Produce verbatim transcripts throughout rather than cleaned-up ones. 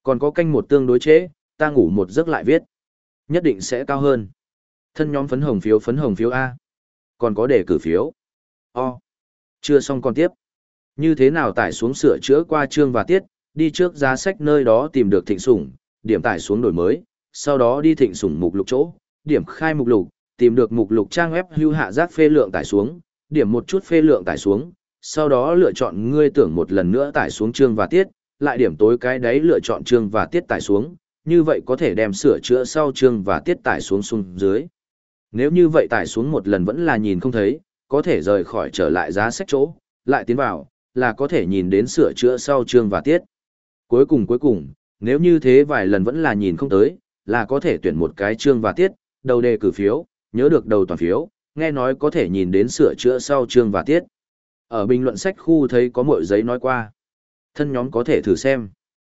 Còn có canh một tương đối chế, ta ngủ một giấc lại viết. Nhất định sẽ cao hơn. Thân nhóm phấn hồng phiếu phấn hồng phiếu A. Còn có đề cử phiếu. O. Chưa xong còn tiếp. Như thế nào tải xuống sửa chữa qua chương và tiết, đi trước giá sách nơi đó tìm được thịnh sủng, điểm tải xuống đổi mới, sau đó đi thịnh sủng mục lục chỗ, điểm khai mục lục, tìm được mục lục trang web hưu hạ giác phê lượng tải xuống, điểm một chút phê lượng tải xuống, sau đó lựa chọn ngươi tưởng một lần nữa tải xuống chương và tiết, lại điểm tối cái đấy lựa chọn chương và tiết tải xuống, như vậy có thể đem sửa chữa sau chương và tiết tải xuống xuống dưới. Nếu như vậy tải xuống một lần vẫn là nhìn không thấy, có thể rời khỏi trở lại giá sách chỗ, lại tiến vào, là có thể nhìn đến sửa chữa sau chương và tiết. Cuối cùng cuối cùng, nếu như thế vài lần vẫn là nhìn không tới, là có thể tuyển một cái chương và tiết, đầu đề cử phiếu, nhớ được đầu toàn phiếu, nghe nói có thể nhìn đến sửa chữa sau chương và tiết. Ở bình luận sách khu thấy có mỗi giấy nói qua. Thân nhóm có thể thử xem.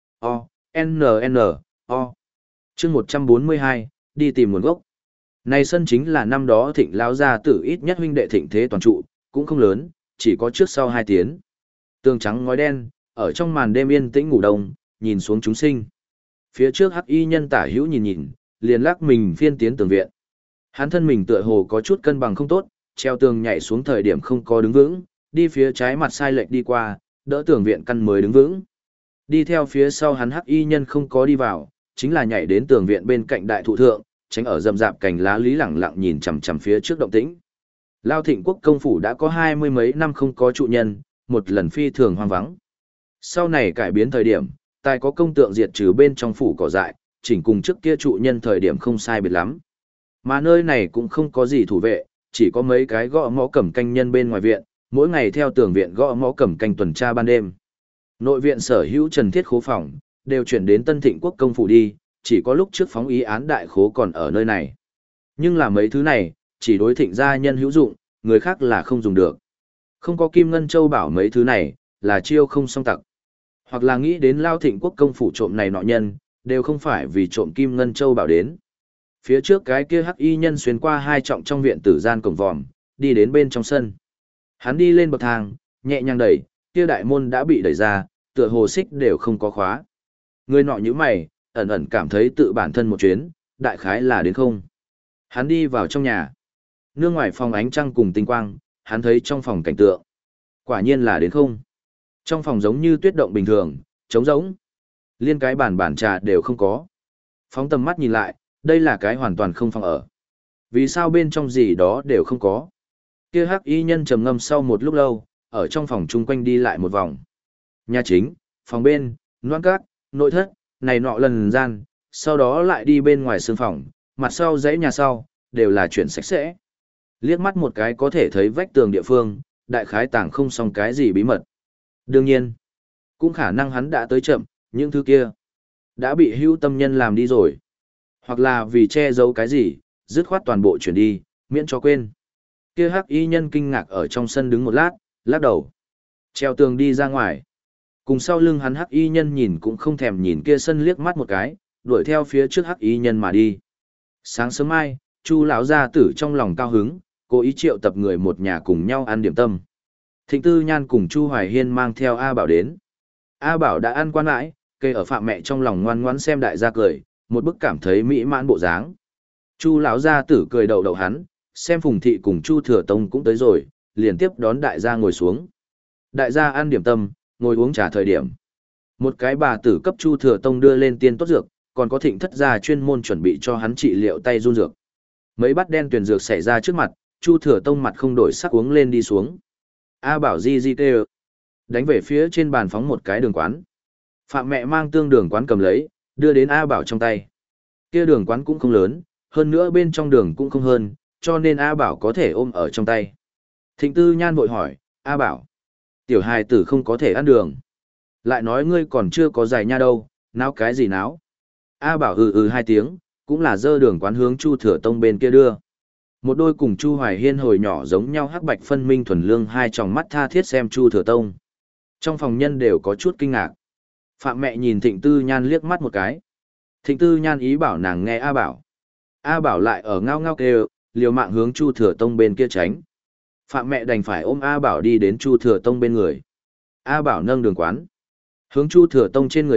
O, N N, O. Chương một trăm bốn mươi hai, đi tìm nguồn gốc. Này sân chính là năm đó Thịnh lão gia tử ít nhất huynh đệ Thịnh Thế toàn trụ, cũng không lớn, chỉ có trước sau hai tiến. Tường trắng ngói đen, ở trong màn đêm yên tĩnh ngủ đông, nhìn xuống chúng sinh. Phía trước hắc y nhân tả hữu nhìn nhìn, liền lắc mình phiên tiến tường viện. Hắn thân mình tựa hồ có chút cân bằng không tốt, treo tường nhảy xuống thời điểm không có đứng vững, đi phía trái mặt sai lệch đi qua, đỡ tường viện căn mới đứng vững. Đi theo phía sau hắn hắc y nhân không có đi vào, chính là nhảy đến tường viện bên cạnh đại thụ thượng, tránh ở rậm rạp cành lá lý lẳng lặng nhìn chằm chằm phía trước động tĩnh. Lao Thịnh Quốc công phủ đã có hai mươi mấy năm không có trụ nhân, một lần phi thường hoang vắng. Sau này cải biến thời điểm, tài có công tượng diệt trừ bên trong phủ cỏ dại, chỉnh cùng trước kia trụ nhân thời điểm không sai biệt lắm. Mà nơi này cũng không có gì thủ vệ, chỉ có mấy cái gõ mõ cầm canh nhân bên ngoài viện, mỗi ngày theo tường viện gõ mõ cầm canh tuần tra ban đêm. Nội viện sở hữu trần thiết khố phòng, đều chuyển đến Tân Thịnh Quốc công phủ đi, chỉ có lúc trước phóng ý án đại khố còn ở nơi này. Nhưng là mấy thứ này, chỉ đối thịnh gia nhân hữu dụng, người khác là không dùng được. Không có kim ngân châu bảo mấy thứ này, là chiêu không song tặc. Hoặc là nghĩ đến Lao Thịnh Quốc công phủ trộm này nọ nhân, đều không phải vì trộm kim ngân châu bảo đến. Phía trước cái kia hắc y nhân xuyên qua hai trọng trong viện tử gian cổng vòm, đi đến bên trong sân. Hắn đi lên bậc thang, nhẹ nhàng đẩy, kia đại môn đã bị đẩy ra, tựa hồ xích đều không có khóa. Người nọ như mày, ẩn ẩn cảm thấy tự bản thân một chuyến, đại khái là đến không. Hắn đi vào trong nhà. Nương ngoài phòng ánh trăng cùng tinh quang, hắn thấy trong phòng cảnh tượng. Quả nhiên là đến không. Trong phòng giống như tuyết động bình thường, trống rỗng. Liên cái bàn bàn trà đều không có. Phóng tầm mắt nhìn lại, đây là cái hoàn toàn không phòng ở. Vì sao bên trong gì đó đều không có? Kia hắc y nhân trầm ngâm sau một lúc lâu, ở trong phòng chung quanh đi lại một vòng. Nhà chính, phòng bên, loan cát, nội thất, này nọ lần gian, sau đó lại đi bên ngoài sương phòng, mặt sau dãy nhà sau, đều là chuyện sạch sẽ. Liếc mắt một cái có thể thấy vách tường địa phương, đại khái tàng không xong cái gì bí mật. Đương nhiên, cũng khả năng hắn đã tới chậm, những thứ kia đã bị hữu tâm nhân làm đi rồi. Hoặc là vì che giấu cái gì, dứt khoát toàn bộ chuyển đi, miễn cho quên. Kia hắc y nhân kinh ngạc ở trong sân đứng một lát, lắc đầu. Treo tường đi ra ngoài. Cùng sau lưng hắn hắc y nhân nhìn cũng không thèm nhìn kia sân liếc mắt một cái, đuổi theo phía trước hắc y nhân mà đi. Sáng sớm mai, Chu lão gia tử trong lòng cao hứng, cố ý triệu tập người một nhà cùng nhau ăn điểm tâm. Thịnh Tư Nhan cùng Chu Hoài Hiên mang theo A Bảo đến. A Bảo đã ăn quan lại, kê ở Phạm mẹ trong lòng ngoan ngoãn xem đại gia cười, một bức cảm thấy mỹ mãn bộ dáng. Chu lão gia tử cười đậu đậu hắn, xem Phùng thị cùng Chu Thừa Tông cũng tới rồi, liền tiếp đón đại gia ngồi xuống. Đại gia ăn điểm tâm, ngồi uống trà thời điểm. Một cái bà tử cấp Chu Thừa Tông đưa lên tiên tốt dược, còn có Thịnh thất gia chuyên môn chuẩn bị cho hắn trị liệu tay run dược. Mấy bát đen tuyển dược xảy ra trước mặt, Chu Thừa Tông mặt không đổi sắc uống lên đi xuống. A Bảo di di tê đánh về phía trên bàn phóng một cái đường quán. Phạm mẹ mang tương đường quán cầm lấy, đưa đến A Bảo trong tay. Kia đường quán cũng không lớn, hơn nữa bên trong đường cũng không hơn, cho nên A Bảo có thể ôm ở trong tay. Thịnh Tư Nhan vội hỏi, A Bảo, tiểu hài tử không có thể ăn đường. Lại nói ngươi còn chưa có giải nha đâu, náo cái gì náo. A Bảo ừ ừ hai tiếng, cũng là dơ đường quán hướng Chu Thừa Tông bên kia đưa. Một đôi cùng Chu Hoài Hiên hồi nhỏ giống nhau hắc bạch phân minh thuần lương hai tròng mắt tha thiết xem Chu Thừa Tông. Trong phòng nhân đều có chút kinh ngạc. Phạm mẹ nhìn Thịnh Tư Nhan liếc mắt một cái. Thịnh Tư Nhan ý bảo nàng nghe A Bảo. A Bảo lại ở ngao ngao kêu, liều mạng hướng Chu Thừa Tông bên kia tránh. Phạm mẹ đành phải ôm A Bảo đi đến Chu Thừa Tông bên người. A Bảo nâng đường quán, hướng Chu Thừa Tông trên người tắc,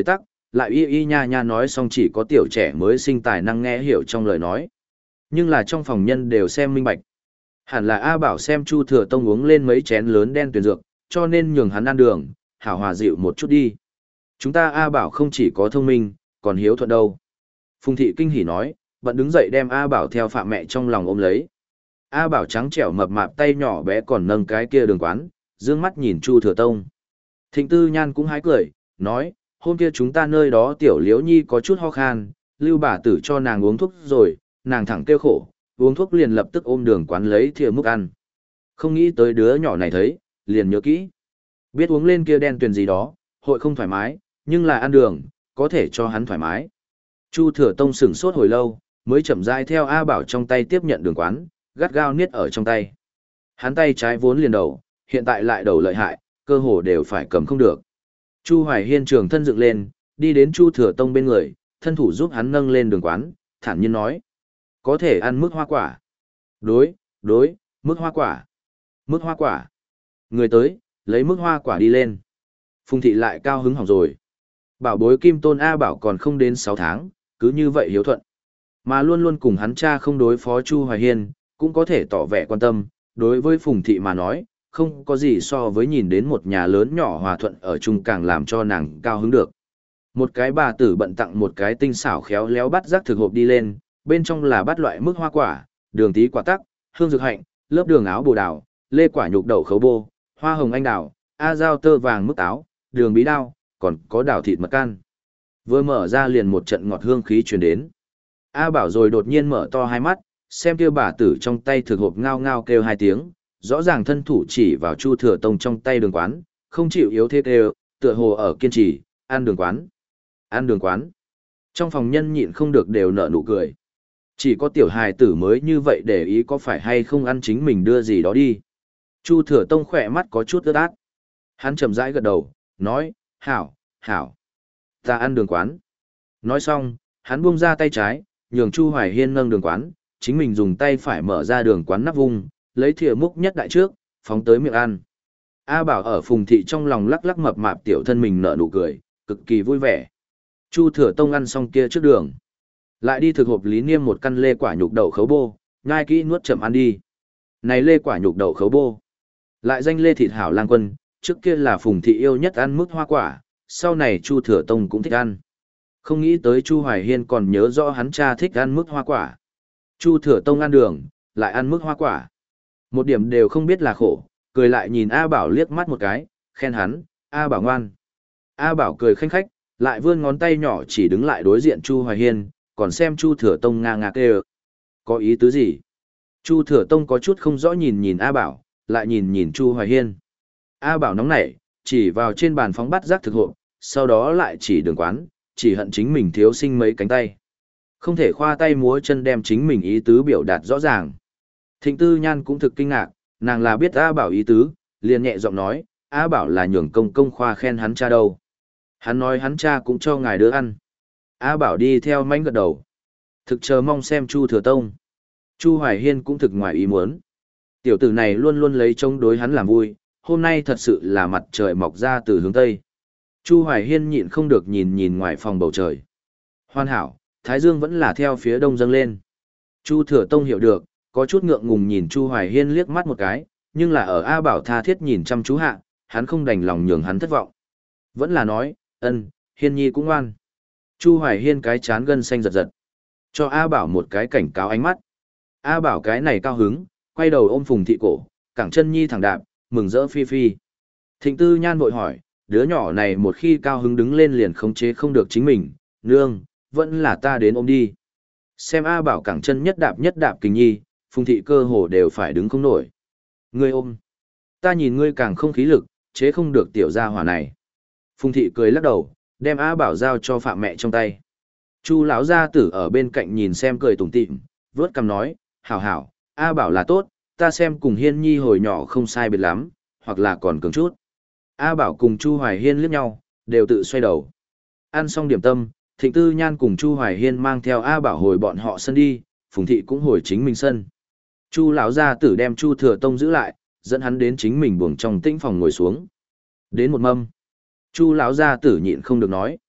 lại y y nha nha nói xong chỉ có tiểu trẻ mới sinh tài năng nghe hiểu trong lời nói. Nhưng là trong phòng nhân đều xem minh bạch. Hẳn là A Bảo xem Chu Thừa Tông uống lên mấy chén lớn đen tuyền dược, cho nên nhường hắn ăn đường, hảo hòa dịu một chút đi. Chúng ta A Bảo không chỉ có thông minh, còn hiếu thuận đâu. Phùng thị kinh hỉ nói, bận đứng dậy đem A Bảo theo phạm mẹ trong lòng ôm lấy. A Bảo trắng trẻo mập mạp tay nhỏ bé còn nâng cái kia đường quán, dương mắt nhìn Chu Thừa Tông. Thịnh Tư Nhan cũng hái cười, nói, hôm kia chúng ta nơi đó tiểu liễu nhi có chút ho khan, lưu bà tử cho nàng uống thuốc rồi, nàng thẳng kêu khổ, uống thuốc liền lập tức ôm đường quán lấy thìa múc ăn. Không nghĩ tới đứa nhỏ này thấy, liền nhớ kỹ. Biết uống lên kia đen tuyền gì đó, hội không thoải mái, nhưng là ăn đường, có thể cho hắn thoải mái. Chu Thừa Tông sửng sốt hồi lâu, mới chậm rãi theo A Bảo trong tay tiếp nhận đường quán, gắt gao niết ở trong tay. Hắn tay trái vốn liền đầu, hiện tại lại đầu lợi hại, cơ hồ đều phải cầm không được. Chu Hoài Hiên trường thân dựng lên, đi đến Chu Thừa Tông bên người, thân thủ giúp hắn nâng lên đường quán, thản nhiên nói. Có thể ăn mức hoa quả. Đối, đối, mức hoa quả. Mức hoa quả. Người tới, lấy mức hoa quả đi lên. Phùng thị lại cao hứng hỏng rồi. Bảo bối Kim Tôn A Bảo còn không đến sáu tháng, cứ như vậy hiếu thuận. Mà luôn luôn cùng hắn cha không đối phó Chu Hoài Hiên, cũng có thể tỏ vẻ quan tâm. Đối với Phùng thị mà nói, không có gì so với nhìn đến một nhà lớn nhỏ hòa thuận ở chung càng làm cho nàng cao hứng được. Một cái bà tử bận tặng một cái tinh xảo khéo léo bắt rác thực hộp đi lên, bên trong là bát loại mức hoa quả, đường tí quả tắc, hương dược hạnh, lớp đường áo bồ đào, lê quả nhục đậu khấu bô, hoa hồng anh đào, a giao tơ vàng mức táo, đường bí đao, còn có đào thịt mật can. Vừa mở ra liền một trận ngọt hương khí truyền đến. A Bảo rồi đột nhiên mở to hai mắt, xem kia bà tử trong tay thực hộp ngao ngao kêu hai tiếng, rõ ràng thân thủ chỉ vào Chu Thừa Tông trong tay đường quán, không chịu yếu thế kêu, tựa hồ ở kiên trì, ăn đường quán, ăn đường quán. Trong phòng nhân nhịn không được đều nở nụ cười. Chỉ có tiểu hài tử mới như vậy để ý có phải hay không ăn chính mình đưa gì đó đi. Chu Thừa Tông khỏe mắt có chút ướt át. Hắn chậm rãi gật đầu, nói, hảo, hảo, ta ăn đường quán. Nói xong, hắn buông ra tay trái, nhường Chu Hoài Hiên nâng đường quán, chính mình dùng tay phải mở ra đường quán nắp vung, lấy thìa múc nhất đại trước, phóng tới miệng ăn. A Bảo ở Phùng thị trong lòng lắc lắc mập mạp tiểu thân mình nở nụ cười, cực kỳ vui vẻ. Chu Thừa Tông ăn xong kia trước đường. Lại đi thực hộp Lý Niêm một căn lê quả nhục đậu khấu bô, nhai kỹ nuốt chậm ăn đi. Này lê quả nhục đậu khấu bô. Lại danh lê thịt hảo lang quân, trước kia là Phùng thị yêu nhất ăn mức hoa quả, sau này Chu Thừa Tông cũng thích ăn. Không nghĩ tới Chu Hoài Hiên còn nhớ rõ hắn cha thích ăn mức hoa quả. Chu Thừa Tông ăn đường, lại ăn mức hoa quả. Một điểm đều không biết là khổ, cười lại nhìn A Bảo liếc mắt một cái, khen hắn, A Bảo ngoan. A Bảo cười khanh khách, lại vươn ngón tay nhỏ chỉ đứng lại đối diện Chu Hoài Hiên, còn xem Chu Thừa Tông nga nga kêu. Có ý tứ gì? Chu Thừa Tông có chút không rõ nhìn nhìn A Bảo, lại nhìn nhìn Chu Hoài Hiên. A Bảo nóng nảy, chỉ vào trên bàn phóng bát rác thực hộp, sau đó lại chỉ đường quán, chỉ hận chính mình thiếu sinh mấy cánh tay. Không thể khoa tay múa chân đem chính mình ý tứ biểu đạt rõ ràng. Thịnh Tư Nhan cũng thực kinh ngạc, nàng là biết A Bảo ý tứ, liền nhẹ giọng nói, A Bảo là nhường công công khoa khen hắn cha đâu. Hắn nói hắn cha cũng cho ngài đứa ăn. A Bảo đi theo mánh gật đầu. Thực chờ mong xem Chu Thừa Tông. Chu Hoài Hiên cũng thực ngoài ý muốn. Tiểu tử này luôn luôn lấy chống đối hắn làm vui, hôm nay thật sự là mặt trời mọc ra từ hướng Tây. Chu Hoài Hiên nhịn không được nhìn nhìn ngoài phòng bầu trời. Hoàn hảo, Thái Dương vẫn là theo phía đông dâng lên. Chu Thừa Tông hiểu được, có chút ngượng ngùng nhìn Chu Hoài Hiên liếc mắt một cái, nhưng là ở A Bảo tha thiết nhìn chăm chú hạ, hắn không đành lòng nhường hắn thất vọng. Vẫn là nói, ân, Hiên nhi cũng ngoan. Chu Hoài Hiên cái chán gân xanh giật giật. Cho A Bảo một cái cảnh cáo ánh mắt. A Bảo cái này cao hứng, quay đầu ôm Phùng thị cổ, cẳng chân nhi thẳng đạp, mừng rỡ phi phi. Thịnh Tư Nhan vội hỏi, đứa nhỏ này một khi cao hứng đứng lên liền khống chế không được chính mình, nương, vẫn là ta đến ôm đi. Xem A Bảo cẳng chân nhất đạp nhất đạp kình nhi, Phùng thị cơ hồ đều phải đứng không nổi. Ngươi ôm. Ta nhìn ngươi càng không khí lực, chế không được tiểu gia hỏa này. Phùng thị cười lắc đầu, đem A Bảo giao cho Phạm mẹ trong tay. Chu lão gia tử ở bên cạnh nhìn xem cười tủm tỉm, vớt cằm nói, hảo hảo, A Bảo là tốt, ta xem cùng Hiên nhi hồi nhỏ không sai biệt lắm, hoặc là còn cường chút. A Bảo cùng Chu Hoài Hiên liếc nhau, đều tự xoay đầu. Ăn xong điểm tâm, Thịnh Tư Nhan cùng Chu Hoài Hiên mang theo A Bảo hồi bọn họ sân đi, Phùng thị cũng hồi chính mình sân. Chu lão gia tử đem Chu Thừa Tông giữ lại, dẫn hắn đến chính mình buồng trong tĩnh phòng ngồi xuống. Đến một mâm. Chu lão gia tử nhịn không được nói,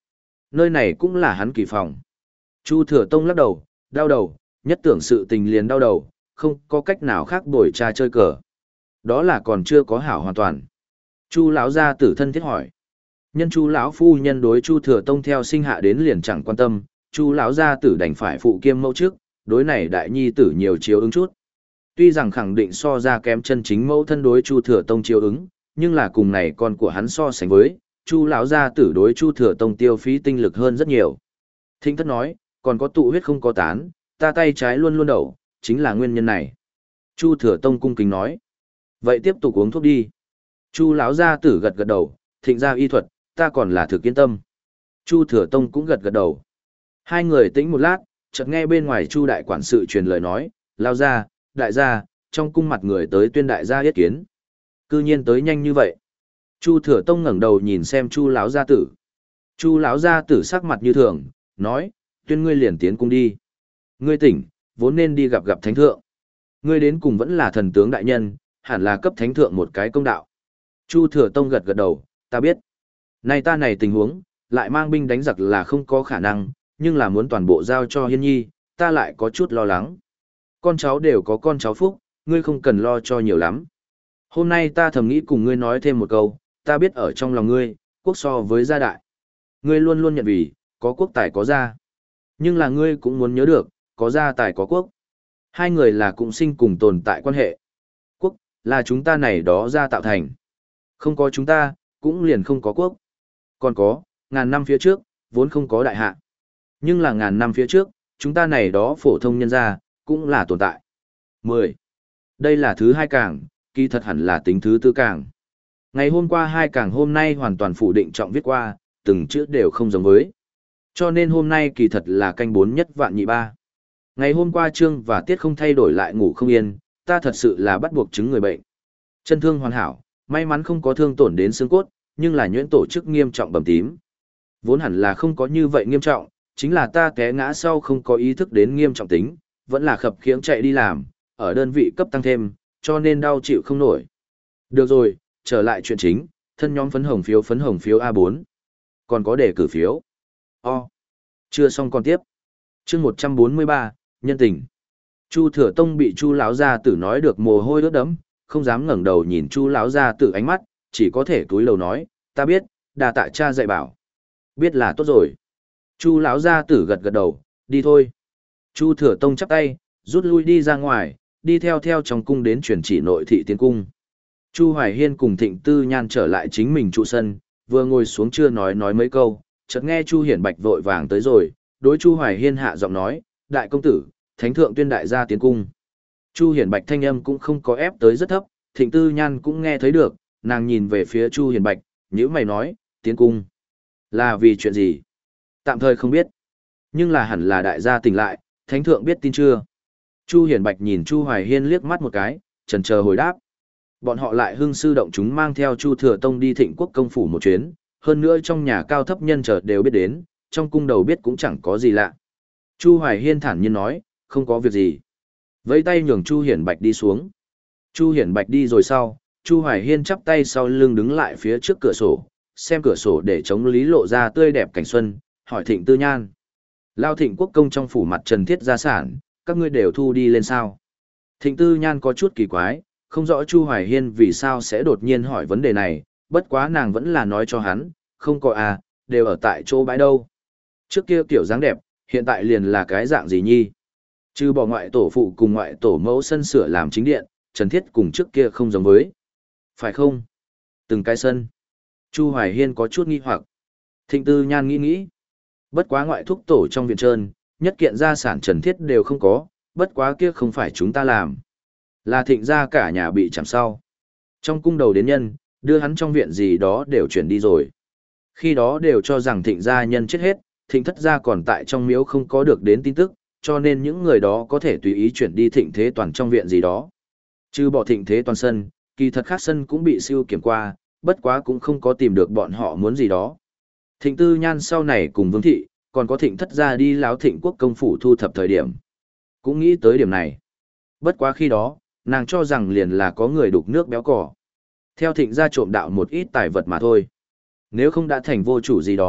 nơi này cũng là hắn kỳ phòng. Chu Thừa Tông lắc đầu, đau đầu, nhất tưởng sự tình liền đau đầu, không có cách nào khác bồi trà chơi cờ. Đó là còn chưa có hảo hoàn toàn. Chu lão gia tử thân thiết hỏi. Nhân Chu lão phu nhân đối Chu Thừa Tông theo sinh hạ đến liền chẳng quan tâm, Chu lão gia tử đành phải phụ kiêm mẫu trước, đối này đại nhi tử nhiều chiếu ứng chút. Tuy rằng khẳng định so ra kém chân chính mẫu thân đối Chu Thừa Tông chiếu ứng, nhưng là cùng này con của hắn so sánh với, Chu lão gia tử đối Chu Thừa Tông tiêu phí tinh lực hơn rất nhiều. Thinh thất nói, còn có tụ huyết không có tán, ta tay trái luôn luôn đổ, chính là nguyên nhân này. Chu Thừa Tông cung kính nói, vậy tiếp tục uống thuốc đi. Chu lão gia tử gật gật đầu, thịnh gia y thuật, ta còn là thực yên tâm. Chu Thừa Tông cũng gật gật đầu. Hai người tĩnh một lát, chợt nghe bên ngoài Chu đại quản sự truyền lời nói, lao ra, đại gia, trong cung mặt người tới tuyên đại gia yết kiến. Cư nhiên tới nhanh như vậy. Chu Thừa Tông ngẩng đầu nhìn xem Chu lão gia tử. Chu lão gia tử sắc mặt như thường, nói, tuyên ngươi liền tiến cung đi. Ngươi tỉnh, vốn nên đi gặp gặp thánh thượng. Ngươi đến cùng vẫn là thần tướng đại nhân, hẳn là cấp thánh thượng một cái công đạo. Chu Thừa Tông gật gật đầu, ta biết. Này ta này tình huống, lại mang binh đánh giặc là không có khả năng, nhưng là muốn toàn bộ giao cho Hiên Nhi, ta lại có chút lo lắng. Con cháu đều có con cháu phúc, ngươi không cần lo cho nhiều lắm. Hôm nay ta thầm nghĩ cùng ngươi nói thêm một câu, ta biết ở trong lòng ngươi, quốc so với gia đại. Ngươi luôn luôn nhận vì, có quốc tài có gia. Nhưng là ngươi cũng muốn nhớ được, có gia tài có quốc. Hai người là cũng sinh cùng tồn tại quan hệ. Quốc, là chúng ta này đó ra tạo thành. Không có chúng ta, cũng liền không có quốc. Còn có, ngàn năm phía trước, vốn không có đại hạ. Nhưng là ngàn năm phía trước, chúng ta này đó phổ thông nhân gia, cũng là tồn tại. mười. Đây là thứ hai càng, kỳ thật hẳn là tính thứ tư càng. Ngày hôm qua hai càng hôm nay hoàn toàn phủ định trọng viết qua, từng chữ đều không giống với. Cho nên hôm nay kỳ thật là canh bốn nhất vạn nhị ba. Ngày hôm qua Trương và Tiết không thay đổi lại ngủ không yên, ta thật sự là bắt buộc chứng người bệnh. Chân thương hoàn hảo, may mắn không có thương tổn đến xương cốt, nhưng là nhuyễn tổ chức nghiêm trọng bầm tím. Vốn hẳn là không có như vậy nghiêm trọng, chính là ta té ngã sau không có ý thức đến nghiêm trọng tính, vẫn là khập khiễng chạy đi làm, ở đơn vị cấp tăng thêm, cho nên đau chịu không nổi. Được rồi, trở lại chuyện chính, thân nhóm phấn hồng phiếu phấn hồng phiếu a bốn. Còn có đề cử phiếu. O. Chưa xong còn tiếp. Chương một trăm bốn mươi ba, nhân tình. Chu Thừa Tông bị Chu lão gia tử nói được mồ hôi ướt đẫm, không dám ngẩng đầu nhìn Chu lão gia tử ánh mắt, chỉ có thể cúi đầu nói, ta biết, đà tạ cha dạy bảo. Biết là tốt rồi. Chu lão gia tử gật gật đầu, đi thôi. Chu Thừa Tông chắp tay, rút lui đi ra ngoài, đi theo theo trong cung đến truyền chỉ nội thị tiến cung. Chu Hoài Hiên cùng Thịnh Tư Nhan trở lại chính mình trụ sân, vừa ngồi xuống chưa nói nói mấy câu, chợt nghe Chu Hiển Bạch vội vàng tới rồi, đối Chu Hoài Hiên hạ giọng nói, đại công tử, thánh thượng tuyên đại gia tiến cung. Chu Hiển Bạch thanh âm cũng không có ép tới rất thấp, Thịnh Tư Nhan cũng nghe thấy được, nàng nhìn về phía Chu Hiển Bạch, nhíu mày nói, tiến cung. Là vì chuyện gì? Tạm thời không biết. Nhưng là hẳn là đại gia tỉnh lại, thánh thượng biết tin chưa? Chu Hiển Bạch nhìn Chu Hoài Hiên liếc mắt một cái, chần chờ hồi đáp. Bọn họ lại hưng sư động chúng mang theo Chu Thừa Tông đi Thịnh Quốc công phủ một chuyến, hơn nữa trong nhà cao thấp nhân chợt đều biết đến, trong cung đầu biết cũng chẳng có gì lạ. Chu Hoài Hiên thản nhiên nói, không có việc gì. Vẫy tay nhường Chu Hiển Bạch đi xuống. Chu Hiển Bạch đi rồi sau, Chu Hoài Hiên chắp tay sau lưng đứng lại phía trước cửa sổ, xem cửa sổ để chống lý lộ ra tươi đẹp cảnh xuân, hỏi Thịnh Tư Nhan. Lao Thịnh Quốc công trong phủ mặt Trần Thiết gia sản, các ngươi đều thu đi lên sao? Thịnh Tư Nhan có chút kỳ quái, không rõ Chu Hoài Hiên vì sao sẽ đột nhiên hỏi vấn đề này, bất quá nàng vẫn là nói cho hắn, không có à, đều ở tại chỗ bãi đâu. Trước kia kiểu dáng đẹp, hiện tại liền là cái dạng gì nhi? Trừ bỏ ngoại tổ phụ cùng ngoại tổ mẫu sân sửa làm chính điện, Trần Thiết cùng trước kia không giống với. Phải không? Từng cái sân. Chu Hoài Hiên có chút nghi hoặc. Thịnh Tư Nhan nghĩ nghĩ. Bất quá ngoại thúc tổ trong viện trơn, nhất kiện gia sản Trần Thiết đều không có, bất quá kia không phải chúng ta làm. Là Thịnh gia cả nhà bị chạm sau. Trong cung đầu đến nhân, đưa hắn trong viện gì đó đều chuyển đi rồi. Khi đó đều cho rằng Thịnh gia nhân chết hết, Thịnh thất gia còn tại trong miếu không có được đến tin tức, cho nên những người đó có thể tùy ý chuyển đi Thịnh thế toàn trong viện gì đó. Chứ bỏ Thịnh thế toàn sân, kỳ thật khác sân cũng bị siêu kiểm qua, bất quá cũng không có tìm được bọn họ muốn gì đó. Thịnh Tư Nhan sau này cùng Vương Thị, còn có Thịnh thất gia đi láo Thịnh quốc công phủ thu thập thời điểm. Cũng nghĩ tới điểm này. Bất quá khi đó, nàng cho rằng liền là có người đục nước béo cỏ. Theo Thịnh gia trộm đạo một ít tài vật mà thôi. Nếu không đã thành vô chủ gì đó,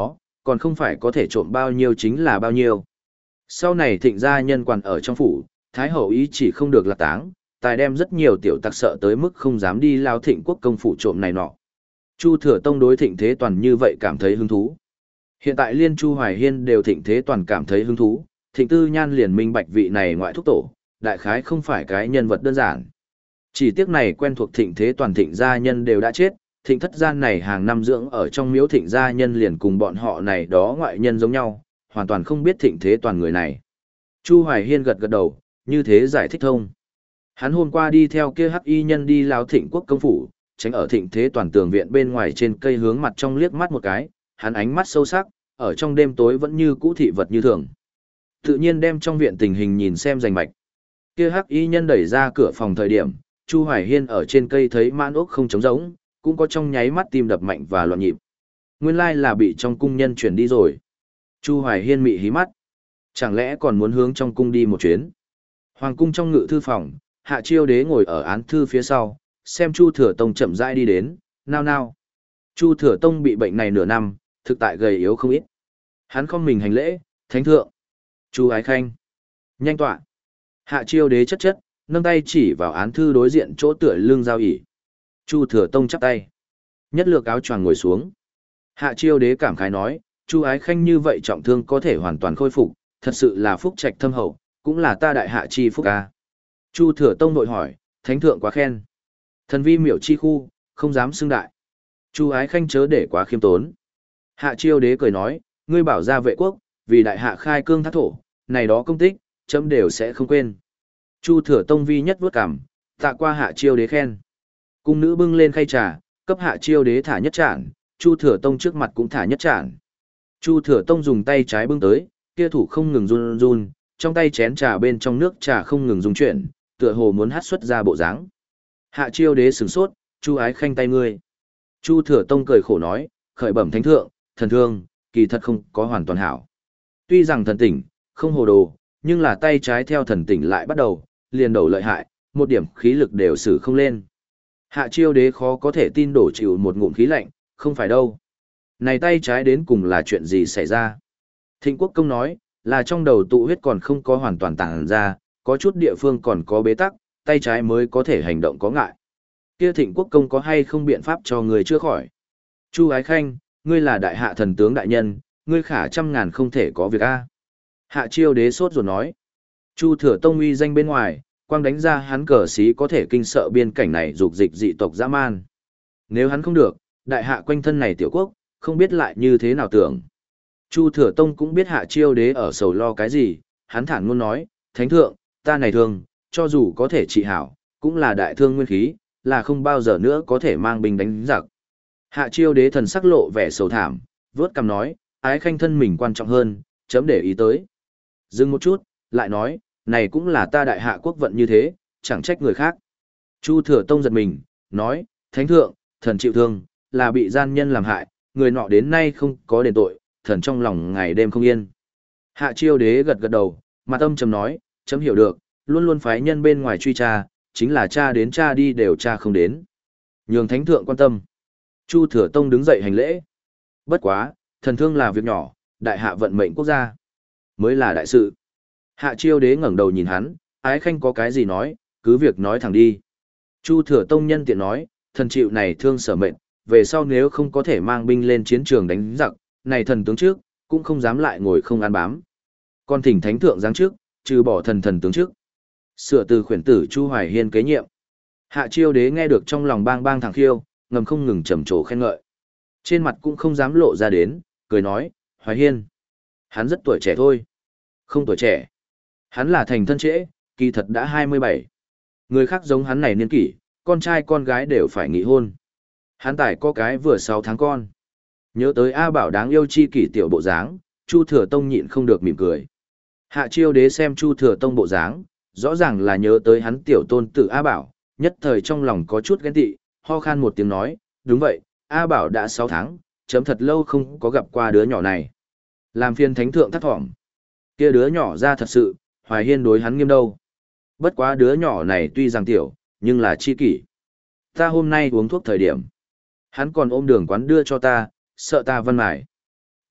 còn không phải có thể trộm bao nhiêu chính là bao nhiêu. Sau này thịnh gia nhân quản ở trong phủ, Thái hậu ý chỉ không được là táng, tài đem rất nhiều tiểu tặc sợ tới mức không dám đi lao thịnh quốc công phủ trộm này nọ. Chu Thừa Tông đối Thịnh Thế Toàn như vậy cảm thấy hứng thú. Hiện tại liên Chu Hoài Hiên đều Thịnh Thế Toàn cảm thấy hứng thú, Thịnh Tư Nhan liền minh bạch vị này ngoại thúc tổ, đại khái không phải cái nhân vật đơn giản. Chỉ tiếc này quen thuộc Thịnh Thế Toàn Thịnh gia nhân đều đã chết, Thịnh thất gian này hàng năm dưỡng ở trong miếu Thịnh gia nhân liền cùng bọn họ này đó ngoại nhân giống nhau, hoàn toàn không biết Thịnh Thế Toàn người này. Chu Hoài Hiên gật gật đầu, như thế giải thích thông. Hắn hôm qua đi theo kia hắc y nhân đi lao Thịnh quốc công phủ, tránh ở Thịnh Thế Toàn tường viện bên ngoài trên cây hướng mặt trong liếc mắt một cái, hắn ánh mắt sâu sắc, ở trong đêm tối vẫn như cũ thị vật như thường. Tự nhiên đem trong viện tình hình nhìn xem rành mạch. Kia hắc y nhân đẩy ra cửa phòng thời điểm, Chu Hoài Hiên ở trên cây thấy mãn ốc không trống rỗng, cũng có trong nháy mắt tim đập mạnh và loạn nhịp. Nguyên lai là bị trong cung nhân chuyển đi rồi. Chu Hoài Hiên mị hí mắt. Chẳng lẽ còn muốn hướng trong cung đi một chuyến? Hoàng cung trong ngự thư phòng, Hạ Chiêu Đế ngồi ở án thư phía sau, xem Chu Thừa Tông chậm rãi đi đến, nao nao. Chu Thừa Tông bị bệnh này nửa năm, thực tại gầy yếu không ít. Hắn không mình hành lễ, thánh thượng. Chu Ái Khanh. Nhanh tọa. Hạ Chiêu Đế chất chất, nâng tay chỉ vào án thư đối diện chỗ tựa lưng giao ỉ. Chu Thừa Tông chắp tay. Nhất lược áo choàng ngồi xuống. Hạ Chiêu Đế cảm khái nói, Chu Ái Khanh như vậy trọng thương có thể hoàn toàn khôi phục, thật sự là phúc trạch thâm hậu, cũng là ta đại hạ chi phúc ca. Chu Thừa Tông nội hỏi, thánh thượng quá khen. Thần vi miểu chi khu, không dám xưng đại. Chu Ái Khanh chớ để quá khiêm tốn. Hạ Chiêu Đế cười nói, ngươi bảo ra vệ quốc, vì đại hạ khai cương thác thổ, này đó công tích, chấm đều sẽ không quên. Chu Thừa Tông vi nhất vuốt cằm, tạ qua Hạ Chiêu Đế khen. Cung nữ bưng lên khay trà, cấp Hạ Chiêu Đế thả nhất trản, Chu Thừa Tông trước mặt cũng thả nhất trản. Chu Thừa Tông dùng tay trái bưng tới, kia thủ không ngừng run run, trong tay chén trà bên trong nước trà không ngừng rung chuyển, tựa hồ muốn hát xuất ra bộ dáng. Hạ Chiêu Đế sửng sốt, Chu Ái Khanh tay ngươi. Chu Thừa Tông cười khổ nói, khởi bẩm thánh thượng, thần thương, kỳ thật không có hoàn toàn hảo. Tuy rằng thần tỉnh, không hồ đồ, nhưng là tay trái theo thần tỉnh lại bắt đầu, liền đầu lợi hại, một điểm khí lực đều sử không lên. Hạ Chiêu Đế khó có thể tin đổ chịu một ngụm khí lạnh, không phải đâu. Này tay trái đến cùng là chuyện gì xảy ra? Thịnh Quốc Công nói, là trong đầu tụ huyết còn không có hoàn toàn tàng ra, có chút địa phương còn có bế tắc, tay trái mới có thể hành động có ngại. Kia Thịnh Quốc Công có hay không biện pháp cho người chữa khỏi? Chu Ái Khanh, ngươi là đại hạ thần tướng đại nhân, ngươi khả trăm ngàn không thể có việc a. Hạ Chiêu Đế sốt ruột nói. Chu Thừa Tông uy danh bên ngoài, quang đánh ra hắn cờ sĩ có thể kinh sợ biên cảnh này dục dịch dị tộc dã man. Nếu hắn không được, đại hạ quanh thân này tiểu quốc, không biết lại như thế nào tưởng. Chu Thừa Tông cũng biết Hạ Chiêu Đế ở sầu lo cái gì, hắn thản luôn nói, thánh thượng, ta này thương, cho dù có thể trị hảo, cũng là đại thương nguyên khí, là không bao giờ nữa có thể mang binh đánh giặc. Hạ Chiêu Đế thần sắc lộ vẻ sầu thảm, vớt cằm nói, Ái Khanh thân mình quan trọng hơn, chấm để ý tới. Dừng một chút, lại nói, này cũng là ta đại hạ quốc vận như thế, chẳng trách người khác. Chu Thừa Tông giật mình, nói, thánh thượng, thần chịu thương, là bị gian nhân làm hại, người nọ đến nay không có đền tội, thần trong lòng ngày đêm không yên. Hạ Chiêu Đế gật gật đầu, mặt âm trầm nói, chấm hiểu được, luôn luôn phái nhân bên ngoài truy tra, chính là tra đến tra đi đều tra không đến. Nhường thánh thượng quan tâm. Chu Thừa Tông đứng dậy hành lễ. Bất quá, thần thương là việc nhỏ, đại hạ vận mệnh quốc gia mới là đại sự. Hạ Chiêu Đế ngẩng đầu nhìn hắn, Ái Khanh có cái gì nói, cứ việc nói thẳng đi. Chu Thừa Tông nhân tiện nói, thần chịu này thương sở mệnh, về sau nếu không có thể mang binh lên chiến trường đánh giặc, này thần tướng trước, cũng không dám lại ngồi không ăn bám. Còn thỉnh thánh thượng giáng trước, trừ bỏ thần thần tướng trước. Sửa từ khuyển tử Chu Hoài Hiên kế nhiệm. Hạ Chiêu Đế nghe được trong lòng bang bang thẳng khiêu, ngầm không ngừng trầm trồ khen ngợi. Trên mặt cũng không dám lộ ra đến, cười nói, Hoài Hiên. Hắn rất tuổi trẻ thôi. Không tuổi trẻ. Hắn là thành thân trễ, kỳ thật đã hai mươi bảy. Người khác giống hắn này niên kỷ, con trai con gái đều phải nghị hôn. Hắn tài có cái vừa sáu tháng con. Nhớ tới A Bảo đáng yêu chi kỷ tiểu bộ dáng, Chu Thừa Tông nhịn không được mỉm cười. Hạ Chiêu Đế xem Chu Thừa Tông bộ dáng, rõ ràng là nhớ tới hắn tiểu tôn tử A Bảo, nhất thời trong lòng có chút ghen tị, ho khan một tiếng nói, đúng vậy, A Bảo đã sáu tháng, chấm thật lâu không có gặp qua đứa nhỏ này. Làm phiền thánh thượng thắt thỏm. Kia đứa nhỏ ra thật sự, Hoài Hiên đối hắn nghiêm đâu. Bất quá đứa nhỏ này tuy rằng tiểu, nhưng là chi kỷ. Ta hôm nay uống thuốc thời điểm. Hắn còn ôm đường quán đưa cho ta, sợ ta văn mải.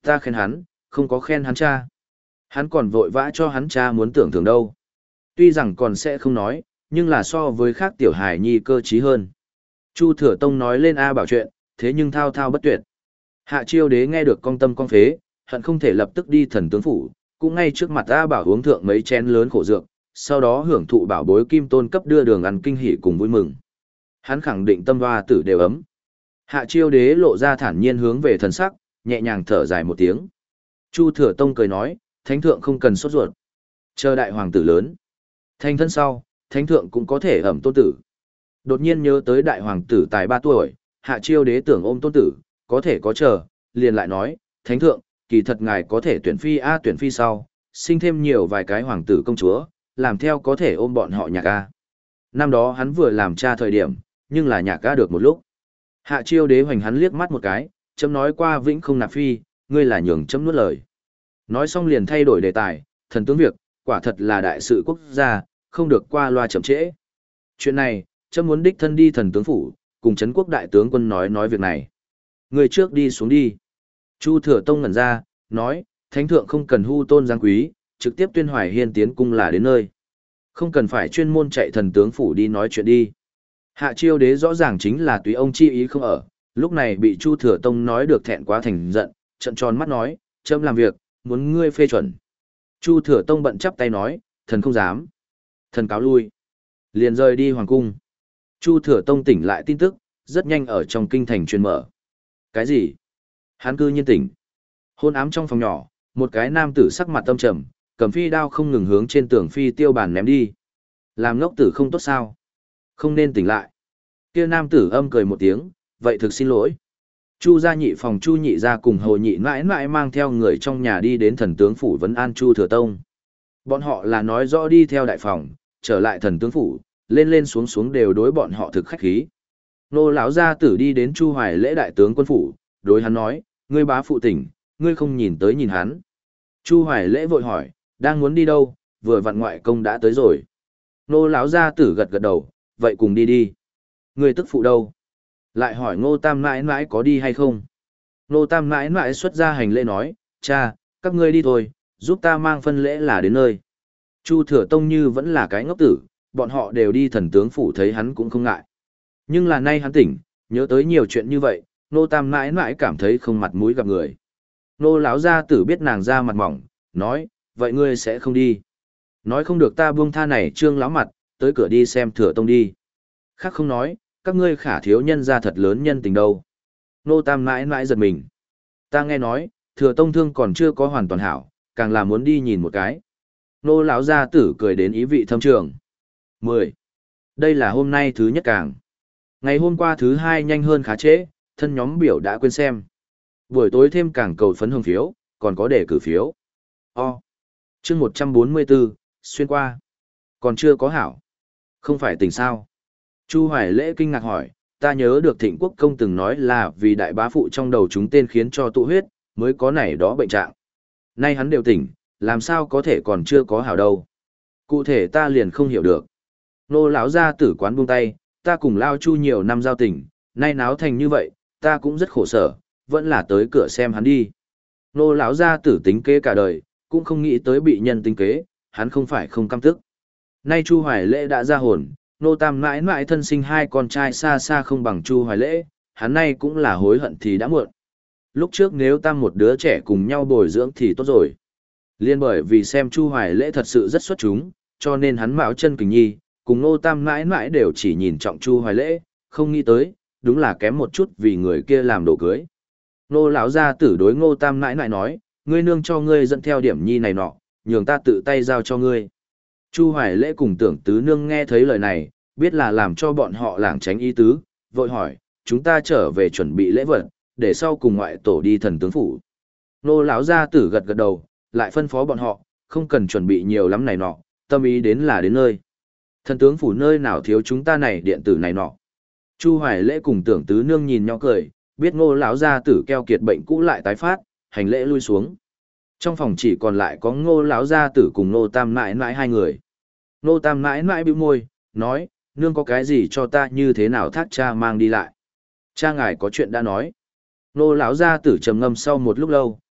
Ta khen hắn, không có khen hắn cha. Hắn còn vội vã cho hắn cha muốn tưởng thưởng đâu. Tuy rằng còn sẽ không nói, nhưng là so với khác tiểu hài nhi cơ trí hơn. Chu Thừa Tông nói lên A Bảo chuyện, thế nhưng thao thao bất tuyệt. Hạ Chiêu Đế nghe được cong tâm cong phế, hận không thể lập tức đi thần tướng phủ, cũng ngay trước mặt A Bảo uống thượng mấy chén lớn khổ dược, sau đó hưởng thụ bảo bối kim tôn cấp đưa đường ăn kinh hỉ cùng vui mừng. Hắn khẳng định tâm hoa tử đều ấm. Hạ Chiêu Đế lộ ra thản nhiên hướng về thần sắc, nhẹ nhàng thở dài một tiếng. Chu Thừa Tông cười nói, thánh thượng không cần sốt ruột. Chờ đại hoàng tử lớn. Thành thân sau, thánh thượng cũng có thể ẩm tôn tử. Đột nhiên nhớ tới đại hoàng tử tài ba tuổi, Hạ Chiêu Đế tưởng ôm tôn tử, có thể có chờ, liền lại nói, thánh thượng, kỳ thật ngài có thể tuyển phi a tuyển phi sau, sinh thêm nhiều vài cái hoàng tử công chúa, làm theo có thể ôm bọn họ nhạc a. Năm đó hắn vừa làm cha thời điểm, nhưng là nhạc a được một lúc. Hạ Chiêu Đế hoành hắn liếc mắt một cái, chấm nói qua vĩnh không nạp phi, ngươi là nhường chấm nuốt lời. Nói xong liền thay đổi đề tài, thần tướng việc, quả thật là đại sự quốc gia, không được qua loa chậm trễ. Chuyện này, chấm muốn đích thân đi thần tướng phủ, cùng Trấn quốc đại tướng quân nói nói việc này. Người trước đi xuống đi. Chu Thừa Tông ngẩn ra, nói, thánh thượng không cần hu tôn giang quý, trực tiếp tuyên hoài hiên tiến cung là đến nơi. Không cần phải chuyên môn chạy thần tướng phủ đi nói chuyện đi. Hạ Chiêu Đế rõ ràng chính là tùy ông chi ý không ở, lúc này bị Chu Thừa Tông nói được thẹn quá thành giận, trận tròn mắt nói, chấm làm việc, muốn ngươi phê chuẩn. Chu Thừa Tông bận chắp tay nói, thần không dám. Thần cáo lui. Liền rời đi hoàng cung. Chu Thừa Tông tỉnh lại tin tức, rất nhanh ở trong kinh thành truyền mở. Cái gì? Hán cư nhiên tỉnh. Hôn ám trong phòng nhỏ, một cái nam tử sắc mặt tâm trầm, cầm phi đao không ngừng hướng trên tường phi tiêu bàn ném đi. Làm ngốc tử không tốt sao? Không nên tỉnh lại. Kia nam tử âm cười một tiếng, vậy thực xin lỗi. Chu gia nhị phòng Chu nhị gia cùng Hồ nhị mãi mãi mang theo người trong nhà đi đến thần tướng phủ vấn an Chu Thừa Tông. Bọn họ là nói rõ đi theo đại phòng, trở lại thần tướng phủ, lên lên xuống xuống đều đối bọn họ thực khách khí. Nô lão gia tử đi đến Chu Hoài Lễ đại tướng quân phủ, đối hắn nói, ngươi bá phụ tỉnh, ngươi không nhìn tới nhìn hắn. Chu Hoài Lễ vội hỏi, đang muốn đi đâu, vừa vặn ngoại công đã tới rồi. Nô lão gia tử gật gật đầu, vậy cùng đi đi. Ngươi tức phụ đâu? Lại hỏi Ngô Tam mãi mãi có đi hay không? Ngô Tam mãi mãi xuất ra hành lễ nói, cha, các ngươi đi thôi, giúp ta mang phân lễ là đến nơi. Chu Thừa Tông như vẫn là cái ngốc tử, bọn họ đều đi thần tướng phủ thấy hắn cũng không ngại. Nhưng là nay hắn tỉnh, nhớ tới nhiều chuyện như vậy, Ngô Tam mãi mãi cảm thấy không mặt mũi gặp người. Ngô lão gia tử biết nàng ra mặt mỏng, nói, vậy ngươi sẽ không đi. Nói không được ta buông tha này trương láo mặt, tới cửa đi xem Thừa Tông đi. Khác không nói, các ngươi khả thiếu nhân ra thật lớn nhân tình đâu. Nô Tam mãi mãi giật mình. Ta nghe nói, Thừa Tông thương còn chưa có hoàn toàn hảo, càng là muốn đi nhìn một cái. Nô lão gia tử cười đến ý vị thâm trường. mười. Đây là hôm nay thứ nhất càng. Ngày hôm qua thứ hai nhanh hơn khá trễ, thân nhóm biểu đã quên xem. Buổi tối thêm càng cầu phấn hương phiếu, còn có đề cử phiếu. O. Chương một trăm bốn mươi tư, xuyên qua. Còn chưa có hảo. Không phải tỉnh sao. Chu Hoài Lễ kinh ngạc hỏi, ta nhớ được Thịnh Quốc Công từng nói là vì đại bá phụ trong đầu chúng tên khiến cho tụ huyết, mới có này đó bệnh trạng. Nay hắn đều tỉnh, làm sao có thể còn chưa có hảo đâu. Cụ thể ta liền không hiểu được. Nô lão gia tử quán buông tay, ta cùng Lao Chu nhiều năm giao tình, nay náo thành như vậy, ta cũng rất khổ sở, vẫn là tới cửa xem hắn đi. Nô lão gia tử tính kế cả đời, cũng không nghĩ tới bị nhân tính kế, hắn không phải không căm tức. Nay Chu Hoài Lễ đã ra hồn. Nô Tam mãi mãi thân sinh hai con trai xa xa không bằng Chu Hoài Lễ, hắn nay cũng là hối hận thì đã muộn. Lúc trước nếu Tam một đứa trẻ cùng nhau bồi dưỡng thì tốt rồi. Liên bởi vì xem Chu Hoài Lễ thật sự rất xuất chúng, cho nên hắn mạo chân kình nhi, cùng Nô Tam mãi mãi đều chỉ nhìn trọng Chu Hoài Lễ, không nghĩ tới, đúng là kém một chút vì người kia làm đồ cưới. Nô lão gia tử đối Ngô Tam mãi mãi nói, ngươi nương cho ngươi dẫn theo điểm nhi này nọ, nhường ta tự tay giao cho ngươi. Chu Hoài Lễ cùng Tưởng Tứ Nương nghe thấy lời này, biết là làm cho bọn họ lảng tránh ý tứ, vội hỏi, chúng ta trở về chuẩn bị lễ vật, để sau cùng ngoại tổ đi thần tướng phủ. Nô lão gia tử gật gật đầu, lại phân phó bọn họ, không cần chuẩn bị nhiều lắm này nọ, tâm ý đến là đến nơi. Thần tướng phủ nơi nào thiếu chúng ta này điện tử này nọ. Chu Hoài Lễ cùng Tưởng Tứ Nương nhìn nhau cười, biết Ngô lão gia tử keo kiệt bệnh cũ lại tái phát, hành lễ lui xuống. Trong phòng chỉ còn lại có Ngô lão gia tử cùng Ngô Tam mãi mãi hai người. Ngô Tam mãi mãi bĩu môi, nói, nương có cái gì cho ta như thế nào thác cha mang đi lại. Cha ngài có chuyện đã nói. Ngô lão gia tử trầm ngâm sau một lúc lâu,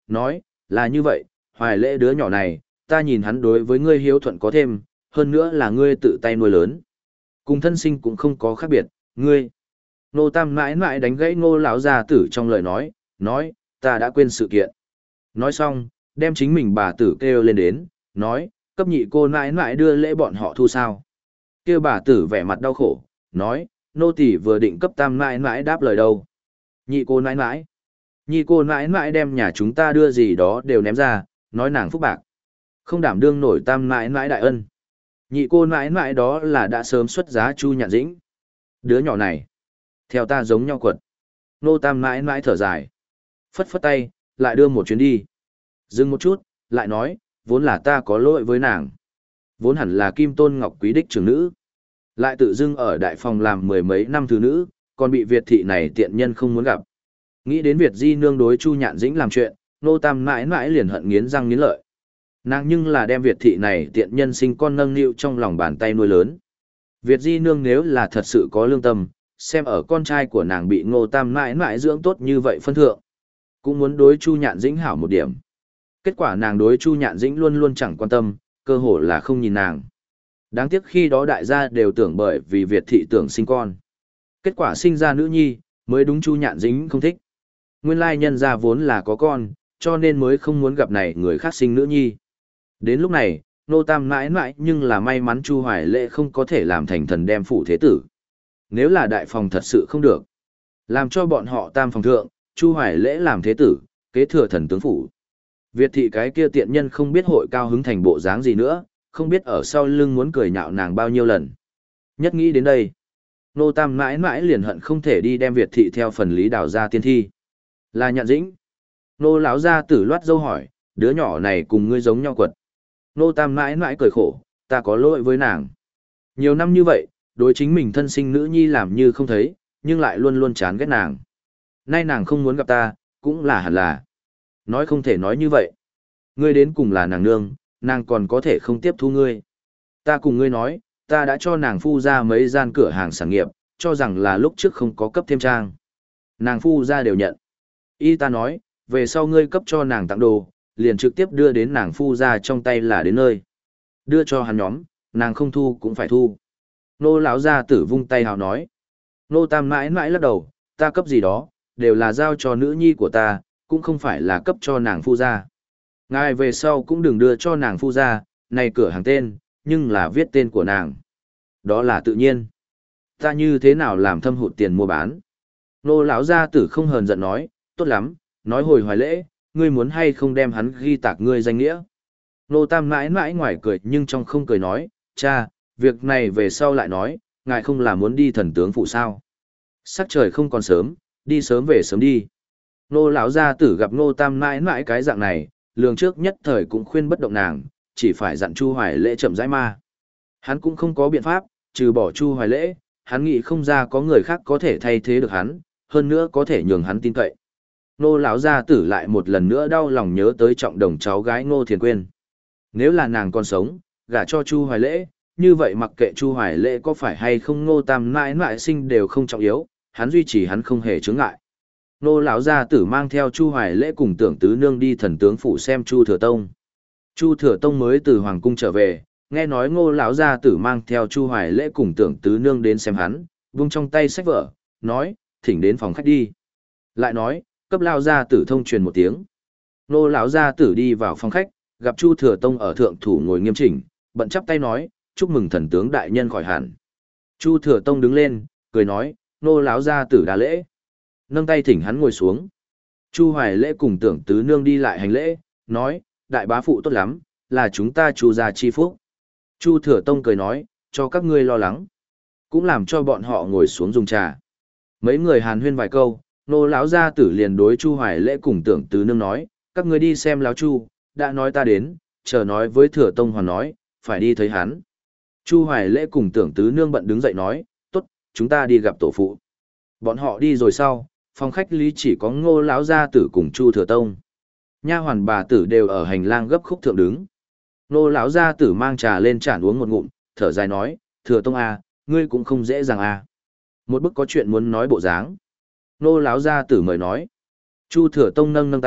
nói, là như vậy, Hoài Lễ đứa nhỏ này, ta nhìn hắn đối với ngươi hiếu thuận có thêm, hơn nữa là ngươi tự tay nuôi lớn. Cùng thân sinh cũng không có khác biệt, ngươi. Nô Tam mãi mãi đánh gãy Ngô lão gia tử trong lời nói, nói, ta đã quên sự kiện. Nói xong, đem chính mình bà tử kêu lên đến, nói, cấp nhị cô mãi mãi đưa lễ bọn họ thu sao. Kêu bà tử vẻ mặt đau khổ, nói, nô tỳ vừa định cấp Tam mãi mãi đáp lời đâu. Nhị cô mãi mãi. Nhị cô mãi mãi đem nhà chúng ta đưa gì đó đều ném ra, nói nàng phúc bạc. Không đảm đương nổi Tam mãi mãi đại ân. Nhị cô mãi mãi đó là đã sớm xuất giá Chu Nhạn Dĩnh. Đứa nhỏ này, theo ta giống nhau quật. Nô Tam mãi mãi thở dài. Phất phất tay, lại đưa một chuyến đi. Dừng một chút, lại nói, vốn là ta có lỗi với nàng. Vốn hẳn là Kim Tôn Ngọc Quý đích trưởng nữ. Lại tự dưng ở đại phòng làm mười mấy năm thứ nữ, còn bị Việt thị này tiện nhân không muốn gặp. Nghĩ đến Việt Di nương đối Chu Nhạn Dĩnh làm chuyện, Nô Tam mãi mãi liền hận nghiến răng nghiến lợi. Nàng nhưng là đem Việt thị này tiện nhân sinh con nâng niu trong lòng bàn tay nuôi lớn. Việt Di nương nếu là thật sự có lương tâm, xem ở con trai của nàng bị Ngô Tam mãi mãi dưỡng tốt như vậy phân thượng, cũng muốn đối Chu Nhạn Dĩnh hảo một điểm. Kết quả nàng đối Chu Nhạn Dĩnh luôn luôn chẳng quan tâm, cơ hồ là không nhìn nàng. Đáng tiếc khi đó đại gia đều tưởng bởi vì Việt thị tưởng sinh con. Kết quả sinh ra nữ nhi, mới đúng Chu Nhạn Dĩnh không thích. Nguyên lai nhân gia vốn là có con, cho nên mới không muốn gặp này người khác sinh nữ nhi. Đến lúc này, Nô Tam mãi mãi nhưng là may mắn Chu Hoài Lễ không có thể làm thành thần đem phủ thế tử. Nếu là đại phòng thật sự không được, làm cho bọn họ Tam phòng thượng, Chu Hoài Lễ làm thế tử, kế thừa thần tướng phủ. Việt thị cái kia tiện nhân không biết hội cao hứng thành bộ dáng gì nữa, không biết ở sau lưng muốn cười nhạo nàng bao nhiêu lần. Nhất nghĩ đến đây, Nô Tam mãi mãi liền hận không thể đi đem Việt thị theo phần lý đào ra tiên thi. Là Nhạn Dĩnh. Nô lão gia tử loát dâu hỏi, đứa nhỏ này cùng ngươi giống nhau quật. Nô Tam mãi mãi cười khổ, ta có lỗi với nàng. Nhiều năm như vậy, đối chính mình thân sinh nữ nhi làm như không thấy, nhưng lại luôn luôn chán ghét nàng. Nay nàng không muốn gặp ta, cũng là hẳn là. Nói không thể nói như vậy. Ngươi đến cùng là nàng nương, nàng còn có thể không tiếp thu ngươi. Ta cùng ngươi nói, ta đã cho nàng phu ra mấy gian cửa hàng sản nghiệp, cho rằng là lúc trước không có cấp thêm trang. Nàng phu ra đều nhận. Y ta nói, về sau ngươi cấp cho nàng tặng đồ, liền trực tiếp đưa đến nàng phu ra trong tay là đến nơi. Đưa cho hắn nhóm, nàng không thu cũng phải thu. Nô lão gia tử vung tay hào nói. Nô Tam mãi mãi lắc đầu, ta cấp gì đó, đều là giao cho nữ nhi của ta, cũng không phải là cấp cho nàng phu ra. Ngài về sau cũng đừng đưa cho nàng phu ra, này cửa hàng tên, nhưng là viết tên của nàng. Đó là tự nhiên. Ta như thế nào làm thâm hụt tiền mua bán? Nô lão gia tử không hờn giận nói, tốt lắm, nói hồi Hoài Lễ, ngươi muốn hay không đem hắn ghi tạc ngươi danh nghĩa. Nô Tam mãi mãi ngoài cười nhưng trong không cười nói, cha, việc này về sau lại nói, ngài không là muốn đi thần tướng phụ sao. Sắc trời không còn sớm, đi sớm về sớm đi. Nô lão gia tử gặp Nô Tam mãi mãi cái dạng này, lường trước nhất thời cũng khuyên bất động nàng, chỉ phải dặn Chu Hoài Lễ chậm rãi ma. Hắn cũng không có biện pháp, trừ bỏ Chu Hoài Lễ, hắn nghĩ không ra có người khác có thể thay thế được hắn, hơn nữa có thể nhường hắn tin cậy. Nô lão gia tử lại một lần nữa đau lòng nhớ tới trọng đồng cháu gái Ngô Thiền Quyên. Nếu là nàng còn sống, gả cho Chu Hoài Lễ, như vậy mặc kệ Chu Hoài Lễ có phải hay không Ngô Tam mãi mãi sinh đều không trọng yếu, hắn duy trì hắn không hề chướng ngại. Nô lão gia tử mang theo Chu Hoài Lễ cùng Tưởng Tứ Nương đi thần tướng phủ xem Chu Thừa Tông. Chu Thừa Tông mới từ hoàng cung trở về, nghe nói Ngô lão gia tử mang theo Chu Hoài Lễ cùng Tưởng Tứ Nương đến xem hắn, vung trong tay sách vở, nói, thỉnh đến phòng khách đi. Lại nói, cấp lão gia tử thông truyền một tiếng. Nô lão gia tử đi vào phòng khách, gặp Chu Thừa Tông ở thượng thủ ngồi nghiêm chỉnh, bận chắp tay nói, chúc mừng thần tướng đại nhân khỏi hẳn. Chu Thừa Tông đứng lên, cười nói, nô lão gia tử đa lễ. Nâng tay thỉnh hắn ngồi xuống. Chu Hoài Lễ cùng Tưởng Tứ Nương đi lại hành lễ, nói, đại bá phụ tốt lắm, là chúng ta Chu gia chi phúc. Chu Thừa Tông cười nói, cho các ngươi lo lắng, cũng làm cho bọn họ ngồi xuống dùng trà. Mấy người hàn huyên vài câu, nô lão gia tử liền đối Chu Hoài Lễ cùng Tưởng Tứ Nương nói, các ngươi đi xem lão Chu, đã nói ta đến, chờ nói với Thừa Tông hoàn nói, phải đi thấy hắn. Chu Hoài Lễ cùng Tưởng Tứ Nương bận đứng dậy nói, tốt, chúng ta đi gặp tổ phụ. Bọn họ đi rồi sau, phòng khách lý chỉ có Ngô lão gia tử cùng Chu Thừa Tông. Nha hoàn bà tử đều ở hành lang gấp khúc thượng đứng. Ngô lão gia tử mang trà lên chản uống một ngụm, thở dài nói, Thừa Tông à, ngươi cũng không dễ dàng à. Một bức có chuyện muốn nói bộ dáng. Ngô lão gia tử mời nói. Chu Thừa Tông nâng nâng tay,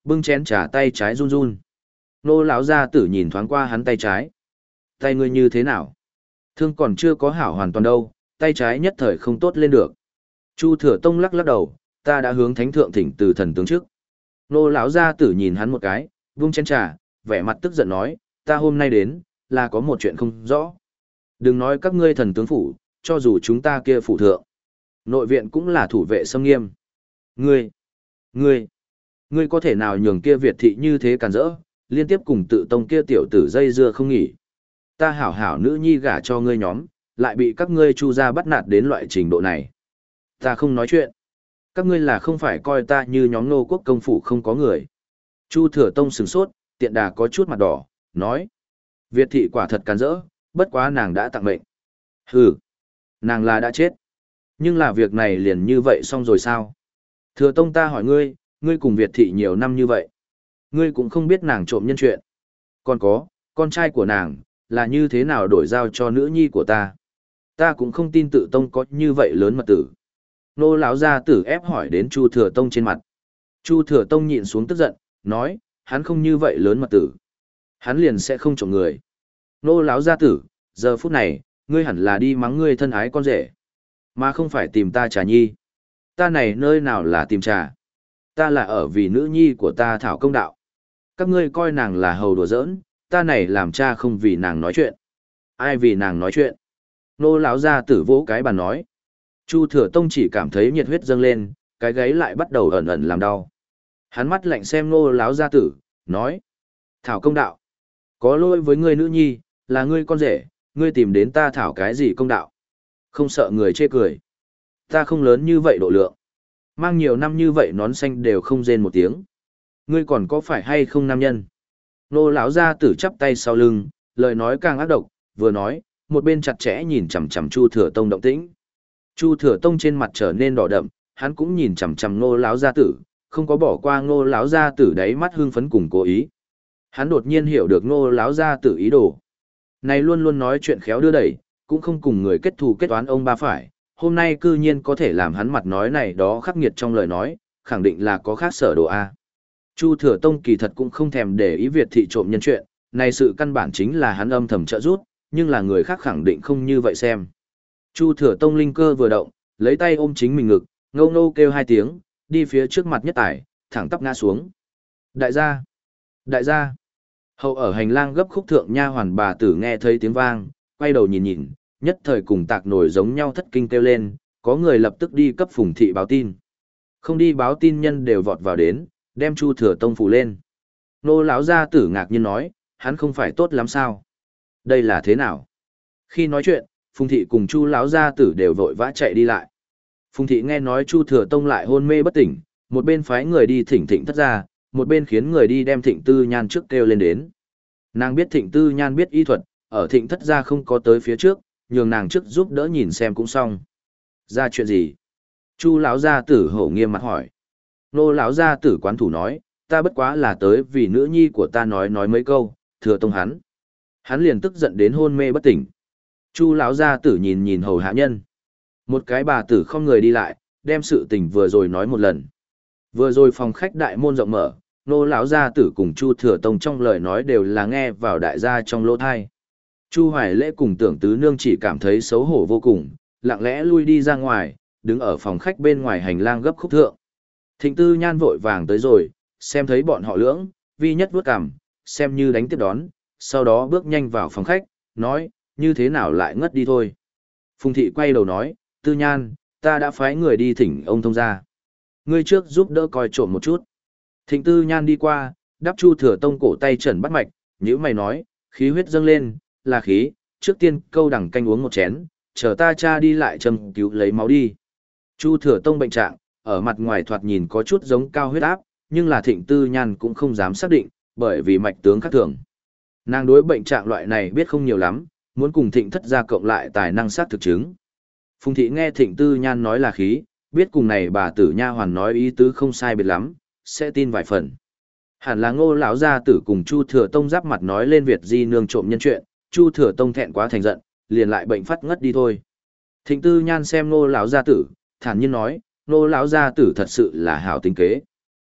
bưng chén trà tay trái run run. Nô lão gia tử nhìn thoáng qua hắn tay trái. Tay ngươi như thế nào? Thương còn chưa có hảo hoàn toàn đâu, tay trái nhất thời không tốt lên được. Chu Thừa Tông lắc lắc đầu, ta đã hướng thánh thượng thỉnh từ thần tướng trước. Nô lão gia tử nhìn hắn một cái, vung chén trà, vẻ mặt tức giận nói, ta hôm nay đến, là có một chuyện không rõ. Đừng nói các ngươi thần tướng phủ, cho dù chúng ta kia phủ thượng. Nội viện cũng là thủ vệ xâm nghiêm. Ngươi, ngươi, ngươi có thể nào nhường kia Việt thị như thế càn rỡ, liên tiếp cùng tự tông kia tiểu tử dây dưa không nghỉ. Ta hảo hảo nữ nhi gả cho ngươi nhóm, lại bị các ngươi chu gia bắt nạt đến loại trình độ này. Ta không nói chuyện. Các ngươi là không phải coi ta như nhóm nô quốc công phủ không có người. Chu Thừa Tông sửng sốt, tiện đà có chút mặt đỏ, nói. Việt thị quả thật càn rỡ, bất quá nàng đã tặng mệnh. Hừ, nàng là đã chết. Nhưng là việc này liền như vậy xong rồi sao? Thừa Tông ta hỏi ngươi, ngươi cùng Việt thị nhiều năm như vậy. Ngươi cũng không biết nàng trộm nhân chuyện. Còn có, con trai của nàng, là như thế nào đổi giao cho nữ nhi của ta. Ta cũng không tin tự tông có như vậy lớn mật tử. Nô lão gia tử ép hỏi đến Chu Thừa Tông trên mặt. Chu Thừa Tông nhịn xuống tức giận, nói, hắn không như vậy lớn mật tử. Hắn liền sẽ không trộm người. Nô lão gia tử, giờ phút này, ngươi hẳn là đi mắng ngươi thân ái con rể, mà không phải tìm ta trà nhi. Ta này nơi nào là tìm trà. Ta là ở vì nữ nhi của ta thảo công đạo. Các ngươi coi nàng là hầu đùa giỡn, ta này làm cha không vì nàng nói chuyện. Ai vì nàng nói chuyện? Nô lão gia tử vỗ cái bàn nói. Chu Thừa Tông chỉ cảm thấy nhiệt huyết dâng lên, cái gáy lại bắt đầu ẩn ẩn làm đau. Hắn mắt lạnh xem nô lão gia tử, nói. Thảo công đạo. Có lỗi với ngươi nữ nhi, là ngươi con rể, ngươi tìm đến ta thảo cái gì công đạo. Không sợ người chê cười. Ta không lớn như vậy độ lượng. Mang nhiều năm như vậy nón xanh đều không rên một tiếng. Ngươi còn có phải hay không nam nhân? Nô lão gia tử chắp tay sau lưng, lời nói càng ác độc, vừa nói, một bên chặt chẽ nhìn chằm chằm Chu Thừa Tông động tĩnh. Chu Thừa Tông trên mặt trở nên đỏ đậm, hắn cũng nhìn chằm chằm Nô lão gia tử, không có bỏ qua Nô lão gia tử đáy mắt hưng phấn cùng cố ý. Hắn đột nhiên hiểu được Nô lão gia tử ý đồ. Này luôn luôn nói chuyện khéo đưa đẩy, cũng không cùng người kết thù kết oán ông ba phải, hôm nay cư nhiên có thể làm hắn mặt nói này đó khắc nghiệt trong lời nói, khẳng định là có khác sở đồ A. Chu Thừa Tông kỳ thật cũng không thèm để ý Việt thị trộm nhân chuyện, này sự căn bản chính là hắn âm thầm trợ giúp, nhưng là người khác khẳng định không như vậy xem. Chu Thừa Tông linh cơ vừa động, lấy tay ôm chính mình ngực, ngâu ngâu kêu hai tiếng, đi phía trước mặt nhất tải, thẳng tắp ngã xuống. Đại gia! Đại gia! Hậu ở hành lang gấp khúc thượng nha hoàn bà tử nghe thấy tiếng vang, quay đầu nhìn nhìn, nhất thời cùng tạc nổi giống nhau thất kinh kêu lên, có người lập tức đi cấp Phùng thị báo tin. Không đi báo tin nhân đều vọt vào đến, đem Chu Thừa Tông phủ lên. Nô lão gia tử ngạc nhiên nói, hắn không phải tốt lắm sao? Đây là thế nào? Khi nói chuyện, Phùng thị cùng Chu lão gia tử đều vội vã chạy đi lại. Phùng thị nghe nói Chu Thừa Tông lại hôn mê bất tỉnh, một bên phái người đi thỉnh Thịnh Thất gia, một bên khiến người đi đem Thịnh Tư Nhan trước kêu lên đến. Nàng biết Thịnh Tư Nhan biết y thuật, ở Thịnh Thất gia không có tới phía trước, nhường nàng trước giúp đỡ nhìn xem cũng xong. Ra chuyện gì? Chu lão gia tử hổ nghiêm mặt hỏi. Nô lão gia tử quán thủ nói, ta bất quá là tới vì nữ nhi của ta nói nói mấy câu, Thừa Tông hắn. Hắn liền tức giận đến hôn mê bất tỉnh. Chu lão gia tử nhìn nhìn hầu hạ nhân. Một cái bà tử không người đi lại, đem sự tình vừa rồi nói một lần. Vừa rồi phòng khách đại môn rộng mở, nô lão gia tử cùng Chu Thừa Tông trong lời nói đều là nghe vào đại gia trong lỗ thai. Chu Hoài Lễ cùng Tưởng Tứ Nương chỉ cảm thấy xấu hổ vô cùng, lặng lẽ lui đi ra ngoài, đứng ở phòng khách bên ngoài hành lang gấp khúc thượng. Thịnh Tư Nhan vội vàng tới rồi, xem thấy bọn họ lưỡng, vi nhất vuốt cằm, xem như đánh tiếp đón, sau đó bước nhanh vào phòng khách, nói, như thế nào lại ngất đi thôi. Phùng thị quay đầu nói, Tư Nhan, ta đã phái người đi thỉnh ông thông gia. Ngươi trước giúp đỡ coi trộm một chút. Thịnh Tư Nhan đi qua, đắp Chu Thừa Tông cổ tay trần bắt mạch, nhữ mày nói, khí huyết dâng lên, là khí, trước tiên câu đằng canh uống một chén, chờ ta cha đi lại châm cứu lấy máu đi. Chu Thừa Tông bệnh trạng, ở mặt ngoài thoạt nhìn có chút giống cao huyết áp, nhưng là Thịnh Tư Nhan cũng không dám xác định, bởi vì mạch tướng khác thường. Nàng đối bệnh trạng loại này biết không nhiều lắm, muốn cùng Thịnh Thất gia cộng lại tài năng xác thực chứng. Phùng thị nghe Thịnh Tư Nhan nói là khí, biết cùng này bà tử nha hoàn nói ý tứ không sai biệt lắm, sẽ tin vài phần. Hẳn là Ngô lão gia tử cùng Chu Thừa Tông giáp mặt nói lên Việt Di nương trộm nhân chuyện, Chu Thừa Tông thẹn quá thành giận, liền lại bệnh phát ngất đi thôi. Thịnh Tư Nhan xem Ngô lão gia tử, thản nhiên nói, Ngô lão gia tử thật sự là hảo tính kế.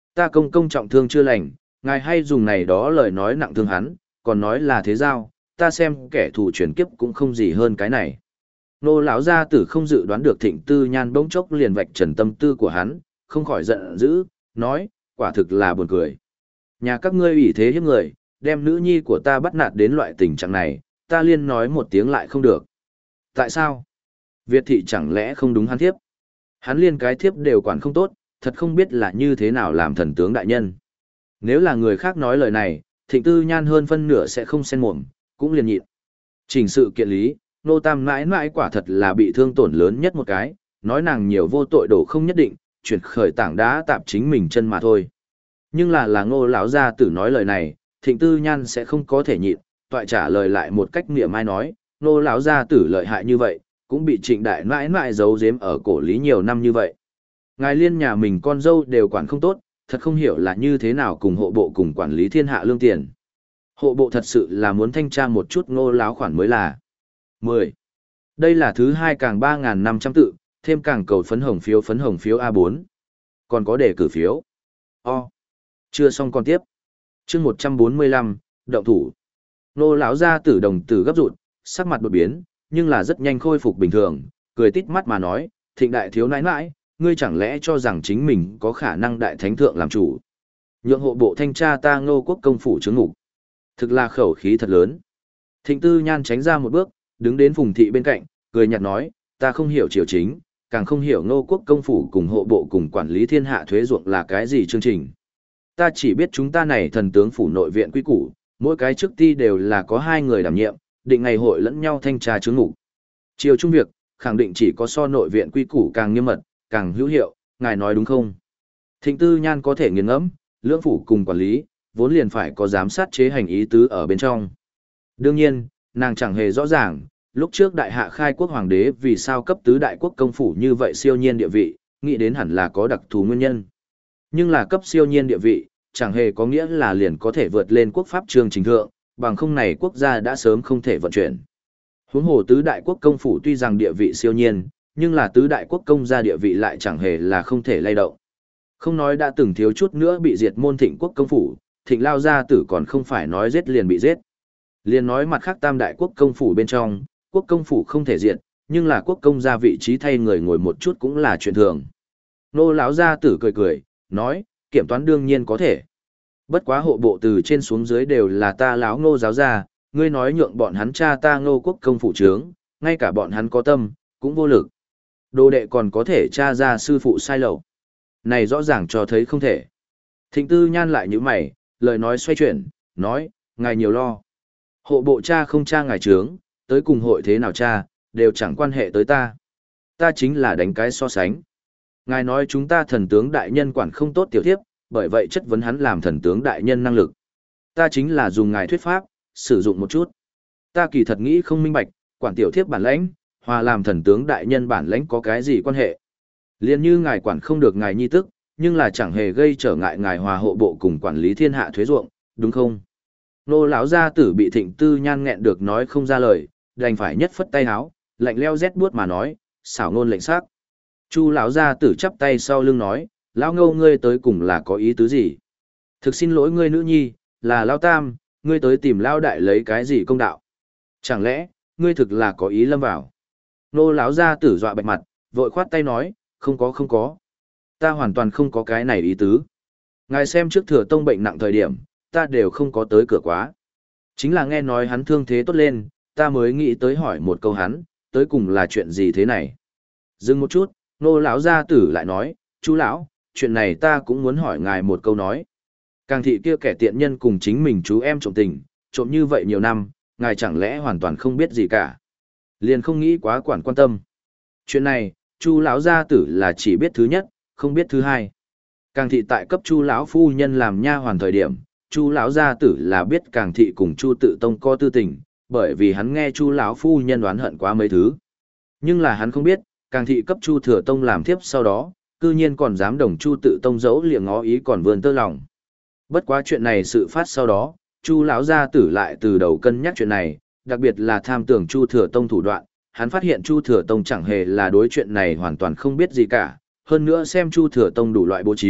Ta công công trọng thương chưa lành, ngài hay dùng này đó lời nói nặng thương hắn, còn nói là thế giao, ta xem kẻ thù chuyển kiếp cũng không gì hơn cái này. Nô lão gia tử không dự đoán được Thịnh Tư Nhan bỗng chốc liền vạch trần tâm tư của hắn, không khỏi giận dữ, nói, quả thực là buồn cười. Nhà các ngươi ủy thế hiếp người, đem nữ nhi của ta bắt nạt đến loại tình trạng này, ta liên nói một tiếng lại không được. Tại sao? Việt thị chẳng lẽ không đúng hắn thiếp? Hắn liên cái thiếp đều quản không tốt, thật không biết là như thế nào làm thần tướng đại nhân. Nếu là người khác nói lời này, Thịnh Tư Nhan hơn phân nửa sẽ không xen mồm, cũng liền nhịn. Trình sự kiện lý, nô tam mãi mãi quả thật là bị thương tổn lớn nhất một cái, nói nàng nhiều vô tội đổ không nhất định, chuyển khởi tảng đá tạp chính mình chân mà thôi. Nhưng là là ngô lão gia tử nói lời này, Thịnh Tư Nhan sẽ không có thể nhịn, toại trả lời lại một cách mỉa mai nói, ngô lão gia tử lợi hại như vậy, cũng bị Trịnh đại mãi mãi giấu giếm ở cổ lý nhiều năm như vậy. Ngài liên nhà mình con dâu đều quản không tốt, thật không hiểu là như thế nào cùng hộ bộ cùng quản lý thiên hạ lương tiền. Hộ bộ thật sự là muốn thanh tra một chút ngô láo khoản mới là. mười. Đây là thứ hai càng ba nghìn năm trăm tự, thêm càng cầu phấn hồng phiếu phấn hồng phiếu a bốn. Còn có đề cử phiếu. O. Chưa xong còn tiếp. chương một trăm bốn mươi lăm, động thủ. Nô lão ra tử đồng tử gấp rụt, sắc mặt đột biến, nhưng là rất nhanh khôi phục bình thường, cười tít mắt mà nói, Thịnh đại thiếu nãi nãi, ngươi chẳng lẽ cho rằng chính mình có khả năng đại thánh thượng làm chủ. Nhượng hộ bộ thanh tra ta Ngô quốc công phủ chướng ngục. Thực là khẩu khí thật lớn. Thịnh Tư Nhan tránh ra một bước, đứng đến Phùng thị bên cạnh, cười nhạt nói, ta không hiểu triều chính, càng không hiểu Ngô quốc công phủ cùng hộ bộ cùng quản lý thiên hạ thuế ruộng là cái gì chương trình. Ta chỉ biết chúng ta này thần tướng phủ nội viện quy củ, mỗi cái chức ti đều là có hai người đảm nhiệm, định ngày hội lẫn nhau thanh tra chướng ngục. Triều trung việc, khẳng định chỉ có so nội viện quy củ càng nghiêm mật, càng hữu hiệu, ngài nói đúng không? Thịnh Tư Nhan có thể nghiền ngẫm, lưỡng phủ cùng quản lý, vốn liền phải có giám sát chế hành ý tứ ở bên trong. Đương nhiên, nàng chẳng hề rõ ràng, lúc trước đại hạ khai quốc hoàng đế vì sao cấp tứ đại quốc công phủ như vậy siêu nhiên địa vị, nghĩ đến hẳn là có đặc thù nguyên nhân. Nhưng là cấp siêu nhiên địa vị, chẳng hề có nghĩa là liền có thể vượt lên quốc pháp trường chính thượng, bằng không này quốc gia đã sớm không thể vận chuyển. Huống hồ tứ đại quốc công phủ tuy rằng địa vị siêu nhiên, nhưng là tứ đại quốc công gia địa vị lại chẳng hề là không thể lay động. Không nói đã từng thiếu chút nữa bị diệt môn Thịnh quốc công phủ, Thịnh lao gia tử còn không phải nói giết liền bị giết. Liền nói mặt khác tam đại quốc công phủ bên trong, quốc công phủ không thể diệt, nhưng là quốc công gia vị trí thay người ngồi một chút cũng là chuyện thường. Nô lão gia tử cười cười, nói, kiểm toán đương nhiên có thể. Bất quá hộ bộ từ trên xuống dưới đều là ta lão Ngô giáo gia, ngươi nói nhượng bọn hắn cha ta Ngô quốc công phủ trướng, ngay cả bọn hắn có tâm, cũng vô lực. Đồ đệ còn có thể tra ra sư phụ sai lậu. Này rõ ràng cho thấy không thể. Thịnh Tư Nhan lại như mày, lời nói xoay chuyển, nói, ngài nhiều lo. Hộ bộ cha không cha ngài trướng, tới cùng hội thế nào cha, đều chẳng quan hệ tới ta. Ta chính là đánh cái so sánh. Ngài nói chúng ta thần tướng đại nhân quản không tốt tiểu thiếp, bởi vậy chất vấn hắn làm thần tướng đại nhân năng lực. Ta chính là dùng ngài thuyết pháp, sử dụng một chút. Ta kỳ thật nghĩ không minh bạch, quản tiểu thiếp bản lãnh, hòa làm thần tướng đại nhân bản lãnh có cái gì quan hệ. Liên như ngài quản không được ngài nhi tức, nhưng là chẳng hề gây trở ngại ngài hòa hộ bộ cùng quản lý thiên hạ thuế ruộng, đúng không? Nô lão gia tử bị Thịnh Tư Nhan nghẹn được nói không ra lời, đành phải nhất phất tay háo, lạnh leo rét buốt mà nói, xảo ngôn lệnh xác. Chu lão gia tử chắp tay sau lưng nói, lão Ngô ngươi tới cùng là có ý tứ gì? Thực xin lỗi ngươi nữ nhi, là lão tam, ngươi tới tìm lão đại lấy cái gì công đạo? Chẳng lẽ, ngươi thực là có ý lâm vào? Nô lão gia tử dọa bạch mặt, vội khoát tay nói, không có không có. Ta hoàn toàn không có cái này ý tứ. Ngài xem trước thừa tông bệnh nặng thời điểm, ta đều không có tới cửa quá. Chính là nghe nói hắn thương thế tốt lên, ta mới nghĩ tới hỏi một câu hắn, tới cùng là chuyện gì thế này. Dừng một chút, nô lão gia tử lại nói, chú lão, chuyện này ta cũng muốn hỏi ngài một câu nói. Càng thị kia kẻ tiện nhân cùng chính mình chú em trộm tình, trộm như vậy nhiều năm, ngài chẳng lẽ hoàn toàn không biết gì cả. Liền không nghĩ quá quản quan tâm. Chuyện này, Chu lão gia tử là chỉ biết thứ nhất, không biết thứ hai. Càng thị tại cấp Chu lão phu nhân làm nha hoàn thời điểm, Chu lão gia tử là biết Càng thị cùng Chu Tự Tông có tư tình, bởi vì hắn nghe Chu lão phu nhân đoán hận quá mấy thứ. Nhưng là hắn không biết, Càng thị cấp Chu Thừa Tông làm thiếp sau đó, cư nhiên còn dám đồng Chu Tự Tông dẫu liệng ngó ý còn vươn tơ lòng. Bất quá chuyện này sự phát sau đó, Chu lão gia tử lại từ đầu cân nhắc chuyện này, đặc biệt là tham tưởng Chu Thừa Tông thủ đoạn, hắn phát hiện Chu Thừa Tông chẳng hề là đối chuyện này hoàn toàn không biết gì cả, hơn nữa xem Chu Thừa Tông đủ loại bố trí,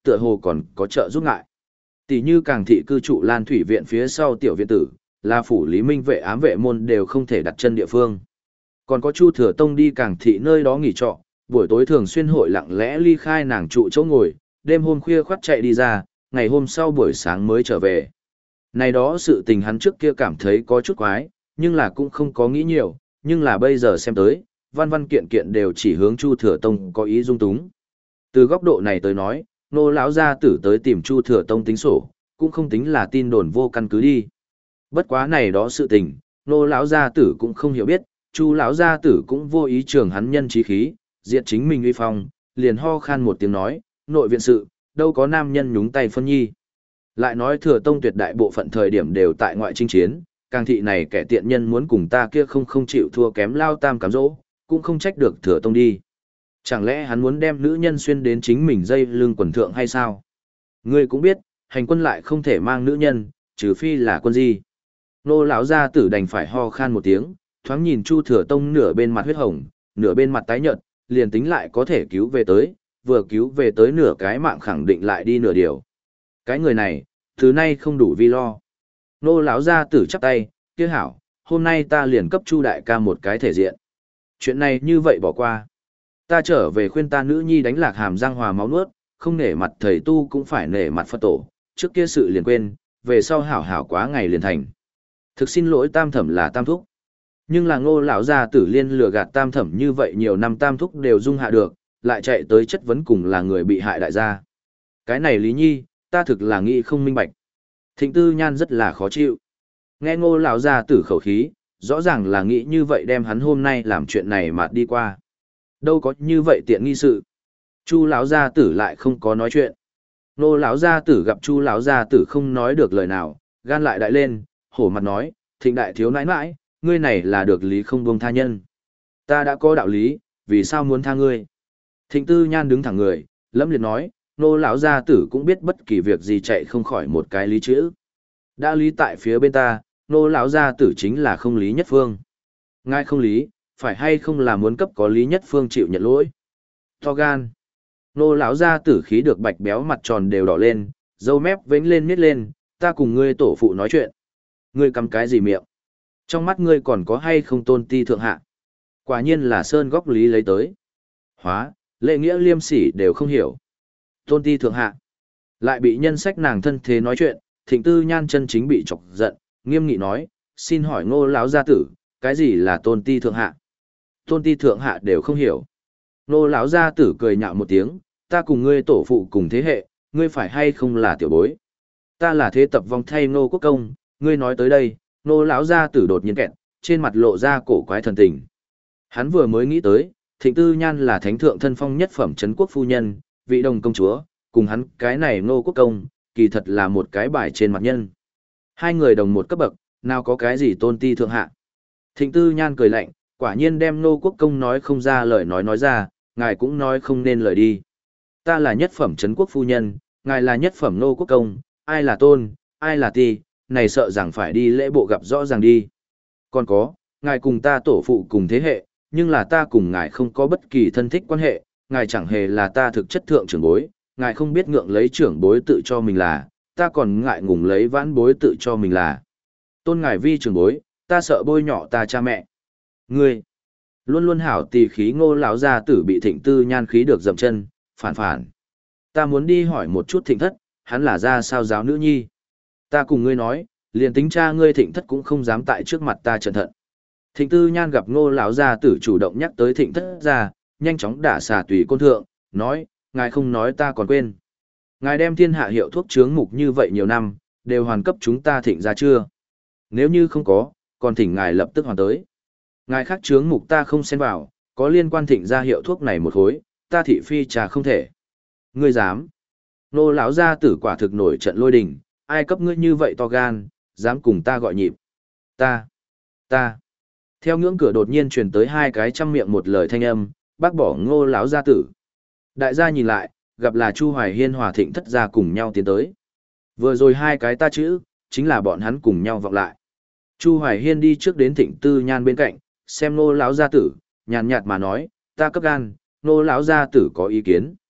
tựa hồ còn có trợ giúp ngại. Tỷ như Càng thị cư trụ Lan Thủy viện phía sau tiểu viện tử, là phủ Lý Minh vệ ám vệ môn đều không thể đặt chân địa phương. Còn có Chu Thừa Tông đi Càng thị nơi đó nghỉ trọ, buổi tối thường xuyên hội lặng lẽ ly khai nàng trụ chỗ ngồi, đêm hôm khuya khoắt chạy đi ra, ngày hôm sau buổi sáng mới trở về. Này đó sự tình hắn trước kia cảm thấy có chút quái, nhưng là cũng không có nghĩ nhiều, nhưng là bây giờ xem tới, văn văn kiện kiện đều chỉ hướng Chu Thừa Tông có ý dung túng. Từ góc độ này tới nói, nô lão gia tử tới tìm Chu Thừa Tông tính sổ, cũng không tính là tin đồn vô căn cứ đi. Bất quá này đó sự tình, nô lão gia tử cũng không hiểu biết, Chu lão gia tử cũng vô ý trường hắn nhân trí khí, diệt chính mình uy phong, liền ho khan một tiếng nói, nội viện sự, đâu có nam nhân nhúng tay phân nhi. Lại nói Thừa Tông tuyệt đại bộ phận thời điểm đều tại ngoại chinh chiến, Càng thị này kẻ tiện nhân muốn cùng ta kia không không chịu thua kém lao tam cám dỗ, cũng không trách được Thừa Tông đi. Chẳng lẽ hắn muốn đem nữ nhân xuyên đến chính mình dây lưng quần thượng hay sao? Ngươi cũng biết, hành quân lại không thể mang nữ nhân, trừ phi là quân gì. Nô lão gia tử đành phải ho khan một tiếng, thoáng nhìn Chu Thừa Tông nửa bên mặt huyết hồng, nửa bên mặt tái nhợt, liền tính lại có thể cứu về tới, vừa cứu về tới nửa cái mạng khẳng định lại đi nửa điều. Cái người này, thứ nay không đủ vi lo. Nô lão gia tử chắp tay, kia hảo, hôm nay ta liền cấp Chu đại ca một cái thể diện. Chuyện này như vậy bỏ qua. Ta trở về khuyên ta nữ nhi đánh lạc hàm răng hòa máu nuốt, không nể mặt thầy tu cũng phải nể mặt Phật tổ, trước kia sự liền quên, về sau hảo hảo quá ngày liền thành. Thực xin lỗi tam thẩm là tam thúc. Nhưng là ngô lão gia tử liên lừa gạt tam thẩm như vậy nhiều năm tam thúc đều dung hạ được, lại chạy tới chất vấn cùng là người bị hại đại gia. Cái này Lý Nhi, ta thực là nghĩ không minh bạch. Thịnh Tư Nhan rất là khó chịu. Nghe ngô lão gia tử khẩu khí, rõ ràng là nghĩ như vậy đem hắn hôm nay làm chuyện này mà đi qua. Đâu có như vậy tiện nghi sự. Chu lão gia tử lại không có nói chuyện. Ngô lão gia tử gặp Chu lão gia tử không nói được lời nào, gan lại đại lên, hổ mặt nói, Thịnh đại thiếu nãi nãi, ngươi này là được lý không buông tha nhân. Ta đã có đạo lý, vì sao muốn tha ngươi? Thịnh Tư Nhan đứng thẳng người, lâm liệt nói, nô lão gia tử cũng biết bất kỳ việc gì chạy không khỏi một cái lý chữ. Đã lý tại phía bên ta, nô lão gia tử chính là không lý nhất phương. Ngài không lý, phải hay không là muốn cấp có lý nhất phương chịu nhận lỗi. To gan. Nô lão gia tử khí được bạch béo mặt tròn đều đỏ lên, dâu mép vểnh lên miết lên, ta cùng ngươi tổ phụ nói chuyện. Ngươi cắm cái gì miệng? Trong mắt ngươi còn có hay không tôn ti thượng hạ? Quả nhiên là sơn góc lý lấy tới. Hóa, lệ nghĩa liêm sỉ đều không hiểu. Tôn ti thượng hạ. Lại bị nhân sách nàng thân thế nói chuyện, Thịnh Tư Nhan chân chính bị chọc giận, nghiêm nghị nói, xin hỏi ngô lão gia tử, cái gì là tôn ti thượng hạ? Tôn ti thượng hạ đều không hiểu. Ngô lão gia tử cười nhạo một tiếng, ta cùng ngươi tổ phụ cùng thế hệ, ngươi phải hay không là tiểu bối? Ta là thế tập vong thay Ngô Quốc Công, ngươi nói tới đây, Ngô lão gia tử đột nhiên kẹt, trên mặt lộ ra cổ quái thần tình. Hắn vừa mới nghĩ tới, Thịnh Tư Nhan là thánh thượng thân phong nhất phẩm trấn quốc phu nhân, vị đồng công chúa, cùng hắn cái này Ngô Quốc Công, kỳ thật là một cái bài trên mặt nhân. Hai người đồng một cấp bậc, nào có cái gì tôn ti thượng hạ. Thịnh Tư Nhan cười lạnh, quả nhiên đem Ngô Quốc Công nói không ra lời nói nói ra, ngài cũng nói không nên lời đi. Ta là nhất phẩm trấn quốc phu nhân, ngài là nhất phẩm Ngô Quốc Công, ai là tôn, ai là ti, này sợ rằng phải đi lễ bộ gặp rõ ràng đi. Còn có, ngài cùng ta tổ phụ cùng thế hệ, nhưng là ta cùng ngài không có bất kỳ thân thích quan hệ, ngài chẳng hề là ta thực chất thượng trưởng bối, ngài không biết ngượng lấy trưởng bối tự cho mình là, ta còn ngại ngùng lấy vãn bối tự cho mình là. Tôn ngài vi trưởng bối, ta sợ bôi nhọ ta cha mẹ. Ngươi, luôn luôn hảo tỳ khí Ngô lão gia tử bị Thịnh Tư Nhan khí được dậm chân, phản phản. Ta muốn đi hỏi một chút Thịnh thất, hắn là ra sao giáo nữ nhi. Ta cùng ngươi nói, liền tính cha ngươi Thịnh thất cũng không dám tại trước mặt ta cẩn thận. Thịnh Tư Nhan gặp Ngô lão gia tử chủ động nhắc tới Thịnh thất ra, nhanh chóng đả xà tùy côn thượng, nói, ngài không nói ta còn quên. Ngài đem thiên hạ hiệu thuốc chướng mục như vậy nhiều năm, đều hoàn cấp chúng ta Thịnh ra chưa? Nếu như không có, còn thỉnh ngài lập tức hoàn tới. Ngài khác chướng mục ta không xen vào, có liên quan Thịnh ra hiệu thuốc này một khối, ta thị phi trà không thể. Ngươi dám? Ngô lão gia tử quả thực nổi trận lôi đình, ai cấp ngươi như vậy to gan, dám cùng ta gọi nhịp. Ta, ta. Theo ngưỡng cửa đột nhiên truyền tới hai cái trăm miệng một lời thanh âm, bác bỏ Ngô lão gia tử. Đại gia nhìn lại, gặp là Chu Hoài Hiên hòa Thịnh thất gia cùng nhau tiến tới. Vừa rồi hai cái ta chữ, chính là bọn hắn cùng nhau vọng lại. Chu Hoài Hiên đi trước đến Thịnh Tư Nhan bên cạnh, xem Ngô lão gia tử, nhàn nhạt mà nói, ta cấp gan, Ngô lão gia tử có ý kiến.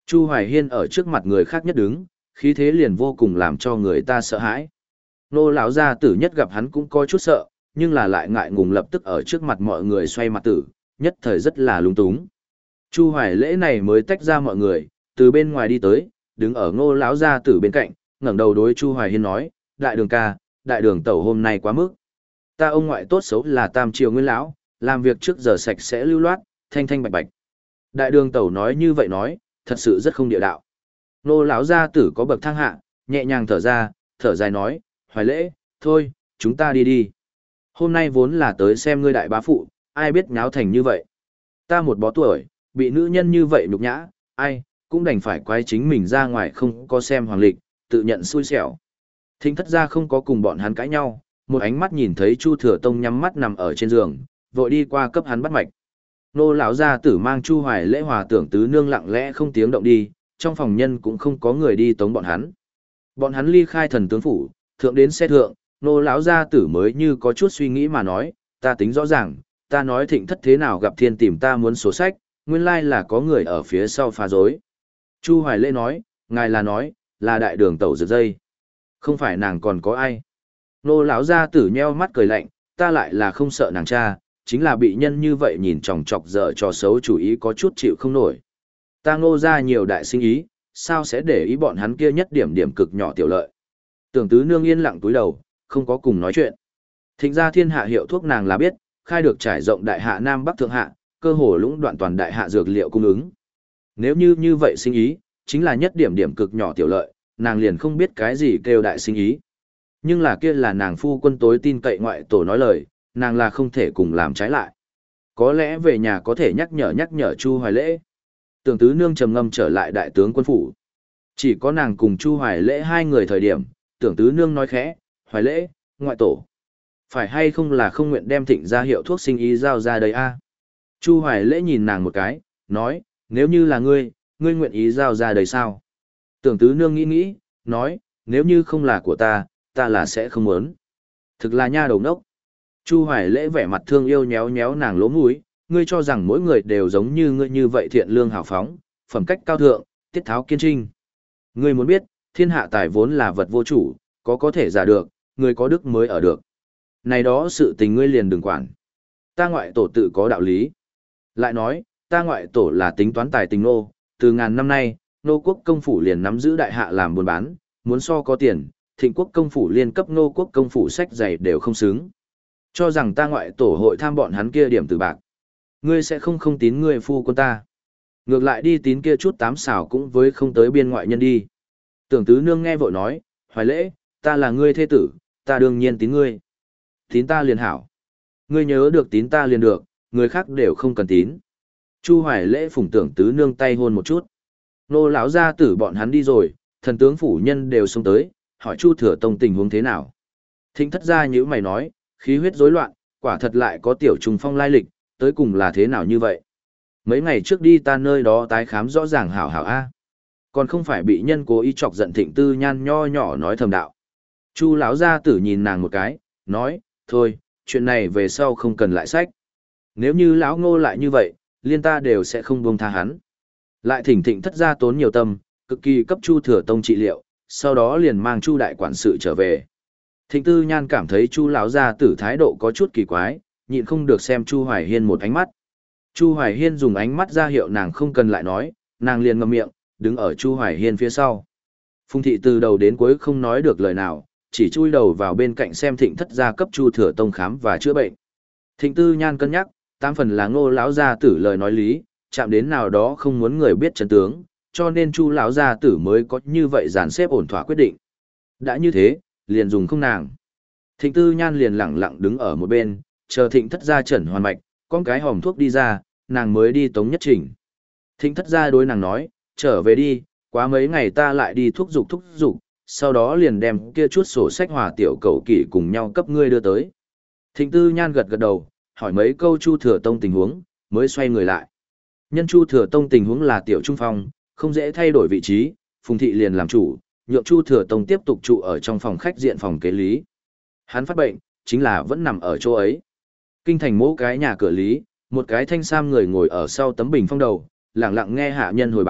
Chu Hoài Hiên ở trước mặt người khác nhất đứng, khí thế liền vô cùng làm cho người ta sợ hãi. Nô lão gia tử nhất gặp hắn cũng có chút sợ, nhưng là lại ngại ngùng lập tức ở trước mặt mọi người xoay mặt tử, nhất thời rất là lung túng. Chu Hoài Lễ này mới tách ra mọi người, từ bên ngoài đi tới, đứng ở Ngô lão gia tử bên cạnh, ngẩng đầu đối Chu Hoài Hiên nói, đại đường ca, đại đường tẩu hôm nay quá mức. Ta ông ngoại tốt xấu là tam triều nguyên lão, làm việc trước giờ sạch sẽ lưu loát, thanh thanh bạch bạch. Đại đường tẩu nói như vậy nói, thật sự rất không địa đạo. Nô lão gia tử có bậc thang hạ, nhẹ nhàng thở ra, thở dài nói, Hoài Lễ, thôi, chúng ta đi đi. Hôm nay vốn là tới xem ngươi đại bá phụ, ai biết nháo thành như vậy. Ta một bó tuổi, bị nữ nhân như vậy nhục nhã, ai, cũng đành phải quay chính mình ra ngoài không có xem hoàng lịch, tự nhận xui xẻo. Thính thất ra không có cùng bọn hắn cãi nhau, một ánh mắt nhìn thấy Chu Thừa Tông nhắm mắt nằm ở trên giường, vội đi qua cấp hắn bắt mạch. Nô lão gia tử mang Chu Hoài Lễ hòa tưởng tứ nương lặng lẽ không tiếng động đi, trong phòng nhân cũng không có người đi tống bọn hắn. Bọn hắn ly khai thần tướng phủ, thượng đến xe thượng, nô lão gia tử mới như có chút suy nghĩ mà nói, ta tính rõ ràng, ta nói thịnh thất thế nào gặp thiên tìm ta muốn sổ sách, nguyên lai là có người ở phía sau phá rối. Chu Hoài Lễ nói, ngài là nói, là đại đường tẩu giật dây. Không phải nàng còn có ai. Nô lão gia tử nheo mắt cười lạnh, ta lại là không sợ nàng cha, chính là bị nhân như vậy nhìn chòng chọc dở trò xấu chủ ý có chút chịu không nổi. Ta ngô ra nhiều đại sinh ý, sao sẽ để ý bọn hắn kia nhất điểm điểm cực nhỏ tiểu lợi. Tưởng tứ nương yên lặng túi đầu, không có cùng nói chuyện. Thịnh ra thiên hạ hiệu thuốc nàng là biết, khai được trải rộng đại hạ Nam Bắc Thượng Hạ, cơ hồ lũng đoạn toàn đại hạ dược liệu cung ứng. Nếu như như vậy sinh ý, chính là nhất điểm điểm cực nhỏ tiểu lợi, nàng liền không biết cái gì kêu đại sinh ý. Nhưng là kia là nàng phu quân tối tin cậy ngoại tổ nói lời, nàng là không thể cùng làm trái lại. Có lẽ về nhà có thể nhắc nhở nhắc nhở Chu Hoài Lễ. Tưởng tứ nương trầm ngâm trở lại đại tướng quân phủ. Chỉ có nàng cùng Chu Hoài Lễ hai người thời điểm, tưởng tứ nương nói khẽ, Hoài Lễ, ngoại tổ. Phải hay không là không nguyện đem thịnh ra hiệu thuốc sinh ý giao ra đây a? Chu Hoài Lễ nhìn nàng một cái, nói, nếu như là ngươi, ngươi nguyện ý giao ra đây sao? Tưởng tứ nương nghĩ nghĩ, nói, nếu như không là của ta, ta là sẽ không muốn. Thực là nha đầu nốc. Chu Hoài Lễ vẻ mặt thương yêu nhéo nhéo nàng lỗ mũi, ngươi cho rằng mỗi người đều giống như ngươi như vậy thiện lương hào phóng, phẩm cách cao thượng, tiết tháo kiên trinh. Ngươi muốn biết, thiên hạ tài vốn là vật vô chủ, có có thể giả được, người có đức mới ở được. Này đó sự tình ngươi liền đừng quản. Ta ngoại tổ tự có đạo lý. Lại nói, ta ngoại tổ là tính toán tài tình nô, từ ngàn năm nay, nô quốc công phủ liền nắm giữ đại hạ làm buôn bán, muốn so có tiền, thịnh quốc công phủ liên cấp nô quốc công phủ sách giày đều không xứng. Cho rằng ta ngoại tổ hội tham bọn hắn kia điểm từ bạc. Ngươi sẽ không không tín ngươi phu quân ta. Ngược lại đi tín kia chút tám xảo cũng với không tới biên ngoại nhân đi. Tưởng tứ nương nghe vội nói, Hoài Lễ, ta là ngươi thê tử, ta đương nhiên tín ngươi. Tín ta liền hảo. Ngươi nhớ được tín ta liền được, người khác đều không cần tín. Chu Hoài Lễ phủng tưởng tứ nương tay hôn một chút. Nô lão gia tử bọn hắn đi rồi, thần tướng phủ nhân đều xông tới, hỏi Chu Thừa Tông tình huống thế nào. Thịnh thất gia như mày nói, khí huyết rối loạn, quả thật lại có tiểu trùng phong lai lịch, tới cùng là thế nào như vậy. Mấy ngày trước đi ta nơi đó tái khám rõ ràng hảo hảo a, còn không phải bị nhân cố ý chọc giận Thịnh Tư Nhan nho nhỏ nói thầm đạo. Chu lão gia tử nhìn nàng một cái, nói, thôi, chuyện này về sau không cần lại sách. Nếu như lão Ngô lại như vậy, liên ta đều sẽ không buông tha hắn. Lại thỉnh Thịnh thất gia tốn nhiều tâm, cực kỳ cấp Chu Thừa Tông trị liệu, sau đó liền mang Chu đại quản sự trở về. Thịnh Tư Nhan cảm thấy Chu lão gia tử thái độ có chút kỳ quái, nhịn không được xem Chu Hoài Hiên một ánh mắt. Chu Hoài Hiên dùng ánh mắt ra hiệu nàng không cần lại nói, nàng liền ngậm miệng, đứng ở Chu Hoài Hiên phía sau. Phùng thị từ đầu đến cuối không nói được lời nào, chỉ chui đầu vào bên cạnh xem Thịnh thất gia cấp Chu Thừa Tông khám và chữa bệnh. Thịnh Tư Nhan cân nhắc, tám phần là Ngô lão gia tử lời nói lý, chạm đến nào đó không muốn người biết chân tướng, cho nên Chu lão gia tử mới có như vậy dàn xếp ổn thỏa quyết định. Đã như thế, liền dùng không nàng. Thịnh Tư Nhan liền lặng lặng đứng ở một bên, chờ Thịnh thất gia chẩn hoàn mạch, con cái hòm thuốc đi ra, nàng mới đi tống nhất trình. Thịnh thất gia đối nàng nói, trở về đi, quá mấy ngày ta lại đi thuốc dục thuốc dục, sau đó liền đem kia chút sổ sách hòa tiểu cầu kỷ cùng nhau cấp ngươi đưa tới. Thịnh Tư Nhan gật gật đầu, hỏi mấy câu Chu Thừa Tông tình huống, mới xoay người lại. Nhân Chu Thừa Tông tình huống là tiểu trung phong, không dễ thay đổi vị trí, Phùng thị liền làm chủ, nhượng Chu Thừa Tông tiếp tục trụ ở trong phòng khách diện phòng kế lý. Hắn phát bệnh, chính là vẫn nằm ở chỗ ấy. Kinh thành mỗi cái nhà cửa lý, một cái thanh sam người ngồi ở sau tấm bình phong đầu, lặng lặng nghe hạ nhân hồi báo,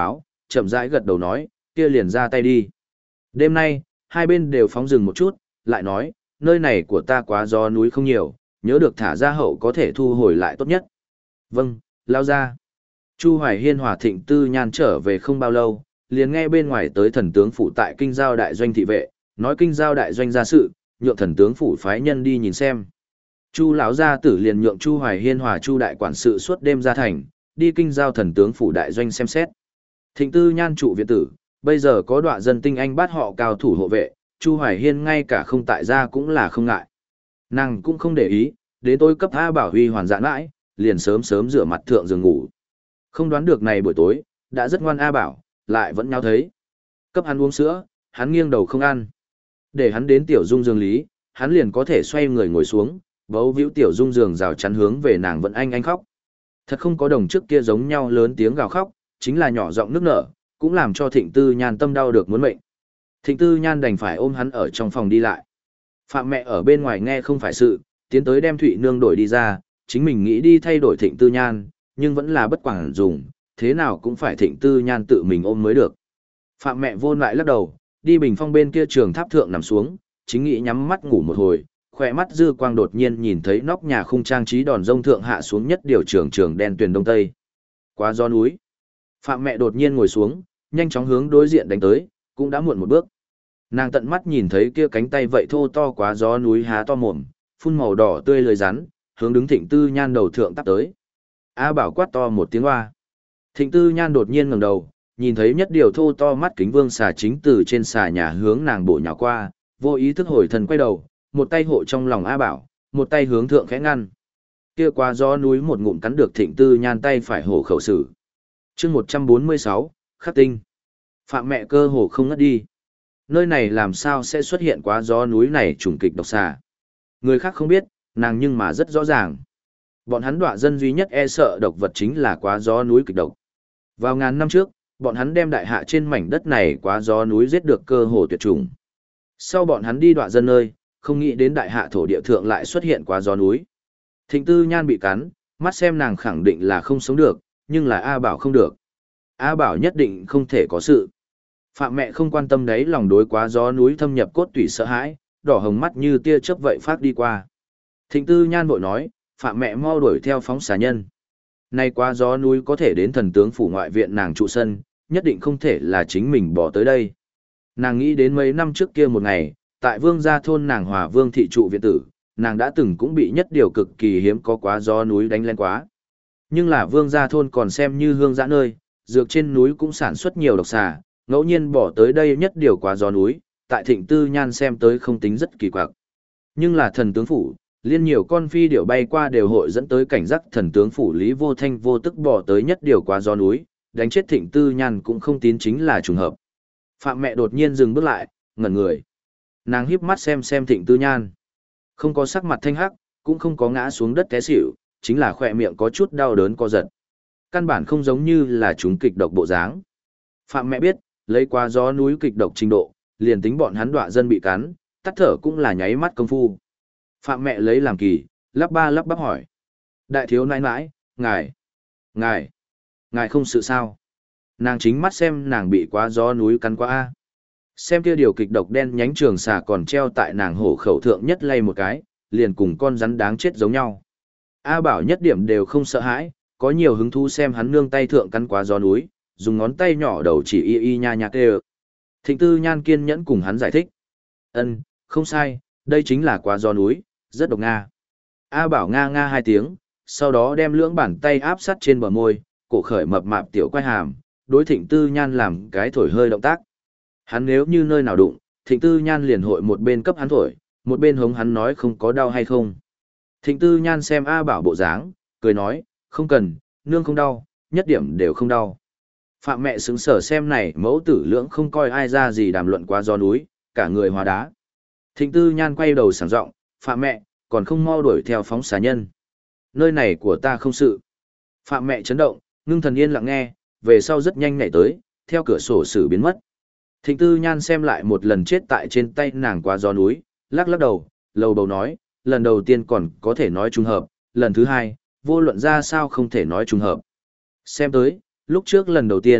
chậm rãi gật đầu nói, kia liền ra tay đi. Đêm nay, hai bên đều phóng dừng một chút, lại nói, nơi này của ta quá gió núi không nhiều, nhớ được thả ra hậu có thể thu hồi lại tốt nhất. Vâng, lao ra. Chu Hoài Hiên hòa Thịnh Tư Nhan trở về không bao lâu, liền nghe bên ngoài tới thần tướng phủ tại kinh giao đại doanh thị vệ, nói kinh giao đại doanh ra sự, nhượng thần tướng phủ phái nhân đi nhìn xem. Chu lão gia tử liền nhượng Chu Hoài Hiên hòa Chu đại quản sự suốt đêm ra thành, đi kinh giao thần tướng phủ đại doanh xem xét. Thịnh Tư Nhan trụ viện tử, bây giờ có đọa dân tinh anh bắt họ cao thủ hộ vệ, Chu Hoài Hiên ngay cả không tại gia cũng là không ngại. Nàng cũng không để ý, đến tôi cấp A Bảo Huy hoàn dạn mãi, liền sớm sớm rửa mặt thượng giường ngủ. Không đoán được này buổi tối, đã rất ngoan A Bảo, lại vẫn nhau thấy. Cấp hắn uống sữa, hắn nghiêng đầu không ăn. Để hắn đến tiểu dung giường lý, hắn liền có thể xoay người ngồi xuống, bấu víu tiểu dung giường rào chắn hướng về nàng vẫn anh anh khóc. Thật không có đồng trước kia giống nhau lớn tiếng gào khóc, chính là nhỏ giọng nước nở, cũng làm cho Thịnh Tư Nhan tâm đau được muốn mệnh. Thịnh Tư Nhan đành phải ôm hắn ở trong phòng đi lại. Phạm mẹ ở bên ngoài nghe không phải sự, tiến tới đem Thụy Nương đổi đi ra, chính mình nghĩ đi thay đổi Thịnh Tư Nhan, nhưng vẫn là bất quảng dùng, thế nào cũng phải Thịnh Tư Nhan tự mình ôm mới được. Phạm mẹ vô lại lắc đầu, đi bình phong bên kia trường tháp thượng nằm xuống, chính nghĩ nhắm mắt ngủ một hồi, khỏe mắt dư quang đột nhiên nhìn thấy nóc nhà khung trang trí đòn rông thượng hạ xuống nhất điều trường trường đen tuyền đông tây. Quá gió núi. Phạm mẹ đột nhiên ngồi xuống, nhanh chóng hướng đối diện đánh tới, cũng đã muộn một bước. Nàng tận mắt nhìn thấy kia cánh tay vậy thô to quá gió núi há to mồm, phun màu đỏ tươi lưỡi rắn, hướng đứng Thịnh Tư Nhan đầu thượng tắp tới. A Bảo quát to một tiếng oa. Thịnh Tư Nhan đột nhiên ngẩng đầu, nhìn thấy nhất điều thô to mắt kính vương xà chính từ trên xà nhà hướng nàng bổ nhào qua, vô ý thức hồi thần quay đầu, một tay hộ trong lòng A Bảo, một tay hướng thượng khẽ ngăn. Kia qua gió núi một ngụm cắn được Thịnh Tư Nhan tay phải hổ khẩu sử. Chương một trăm bốn mươi sáu, Khắc tinh. Phạm mẹ cơ hồ không ngất đi. Nơi này làm sao sẽ xuất hiện quá gió núi này trùng kịch độc xà. Người khác không biết, nàng nhưng mà rất rõ ràng. Bọn hắn đọa dân duy nhất e sợ độc vật chính là quá gió núi kịch độc. Vào ngàn năm trước, bọn hắn đem đại hạ trên mảnh đất này quá gió núi giết được cơ hồ tuyệt chủng. Sau bọn hắn đi đọa dân nơi, không nghĩ đến đại hạ thổ địa thượng lại xuất hiện quá gió núi. Thịnh Tư Nhan bị cắn, mắt xem nàng khẳng định là không sống được, nhưng là A Bảo không được. A Bảo nhất định không thể có sự. Phạm mẹ không quan tâm đấy lòng đối quá gió núi thâm nhập cốt tủy sợ hãi, đỏ hồng mắt như tia chớp vậy phát đi qua. Thịnh Tư Nhan vội nói, Phạm mẹ mau đuổi theo phóng xà nhân. Nay quá gió núi có thể đến thần tướng phủ ngoại viện nàng trụ sân, nhất định không thể là chính mình bỏ tới đây. Nàng nghĩ đến mấy năm trước kia một ngày, tại vương gia thôn nàng Hòa Vương thị trụ viện tử, nàng đã từng cũng bị nhất điều cực kỳ hiếm có quá gió núi đánh lên quá. Nhưng là vương gia thôn còn xem như hương dã nơi, dược trên núi cũng sản xuất nhiều độc xà, ngẫu nhiên bỏ tới đây nhất điều quá gió núi, tại Thịnh Tư Nhan xem tới không tính rất kỳ quặc. Nhưng là thần tướng phủ, liên nhiều con phi điểu bay qua đều hội dẫn tới cảnh giác thần tướng phủ Lý Vô Thanh vô tức bỏ tới nhất điều quá gió núi, đánh chết Thịnh Tư Nhan cũng không tín chính là trùng hợp. Phạm mẹ đột nhiên dừng bước lại, ngẩn người. Nàng híp mắt xem xem Thịnh Tư Nhan. Không có sắc mặt thanh hắc, cũng không có ngã xuống đất té xỉu, chính là khỏe miệng có chút đau đớn co giật. Căn bản không giống như là chúng kịch độc bộ dáng. Phạm mẹ biết, lấy qua gió núi kịch độc trình độ, liền tính bọn hắn đọa dân bị cắn, tắt thở cũng là nháy mắt công phu. Phạm mẹ lấy làm kỳ, lắp ba lắp bắp hỏi. Đại thiếu nãi nãi, ngài, ngài, ngài không sự sao. Nàng chính mắt xem nàng bị quá gió núi cắn qua A. Xem kia điều kịch độc đen nhánh trường xà còn treo tại nàng hổ khẩu thượng nhất lay một cái, liền cùng con rắn đáng chết giống nhau. A Bảo nhất điểm đều không sợ hãi, có nhiều hứng thú xem hắn nương tay thượng cắn quá gió núi, dùng ngón tay nhỏ đầu chỉ y y nha nha kêu. Thịnh Tư Nhan kiên nhẫn cùng hắn giải thích. Ân, không sai, đây chính là quá gió núi, rất độc nga. A Bảo nga nga hai tiếng, sau đó đem lưỡng bàn tay áp sát trên bờ môi, cổ khởi mập mạp tiểu quay hàm, đối Thịnh Tư Nhan làm cái thổi hơi động tác. Hắn nếu như nơi nào đụng, Thịnh Tư Nhan liền hội một bên cấp hắn thổi, một bên hống hắn nói không có đau hay không. Thịnh Tư Nhan xem A Bảo bộ dáng, cười nói, không cần, nương không đau, nhất điểm đều không đau. Phạm mẹ sững sở xem này mẫu tử lưỡng không coi ai ra gì đàm luận qua gió núi, cả người hóa đá. Thịnh Tư Nhan quay đầu sảng giọng, Phạm mẹ, còn không mau đuổi theo phóng xà nhân. Nơi này của ta không sự. Phạm mẹ chấn động, ngưng thần yên lặng nghe, về sau rất nhanh nhảy tới, theo cửa sổ xử biến mất. Thịnh Tư Nhan xem lại một lần chết tại trên tay nàng qua gió núi, lắc lắc đầu, lầu bầu nói, lần đầu tiên còn có thể nói trùng hợp, lần thứ hai, vô luận ra sao không thể nói trùng hợp. Xem tới, lúc trước lần đầu tiên,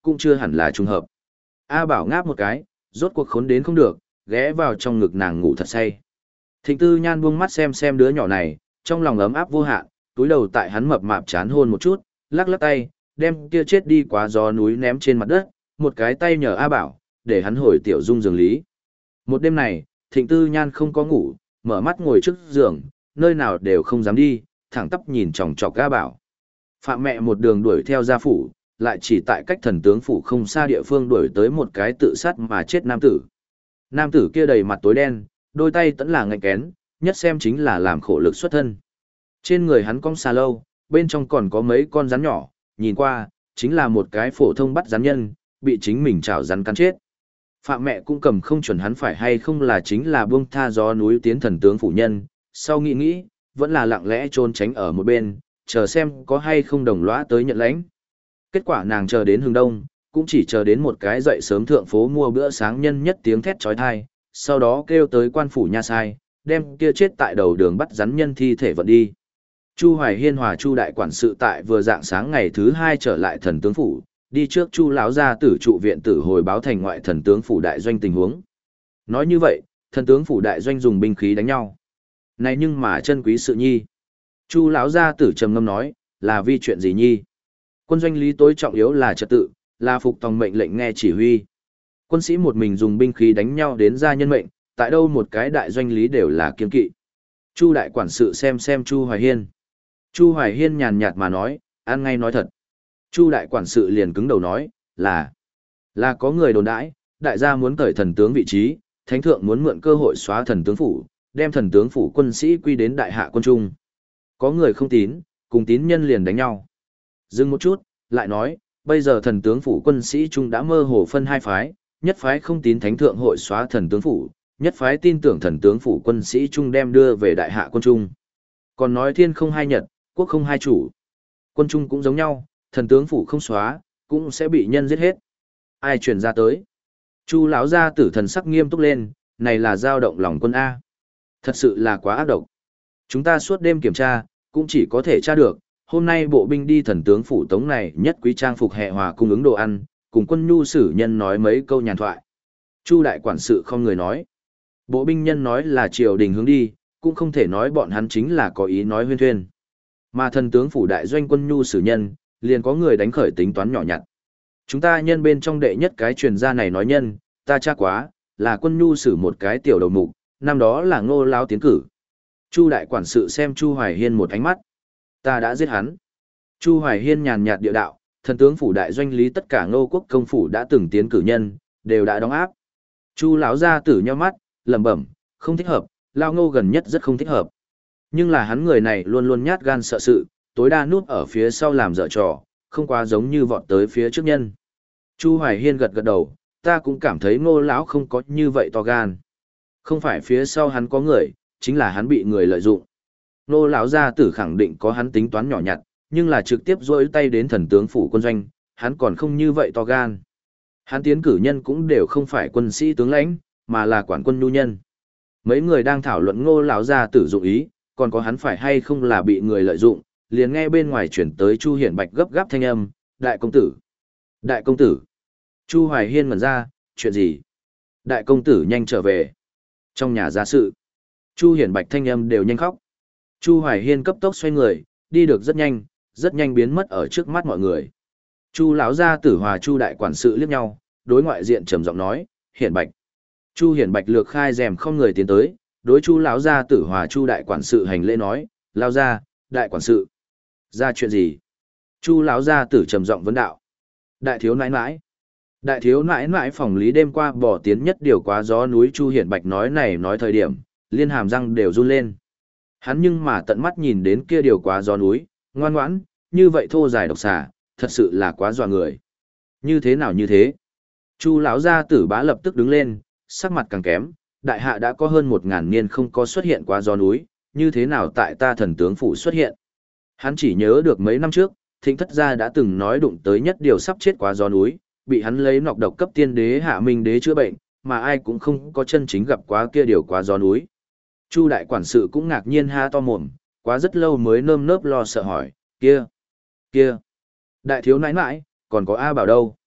cũng chưa hẳn là trùng hợp. A Bảo ngáp một cái, rốt cuộc khốn đến không được, ghé vào trong ngực nàng ngủ thật say. Thịnh Tư Nhan buông mắt xem xem đứa nhỏ này, trong lòng ấm áp vô hạn, túi đầu tại hắn mập mạp chán hôn một chút, lắc lắc tay, đem kia chết đi quá gió núi ném trên mặt đất, một cái tay nhờ A Bảo, để hắn hồi tiểu dung giường lý. Một đêm này, Thịnh Tư Nhan không có ngủ, mở mắt ngồi trước giường, nơi nào đều không dám đi, thẳng tắp nhìn chòng chọc A Bảo. Phạm mẹ một đường đuổi theo gia phủ, lại chỉ tại cách thần tướng phủ không xa địa phương đuổi tới một cái tự sát mà chết nam tử. Nam tử kia đầy mặt tối đen, đôi tay tẫn là ngạnh kén, nhất xem chính là làm khổ lực xuất thân. Trên người hắn cong xà lâu, bên trong còn có mấy con rắn nhỏ, nhìn qua, chính là một cái phổ thông bắt rắn nhân, bị chính mình chảo rắn cắn chết. Phạm mẹ cũng cầm không chuẩn hắn phải hay không là chính là buông tha gió núi tiến thần tướng phủ nhân, sau nghĩ nghĩ, vẫn là lặng lẽ trốn tránh ở một bên, chờ xem có hay không đồng lõa tới nhận lãnh. Kết quả nàng chờ đến hướng đông, cũng chỉ chờ đến một cái dậy sớm thượng phố mua bữa sáng nhân nhất tiếng thét trói thai, sau đó kêu tới quan phủ nha sai, đem kia chết tại đầu đường bắt rắn nhân thi thể vận đi. Chu Hoài Hiên hòa Chu đại quản sự tại vừa dạng sáng ngày thứ hai trở lại thần tướng phủ, đi trước Chu lão gia tử trụ viện tử hồi báo thành ngoại thần tướng phủ đại doanh tình huống. Nói như vậy, thần tướng phủ đại doanh dùng binh khí đánh nhau. Này nhưng mà chân quý sự nhi. Chu lão gia tử trầm ngâm nói, là vì chuyện gì nhi? Quân doanh lý tối trọng yếu là trật tự, là phục tòng mệnh lệnh nghe chỉ huy. Quân sĩ một mình dùng binh khí đánh nhau đến ra nhân mệnh, tại đâu một cái đại doanh lý đều là kiên kỵ. Chu đại quản sự xem xem Chu Hoài Hiên. Chu Hoài Hiên nhàn nhạt mà nói, ăn ngay nói thật. Chu đại quản sự liền cứng đầu nói, là, là có người đồn đãi, đại gia muốn cởi thần tướng vị trí, thánh thượng muốn mượn cơ hội xóa thần tướng phủ, đem thần tướng phủ quân sĩ quy đến đại hạ quân trung. Có người không tín, cùng tín nhân liền đánh nhau. Dừng một chút, lại nói, bây giờ thần tướng phủ quân sĩ trung đã mơ hồ phân hai phái, nhất phái không tín thánh thượng hội xóa thần tướng phủ, nhất phái tin tưởng thần tướng phủ quân sĩ trung đem đưa về đại hạ quân trung. Còn nói thiên không hai nhật, quốc không hai chủ. Quân trung cũng giống nhau, thần tướng phủ không xóa, cũng sẽ bị nhân giết hết. Ai truyền ra tới? Chu lão gia tử thần sắc nghiêm túc lên, này là dao động lòng quân A. Thật sự là quá ác độc. Chúng ta suốt đêm kiểm tra, cũng chỉ có thể tra được, hôm nay bộ binh đi thần tướng phủ tống này nhất quý trang phục hệ hòa cung ứng đồ ăn, cùng quân nhu sử nhân nói mấy câu nhàn thoại. Chu đại quản sự không người nói. Bộ binh nhân nói là triều đình hướng đi, cũng không thể nói bọn hắn chính là có ý nói huyên thuyên. Mà thần tướng phủ đại doanh quân nhu sử nhân, liền có người đánh khởi tính toán nhỏ nhặt. Chúng ta nhân bên trong đệ nhất cái truyền gia này nói nhân, ta tra quá, là quân nhu sử một cái tiểu đầu mục, năm đó là Ngô lão tiến cử. Chu đại quản sự xem Chu Hoài Hiên một ánh mắt. Ta đã giết hắn. Chu Hoài Hiên nhàn nhạt địa đạo, thần tướng phủ đại doanh lý tất cả Ngô quốc công phủ đã từng tiến cử nhân, đều đã đóng áp. Chu lão gia tử nhíu mắt, lẩm bẩm, không thích hợp, lão Ngô gần nhất rất không thích hợp. Nhưng là hắn người này luôn luôn nhát gan sợ sự, tối đa núp ở phía sau làm dở trò, không quá giống như vọt tới phía trước nhân. Chu Hoài Hiên gật gật đầu, ta cũng cảm thấy Ngô lão không có như vậy to gan. Không phải phía sau hắn có người, chính là hắn bị người lợi dụng. Ngô lão gia tử khẳng định có hắn tính toán nhỏ nhặt, nhưng là trực tiếp rỗi tay đến thần tướng phủ quân doanh, hắn còn không như vậy to gan. Hắn tiến cử nhân cũng đều không phải quân sĩ tướng lãnh, mà là quản quân nhu nhân. Mấy người đang thảo luận Ngô lão gia tử dụng ý, còn có hắn phải hay không là bị người lợi dụng, liền nghe bên ngoài chuyển tới Chu Hiển Bạch gấp gáp thanh âm, đại công tử. Đại công tử. Chu Hoài Hiên ngẩn ra, chuyện gì? Đại công tử nhanh trở về. Trong nhà gia sự. Chu Hiển Bạch thanh âm đều nhanh khóc. Chu Hoài Hiên cấp tốc xoay người, đi được rất nhanh, rất nhanh biến mất ở trước mắt mọi người. Chu lão gia tử hòa Chu đại quản sự liếc nhau, đối ngoại diện trầm giọng nói, Hiển Bạch. Chu Hiển Bạch lược khai rèm không người tiến tới, đối Chu lão gia tử hòa Chu đại quản sự hành lễ nói, lao ra, đại quản sự. Ra chuyện gì? Chu lão gia tử trầm giọng vấn đạo. Đại thiếu nãi nãi. Đại thiếu nãi nãi phòng lý đêm qua bỏ tiến nhất điều quá gió núi Chu Hiển Bạch nói này nói thời điểm, liên hàm răng đều run lên. Hắn nhưng mà tận mắt nhìn đến kia điều quá gió núi, ngoan ngoãn, như vậy thô dài độc xà, thật sự là quá dọa người. Như thế nào như thế? Chu lão gia tử bá lập tức đứng lên, sắc mặt càng kém, đại hạ đã có hơn một ngàn niên không có xuất hiện quá gió núi, như thế nào tại ta thần tướng phủ xuất hiện? Hắn chỉ nhớ được mấy năm trước, Thịnh thất gia đã từng nói đụng tới nhất điều sắp chết quá gió núi, bị hắn lấy nọc độc cấp tiên đế hạ minh đế chữa bệnh, mà ai cũng không có chân chính gặp quá kia điều quá gió núi. Chu đại quản sự cũng ngạc nhiên ha to mồm, quá rất lâu mới nơm nớp lo sợ hỏi, kia, kia, đại thiếu nãi nãi, còn có A Bảo đâu?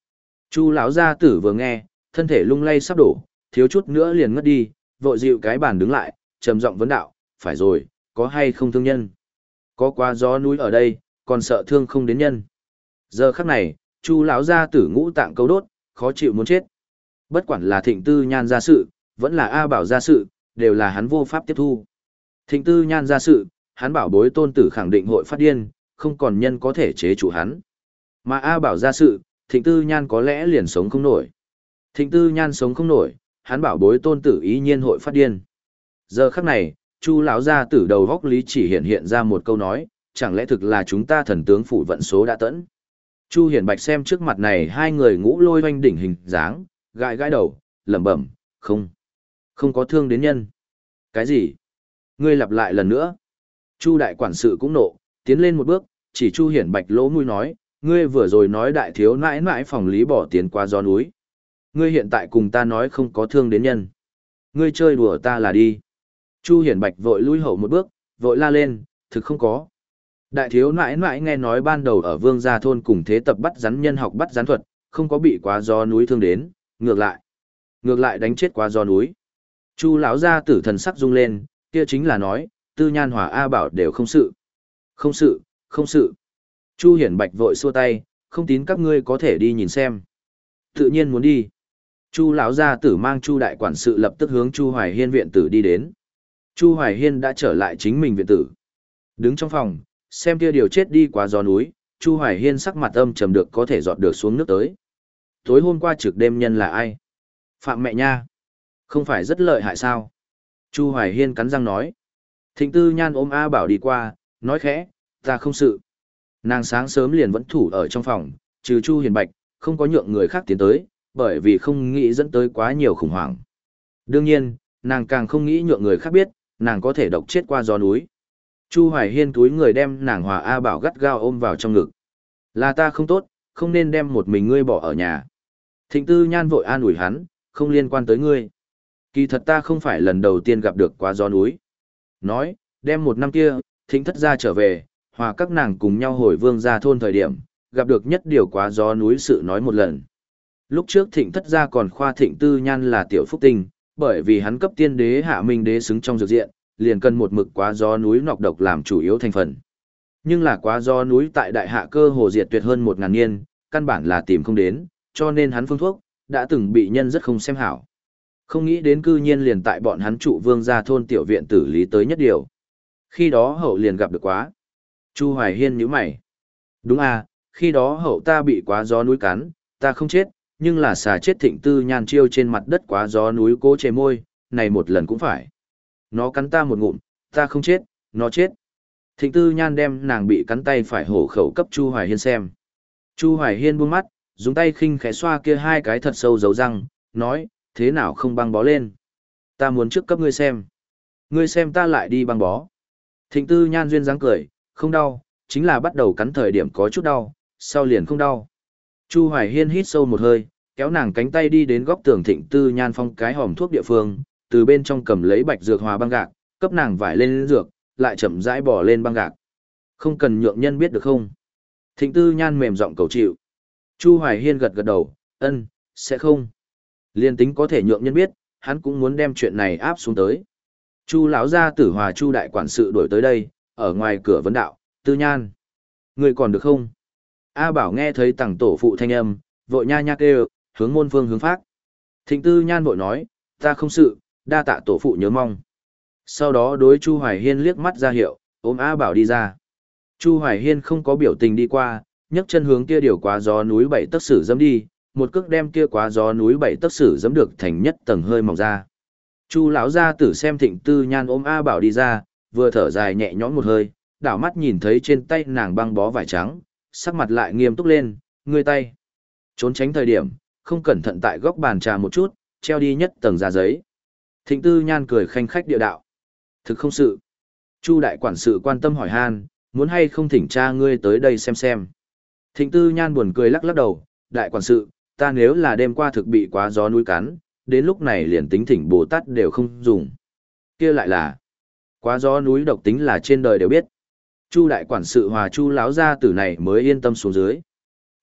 Chu lão gia tử vừa nghe, thân thể lung lay sắp đổ, thiếu chút nữa liền ngất đi, vội dịu cái bàn đứng lại, trầm giọng vấn đạo, phải rồi, có hay không thương nhân? Có quá gió núi ở đây, còn sợ thương không đến nhân. Giờ khắc này, Chu lão gia tử ngũ tạng câu đốt, khó chịu muốn chết. Bất quản là Thịnh Tư Nhan gia sự, vẫn là A Bảo gia sự, đều là hắn vô pháp tiếp thu. Thịnh Tư Nhan gia sự, hắn bảo bối tôn tử khẳng định hội phát điên, không còn nhân có thể chế chủ hắn. Mà A Bảo gia sự, Thịnh Tư Nhan có lẽ liền sống không nổi. Thịnh Tư Nhan sống không nổi, hắn bảo bối tôn tử ý nhiên hội phát điên. Giờ khắc này, Chu lão gia tử đầu góc lý chỉ hiện hiện ra một câu nói, chẳng lẽ thực là chúng ta thần tướng phủ vận số đã tẫn. Chu Hiển Bạch xem trước mặt này hai người ngũ lôi hoanh đỉnh hình dáng, gãi gãi đầu, lẩm bẩm, không, không có thương đến nhân. Cái gì? Ngươi lặp lại lần nữa. Chu đại quản sự cũng nộ, tiến lên một bước, chỉ Chu Hiển Bạch lỗ mũi nói, ngươi vừa rồi nói đại thiếu nãi nãi phòng lý bỏ tiền qua gió núi. Ngươi hiện tại cùng ta nói không có thương đến nhân. Ngươi chơi đùa ta là đi. Chu Hiển Bạch vội lui hậu một bước, vội la lên, thực không có. Đại thiếu nãi nãi nghe nói ban đầu ở Vương Gia Thôn cùng thế tập bắt rắn nhân học bắt rắn thuật, không có bị quá gió núi thương đến, ngược lại. Ngược lại đánh chết quá gió núi. Chu lão gia tử thần sắc rung lên, kia chính là nói, Tư Nhan Hòa A Bảo đều không sự. Không sự, không sự. Chu Hiển Bạch vội xua tay, không tín các ngươi có thể đi nhìn xem. Tự nhiên muốn đi. Chu lão gia tử mang Chu đại quản sự lập tức hướng Chu Hoài Hiên viện tử đi đến. Chu Hoài Hiên đã trở lại chính mình viện tử. Đứng trong phòng, xem kia điều chết đi quá gió núi, Chu Hoài Hiên sắc mặt âm trầm được có thể dọn được xuống nước tới. Tối hôm qua trực đêm nhân là ai? Phạm mẹ nha. Không phải rất lợi hại sao? Chu Hoài Hiên cắn răng nói. Thịnh Tư Nhan ôm A Bảo đi qua, nói khẽ, ta không sự. Nàng sáng sớm liền vẫn thủ ở trong phòng, trừ Chu Hiền Bạch, không có nhượng người khác tiến tới, bởi vì không nghĩ dẫn tới quá nhiều khủng hoảng. Đương nhiên, nàng càng không nghĩ nhượng người khác biết, nàng có thể độc chết qua gió núi. Chu Hoài Hiên túi người đem nàng Hòa A Bảo gắt gao ôm vào trong ngực. Là ta không tốt, không nên đem một mình ngươi bỏ ở nhà. Thịnh Tư Nhan vội an ủi hắn, không liên quan tới ngươi. Kỳ thật ta không phải lần đầu tiên gặp được quá gió núi. Nói, đem một năm kia, Thịnh thất gia trở về, hòa các nàng cùng nhau hồi Vương Gia Thôn thời điểm, gặp được nhất điều quá gió núi sự nói một lần. Lúc trước Thịnh thất gia còn khoa Thịnh Tư Nhan là tiểu phúc tinh, bởi vì hắn cấp tiên đế hạ minh đế xứng trong dược diện, liền cần một mực quá gió núi nọc độc làm chủ yếu thành phần. Nhưng là quá gió núi tại đại hạ cơ hồ diệt tuyệt hơn một ngàn niên, căn bản là tìm không đến, cho nên hắn phương thuốc, đã từng bị nhân rất không xem hảo. Không nghĩ đến cư nhiên liền tại bọn hắn trụ Vương Gia Thôn tiểu viện tử lý tới nhất điều. Khi đó hậu liền gặp được quá. Chu Hoài Hiên nhíu mày. Đúng à, khi đó hậu ta bị quá gió núi cắn, ta không chết, nhưng là xà chết Thịnh Tư Nhan chiêu trên mặt đất quá gió núi cố chề môi, này một lần cũng phải. Nó cắn ta một ngụm, ta không chết, nó chết. Thịnh Tư Nhan đem nàng bị cắn tay phải hổ khẩu cấp Chu Hoài Hiên xem. Chu Hoài Hiên buông mắt, dùng tay khinh khẽ xoa kia hai cái thật sâu dấu răng, nói, thế nào không băng bó lên. Ta muốn trước cấp ngươi xem. Ngươi xem ta lại đi băng bó. Thịnh Tư Nhan duyên dáng cười, không đau, chính là bắt đầu cắn thời điểm có chút đau, sau liền không đau. Chu Hoài Hiên hít sâu một hơi, kéo nàng cánh tay đi đến góc tường Thịnh Tư Nhan phong cái hòm thuốc địa phương, từ bên trong cầm lấy bạch dược hòa băng gạc, cấp nàng vải lên dược, lại chậm rãi bỏ lên băng gạc. Không cần nhượng nhân biết được không? Thịnh Tư Nhan mềm giọng cầu chịu. Chu Hoài Hiên gật gật đầu, ân, sẽ không. Liên tính có thể nhượng nhân biết, hắn cũng muốn đem chuyện này áp xuống tới. Chu lão gia tử hòa Chu đại quản sự đuổi tới đây, ở ngoài cửa vấn đạo, Tư Nhan, người còn được không? A Bảo nghe thấy tàng tổ phụ thanh âm, vội nha nha kêu, hướng môn phương hướng phát. Thịnh Tư Nhan vội nói, ta không sự, đa tạ tổ phụ nhớ mong. Sau đó đối Chu Hoài Hiên liếc mắt ra hiệu, ôm A Bảo đi ra. Chu Hoài Hiên không có biểu tình đi qua, nhấc chân hướng kia điều quá gió núi bảy tấc sử dẫm đi, một cước đem kia quá gió núi bảy tấc sử dẫm được thành nhất tầng hơi mỏng ra. Chu lão gia tử xem Thịnh Tư Nhan ôm A Bảo đi ra, vừa thở dài nhẹ nhõm một hơi, đảo mắt nhìn thấy trên tay nàng băng bó vải trắng, sắc mặt lại nghiêm túc lên, ngươi tay. Trốn tránh thời điểm, không cẩn thận tại góc bàn trà một chút, treo đi nhất tầng da giấy. Thịnh Tư Nhan cười khanh khách địa đạo. Thực không sự. Chu đại quản sự quan tâm hỏi han, muốn hay không thỉnh cha ngươi tới đây xem xem. Thịnh Tư Nhan buồn cười lắc lắc đầu, đại quản sự, ta nếu là đêm qua thực bị quá gió núi cắn, đến lúc này liền tính thỉnh Bồ Tát đều không dùng. Kia lại là, quá gió núi độc tính là trên đời đều biết. Chu đại quản sự hòa Chu lão gia tử này mới yên tâm xuống dưới.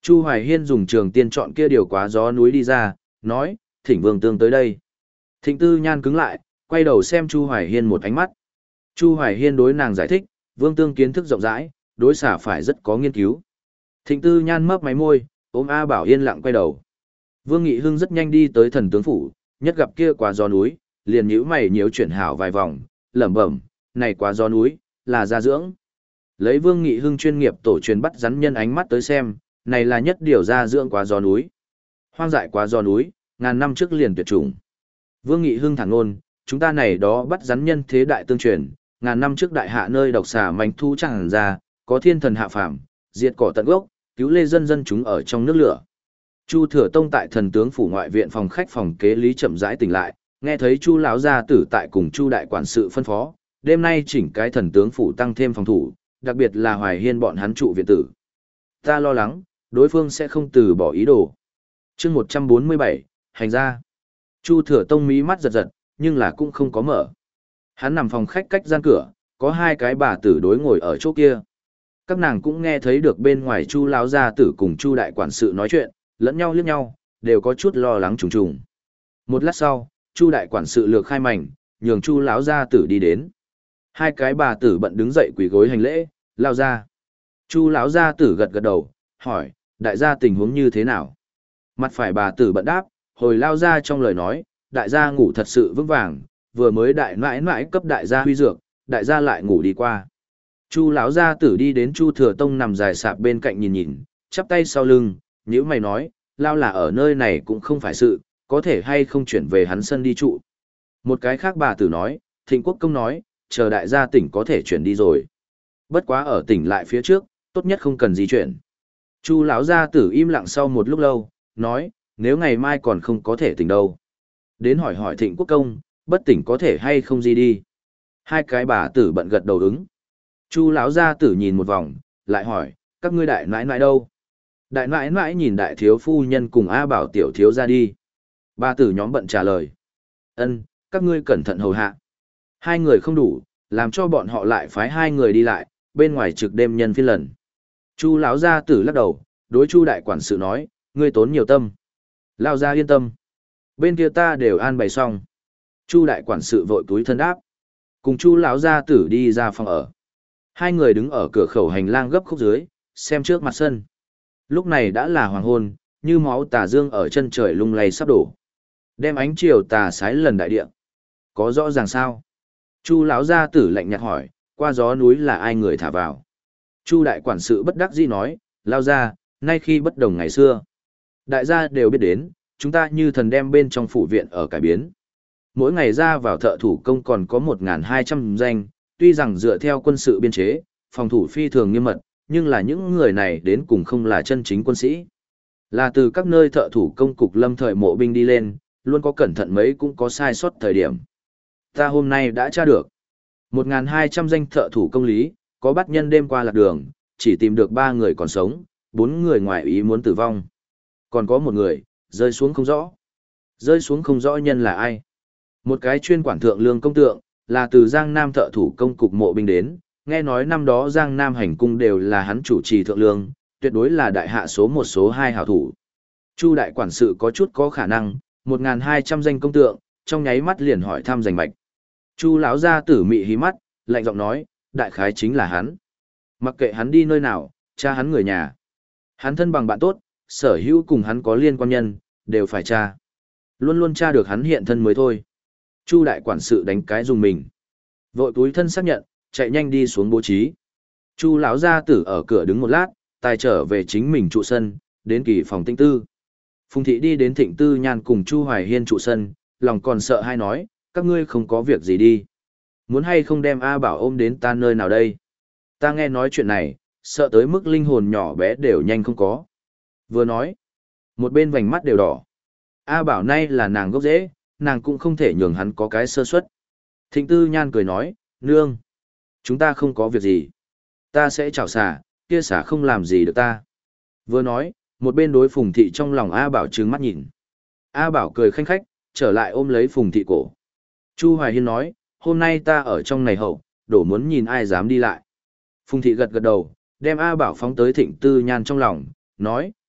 Chu Hoài Hiên dùng trường tiên chọn kia điều quá gió núi đi ra, nói, thỉnh Vương Tương tới đây. Thịnh Tư Nhan cứng lại, quay đầu xem Chu Hoài Hiên một ánh mắt. Chu Hoài Hiên đối nàng giải thích, Vương Tương kiến thức rộng rãi, đối xả phải rất có nghiên cứu. Thịnh Tư Nhan mấp máy môi, ôm A Bảo yên lặng quay đầu. Vương Nghị Hưng rất nhanh đi tới thần tướng phủ, nhất gặp kia quá gió núi, liền nhíu mày nhíu chuyển hảo vài vòng, lẩm bẩm, này quá gió núi, là gia dưỡng. Lấy Vương Nghị Hưng chuyên nghiệp tổ truyền bắt rắn nhân ánh mắt tới xem, này là nhất điều gia dưỡng quá gió núi. Hoang dại quá gió núi, ngàn năm trước liền tuyệt chủng. Vương Nghị Hưng thẳng ngôn, chúng ta này đó bắt rắn nhân thế đại tương truyền, ngàn năm trước đại hạ nơi độc xà manh thu chẳng ra, có thiên thần hạ phàm, diệt cỏ tận gốc, cứu lê dân dân chúng ở trong nước lửa. Chu Thừa Tông tại thần tướng phủ ngoại viện phòng khách phòng kế lý chậm rãi tỉnh lại, nghe thấy Chu lão gia tử tại cùng Chu đại quản sự phân phó, đêm nay chỉnh cái thần tướng phủ tăng thêm phòng thủ, đặc biệt là Hoài Hiên bọn hắn trụ viện tử. Ta lo lắng, đối phương sẽ không từ bỏ ý đồ. Chương một trăm bốn mươi bảy, hành ra. Chu Thừa Tông mí mắt giật giật, nhưng là cũng không có mở. Hắn nằm phòng khách cách gian cửa, có hai cái bà tử đối ngồi ở chỗ kia. Các nàng cũng nghe thấy được bên ngoài Chu lão gia tử cùng Chu đại quản sự nói chuyện, lẫn nhau liếc nhau, đều có chút lo lắng trùng trùng. Một lát sau, Chu đại quản sự lược khai mảnh, nhường Chu lão gia tử đi đến. Hai cái bà tử bận đứng dậy quỳ gối hành lễ, lao ra. Chu lão gia tử gật gật đầu, hỏi, đại gia tình huống như thế nào? Mặt phải bà tử bận đáp, hồi lao ra trong lời nói, đại gia ngủ thật sự vững vàng, vừa mới đại mãi mãi cấp đại gia huy dược, đại gia lại ngủ đi qua. Chu lão gia tử đi đến Chu Thừa Tông nằm dài sạp bên cạnh nhìn nhìn, chắp tay sau lưng, nhíu mày nói, lao là ở nơi này cũng không phải sự, có thể hay không chuyển về hắn sân đi trụ. Một cái khác bà tử nói, Thịnh Quốc công nói, chờ đại gia tỉnh có thể chuyển đi rồi. Bất quá ở tỉnh lại phía trước, tốt nhất không cần di chuyển. Chu lão gia tử im lặng sau một lúc lâu, nói, nếu ngày mai còn không có thể tỉnh đâu. Đến hỏi hỏi Thịnh Quốc công, bất tỉnh có thể hay không di đi. Hai cái bà tử bận gật đầu ứng. Chu lão gia tử nhìn một vòng, lại hỏi, các ngươi đại nãi nãi đâu? Đại nãi nãi nhìn đại thiếu phu nhân cùng A Bảo tiểu thiếu ra đi. Bà tử nhóm bận trả lời. Ân, các ngươi cẩn thận hầu hạ. Hai người không đủ, làm cho bọn họ lại phái hai người đi lại, bên ngoài trực đêm nhân phiên lần. Chu lão gia tử lắc đầu, đối Chu đại quản sự nói, ngươi tốn nhiều tâm. Lao gia yên tâm. Bên kia ta đều an bày xong. Chu đại quản sự vội túi thân đáp. Cùng Chu lão gia tử đi ra phòng ở. Hai người đứng ở cửa khẩu hành lang gấp khúc dưới, xem trước mặt sân. Lúc này đã là hoàng hôn, như máu tà dương ở chân trời lung lay sắp đổ. Đem ánh chiều tà sái lần đại địa. Có rõ ràng sao? Chu lão gia tử lạnh nhạt hỏi, qua gió núi là ai người thả vào? Chu đại quản sự bất đắc dĩ nói, lao ra, nay khi bất đồng ngày xưa. Đại gia đều biết đến, chúng ta như thần đem bên trong phủ viện ở cải biến. Mỗi ngày ra vào thợ thủ công còn có một nghìn hai trăm danh, tuy rằng dựa theo quân sự biên chế, phòng thủ phi thường nghiêm mật, nhưng là những người này đến cùng không là chân chính quân sĩ. Là từ các nơi thợ thủ công cục lâm thời mộ binh đi lên, luôn có cẩn thận mấy cũng có sai sót thời điểm. Ta hôm nay đã tra được. một nghìn hai trăm danh thợ thủ công lý, có bắt nhân đêm qua lạc đường, chỉ tìm được ba người còn sống, bốn người ngoài ý muốn tử vong. Còn có một người, rơi xuống không rõ. Rơi xuống không rõ nhân là ai. Một cái chuyên quản thượng lương công tượng, là từ Giang Nam thợ thủ công cục mộ binh đến, nghe nói năm đó Giang Nam hành cung đều là hắn chủ trì thượng lương, tuyệt đối là đại hạ số một số hai hảo thủ. Chu đại quản sự có chút có khả năng, một nghìn hai trăm danh công tượng, trong nháy mắt liền hỏi thăm danh mạch. Chu lão gia tử mị hí mắt, lạnh giọng nói, đại khái chính là hắn. Mặc kệ hắn đi nơi nào, cha hắn người nhà. Hắn thân bằng bạn tốt, sở hữu cùng hắn có liên quan nhân, đều phải tra. Luôn luôn tra được hắn hiện thân mới thôi. Chu đại quản sự đánh cái dùng mình. Vội túi thân xác nhận, chạy nhanh đi xuống bố trí. Chu lão gia tử ở cửa đứng một lát, tài trở về chính mình trụ sân, đến kỳ phòng tinh tư. Phùng thị đi đến Thịnh Tư Nhan cùng Chu Hoài Hiên trụ sân, lòng còn sợ hay nói, các ngươi không có việc gì đi. Muốn hay không đem A Bảo ôm đến ta nơi nào đây? Ta nghe nói chuyện này, sợ tới mức linh hồn nhỏ bé đều nhanh không có. Vừa nói, một bên vành mắt đều đỏ. A Bảo nay là nàng gốc rễ, nàng cũng không thể nhường hắn có cái sơ suất. Thịnh Tư Nhan cười nói, nương, chúng ta không có việc gì. Ta sẽ chào xả, kia xả không làm gì được ta. Vừa nói, một bên đối Phùng thị trong lòng A Bảo trừng mắt nhìn. A Bảo cười khanh khách, trở lại ôm lấy Phùng thị cổ. Chu Hoài Hiên nói, hôm nay ta ở trong này hậu, đổ muốn nhìn ai dám đi lại. Phùng thị gật gật đầu, đem A Bảo phóng tới Thịnh Tư Nhan trong lòng, nói,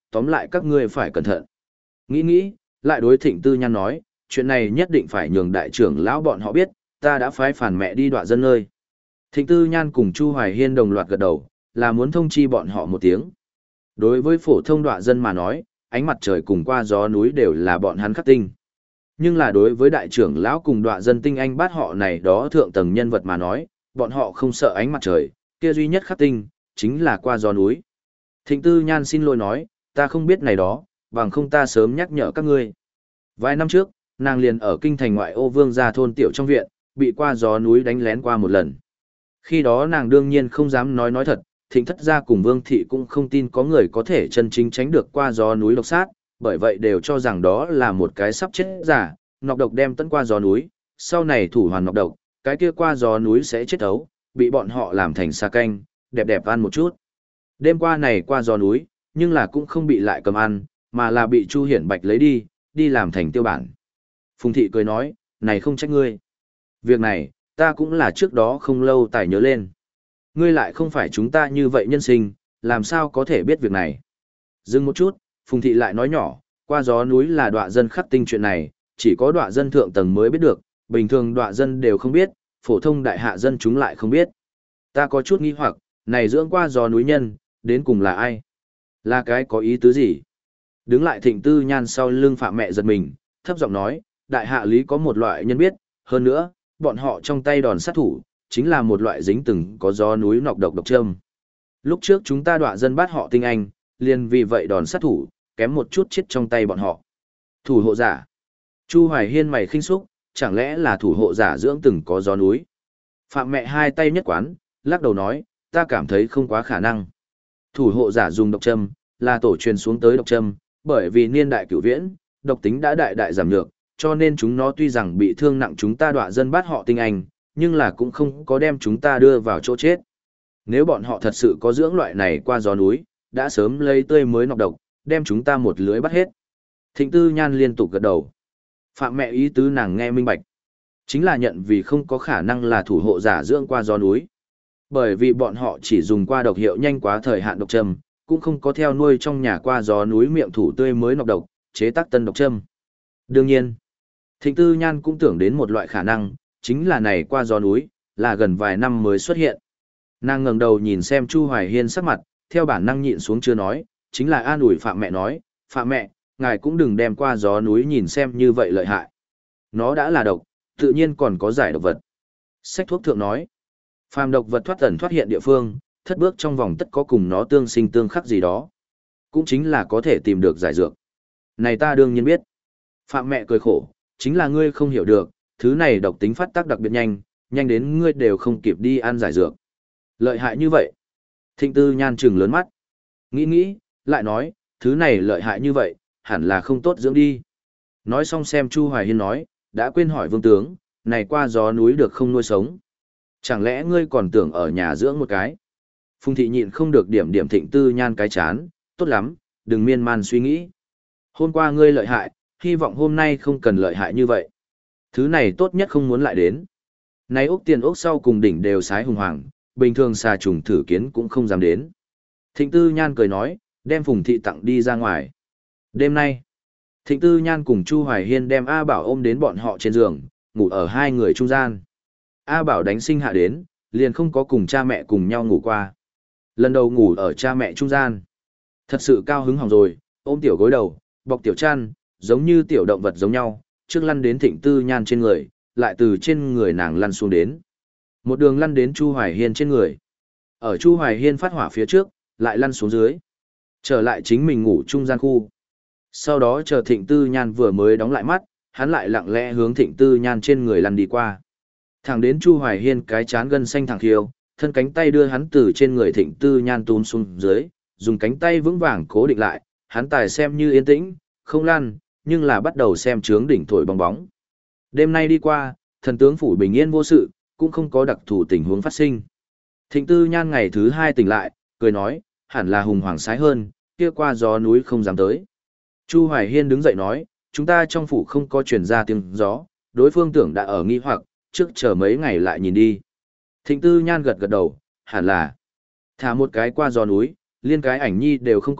tóm lại các ngươi phải cẩn thận. Nghĩ nghĩ, lại đối Thịnh Tư Nhan nói, chuyện này nhất định phải nhường đại trưởng lão bọn họ biết, ta đã phái phản mẹ đi đoạ dân nơi. Thịnh Tư Nhan cùng Chu Hoài Hiên đồng loạt gật đầu, là muốn thông chi bọn họ một tiếng. Đối với phổ thông đoạ dân mà nói, ánh mặt trời cùng qua gió núi đều là bọn hắn khắc tinh. Nhưng là đối với đại trưởng lão cùng đoạ dân tinh anh bát họ này đó thượng tầng nhân vật mà nói, bọn họ không sợ ánh mặt trời, kia duy nhất khắc tinh, chính là qua gió núi. Thịnh Tư Nhan xin lỗi nói, ta không biết này đó, bằng không ta sớm nhắc nhở các ngươi. Vài năm trước, nàng liền ở kinh thành ngoại ô Vương gia thôn tiểu trong viện, bị qua gió núi đánh lén qua một lần. Khi đó nàng đương nhiên không dám nói nói thật, Thịnh thất gia cùng Vương thị cũng không tin có người có thể chân chính tránh được qua gió núi độc sát, bởi vậy đều cho rằng đó là một cái sắp chết giả, nọc độc đem tấn qua gió núi, sau này thủ hoàn nọc độc, cái kia qua gió núi sẽ chết ấu, bị bọn họ làm thành sa canh, đẹp đẹp ăn một chút. Đêm qua này qua gió núi, nhưng là cũng không bị lại cầm ăn, mà là bị Chu Hiển Bạch lấy đi, đi làm thành tiêu bản. Phùng thị cười nói, này không trách ngươi. Việc này, ta cũng là trước đó không lâu tài nhớ lên. Ngươi lại không phải chúng ta như vậy nhân sinh, làm sao có thể biết việc này. Dừng một chút, Phùng thị lại nói nhỏ, qua gió núi là đọa dân khắc tinh chuyện này, chỉ có đọa dân thượng tầng mới biết được, bình thường đọa dân đều không biết, phổ thông đại hạ dân chúng lại không biết. Ta có chút nghi hoặc, này dưỡng qua gió núi nhân, đến cùng là ai? Là cái có ý tứ gì? Đứng lại Thịnh Tư Nhan sau lưng Phạm mẹ giật mình, thấp giọng nói, đại hạ lý có một loại nhân biết, hơn nữa, bọn họ trong tay đòn sát thủ, chính là một loại dính từng có gió núi nọc độc độc châm. Lúc trước chúng ta đọa dân bắt họ tinh anh, liền vì vậy đòn sát thủ, kém một chút chết trong tay bọn họ. Thủ hộ giả. Chu Hoài Hiên mày khinh xúc, chẳng lẽ là thủ hộ giả dưỡng từng có gió núi? Phạm mẹ hai tay nhất quán, lắc đầu nói, ta cảm thấy không quá khả năng. Thủ hộ giả dùng độc châm, là tổ truyền xuống tới độc châm, bởi vì niên đại cửu viễn, độc tính đã đại đại giảm nhược, cho nên chúng nó tuy rằng bị thương nặng chúng ta đọa dân bắt họ tinh anh, nhưng là cũng không có đem chúng ta đưa vào chỗ chết. Nếu bọn họ thật sự có dưỡng loại này qua gió núi, đã sớm lấy tươi mới nọc độc, đem chúng ta một lưới bắt hết. Thịnh Tư Nhan liên tục gật đầu. Phạm mẹ ý tứ nàng nghe minh bạch. Chính là nhận vì không có khả năng là thủ hộ giả dưỡng qua gió núi. Bởi vì bọn họ chỉ dùng qua độc hiệu nhanh quá thời hạn độc châm, cũng không có theo nuôi trong nhà qua gió núi miệng thủ tươi mới nọc độc, chế tác tân độc châm. Đương nhiên, Thịnh Tư Nhan cũng tưởng đến một loại khả năng, chính là này qua gió núi, là gần vài năm mới xuất hiện. Nàng ngẩng đầu nhìn xem Chu Hoài Hiên sắc mặt, theo bản năng nhịn xuống chưa nói, chính là an ủi Phạm mẹ nói, Phạm mẹ, ngài cũng đừng đem qua gió núi nhìn xem như vậy lợi hại. Nó đã là độc, tự nhiên còn có giải độc vật. Sách thuốc thượng nói, phàm độc vật thoát ẩn thoát hiện địa phương, thất bước trong vòng tất có cùng nó tương sinh tương khắc gì đó. Cũng chính là có thể tìm được giải dược. Này ta đương nhiên biết. Phạm mẹ cười khổ, chính là ngươi không hiểu được, thứ này độc tính phát tác đặc biệt nhanh, nhanh đến ngươi đều không kịp đi ăn giải dược. Lợi hại như vậy. Thịnh Tư Nhan trừng lớn mắt. Nghĩ nghĩ, lại nói, thứ này lợi hại như vậy, hẳn là không tốt dưỡng đi. Nói xong xem Chu Hoài Hiên nói, đã quên hỏi vương tướng, này qua gió núi được không nuôi sống. Chẳng lẽ ngươi còn tưởng ở nhà dưỡng một cái? Phùng thị nhịn không được điểm điểm Thịnh Tư Nhan cái chán, tốt lắm, đừng miên man suy nghĩ. Hôm qua ngươi lợi hại, hy vọng hôm nay không cần lợi hại như vậy. Thứ này tốt nhất không muốn lại đến. Này ốc tiền ốc sau cùng đỉnh đều sái hùng hoàng, bình thường xà trùng thử kiến cũng không dám đến. Thịnh Tư Nhan cười nói, đem Phùng thị tặng đi ra ngoài. Đêm nay, Thịnh Tư Nhan cùng Chu Hoài Hiên đem A Bảo ôm đến bọn họ trên giường, ngủ ở hai người trung gian. A Bảo đánh sinh hạ đến, liền không có cùng cha mẹ cùng nhau ngủ qua. Lần đầu ngủ ở cha mẹ trung gian. Thật sự cao hứng hỏng rồi, ôm tiểu gối đầu, bọc tiểu chăn, giống như tiểu động vật giống nhau, trước lăn đến Thịnh Tư Nhan trên người, lại từ trên người nàng lăn xuống đến. Một đường lăn đến Chu Hoài Hiên trên người. Ở Chu Hoài Hiên phát hỏa phía trước, lại lăn xuống dưới. Trở lại chính mình ngủ trung gian khu. Sau đó chờ Thịnh Tư Nhan vừa mới đóng lại mắt, hắn lại lặng lẽ hướng Thịnh Tư Nhan trên người lăn đi qua. Thẳng đến Chu Hoài Hiên cái chán gân xanh thẳng khiêu, thân cánh tay đưa hắn từ trên người Thịnh Tư Nhan túm xuống dưới, dùng cánh tay vững vàng cố định lại, hắn tài xem như yên tĩnh, không lăn, nhưng là bắt đầu xem trướng đỉnh thổi bong bóng. Đêm nay đi qua, thần tướng phủ bình yên vô sự, cũng không có đặc thù tình huống phát sinh. Thịnh Tư Nhan ngày thứ hai tỉnh lại, cười nói, hẳn là hùng hoàng sái hơn, kia qua gió núi không dám tới. Chu Hoài Hiên đứng dậy nói, chúng ta trong phủ không có truyền ra tiếng gió, đối phương tưởng đã ở nghi hoặc, trước chờ mấy ngày lại nhìn đi. Thịnh Tư Nhan gật gật đầu, hẳn là thả một cái qua gió núi, liên cái ảnh nhi đều không có,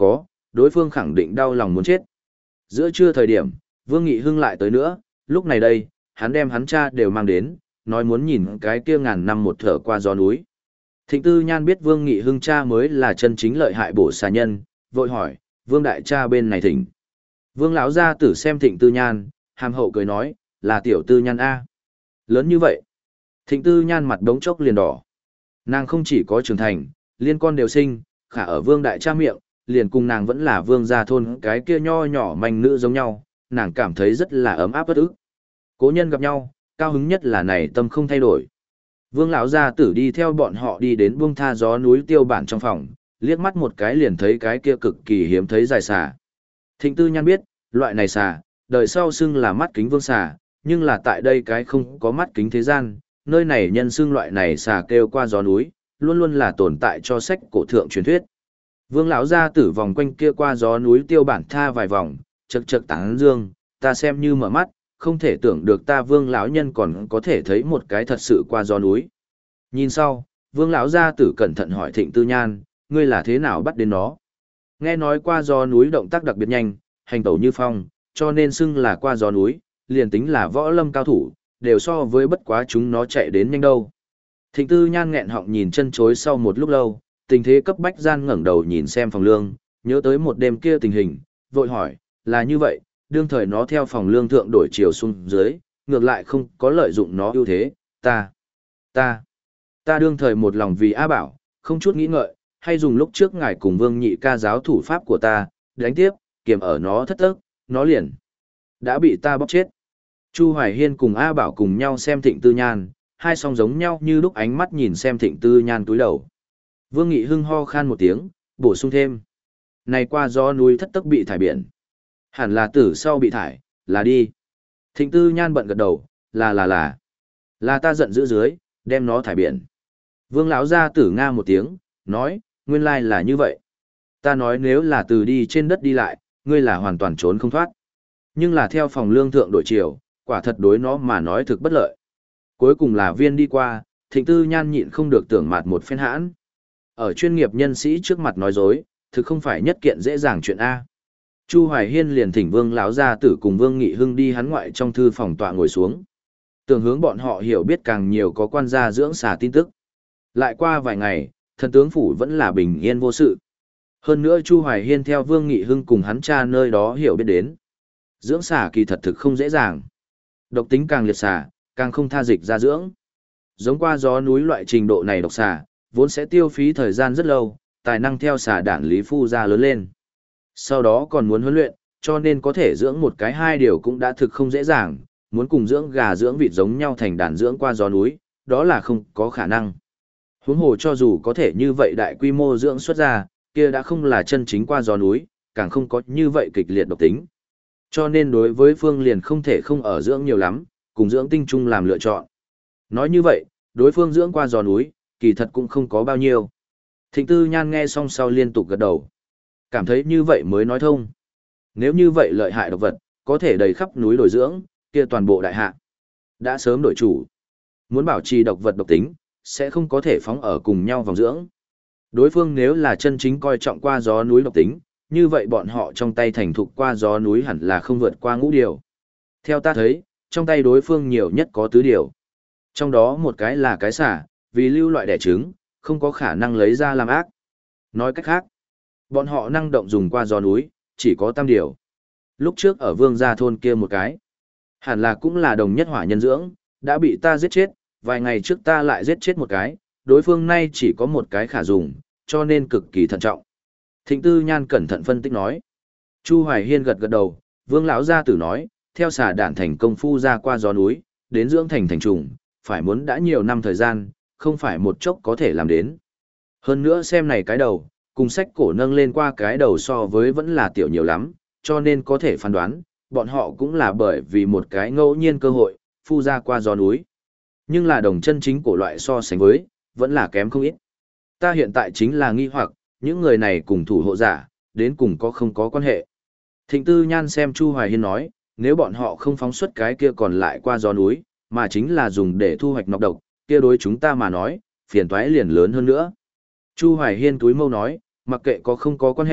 đối phương khẳng định đau lòng muốn chết. Giữa trưa thời điểm, Vương Nghị Hưng lại tới nữa, lúc này đây, hắn đem hắn cha đều mang đến, nói muốn nhìn cái kia ngàn năm một thở qua gió núi. Thịnh Tư Nhan biết Vương Nghị Hưng cha mới là chân chính lợi hại bổ xà nhân, vội hỏi, Vương đại cha bên này thỉnh. Vương lão gia tử xem Thịnh Tư Nhan, hàm hậu cười nói, là tiểu Tư Nhan A. Lớn như vậy. Thịnh Tư Nhan mặt đống chốc liền đỏ. Nàng không chỉ có trưởng thành, liên con đều sinh, khả ở Vương đại cha miệng, liền cùng nàng vẫn là Vương gia thôn cái kia nho nhỏ manh nữ giống nhau, nàng cảm thấy rất là ấm áp bất ức. Cố nhân gặp nhau, cao hứng nhất là này tâm không thay đổi. Vương lão gia tử đi theo bọn họ đi đến buông tha gió núi tiêu bản trong phòng, liếc mắt một cái liền thấy cái kia cực kỳ hiếm thấy dài xà. Thịnh Tư Nhan biết, loại này xà, đời sau xưng là mắt kính vương xà, nhưng là tại đây cái không có mắt kính thế gian, nơi này nhân xưng loại này xà kêu qua gió núi, luôn luôn là tồn tại cho sách cổ thượng truyền thuyết. Vương lão gia tử vòng quanh kia qua gió núi tiêu bản tha vài vòng, chậc chậc tán dương, ta xem như mở mắt, không thể tưởng được ta Vương lão nhân còn có thể thấy một cái thật sự qua gió núi. Nhìn sau, Vương lão gia tử cẩn thận hỏi Thịnh Tư Nhan, ngươi là thế nào bắt đến nó? Nghe nói qua gió núi động tác đặc biệt nhanh, hành tẩu như phong, cho nên xưng là qua gió núi, liền tính là võ lâm cao thủ, đều so với bất quá chúng nó chạy đến nhanh đâu. Thịnh Tư Nhan nghẹn họng nhìn chân chối sau một lúc lâu, tình thế cấp bách gian ngẩng đầu nhìn xem phòng lương, nhớ tới một đêm kia tình hình, vội hỏi, là như vậy, đương thời nó theo phòng lương thượng đổi chiều xuống dưới, ngược lại không có lợi dụng nó ưu thế, ta, ta, ta đương thời một lòng vì A Bảo, không chút nghĩ ngợi, hay dùng lúc trước ngài cùng Vương Nhị ca giáo thủ pháp của ta, đánh tiếp, kiềm ở nó thất tức, nó liền đã bị ta bóp chết. Chu Hoài Hiên cùng A Bảo cùng nhau xem Thịnh Tư Nhan, hai song giống nhau như lúc ánh mắt nhìn xem Thịnh Tư Nhan túi đầu. Vương Nghị Hưng ho khan một tiếng, bổ sung thêm. Này qua gió núi thất tức bị thải biển. Hẳn là tử sau bị thải, là đi. Thịnh Tư Nhan bận gật đầu, là là là. Là ta giận dữ dưới, đem nó thải biển. Vương lão gia tử nga một tiếng, nói, nguyên lai là như vậy. Ta nói nếu là từ đi trên đất đi lại, ngươi là hoàn toàn trốn không thoát. Nhưng là theo phòng lương thượng đổi chiều, quả thật đối nó mà nói thực bất lợi. Cuối cùng là viên đi qua, Thịnh Tư Nhan nhịn không được tưởng mặt một phen hãn. Ở chuyên nghiệp nhân sĩ trước mặt nói dối, thực không phải nhất kiện dễ dàng chuyện A. Chu Hoài Hiên liền thỉnh Vương lão gia tử cùng Vương Nghị Hưng đi hắn ngoại trong thư phòng tọa ngồi xuống. Tưởng hướng bọn họ hiểu biết càng nhiều có quan gia dưỡng xà tin tức. Lại qua vài ngày, thần tướng phủ vẫn là bình yên vô sự. Hơn nữa Chu Hoài Hiên theo Vương Nghị Hưng cùng hắn cha nơi đó hiểu biết đến. Dưỡng xà kỳ thật thực không dễ dàng. Độc tính càng liệt xà, càng không tha dịch ra dưỡng. Giống qua gió núi loại trình độ này độc xà, vốn sẽ tiêu phí thời gian rất lâu, tài năng theo xà đản lý phu ra lớn lên. Sau đó còn muốn huấn luyện, cho nên có thể dưỡng một cái hai điều cũng đã thực không dễ dàng, muốn cùng dưỡng gà dưỡng vịt giống nhau thành đàn dưỡng qua gió núi, đó là không có khả năng. Huống hồ cho dù có thể như vậy đại quy mô dưỡng xuất ra, kia đã không là chân chính qua gió núi, càng không có như vậy kịch liệt độc tính. Cho nên đối với Phương liền không thể không ở dưỡng nhiều lắm, cùng dưỡng tinh trung làm lựa chọn. Nói như vậy, đối phương dưỡng qua gió núi, kỳ thật cũng không có bao nhiêu. Thịnh Tư Nhan nghe xong sau liên tục gật đầu. Cảm thấy như vậy mới nói thông. Nếu như vậy lợi hại độc vật, có thể đầy khắp núi đổi dưỡng, kia toàn bộ đại hạ. Đã sớm đổi chủ. Muốn bảo trì độc vật độc tính, sẽ không có thể phóng ở cùng nhau vòng dưỡng. Đối phương nếu là chân chính coi trọng qua gió núi độc tính, như vậy bọn họ trong tay thành thục qua gió núi hẳn là không vượt qua ngũ điều. Theo ta thấy, trong tay đối phương nhiều nhất có tứ điều. Trong đó một cái là cái xả, vì lưu loại đẻ trứng, không có khả năng lấy ra làm ác. Nói cách khác, bọn họ năng động dùng qua gió núi, chỉ có tam điều. Lúc trước ở vương gia thôn kia một cái, hẳn là cũng là đồng nhất hỏa nhân dưỡng, đã bị ta giết chết, vài ngày trước ta lại giết chết một cái, đối phương nay chỉ có một cái khả dùng, cho nên cực kỳ thận trọng. Thịnh Tư Nhan cẩn thận phân tích nói. Chu Hoài Hiên gật gật đầu, Vương lão gia tử nói, theo xà đản thành công phu ra qua gió núi, đến dưỡng thành thành trùng, phải muốn đã nhiều năm thời gian, không phải một chốc có thể làm đến. Hơn nữa xem này cái đầu, cùng sách cổ nâng lên qua cái đầu so với vẫn là tiểu nhiều lắm, cho nên có thể phán đoán, bọn họ cũng là bởi vì một cái ngẫu nhiên cơ hội, phu ra qua gió núi. Nhưng là đồng chân chính cổ loại so sánh với, vẫn là kém không ít. Ta hiện tại chính là nghi hoặc, những người này cùng thủ hộ giả, đến cùng có không có quan hệ. Thịnh Tư Nhan xem Chu Hoài Hiên nói, nếu bọn họ không phóng xuất cái kia còn lại qua gió núi, mà chính là dùng để thu hoạch nọc độc, kia đối chúng ta mà nói, phiền toái liền lớn hơn nữa. Chu Hoài Hiên túi mâu nói, mặc kệ có không có quan hệ,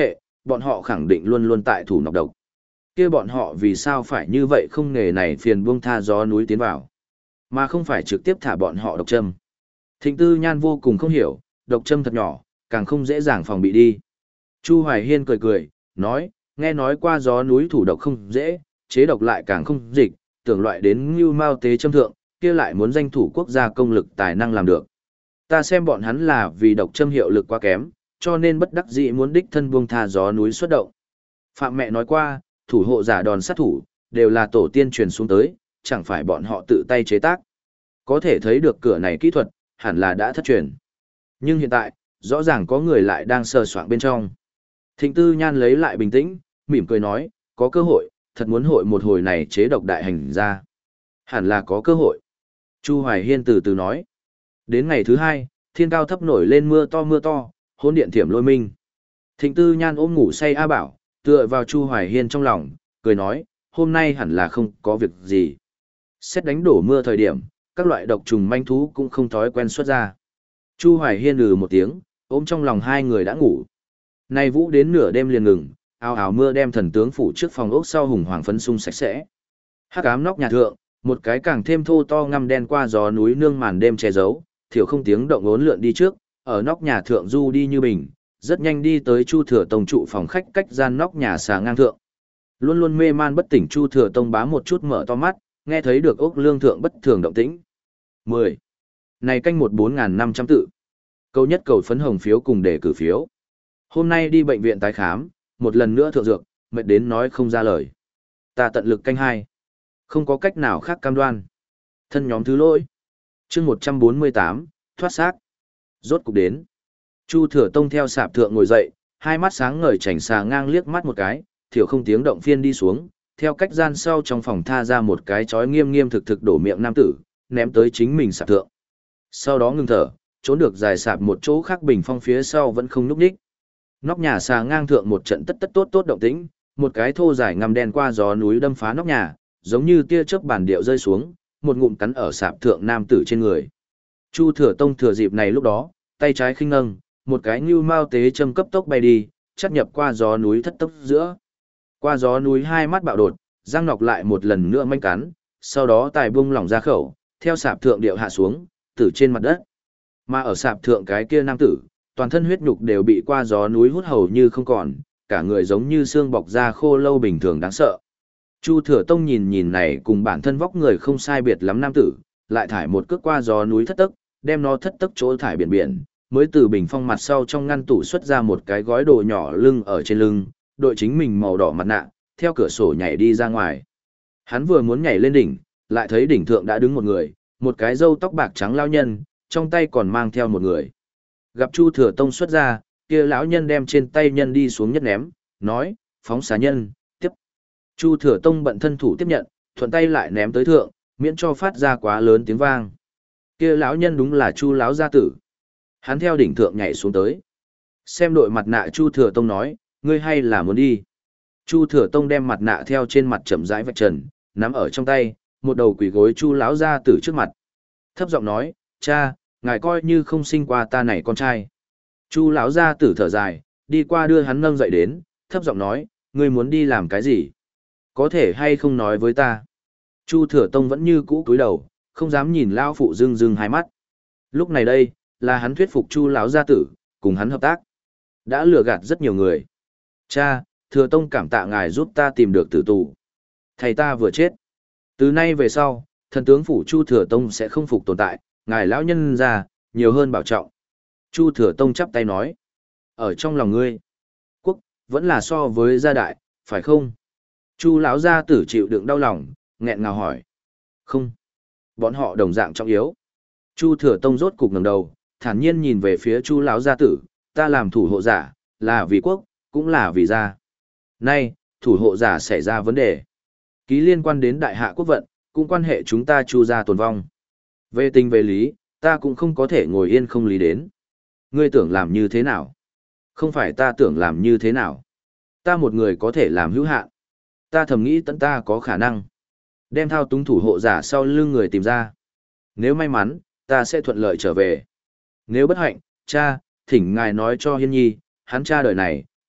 bọn họ khẳng định luôn luôn tại thủ nọc độc. Kia bọn họ vì sao phải như vậy không nghề này phiền buông tha gió núi tiến vào, mà không phải trực tiếp thả bọn họ độc châm. Thịnh Tư Nhan vô cùng không hiểu, độc châm thật nhỏ, càng không dễ dàng phòng bị đi. Chu Hoài Hiên cười cười, nói, nghe nói qua gió núi thủ độc không dễ, chế độc lại càng không dịch, tưởng loại đến như mao tế châm thượng, kia lại muốn danh thủ quốc gia công lực tài năng làm được. Ta xem bọn hắn là vì độc châm hiệu lực quá kém, cho nên bất đắc dĩ muốn đích thân buông tha gió núi xuất động. Phạm mẹ nói qua, thủ hộ giả đòn sát thủ, đều là tổ tiên truyền xuống tới, chẳng phải bọn họ tự tay chế tác. Có thể thấy được cửa này kỹ thuật, hẳn là đã thất truyền. Nhưng hiện tại, rõ ràng có người lại đang sờ soạng bên trong. Thịnh Tư Nhan lấy lại bình tĩnh, mỉm cười nói, có cơ hội, thật muốn hội một hồi này chế độc đại hành ra. Hẳn là có cơ hội. Chu Hoài Hiên từ từ nói. Đến ngày thứ hai, thiên cao thấp nổi lên mưa to mưa to, hỗn điện thiểm lôi minh. Thịnh Tư Nhan ôm ngủ say A Bảo, tựa vào Chu Hoài Hiên trong lòng, cười nói, hôm nay hẳn là không có việc gì. Xét đánh đổ mưa thời điểm, các loại độc trùng manh thú cũng không thói quen xuất ra. Chu Hoài Hiên lừ một tiếng, ôm trong lòng hai người đã ngủ. Nay vũ đến nửa đêm liền ngừng, ào ào mưa đem thần tướng phủ trước phòng ốc sau hùng hoàng phấn sung sạch sẽ. Hắc ám nóc nhà thượng, một cái càng thêm thô to ngăm đen qua gió núi nương màn đêm che giấu, thiểu không tiếng động ốn lượn đi trước, ở nóc nhà thượng du đi như bình, rất nhanh đi tới Chu Thừa Tông trụ phòng khách cách gian nóc nhà xà ngang thượng. Luôn luôn mê man bất tỉnh Chu Thừa Tông bá một chút mở to mắt, nghe thấy được ốc lương thượng bất thường động tĩnh. mười. Này canh một bốn nghìn năm trăm tự. Câu nhất cầu phấn hồng phiếu cùng để cử phiếu. Hôm nay đi bệnh viện tái khám, một lần nữa thượng dược, mệt đến nói không ra lời. Ta tận lực canh hai. Không có cách nào khác cam đoan. Thân nhóm thứ lỗi. chương một trăm bốn mươi tám, thoát xác. Rốt cục đến. Chu Thừa Tông theo sạp thượng ngồi dậy, hai mắt sáng ngời chảnh xà ngang liếc mắt một cái, thiểu không tiếng động phiên đi xuống, theo cách gian sau trong phòng tha ra một cái chói nghiêm nghiêm thực thực đổ miệng nam tử, ném tới chính mình sạp thượng. Sau đó ngừng thở, trốn được dài sạp một chỗ khác bình phong phía sau vẫn không núp đích. Nóc nhà xà ngang thượng một trận tất tất tốt tốt động tĩnh, một cái thô dài ngăm đen qua gió núi đâm phá nóc nhà, giống như tia chớp bản điệu rơi xuống, một ngụm cắn ở sạp thượng nam tử trên người. Chu Thừa Tông thừa dịp này lúc đó, tay trái khinh nâng, một cái nhưu mao tế châm cấp tốc bay đi, chắt nhập qua gió núi thất tốc giữa. Qua gió núi hai mắt bạo đột, răng nọc lại một lần nữa manh cắn, sau đó tài bung lỏng ra khẩu, theo sạp thượng điệu hạ xuống, tử trên mặt đất. Mà ở sạp thượng cái kia nam tử, toàn thân huyết nhục đều bị qua gió núi hút hầu như không còn, cả người giống như xương bọc da khô lâu bình thường đáng sợ. Chu Thừa Tông nhìn nhìn này cùng bản thân vóc người không sai biệt lắm nam tử, lại thải một cước qua gió núi thất tấc, đem nó thất tấc chỗ thải biển biển, mới từ bình phong mặt sau trong ngăn tủ xuất ra một cái gói đồ nhỏ lưng ở trên lưng, đội chính mình màu đỏ mặt nạ, theo cửa sổ nhảy đi ra ngoài. Hắn vừa muốn nhảy lên đỉnh, lại thấy đỉnh thượng đã đứng một người, một cái râu tóc bạc trắng lão nhân, trong tay còn mang theo một người. Gặp Chu Thừa Tông xuất ra, kia lão nhân đem trên tay nhân đi xuống nhất ném, nói, phóng xá nhân, tiếp. Chu Thừa Tông bận thân thủ tiếp nhận, thuận tay lại ném tới thượng, miễn cho phát ra quá lớn tiếng vang. Kia lão nhân đúng là Chu lão gia tử. Hắn theo đỉnh thượng nhảy xuống tới. Xem đội mặt nạ Chu Thừa Tông nói, ngươi hay là muốn đi. Chu Thừa Tông đem mặt nạ theo trên mặt chậm rãi vạch trần, nắm ở trong tay, một đầu quỳ gối Chu lão gia tử trước mặt. Thấp giọng nói, cha, ngài coi như không sinh qua ta này con trai. Chu lão gia tử thở dài, đi qua đưa hắn nâng dậy đến, thấp giọng nói, ngươi muốn đi làm cái gì? Có thể hay không nói với ta? Chu Thừa Tông vẫn như cũ cúi đầu, không dám nhìn lão phụ rưng rưng hai mắt. Lúc này đây, là hắn thuyết phục Chu lão gia tử, cùng hắn hợp tác. Đã lừa gạt rất nhiều người. Cha, Thừa Tông cảm tạ ngài giúp ta tìm được tử tù. Thầy ta vừa chết. Từ nay về sau, thần tướng phủ Chu Thừa Tông sẽ không phục tồn tại, ngài lão nhân ra, nhiều hơn bảo trọng. Chu Thừa Tông chắp tay nói. Ở trong lòng ngươi, quốc, vẫn là so với gia đại, phải không? Chu lão gia tử chịu đựng đau lòng, nghẹn ngào hỏi. Không. Bọn họ đồng dạng trọng yếu. Chu Thừa Tông rốt cục ngẩng đầu, thản nhiên nhìn về phía Chu lão gia tử, ta làm thủ hộ giả, là vì quốc, cũng là vì gia. Nay, thủ hộ giả xảy ra vấn đề. Ký liên quan đến đại hạ quốc vận, cũng quan hệ chúng ta Chu gia tồn vong. Về tình về lý, ta cũng không có thể ngồi yên không lý đến. Ngươi tưởng làm như thế nào? Không phải ta tưởng làm như thế nào. Ta một người có thể làm hữu hạn. Ta thầm nghĩ tận ta có khả năng. Đem thao túng thủ hộ giả sau lưng người tìm ra. Nếu may mắn, ta sẽ thuận lợi trở về. Nếu bất hạnh, cha, thỉnh ngài nói cho Hiên Nhi, hắn cha đời này,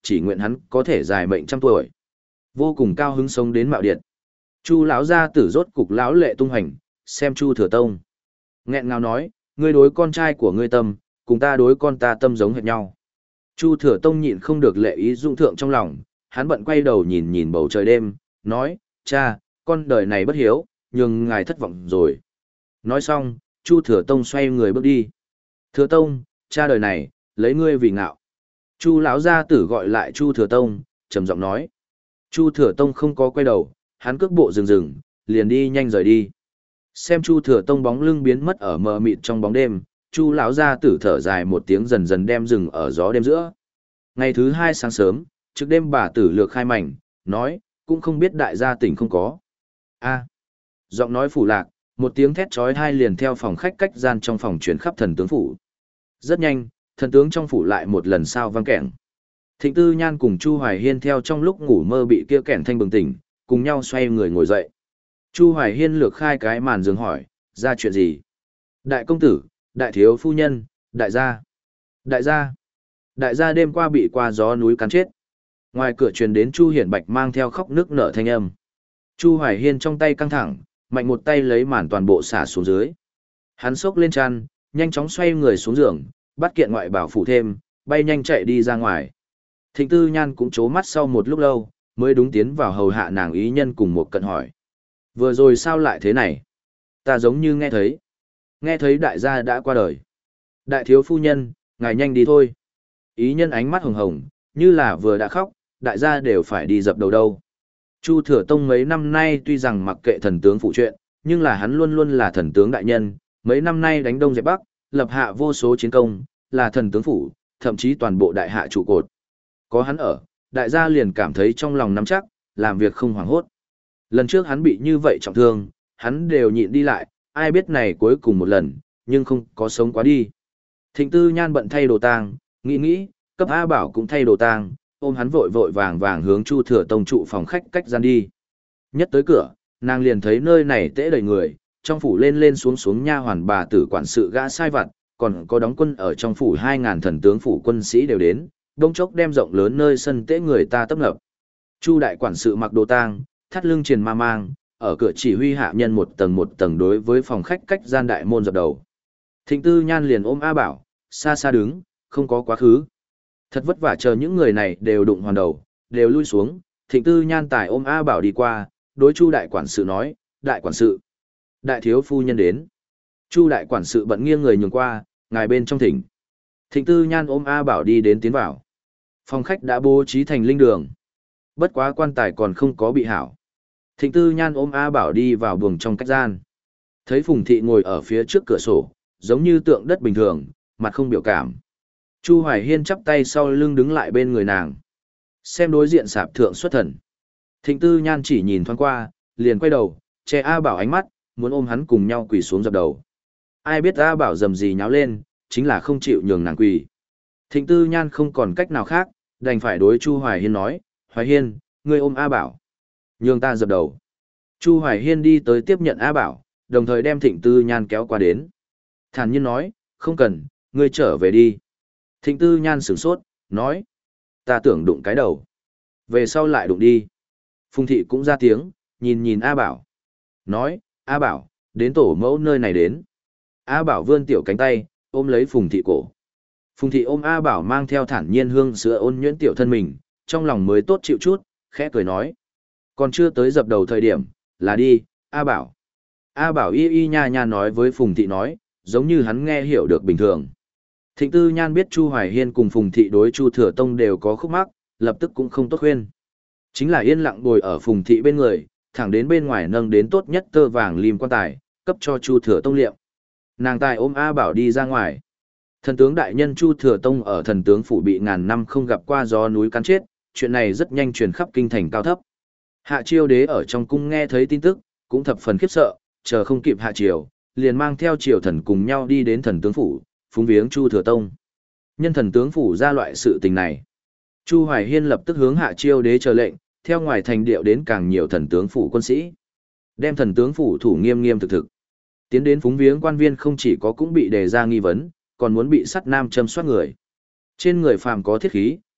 chỉ nguyện hắn có thể dài mệnh trăm tuổi. Vô cùng cao hứng sống đến mạo điện. Chu lão gia tử rốt cục lão lệ tung hành, xem Chu Thừa Tông. Nghẹn ngào nói, ngươi đối con trai của ngươi tâm, cùng ta đối con ta tâm giống hệt nhau. Chu Thừa Tông nhịn không được lệ ý dung thượng trong lòng, hắn bận quay đầu nhìn nhìn bầu trời đêm, nói, cha, con đời này bất hiếu, nhường ngài thất vọng rồi. Nói xong, Chu Thừa Tông xoay người bước đi. Thừa Tông, cha đời này, lấy ngươi vì ngạo. Chu lão gia tử gọi lại Chu Thừa Tông, trầm giọng nói. Chu Thừa Tông không có quay đầu, hắn cước bộ rừng rừng, liền đi nhanh rời đi. Xem Chu Thừa Tông bóng lưng biến mất ở mờ mịt trong bóng đêm, Chu lão gia tử thở dài một tiếng dần dần đem rừng ở gió đêm giữa. Ngày thứ hai sáng sớm, trước đêm bà tử lược khai mảnh, nói, cũng không biết đại gia tỉnh không có. A. Giọng nói phủ lạc, một tiếng thét chói tai liền theo phòng khách cách gian trong phòng truyền khắp thần tướng phủ. Rất nhanh, thần tướng trong phủ lại một lần sao vang kẽn. Thịnh Tư Nhan cùng Chu Hoài Hiên theo trong lúc ngủ mơ bị kia kẽn thanh bừng tỉnh, cùng nhau xoay người ngồi dậy. Chu Hoài Hiên lược khai cái màn giường hỏi, ra chuyện gì? Đại công tử, đại thiếu phu nhân, đại gia. Đại gia. Đại gia đêm qua bị qua gió núi cắn chết. Ngoài cửa truyền đến Chu Hiển Bạch mang theo khóc nước nở thanh âm. Chu Hoài Hiên trong tay căng thẳng, mạnh một tay lấy màn toàn bộ xả xuống dưới. Hắn xốc lên chăn, nhanh chóng xoay người xuống giường, bắt kiện ngoại bảo phủ thêm, bay nhanh chạy đi ra ngoài. Thịnh Tư Nhan cũng chố mắt sau một lúc lâu, mới đúng tiến vào hầu hạ nàng ý nhân cùng một cận hỏi. Vừa rồi sao lại thế này? Ta giống như nghe thấy. Nghe thấy đại gia đã qua đời. Đại thiếu phu nhân, ngài nhanh đi thôi. Ý nhân ánh mắt hồng hồng, như là vừa đã khóc, đại gia đều phải đi dập đầu đâu. Chu Thừa Tông mấy năm nay tuy rằng mặc kệ thần tướng phụ chuyện, nhưng là hắn luôn luôn là thần tướng đại nhân, mấy năm nay đánh đông dẹp bắc, lập hạ vô số chiến công, là thần tướng phủ, thậm chí toàn bộ đại hạ trụ cột. Có hắn ở, đại gia liền cảm thấy trong lòng nắm chắc, làm việc không hoảng hốt. Lần trước hắn bị như vậy trọng thương, hắn đều nhịn đi lại, ai biết này cuối cùng một lần, nhưng không có sống quá đi. Thịnh Tư Nhan bận thay đồ tang, nghĩ nghĩ, cấp A Bảo cũng thay đồ tang, ôm hắn vội vội vàng vàng hướng Chu Thừa Tông trụ phòng khách cách gian đi. Nhất tới cửa, nàng liền thấy nơi này tễ đầy người, trong phủ lên lên xuống xuống nha hoàn bà tử quản sự gã sai vặt, còn có đóng quân ở trong phủ hai ngàn thần tướng phủ quân sĩ đều đến, đông chốc đem rộng lớn nơi sân tễ người ta tấp nập. Chu đại quản sự mặc đồ tang, thắt lưng triền ma mang, ở cửa chỉ huy hạ nhân một tầng một tầng đối với phòng khách cách gian đại môn dập đầu. Thịnh Tư Nhan liền ôm A Bảo, xa xa đứng, không có quá khứ. Thật vất vả chờ những người này đều đụng hoàn đầu, đều lui xuống, Thịnh Tư Nhan tài ôm A Bảo đi qua, đối Chu đại quản sự nói, đại quản sự, đại thiếu phu nhân đến. Chu đại quản sự bận nghiêng người nhường qua, ngài bên trong thỉnh. Thịnh Tư Nhan ôm A Bảo đi đến tiến vào. Phòng khách đã bố trí thành linh đường. Bất quá quan tài còn không có bị hảo. Thịnh Tư Nhan ôm A Bảo đi vào buồng trong cách gian. Thấy Phùng Thị ngồi ở phía trước cửa sổ, giống như tượng đất bình thường, mặt không biểu cảm. Chu Hoài Hiên chắp tay sau lưng đứng lại bên người nàng. Xem đối diện sạp thượng xuất thần. Thịnh Tư Nhan chỉ nhìn thoáng qua, liền quay đầu, che A Bảo ánh mắt, muốn ôm hắn cùng nhau quỳ xuống dập đầu. Ai biết A Bảo dầm gì nháo lên, chính là không chịu nhường nàng quỳ. Thịnh Tư Nhan không còn cách nào khác, đành phải đối Chu Hoài Hiên nói, Hoài Hiên, ngươi ôm A Bảo. Nhường ta dập đầu. Chu Hoài Hiên đi tới tiếp nhận A Bảo, đồng thời đem Thịnh Tư Nhan kéo qua đến. Thản nhiên nói, không cần, ngươi trở về đi. Thịnh Tư Nhan sửng sốt, nói, ta tưởng đụng cái đầu. Về sau lại đụng đi. Phùng Thị cũng ra tiếng, nhìn nhìn A Bảo. Nói, A Bảo, đến tổ mẫu nơi này đến. A Bảo vươn tiểu cánh tay, ôm lấy Phùng Thị cổ. Phùng Thị ôm A Bảo mang theo thản nhiên hương sữa ôn nhuyễn tiểu thân mình, trong lòng mới tốt chịu chút, khẽ cười nói. Còn chưa tới dập đầu thời điểm, là đi, A Bảo. A Bảo y y nha nha nói với Phùng Thị nói, giống như hắn nghe hiểu được bình thường. Thịnh Tư Nhan biết Chu Hoài Hiên cùng Phùng Thị đối Chu Thừa Tông đều có khúc mắc, lập tức cũng không tốt khuyên. Chính là yên lặng bồi ở Phùng Thị bên người, thẳng đến bên ngoài nâng đến tốt nhất tơ vàng lim quan tài, cấp cho Chu Thừa Tông liệm. Nàng tài ôm A Bảo đi ra ngoài. Thần tướng đại nhân Chu Thừa Tông ở thần tướng phủ bị ngàn năm không gặp qua gió núi cắn chết, chuyện này rất nhanh truyền khắp kinh thành cao thấp. Hạ Chiêu đế ở trong cung nghe thấy tin tức, cũng thập phần khiếp sợ, chờ không kịp hạ triều, liền mang theo triều thần cùng nhau đi đến thần tướng phủ, phúng viếng Chu Thừa Tông. Nhân thần tướng phủ ra loại sự tình này, Chu Hoài Hiên lập tức hướng Hạ Chiêu đế chờ lệnh, theo ngoài thành điệu đến càng nhiều thần tướng phủ quân sĩ, đem thần tướng phủ thủ nghiêm nghiêm thực thực. Tiến đến phúng viếng quan viên không chỉ có cũng bị đề ra nghi vấn, còn muốn bị sắt nam châm soát người. Trên người phàm có thiết khí,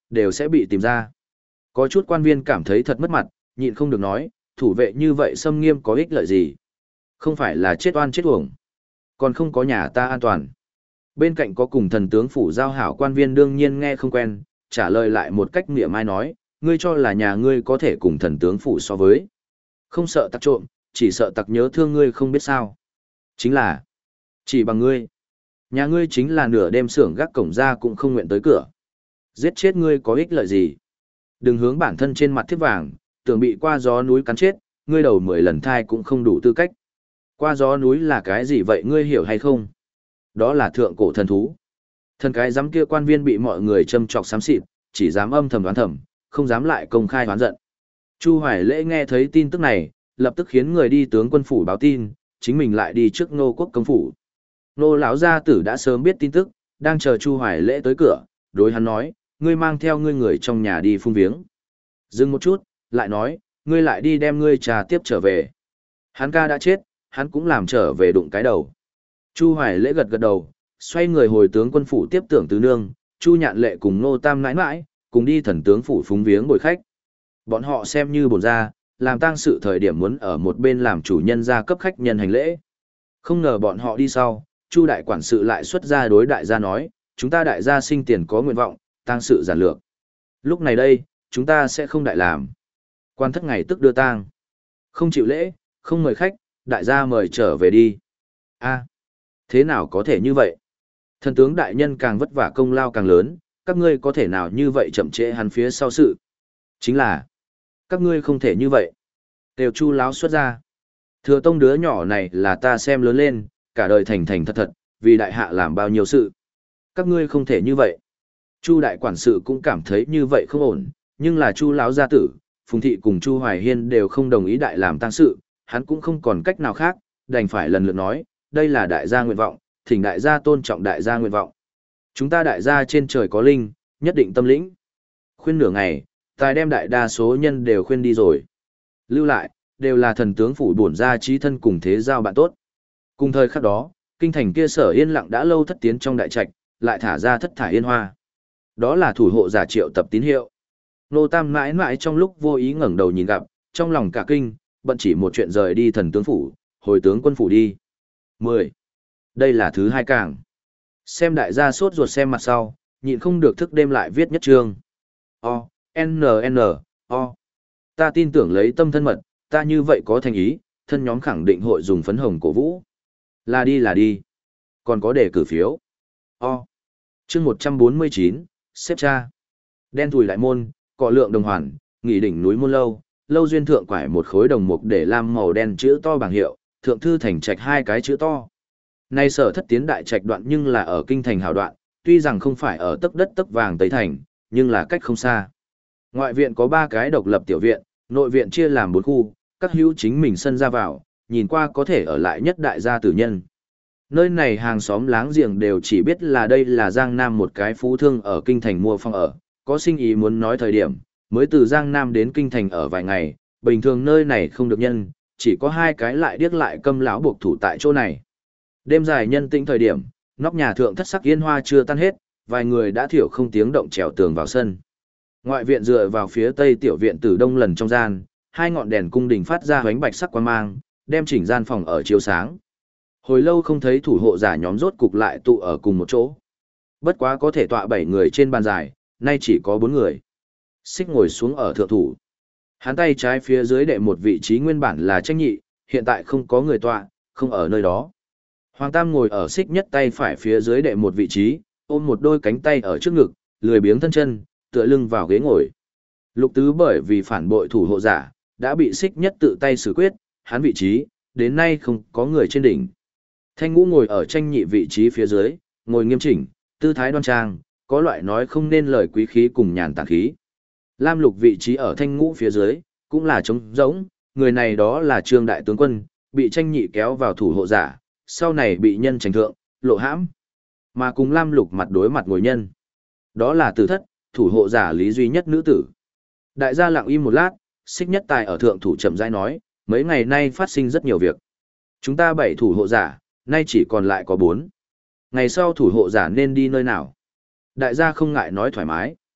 đều sẽ bị tìm ra. Có chút quan viên cảm thấy thật mất mặt, nhịn không được nói, thủ vệ như vậy xâm nghiêm có ích lợi gì? Không phải là chết oan chết uổng, còn không có nhà ta an toàn. Bên cạnh có cùng thần tướng phủ giao hảo quan viên đương nhiên nghe không quen, trả lời lại một cách mỉa mai nói, ngươi cho là nhà ngươi có thể cùng thần tướng phủ so với. Không sợ tặc trộm, chỉ sợ tặc nhớ thương ngươi không biết sao. Chính là, chỉ bằng ngươi. Nhà ngươi chính là nửa đêm xưởng gác cổng ra cũng không nguyện tới cửa. Giết chết ngươi có ích lợi gì? Đừng hướng bản thân trên mặt thiết vàng, tưởng bị qua gió núi cắn chết, ngươi đầu mười lần thai cũng không đủ tư cách. Qua gió núi là cái gì vậy ngươi hiểu hay không? Đó là thượng cổ thần thú. Thần cái giám kia quan viên bị mọi người châm chọc xám xịt, chỉ dám âm thầm đoán thầm, không dám lại công khai đoán giận. Chu Hoài Lễ nghe thấy tin tức này, lập tức khiến người đi tướng quân phủ báo tin, chính mình lại đi trước Ngô Quốc công phủ. Nô lão gia tử đã sớm biết tin tức, đang chờ Chu Hoài Lễ tới cửa, đối hắn nói, ngươi mang theo ngươi người trong nhà đi phung viếng. Dừng một chút, lại nói, ngươi lại đi đem ngươi trà tiếp trở về. Hắn ca đã chết, hắn cũng làm trở về đụng cái đầu. Chu Hoài Lễ gật gật đầu, xoay người hồi tướng quân phủ tiếp tưởng tứ nương, Chu Nhạn Lệ cùng Nô Tam nãi nãi, cùng đi thần tướng phủ phúng viếng bồi khách. Bọn họ xem như bổn ra, làm tang sự thời điểm muốn ở một bên làm chủ nhân gia cấp khách nhân hành lễ. Không ngờ bọn họ đi sau, Chu đại quản sự lại xuất ra đối đại gia nói, chúng ta đại gia sinh tiền có nguyện vọng, tang sự giản lược. Lúc này đây, chúng ta sẽ không đại làm. Quan thất ngày tức đưa tang. Không chịu lễ, không mời khách, đại gia mời trở về đi. A, thế nào có thể như vậy? Thần tướng đại nhân càng vất vả công lao càng lớn, các ngươi có thể nào như vậy chậm trễ hắn phía sau sự? Chính là, các ngươi không thể như vậy. Đều Chu láo xuất ra. Thừa tông đứa nhỏ này là ta xem lớn lên, cả đời thành thành thật thật, vì đại hạ làm bao nhiêu sự. Các ngươi không thể như vậy. Chu đại quản sự cũng cảm thấy như vậy không ổn, nhưng là Chu láo gia tử, Phùng thị cùng Chu Hoài Hiên đều không đồng ý đại làm tang sự, hắn cũng không còn cách nào khác, đành phải lần lượt nói, đây là đại gia nguyện vọng, thỉnh đại gia tôn trọng đại gia nguyện vọng. Chúng ta đại gia trên trời có linh, nhất định tâm lĩnh. Khuyên nửa ngày, tài đem đại đa số nhân đều khuyên đi rồi. Lưu lại, đều là thần tướng phủ bổn gia trí thân cùng thế giao bạn tốt. Cùng thời khắc đó, kinh thành kia sở yên lặng đã lâu thất tiến trong đại trạch, lại thả ra thất thải yên hoa. Đó là thủ hộ giả triệu tập tín hiệu. Nô Tam mãi mãi trong lúc vô ý ngẩng đầu nhìn gặp, trong lòng cả kinh, bận chỉ một chuyện rời đi thần tướng phủ, hồi tướng quân phủ đi. mười. Đây là thứ hai càng. Xem đại gia sốt ruột xem mặt sau, nhịn không được thức đêm lại viết nhất chương. O, N, N, O. Ta tin tưởng lấy tâm thân mật, ta như vậy có thành ý, thân nhóm khẳng định hội dùng phấn hồng cổ vũ. Là đi là đi. Còn có đề cử phiếu. O. Chương một trăm bốn mươi chín, xếp cha. Đen thùi lại môn, cọ lượng đồng hoàn, nghỉ đỉnh núi môn lâu, lâu duyên thượng quải một khối đồng mục để làm màu đen chữ to bảng hiệu, thượng thư thành trạch hai cái chữ to. Nay sở thất tiến đại trạch đoạn nhưng là ở kinh thành hào đoạn, tuy rằng không phải ở tấc đất tấc vàng tây thành, nhưng là cách không xa. Ngoại viện có ba cái độc lập tiểu viện, nội viện chia làm bốn khu, các hữu chính mình sân ra vào, nhìn qua có thể ở lại nhất đại gia tử nhân. Nơi này hàng xóm láng giềng đều chỉ biết là đây là Giang Nam một cái phú thương ở kinh thành mua phòng ở, có sinh ý muốn nói thời điểm, mới từ Giang Nam đến kinh thành ở vài ngày, bình thường nơi này không được nhân, chỉ có hai cái lại điếc lại câm lão buộc thủ tại chỗ này. Đêm dài nhân tĩnh thời điểm, nóc nhà thượng thất sắc yên hoa chưa tan hết, vài người đã thiểu không tiếng động trèo tường vào sân. Ngoại viện dựa vào phía tây tiểu viện từ đông lần trong gian, hai ngọn đèn cung đình phát ra ánh bạch sắc quang mang, đem chỉnh gian phòng ở chiếu sáng. Hồi lâu không thấy thủ hộ giả nhóm rốt cục lại tụ ở cùng một chỗ. Bất quá có thể tọa bảy người trên bàn dài, nay chỉ có bốn người. Xích ngồi xuống ở thượng thủ. Hắn tay trái phía dưới đệ một vị trí nguyên bản là tranh nhị, hiện tại không có người tọa, không ở nơi đó. Hoàng Tam ngồi ở xích nhất tay phải phía dưới đệ một vị trí, ôm một đôi cánh tay ở trước ngực, lười biếng thân chân, tựa lưng vào ghế ngồi. Lục Tứ bởi vì phản bội thủ hộ giả, đã bị xích nhất tự tay xử quyết, hắn vị trí, đến nay không có người trên đỉnh. Thanh Ngũ ngồi ở tranh nhị vị trí phía dưới, ngồi nghiêm chỉnh, tư thái đoan trang, có loại nói không nên lời quý khí cùng nhàn tản khí. Lam Lục vị trí ở Thanh Ngũ phía dưới, cũng là trống rỗng, người này đó là Trương đại tướng quân, bị tranh nhị kéo vào thủ hộ giả, sau này bị nhân trành thượng, lộ hãm. Mà cùng Lam Lục mặt đối mặt ngồi nhân. Đó là Tử Thất, thủ hộ giả lý duy nhất nữ tử. Đại gia lặng im một lát, xích nhất tài ở thượng thủ chậm rãi nói, mấy ngày nay phát sinh rất nhiều việc. Chúng ta bảy thủ hộ giả, nay chỉ còn lại có bốn. Ngày sau thủ hộ giả nên đi nơi nào? Đại gia không ngại nói thoải mái.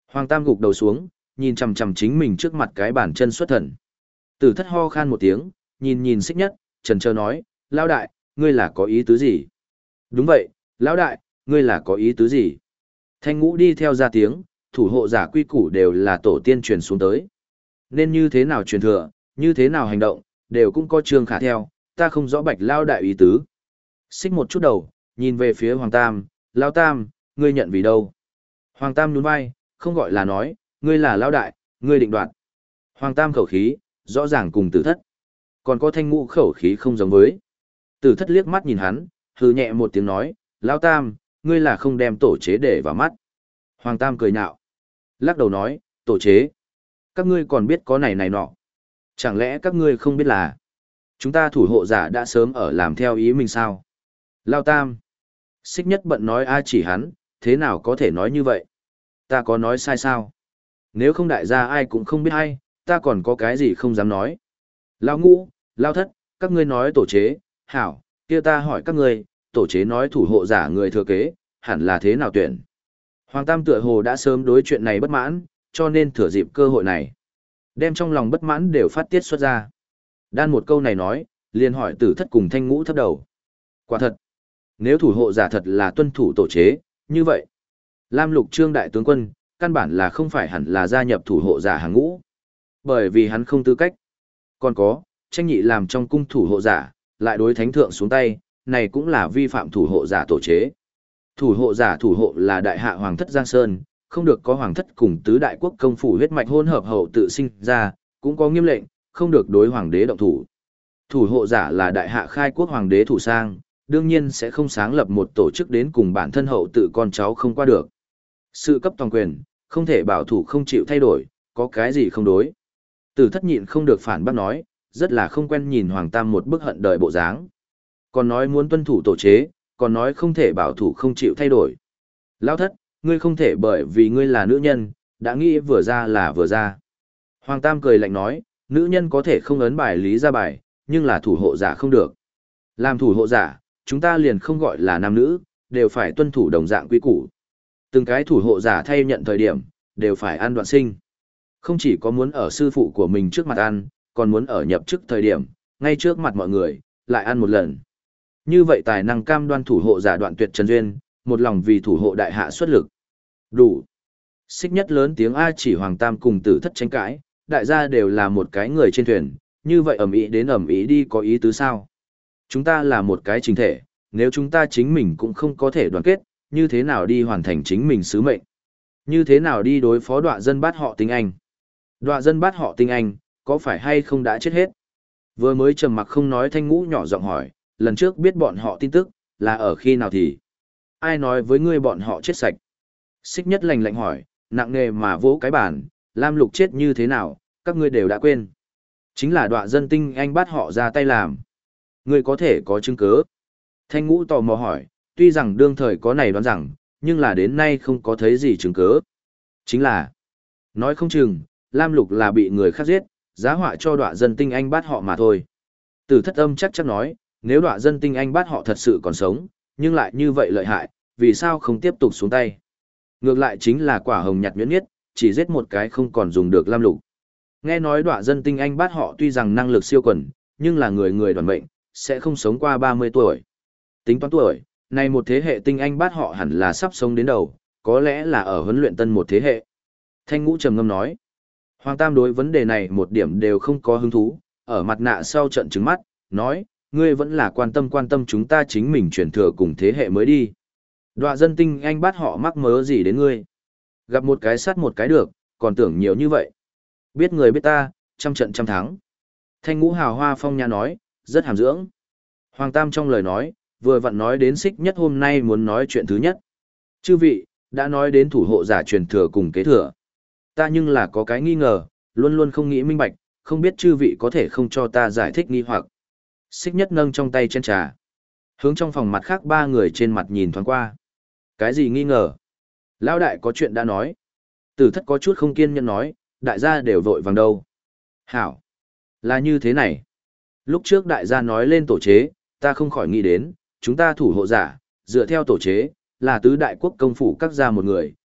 Hoàng Tam gục đầu xuống, nhìn chằm chằm chính mình trước mặt cái bàn chân xuất thần. Tử thất ho khan một tiếng, nhìn nhìn xích nhất, trần trơ nói, lão đại, ngươi là có ý tứ gì? Đúng vậy, lão đại, ngươi là có ý tứ gì? Thanh ngũ đi theo ra tiếng, thủ hộ giả quy củ đều là tổ tiên truyền xuống tới. Nên như thế nào truyền thừa, như thế nào hành động, đều cũng có trường khả theo, ta không rõ bạch lão đại ý tứ. Xích một chút đầu, nhìn về phía Hoàng Tam, lão Tam, ngươi nhận vì đâu? Hoàng Tam nhún vai, không gọi là nói, ngươi là lão đại, ngươi định đoạt. Hoàng Tam khẩu khí, rõ ràng cùng tử thất. Còn có thanh ngũ khẩu khí không giống với. Tử thất liếc mắt nhìn hắn, hừ nhẹ một tiếng nói, lão Tam, ngươi là không đem tổ chế để vào mắt. Hoàng Tam cười nhạo. Lắc đầu nói, tổ chế. Các ngươi còn biết có này này nọ. Chẳng lẽ các ngươi không biết là chúng ta thủ hộ giả đã sớm ở làm theo ý mình sao? Lão Tam. Xích nhất bận nói ai chỉ hắn, thế nào có thể nói như vậy? Ta có nói sai sao? Nếu không đại gia ai cũng không biết hay, ta còn có cái gì không dám nói. Lão ngũ, lão thất, các ngươi nói tổ chế, hảo, kia ta hỏi các ngươi, tổ chế nói thủ hộ giả người thừa kế, hẳn là thế nào tuyển? Hoàng Tam tựa hồ đã sớm đối chuyện này bất mãn, cho nên thừa dịp cơ hội này. Đem trong lòng bất mãn đều phát tiết xuất ra. Đan một câu này nói, liền hỏi tử thất cùng thanh ngũ thấp đầu. Quả thật, nếu thủ hộ giả thật là tuân thủ tổ chế, như vậy, Lam Lục Trương đại tướng quân, căn bản là không phải hẳn là gia nhập thủ hộ giả hàng ngũ. Bởi vì hắn không tư cách. Còn có, tranh nhị làm trong cung thủ hộ giả, lại đối thánh thượng xuống tay, này cũng là vi phạm thủ hộ giả tổ chế. Thủ hộ giả thủ hộ là đại hạ hoàng thất Giang Sơn, không được có hoàng thất cùng tứ đại quốc công phủ huyết mạch hôn hợp hậu tự sinh ra, cũng có nghiêm lệnh, không được đối hoàng đế động thủ. Thủ hộ giả là đại hạ khai quốc hoàng đế thủ sang, đương nhiên sẽ không sáng lập một tổ chức đến cùng bản thân hậu tự con cháu không qua được. Sự cấp toàn quyền, không thể bảo thủ không chịu thay đổi, có cái gì không đối. Tử thất nhịn không được phản bác nói, rất là không quen nhìn Hoàng Tam một bức hận đời bộ dáng. Còn nói muốn tuân thủ tổ chế, còn nói không thể bảo thủ không chịu thay đổi. Lão thất, ngươi không thể bởi vì ngươi là nữ nhân, đã nghĩ vừa ra là vừa ra. Hoàng Tam cười lạnh nói, nữ nhân có thể không ấn bài lý ra bài, nhưng là thủ hộ giả không được. Làm thủ hộ giả, chúng ta liền không gọi là nam nữ, đều phải tuân thủ đồng dạng quy củ. Từng cái thủ hộ giả thay nhận thời điểm, đều phải ăn đoạn sinh. Không chỉ có muốn ở sư phụ của mình trước mặt ăn, còn muốn ở nhập chức thời điểm, ngay trước mặt mọi người, lại ăn một lần. Như vậy tài năng cam đoan thủ hộ giả đoạn tuyệt trần duyên, một lòng vì thủ hộ đại hạ xuất lực. Đủ. Xích nhất lớn tiếng A chỉ Hoàng Tam cùng tử thất tranh cãi, đại gia đều là một cái người trên thuyền, như vậy ẩm ý đến ẩm ý đi có ý tứ sao? Chúng ta là một cái chính thể, nếu chúng ta chính mình cũng không có thể đoàn kết, như thế nào đi hoàn thành chính mình sứ mệnh? Như thế nào đi đối phó đọa dân bát họ tinh anh? Đọa dân bát họ tinh anh, có phải hay không đã chết hết? Vừa mới trầm mặc không nói thanh ngũ nhỏ giọng hỏi, lần trước biết bọn họ tin tức, là ở khi nào thì? Ai nói với ngươi bọn họ chết sạch? Xích nhất lạnh lạnh hỏi, nặng nề mà vỗ cái bàn, Lam Lục chết như thế nào, các ngươi đều đã quên. Chính là đọa dân tinh anh bắt họ ra tay làm. Ngươi có thể có chứng cứ. Thanh ngũ tò mò hỏi, tuy rằng đương thời có này đoán rằng, nhưng là đến nay không có thấy gì chứng cứ. Chính là, nói không chừng, Lam Lục là bị người khác giết, giá họa cho đọa dân tinh anh bắt họ mà thôi. Tử thất âm chắc chắc nói, nếu đọa dân tinh anh bắt họ thật sự còn sống, nhưng lại như vậy lợi hại, vì sao không tiếp tục xuống tay? Ngược lại chính là quả hồng nhặt nhuyễn nhất, chỉ giết một cái không còn dùng được Lam Lục. Nghe nói đọa dân tinh anh bắt họ tuy rằng năng lực siêu quần, nhưng là người người đoàn mệnh, sẽ không sống qua ba mươi tuổi. Tính toán tuổi, này một thế hệ tinh anh bắt họ hẳn là sắp sống đến đầu, có lẽ là ở huấn luyện tân một thế hệ. Thanh ngũ trầm ngâm nói. Hoàng Tam đối vấn đề này một điểm đều không có hứng thú, ở mặt nạ sau trận trứng mắt, nói, ngươi vẫn là quan tâm quan tâm chúng ta chính mình truyền thừa cùng thế hệ mới đi. Đọa dân tinh anh bắt họ mắc mớ gì đến ngươi. Gặp một cái sát một cái được, còn tưởng nhiều như vậy. Biết người biết ta, trăm trận trăm thắng. Thanh ngũ hào hoa phong nha nói, rất hàm dưỡng. Hoàng Tam trong lời nói, vừa vặn nói đến xích nhất hôm nay muốn nói chuyện thứ nhất. Chư vị, đã nói đến thủ hộ giả truyền thừa cùng kế thừa. Ta nhưng là có cái nghi ngờ, luôn luôn không nghĩ minh bạch, không biết chư vị có thể không cho ta giải thích nghi hoặc. Xích nhất nâng trong tay chén trà. Hướng trong phòng mặt khác ba người trên mặt nhìn thoáng qua. Cái gì nghi ngờ? Lão đại có chuyện đã nói. Tử thất có chút không kiên nhẫn nói, đại gia đều vội vàng đâu. Hảo. Là như thế này. Lúc trước đại gia nói lên tổ chế, ta không khỏi nghĩ đến, chúng ta thủ hộ giả, dựa theo tổ chế, là tứ đại quốc công phủ các gia một người,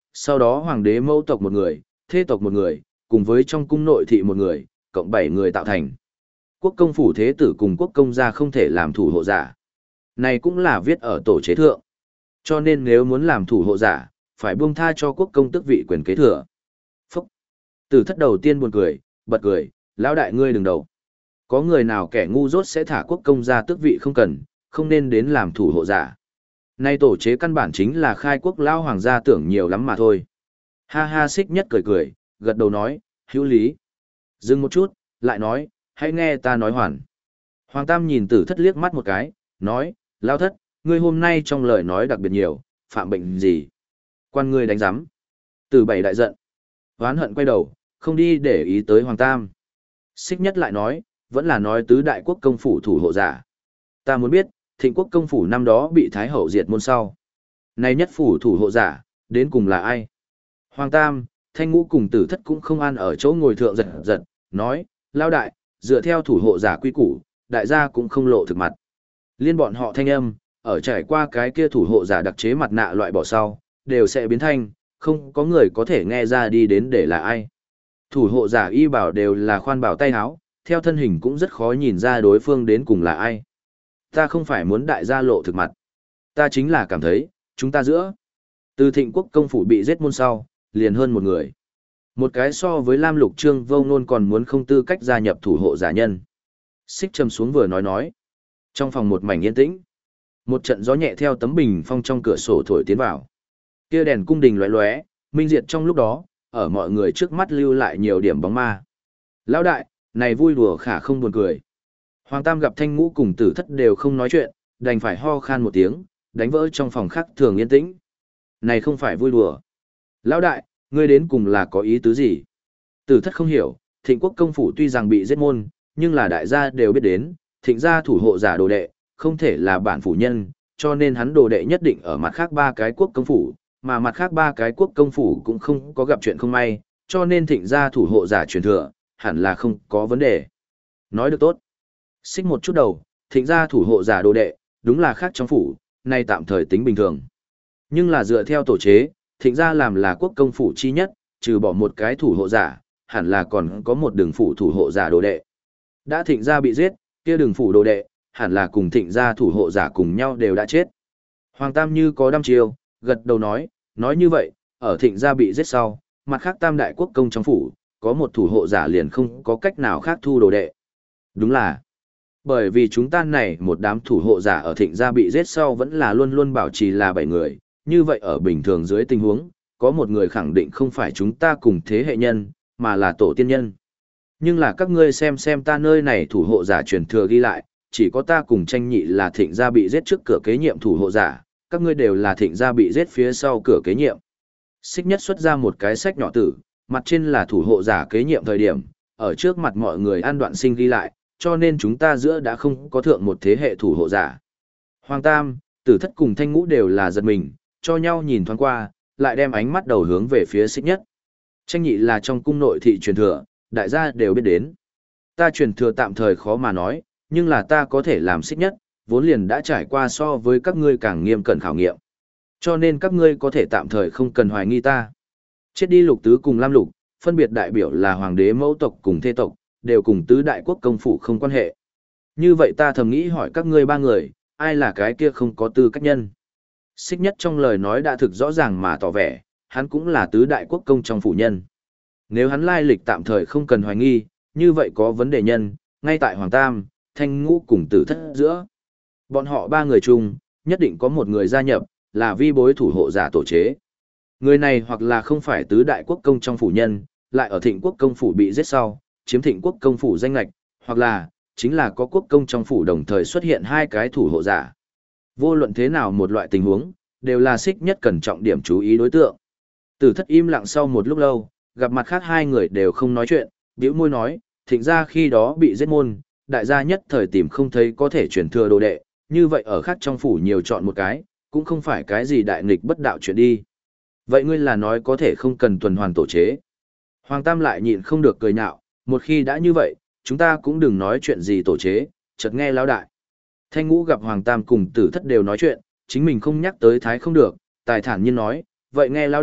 sau đó hoàng đế mẫu tộc một người, thê tộc một người, cùng với trong cung nội thị một người, cộng bảy người tạo thành. Quốc công phủ thế tử cùng quốc công gia không thể làm thủ hộ giả. Này cũng là viết ở tổ chế thượng. Cho nên nếu muốn làm thủ hộ giả, phải buông tha cho quốc công tước vị quyền kế thừa. Phúc! Tử thất đầu tiên buồn cười, bật cười, lão đại ngươi đừng đầu. Có người nào kẻ ngu dốt sẽ thả quốc công gia tước vị không cần, không nên đến làm thủ hộ giả. Nay tổ chế căn bản chính là khai quốc lao hoàng gia tưởng nhiều lắm mà thôi. Ha ha xích nhất cười cười, gật đầu nói, hữu lý. Dừng một chút, lại nói, hãy nghe ta nói hoàn. Hoàng Tam nhìn tử thất liếc mắt một cái, nói, lao thất, ngươi hôm nay trong lời nói đặc biệt nhiều, phạm bệnh gì? Quan ngươi đánh giám. Tử bảy đại giận. Hoán hận quay đầu, không đi để ý tới Hoàng Tam. Xích nhất lại nói, vẫn là nói tứ đại quốc công phủ thủ hộ giả. Ta muốn biết, thịnh quốc công phủ năm đó bị Thái Hậu diệt môn sau. Nay nhất phủ thủ hộ giả, đến cùng là ai? Hoàng Tam, Thanh Ngũ cùng tử thất cũng không an ở chỗ ngồi thượng giật giật, nói, lao đại, dựa theo thủ hộ giả quy củ, đại gia cũng không lộ thực mặt. Liên bọn họ thanh âm, ở trải qua cái kia thủ hộ giả đặc chế mặt nạ loại bỏ sau, đều sẽ biến thanh, không có người có thể nghe ra đi đến để là ai. Thủ hộ giả y bảo đều là khoan bảo tay áo, theo thân hình cũng rất khó nhìn ra đối phương đến cùng là ai. Ta không phải muốn đại gia lộ thực mặt. Ta chính là cảm thấy, chúng ta giữa. Từ thịnh quốc công phủ bị giết môn sau, liền hơn một người. Một cái so với Lam Lục Trương Vô Nôn còn muốn không tư cách gia nhập thủ hộ giả nhân. Xích trầm xuống vừa nói nói. Trong phòng một mảnh yên tĩnh. Một trận gió nhẹ theo tấm bình phong trong cửa sổ thổi tiến vào. Kia đèn cung đình lóe lóe, minh diệt trong lúc đó, ở mọi người trước mắt lưu lại nhiều điểm bóng ma. Lão đại, này vui đùa khả không buồn cười. Hoàng Tam gặp Thanh Ngũ cùng tử thất đều không nói chuyện, đành phải ho khan một tiếng, đánh vỡ trong phòng khác thường yên tĩnh. Này không phải vui đùa. Lão đại, ngươi đến cùng là có ý tứ gì? Tử thất không hiểu, thịnh quốc công phủ tuy rằng bị giết môn, nhưng là đại gia đều biết đến, thịnh gia thủ hộ giả đồ đệ, không thể là bản phủ nhân, cho nên hắn đồ đệ nhất định ở mặt khác ba cái quốc công phủ, mà mặt khác ba cái quốc công phủ cũng không có gặp chuyện không may, cho nên thịnh gia thủ hộ giả truyền thừa, hẳn là không có vấn đề. Nói được tốt. Xích một chút đầu, thịnh gia thủ hộ giả đồ đệ, đúng là khác trong phủ, nay tạm thời tính bình thường. Nhưng là dựa theo tổ chế, thịnh gia làm là quốc công phủ chi nhất, trừ bỏ một cái thủ hộ giả, hẳn là còn có một đường phủ thủ hộ giả đồ đệ. Đã thịnh gia bị giết, kia đường phủ đồ đệ, hẳn là cùng thịnh gia thủ hộ giả cùng nhau đều đã chết. Hoàng Tam như có đăm chiêu, gật đầu nói, nói như vậy, ở thịnh gia bị giết sau, mặt khác tam đại quốc công trong phủ, có một thủ hộ giả liền không có cách nào khác thu đồ đệ. Đúng là, bởi vì chúng ta này một đám thủ hộ giả ở thịnh gia bị giết sau vẫn là luôn luôn bảo trì là bảy người, như vậy ở bình thường dưới tình huống, có một người khẳng định không phải chúng ta cùng thế hệ nhân, mà là tổ tiên nhân. Nhưng là các ngươi xem xem ta nơi này thủ hộ giả truyền thừa ghi lại, chỉ có ta cùng tranh nhị là thịnh gia bị giết trước cửa kế nhiệm thủ hộ giả, các ngươi đều là thịnh gia bị giết phía sau cửa kế nhiệm. Xích nhất xuất ra một cái sách nhỏ tử, mặt trên là thủ hộ giả kế nhiệm thời điểm, ở trước mặt mọi người an đoạn sinh ghi lại, cho nên chúng ta giữa đã không có thượng một thế hệ thủ hộ giả. Hoàng Tam, Tử Thất cùng Thanh Ngũ đều là giật mình, cho nhau nhìn thoáng qua, lại đem ánh mắt đầu hướng về phía xích nhất. Tranh nhị là trong cung nội thị truyền thừa, đại gia đều biết đến. Ta truyền thừa tạm thời khó mà nói, nhưng là ta có thể làm xích nhất, vốn liền đã trải qua so với các ngươi càng nghiêm cẩn khảo nghiệm. Cho nên các ngươi có thể tạm thời không cần hoài nghi ta. Chết đi Lục Tứ cùng Lam Lục, phân biệt đại biểu là hoàng đế mẫu tộc cùng thê tộc, đều cùng tứ đại quốc công phủ không quan hệ. Như vậy ta thầm nghĩ hỏi các ngươi ba người, ai là cái kia không có tư cách nhân? Xích nhất trong lời nói đã thực rõ ràng mà tỏ vẻ, hắn cũng là tứ đại quốc công trong phủ nhân. Nếu hắn lai lịch tạm thời không cần hoài nghi, như vậy có vấn đề nhân, ngay tại Hoàng Tam, Thanh Ngũ cùng Tử Thất giữa. Bọn họ ba người chung, nhất định có một người gia nhập, là vi bối thủ hộ giả tổ chế. Người này hoặc là không phải tứ đại quốc công trong phủ nhân, lại ở thịnh quốc công phủ bị giết sau, chiếm thịnh quốc công phủ danh lạch, hoặc là, chính là có quốc công trong phủ đồng thời xuất hiện hai cái thủ hộ giả. Vô luận thế nào một loại tình huống, đều là xích nhất cần trọng điểm chú ý đối tượng. Tử Thất im lặng sau một lúc lâu, gặp mặt khác hai người đều không nói chuyện, bĩu môi nói, thịnh ra khi đó bị giết môn, đại gia nhất thời tìm không thấy có thể chuyển thừa đồ đệ, như vậy ở khác trong phủ nhiều chọn một cái, cũng không phải cái gì đại nghịch bất đạo chuyện đi. Vậy ngươi là nói có thể không cần tuần hoàn tổ chế. Hoàng Tam lại nhịn không được cười nhạo, một khi đã như vậy, chúng ta cũng đừng nói chuyện gì tổ chế, chợt nghe lão đại. Thanh Ngũ gặp Hoàng Tam cùng Tử Thất đều nói chuyện, chính mình không nhắc tới thái không được, tài thản nhiên nói, vậy nghe lão đại,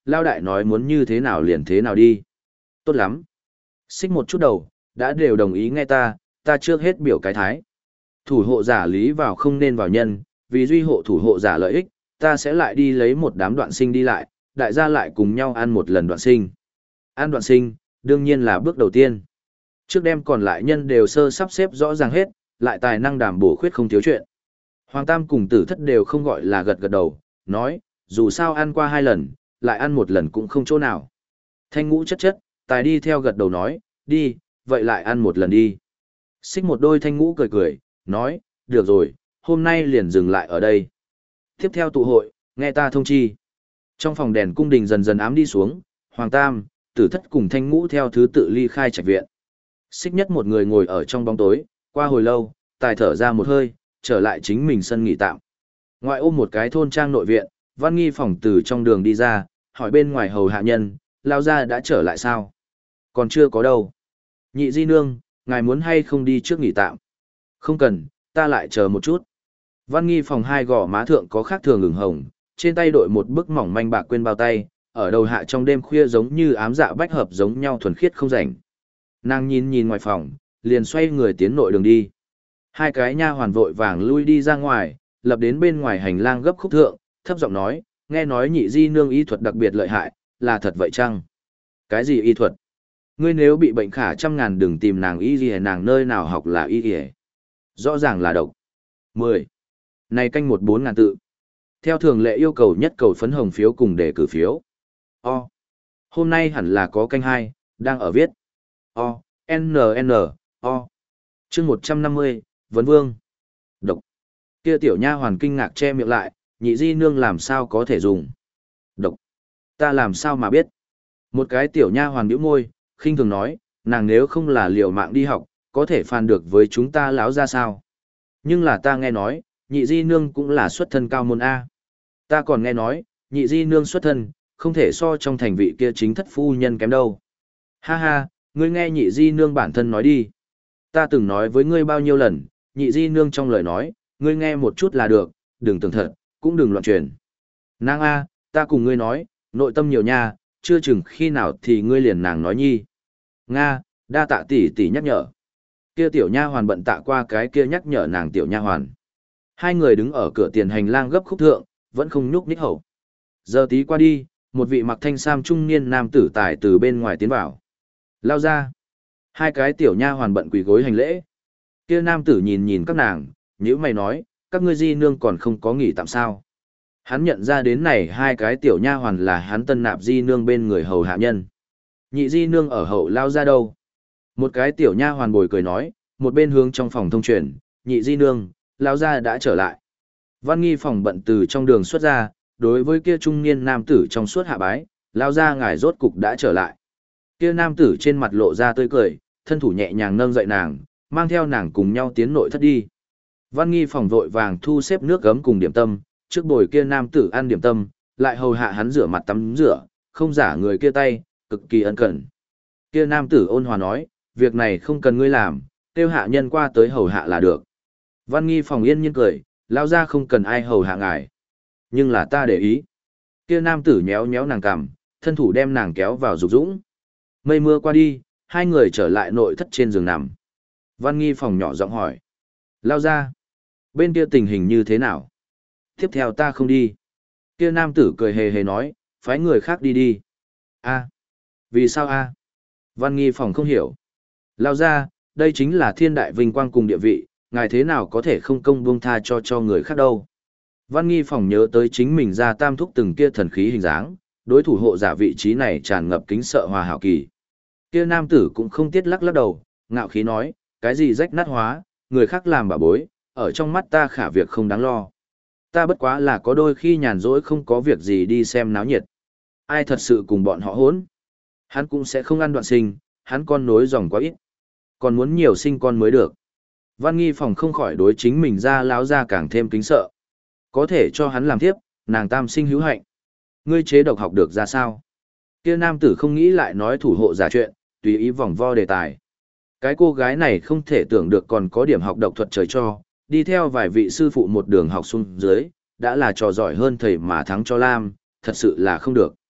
lao đại nói muốn như thế nào liền thế nào đi. Tốt lắm. Xích một chút đầu, đã đều đồng ý nghe ta, ta trước hết biểu cái thái. Thủ hộ giả lý vào không nên vào nhân, vì duy hộ thủ hộ giả lợi ích, ta sẽ lại đi lấy một đám đoạn sinh đi lại, đại gia lại cùng nhau ăn một lần đoạn sinh. Ăn đoạn sinh, đương nhiên là bước đầu tiên. Trước đêm còn lại nhân đều sơ sắp xếp rõ ràng hết, lại tài năng đảm bổ khuyết không thiếu chuyện. Hoàng Tam cùng Tử Thất đều không gọi là gật gật đầu, nói, dù sao ăn qua hai lần, lại ăn một lần cũng không chỗ nào. Thanh Ngũ chất chất, tài đi theo gật đầu nói, đi, vậy lại ăn một lần đi. Xích một đôi Thanh Ngũ cười cười, nói, được rồi, hôm nay liền dừng lại ở đây. Tiếp theo tụ hội, nghe ta thông chi. Trong phòng đèn cung đình dần dần ám đi xuống, Hoàng Tam, Tử Thất cùng Thanh Ngũ theo thứ tự ly khai trạch viện. Xích nhất một người ngồi ở trong bóng tối, qua hồi lâu, tài thở ra một hơi, trở lại chính mình sân nghỉ tạm. Ngoại ô một cái thôn trang nội viện, Văn Nghi phòng từ trong đường đi ra, hỏi bên ngoài hầu hạ nhân, lao ra đã trở lại sao? Còn chưa có đâu. Nhị di nương, ngài muốn hay không đi trước nghỉ tạm? Không cần, ta lại chờ một chút. Văn Nghi phòng hai gò má thượng có khác thường ửng hồng, trên tay đội một bức mỏng manh bạc quên bao tay, ở đầu hạ trong đêm khuya giống như ám dạ bách hợp giống nhau thuần khiết không rảnh. Nàng nhìn nhìn ngoài phòng, liền xoay người tiến nội đường đi. Hai cái nha hoàn vội vàng lui đi ra ngoài, lập đến bên ngoài hành lang gấp khúc thượng, thấp giọng nói, nghe nói nhị di nương y thuật đặc biệt lợi hại, là thật vậy chăng? Cái gì y thuật? Ngươi nếu bị bệnh khả trăm ngàn đừng tìm nàng y gì nàng nơi nào học là y gì. Rõ ràng là độc. mười. Này canh một bốn ngàn tự. Theo thường lệ yêu cầu nhất cầu phấn hồng phiếu cùng đề cử phiếu. O. Hôm nay hẳn là có canh hai, đang ở viết. O, N N, O. Chương một trăm năm mươi, Vấn Vương. Độc. Kia tiểu nha hoàn kinh ngạc che miệng lại, nhị di nương làm sao có thể dùng. Độc. Ta làm sao mà biết. Một cái tiểu nha hoàn bĩu môi, khinh thường nói, nàng nếu không là liều mạng đi học, có thể phàn được với chúng ta láo ra sao. Nhưng là ta nghe nói, nhị di nương cũng là xuất thân cao môn A. Ta còn nghe nói, nhị di nương xuất thân, không thể so trong thành vị kia chính thất phu nhân kém đâu. Ha ha, ngươi nghe nhị di nương bản thân nói đi. Ta từng nói với ngươi bao nhiêu lần, nhị di nương trong lời nói, ngươi nghe một chút là được, đừng tưởng thật, cũng đừng loạn truyền. Nàng A, ta cùng ngươi nói, nội tâm nhiều nha, chưa chừng khi nào thì ngươi liền nàng nói nhi. Nga, đa tạ tỷ tỷ nhắc nhở. Kia tiểu nha hoàn bận tạ qua cái kia nhắc nhở nàng tiểu nha hoàn. Hai người đứng ở cửa tiền hành lang gấp khúc thượng, vẫn không nhúc nhích hậu. Giờ tí qua đi, một vị mặc thanh sam trung niên nam tử tài từ bên ngoài tiến vào. Lao ra. Hai cái tiểu nha hoàn bận quỳ gối hành lễ. Kia nam tử nhìn nhìn các nàng, nhíu mày nói, các ngươi di nương còn không có nghỉ tạm sao. Hắn nhận ra đến này hai cái tiểu nha hoàn là hắn tân nạp di nương bên người hầu hạ nhân. Nhị di nương ở hậu lao ra đâu? Một cái tiểu nha hoàn bồi cười nói, một bên hướng trong phòng thông truyền, nhị di nương, lao ra đã trở lại. Văn Nghi phòng bận từ trong đường xuất ra, đối với kia trung niên nam tử trong suốt hạ bái, lao ra ngài rốt cục đã trở lại. Kia nam tử trên mặt lộ ra tươi cười, thân thủ nhẹ nhàng nâng dậy nàng, mang theo nàng cùng nhau tiến nội thất đi. Văn Nghi phòng vội vàng thu xếp nước gấm cùng điểm tâm, trước bồi kia nam tử ăn điểm tâm, lại hầu hạ hắn rửa mặt tắm rửa, không giả người kia tay, cực kỳ ân cần. Kia nam tử ôn hòa nói, việc này không cần ngươi làm, tiêu hạ nhân qua tới hầu hạ là được. Văn Nghi phòng yên nhiên cười, lao ra không cần ai hầu hạ ngài. Nhưng là ta để ý. Kia nam tử nhéo nhéo nàng cằm, thân thủ đem nàng kéo vào dục dũng. Mây mưa qua đi, hai người trở lại nội thất trên giường nằm. Văn Nghi phòng nhỏ giọng hỏi. Lao ra. Bên kia tình hình như thế nào? Tiếp theo ta không đi. Kia nam tử cười hề hề nói, phái người khác đi đi. A. Vì sao a? Văn Nghi phòng không hiểu. Lao ra, đây chính là thiên đại vinh quang cùng địa vị, ngài thế nào có thể không công buông tha cho cho người khác đâu. Văn Nghi phòng nhớ tới chính mình ra tam thúc từng kia thần khí hình dáng, đối thủ hộ giả vị trí này tràn ngập kính sợ hòa hảo kỳ. Kia nam tử cũng không tiếc lắc lắc đầu, ngạo khí nói, cái gì rách nát hóa, người khác làm bà bối, ở trong mắt ta khả việc không đáng lo. Ta bất quá là có đôi khi nhàn rỗi không có việc gì đi xem náo nhiệt. Ai thật sự cùng bọn họ hỗn, hắn cũng sẽ không ăn đoạn sinh, hắn con nối dòng quá ít. Còn muốn nhiều sinh con mới được. Văn Nghi phòng không khỏi đối chính mình ra láo ra càng thêm kính sợ. Có thể cho hắn làm tiếp, nàng tam sinh hữu hạnh. Ngươi chế độc học được ra sao? Kia nam tử không nghĩ lại nói thủ hộ giả chuyện, tùy ý vòng vo đề tài. Cái cô gái này không thể tưởng được còn có điểm học độc thuật trời cho, đi theo vài vị sư phụ một đường học xuống dưới, đã là trò giỏi hơn thầy mà thắng cho Lam, thật sự là không được.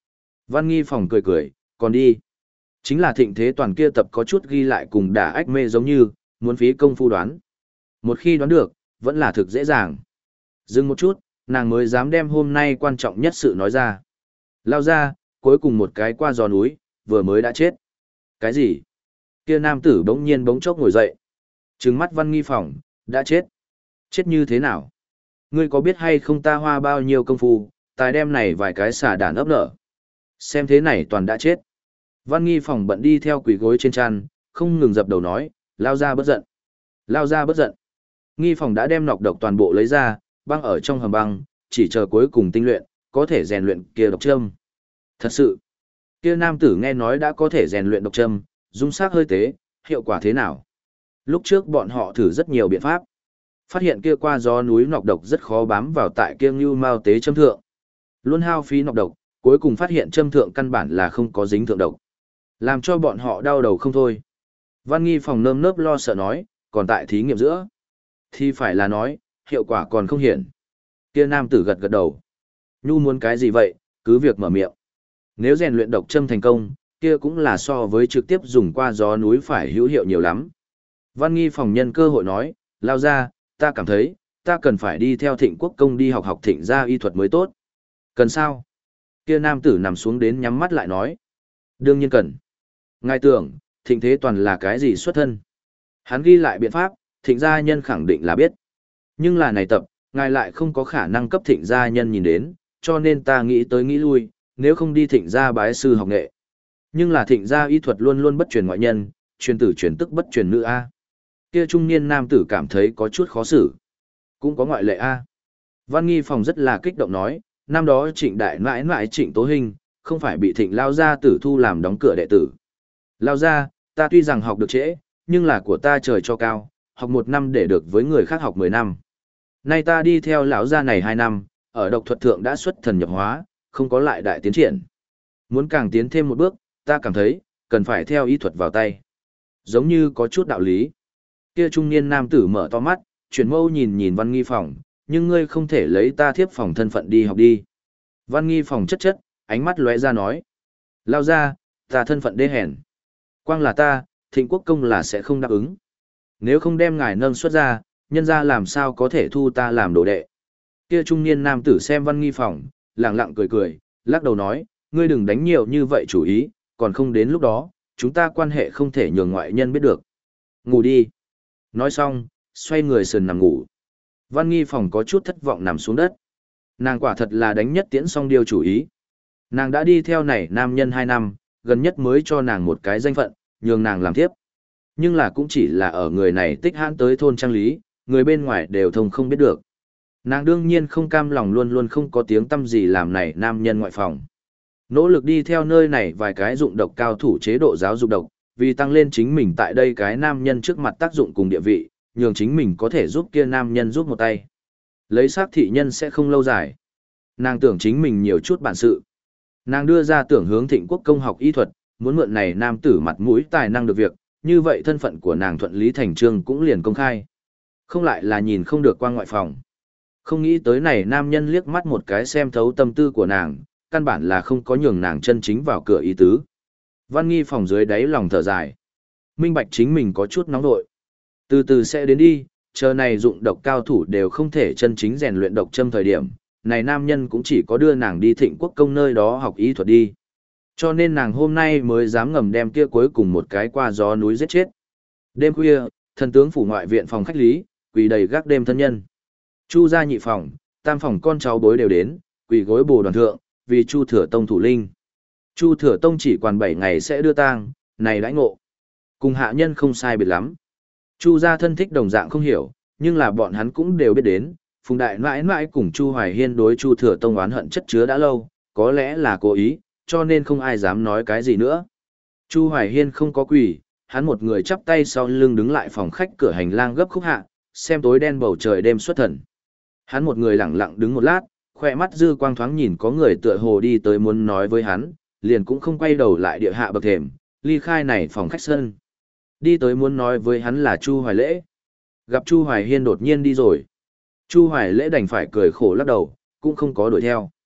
Văn Nghi Phòng cười cười, còn đi. Chính là Thịnh Thế Toàn kia tập có chút ghi lại cùng đả ách mê giống như, muốn phí công phu đoán. Một khi đoán được, vẫn là thực dễ dàng. Dừng một chút, nàng mới dám đem hôm nay quan trọng nhất sự nói ra. Lao ra, cuối cùng một cái qua giò núi, vừa mới đã chết. Cái gì? Kia nam tử bỗng nhiên bỗng chốc ngồi dậy. Trừng mắt Văn Nghi Phòng, đã chết. Chết như thế nào? Ngươi có biết hay không ta hoa bao nhiêu công phu, tài đem này vài cái xả đàn ấp nở. Xem thế này toàn đã chết. Văn Nghi Phòng bận đi theo quỷ gối trên tràn, không ngừng dập đầu nói, lao ra bất giận. Lao ra bất giận. Nghi Phòng đã đem nọc độc toàn bộ lấy ra, băng ở trong hầm băng, chỉ chờ cuối cùng tinh luyện, có thể rèn luyện kia độc châm. Thật sự, kia nam tử nghe nói đã có thể rèn luyện độc châm, dung sắc hơi tế, hiệu quả thế nào? Lúc trước bọn họ thử rất nhiều biện pháp. Phát hiện kia qua gió núi nọc độc rất khó bám vào tại kia ngưu mao tế châm thượng. Luôn hao phí nọc độc, cuối cùng phát hiện châm thượng căn bản là không có dính thượng độc. Làm cho bọn họ đau đầu không thôi. Văn Nghi Phòng nơm nớp lo sợ nói, còn tại thí nghiệm giữa. Thì phải là nói, hiệu quả còn không hiển. Kia nam tử gật gật đầu. Nhu muốn cái gì vậy, cứ việc mở miệng. Nếu rèn luyện độc châm thành công, kia cũng là so với trực tiếp dùng qua gió núi phải hữu hiệu nhiều lắm. Văn Nghi Phòng nhân cơ hội nói, lao ra, ta cảm thấy, ta cần phải đi theo Thịnh Quốc công đi học học Thịnh gia y thuật mới tốt. Cần sao? Kia nam tử nằm xuống đến nhắm mắt lại nói. Đương nhiên cần. Ngài tưởng, Thịnh Thế Toàn là cái gì xuất thân? Hắn ghi lại biện pháp, Thịnh gia nhân khẳng định là biết. Nhưng là này tập, ngài lại không có khả năng cấp Thịnh gia nhân nhìn đến, cho nên ta nghĩ tới nghĩ lui, nếu không đi Thịnh gia bái sư học nghệ. Nhưng là Thịnh gia y thuật luôn luôn bất truyền ngoại nhân, truyền tử truyền tức bất truyền nữ a. Kia trung niên nam tử cảm thấy có chút khó xử. Cũng có ngoại lệ a. Văn Nghi Phòng rất là kích động nói, năm đó Trịnh đại nãi nãi Trịnh Tố Hinh, không phải bị Thịnh lao gia tử thu làm đóng cửa đệ tử. Lao gia, ta tuy rằng học được trễ, nhưng là của ta trời cho cao, học một năm để được với người khác học mười năm. Nay ta đi theo lão gia này hai năm, ở độc thuật thượng đã xuất thần nhập hóa, không có lại đại tiến triển. Muốn càng tiến thêm một bước, ta cảm thấy, cần phải theo y thuật vào tay. Giống như có chút đạo lý. Kia trung niên nam tử mở to mắt, chuyển mâu nhìn nhìn Văn Nghi Phòng, nhưng ngươi không thể lấy ta thiếp phòng thân phận đi học đi. Văn Nghi Phòng chất chất, ánh mắt lóe ra nói. Lao ra, ta thân phận đê hèn. Quang là ta, Thịnh Quốc công là sẽ không đáp ứng. Nếu không đem ngài nâng xuất ra, nhân ra làm sao có thể thu ta làm đồ đệ. Kia trung niên nam tử xem Văn Nghi Phòng, lặng lặng cười cười, lắc đầu nói, ngươi đừng đánh nhiều như vậy chủ ý, còn không đến lúc đó, chúng ta quan hệ không thể nhường ngoại nhân biết được. Ngủ đi. Nói xong, xoay người sườn nằm ngủ. Văn Nghi Phòng có chút thất vọng nằm xuống đất. Nàng quả thật là đánh nhất tiễn xong điều chủ ý. Nàng đã đi theo này nam nhân hai năm, gần nhất mới cho nàng một cái danh phận, nhường nàng làm tiếp. Nhưng là cũng chỉ là ở người này tích hãn tới thôn trang lý, người bên ngoài đều thông không biết được. Nàng đương nhiên không cam lòng luôn luôn không có tiếng tâm gì làm này nam nhân ngoại phòng. Nỗ lực đi theo nơi này vài cái dụng độc cao thủ chế độ giáo dục độc, vì tăng lên chính mình tại đây cái nam nhân trước mặt tác dụng cùng địa vị, nhường chính mình có thể giúp kia nam nhân giúp một tay. Lấy xác thị nhân sẽ không lâu dài. Nàng tưởng chính mình nhiều chút bản sự. Nàng đưa ra tưởng hướng Thịnh Quốc công học y thuật, muốn mượn này nam tử mặt mũi tài năng được việc, như vậy thân phận của nàng thuận lý thành trương cũng liền công khai. Không lại là nhìn không được qua ngoại phòng. Không nghĩ tới này nam nhân liếc mắt một cái xem thấu tâm tư của nàng, căn bản là không có nhường nàng chân chính vào cửa ý tứ. Văn Nghi Phòng dưới đáy lòng thở dài. Minh bạch chính mình có chút nóng nội. Từ từ sẽ đến đi, chờ này dụng độc cao thủ đều không thể chân chính rèn luyện độc châm thời điểm, này nam nhân cũng chỉ có đưa nàng đi Thịnh Quốc công nơi đó học y thuật đi. Cho nên nàng hôm nay mới dám ngầm đem kia cuối cùng một cái qua gió núi giết chết. Đêm khuya, thần tướng phủ ngoại viện phòng khách lý, quỳ đầy gác đêm thân nhân. Chu gia nhị phòng, tam phòng con cháu bối đều đến, quỳ gối bồ đoàn thượng, vì Chu Thừa Tông thủ linh. Chu Thừa Tông chỉ còn bảy ngày sẽ đưa tang, này đãi ngộ. Cùng hạ nhân không sai biệt lắm. Chu gia thân thích đồng dạng không hiểu, nhưng là bọn hắn cũng đều biết đến, Phùng Đại mãi mãi cùng Chu Hoài Hiên đối Chu Thừa Tông oán hận chất chứa đã lâu, có lẽ là cố ý, cho nên không ai dám nói cái gì nữa. Chu Hoài Hiên không có quỳ, hắn một người chắp tay sau lưng đứng lại phòng khách cửa hành lang gấp khúc hạ, xem tối đen bầu trời đêm xuất thần. Hắn một người lặng lặng đứng một lát, khoe mắt dư quang thoáng nhìn có người tựa hồ đi tới muốn nói với hắn, liền cũng không quay đầu lại địa hạ bậc thềm, ly khai này phòng khách sân. Đi tới muốn nói với hắn là Chu Hoài Lễ. Gặp Chu Hoài Hiên đột nhiên đi rồi. Chu Hoài Lễ đành phải cười khổ lắc đầu, cũng không có đuổi theo.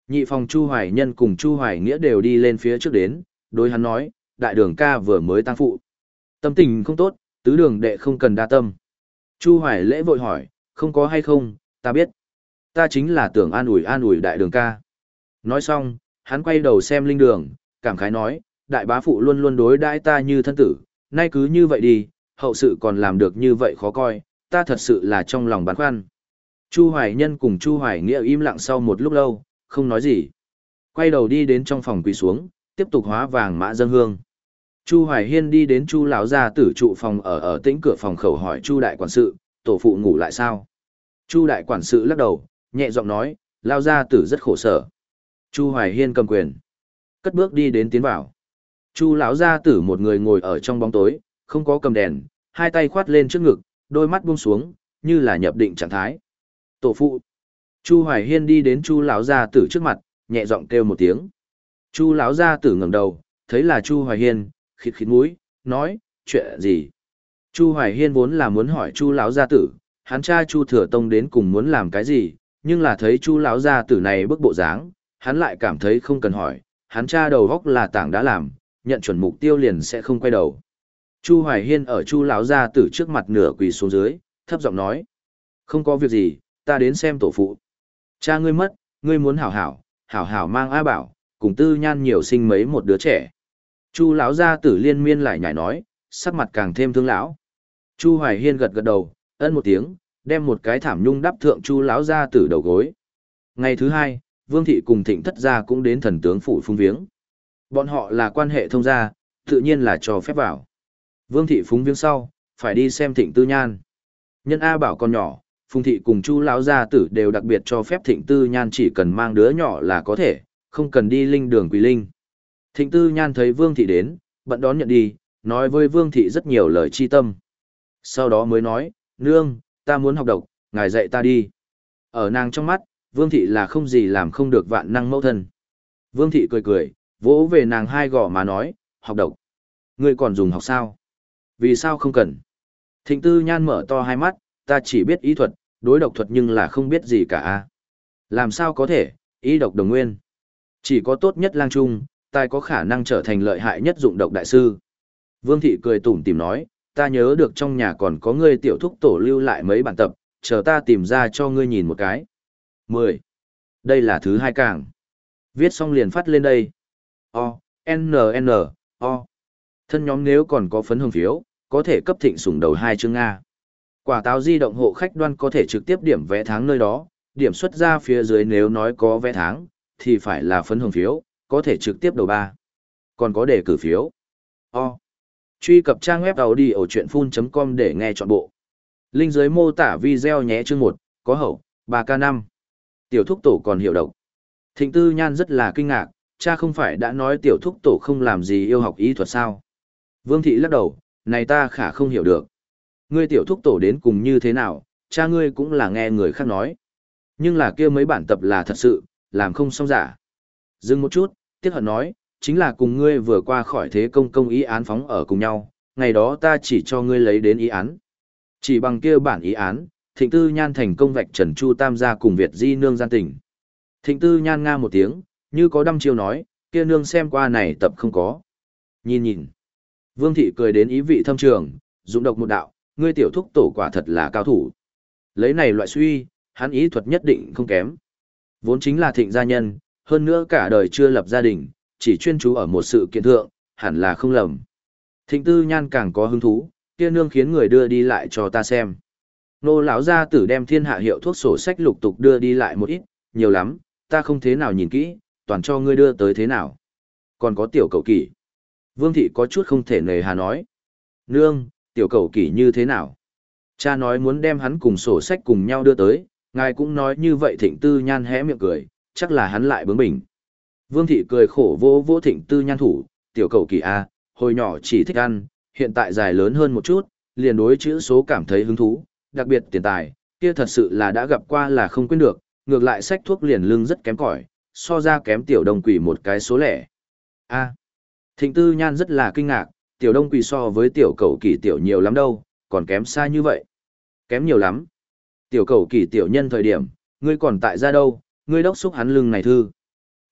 Nhị phòng Chu Hoài Nhân cùng Chu Hoài Nghĩa đều đi lên phía trước đến, đối hắn nói, đại đường ca vừa mới tăng phụ. Tâm tình không tốt, tứ đường đệ không cần đa tâm. Chu Hoài Lễ vội hỏi, không có hay không, ta biết. Ta chính là tưởng an ủi an ủi đại đường ca. Nói xong, hắn quay đầu xem linh đường, cảm khái nói, đại bá phụ luôn luôn đối đãi ta như thân tử, nay cứ như vậy đi, hậu sự còn làm được như vậy khó coi, ta thật sự là trong lòng băn khoăn. Chu Hoài Nhân cùng Chu Hoài Nghĩa im lặng sau một lúc lâu, không nói gì. Quay đầu đi đến trong phòng quỳ xuống, tiếp tục hóa vàng mã dâng hương. Chu Hoài Hiên đi đến Chu lão gia tử trụ phòng ở ở tĩnh cửa phòng khẩu hỏi Chu đại quản sự, tổ phụ ngủ lại sao? Chu đại quản sự lắc đầu, nhẹ giọng nói, lão gia tử rất khổ sở. Chu Hoài Hiên cầm quyền, cất bước đi đến tiến vào. Chu lão gia tử một người ngồi ở trong bóng tối, không có cầm đèn, hai tay khoát lên trước ngực, đôi mắt buông xuống, như là nhập định trạng thái. Tổ phụ. Chu Hoài Hiên đi đến Chu lão gia tử trước mặt, nhẹ giọng kêu một tiếng. Chu lão gia tử ngẩng đầu, thấy là Chu Hoài Hiên, khịt khịt mũi, nói, chuyện gì? Chu Hoài Hiên vốn là muốn hỏi Chu lão gia tử, hắn cha Chu Thừa Tông đến cùng muốn làm cái gì, nhưng là thấy Chu lão gia tử này bức bộ dáng, hắn lại cảm thấy không cần hỏi, hắn cha đầu góc là tảng đã làm, nhận chuẩn mục tiêu liền sẽ không quay đầu. Chu Hoài Hiên ở Chu lão gia tử trước mặt nửa quỳ xuống dưới, thấp giọng nói, không có việc gì, ta đến xem tổ phụ. Cha ngươi mất, ngươi muốn hảo hảo, hảo hảo mang A Bảo, cùng Tư Nhan nhiều sinh mấy một đứa trẻ. Chu lão gia tử liên miên lại nhảy nói, sắc mặt càng thêm thương lão. Chu Hoài Hiên gật gật đầu, ân một tiếng, đem một cái thảm nhung đắp thượng Chu lão gia tử đầu gối. Ngày thứ hai, Vương thị cùng Thịnh thất gia cũng đến thần tướng phủ phúng viếng. Bọn họ là quan hệ thông gia, tự nhiên là cho phép vào. Vương thị phúng viếng sau, phải đi xem Thịnh Tư Nhan. Nhân A Bảo còn nhỏ, Phùng thị cùng Chu lão gia tử đều đặc biệt cho phép Thịnh Tư Nhan chỉ cần mang đứa nhỏ là có thể, không cần đi linh đường quỳ linh. Thịnh Tư Nhan thấy Vương thị đến, bận đón nhận đi, nói với Vương thị rất nhiều lời chi tâm. Sau đó mới nói, nương, ta muốn học độc, ngài dạy ta đi. Ở nàng trong mắt, Vương thị là không gì làm không được vạn năng mẫu thân. Vương thị cười cười, vỗ về nàng hai gò mà nói, học độc. Ngươi còn dùng học sao? Vì sao không cần? Thịnh Tư Nhan mở to hai mắt, ta chỉ biết y thuật, đối độc thuật nhưng là không biết gì cả. Làm sao có thể, y độc đồng nguyên. Chỉ có tốt nhất lang trung, tài có khả năng trở thành lợi hại nhất dụng độc đại sư. Vương thị cười tủm tỉm nói, ta nhớ được trong nhà còn có ngươi tiểu thúc tổ lưu lại mấy bản tập, chờ ta tìm ra cho ngươi nhìn một cái. mười. Đây là thứ hai càng. Viết xong liền phát lên đây. O, N, N, O. Thân nhóm nếu còn có phấn hồng phiếu, có thể cấp Thịnh sủng đầu hai chương Nga. Quả táo di động hộ khách đoan có thể trực tiếp điểm vé tháng nơi đó, điểm xuất ra phía dưới nếu nói có vé tháng, thì phải là phấn hồng phiếu, có thể trực tiếp đầu ba. Còn có đề cử phiếu. O. Truy cập trang web audiochuyenphun.com để nghe trọn bộ. Link dưới mô tả video nhé chương một, có hậu, ba k năm. Tiểu thúc tổ còn hiểu độc. Thịnh Tư Nhan rất là kinh ngạc, cha không phải đã nói tiểu thúc tổ không làm gì yêu học y thuật sao? Vương thị lắc đầu, này ta khả không hiểu được. Ngươi tiểu thúc tổ đến cùng như thế nào, cha ngươi cũng là nghe người khác nói. Nhưng là kia mấy bản tập là thật sự, làm không xong giả. Dừng một chút, tiếc hận nói, chính là cùng ngươi vừa qua khỏi thế công công ý án phóng ở cùng nhau, ngày đó ta chỉ cho ngươi lấy đến ý án. Chỉ bằng kia bản ý án, Thịnh Tư Nhan thành công vạch trần Chu Tam gia cùng Việt Di nương gian tình. Thịnh Tư Nhan nga một tiếng, như có đăm chiêu nói, kia nương xem qua này tập không có. Nhìn nhìn. Vương thị cười đến ý vị thâm trường, dụng độc một đạo, ngươi tiểu thúc tổ quả thật là cao thủ. Lấy này loại suy, hắn ý thuật nhất định không kém. Vốn chính là Thịnh gia nhân, hơn nữa cả đời chưa lập gia đình, chỉ chuyên chú ở một sự kiện thượng, hẳn là không lầm. Thịnh Tư Nhan càng có hứng thú, kia nương khiến người đưa đi lại cho ta xem. Nô lão gia tử đem thiên hạ hiệu thuốc sổ sách lục tục đưa đi lại một ít, nhiều lắm, ta không thế nào nhìn kỹ, toàn cho ngươi đưa tới thế nào. Còn có tiểu cầu kỷ. Vương thị có chút không thể nề hà nói. Nương, tiểu cầu kỷ như thế nào? Cha nói muốn đem hắn cùng sổ sách cùng nhau đưa tới, ngài cũng nói như vậy. Thịnh Tư Nhan hé miệng cười, chắc là hắn lại bướng bỉnh. Vương thị cười khổ vô vô Thịnh Tư Nhan thủ, tiểu cầu kỳ A, hồi nhỏ chỉ thích ăn, hiện tại dài lớn hơn một chút, liền đối chữ số cảm thấy hứng thú, đặc biệt tiền tài, kia thật sự là đã gặp qua là không quên được, ngược lại sách thuốc liền lưng rất kém cỏi, so ra kém tiểu đông quỷ một cái số lẻ. A. Thịnh Tư Nhan rất là kinh ngạc, tiểu đông quỷ so với tiểu cầu kỳ tiểu nhiều lắm đâu, còn kém xa như vậy. Kém nhiều lắm. Tiểu cầu kỳ tiểu nhân thời điểm, ngươi còn tại ra đâu, ngươi đốc xúc hắn lưng này thư.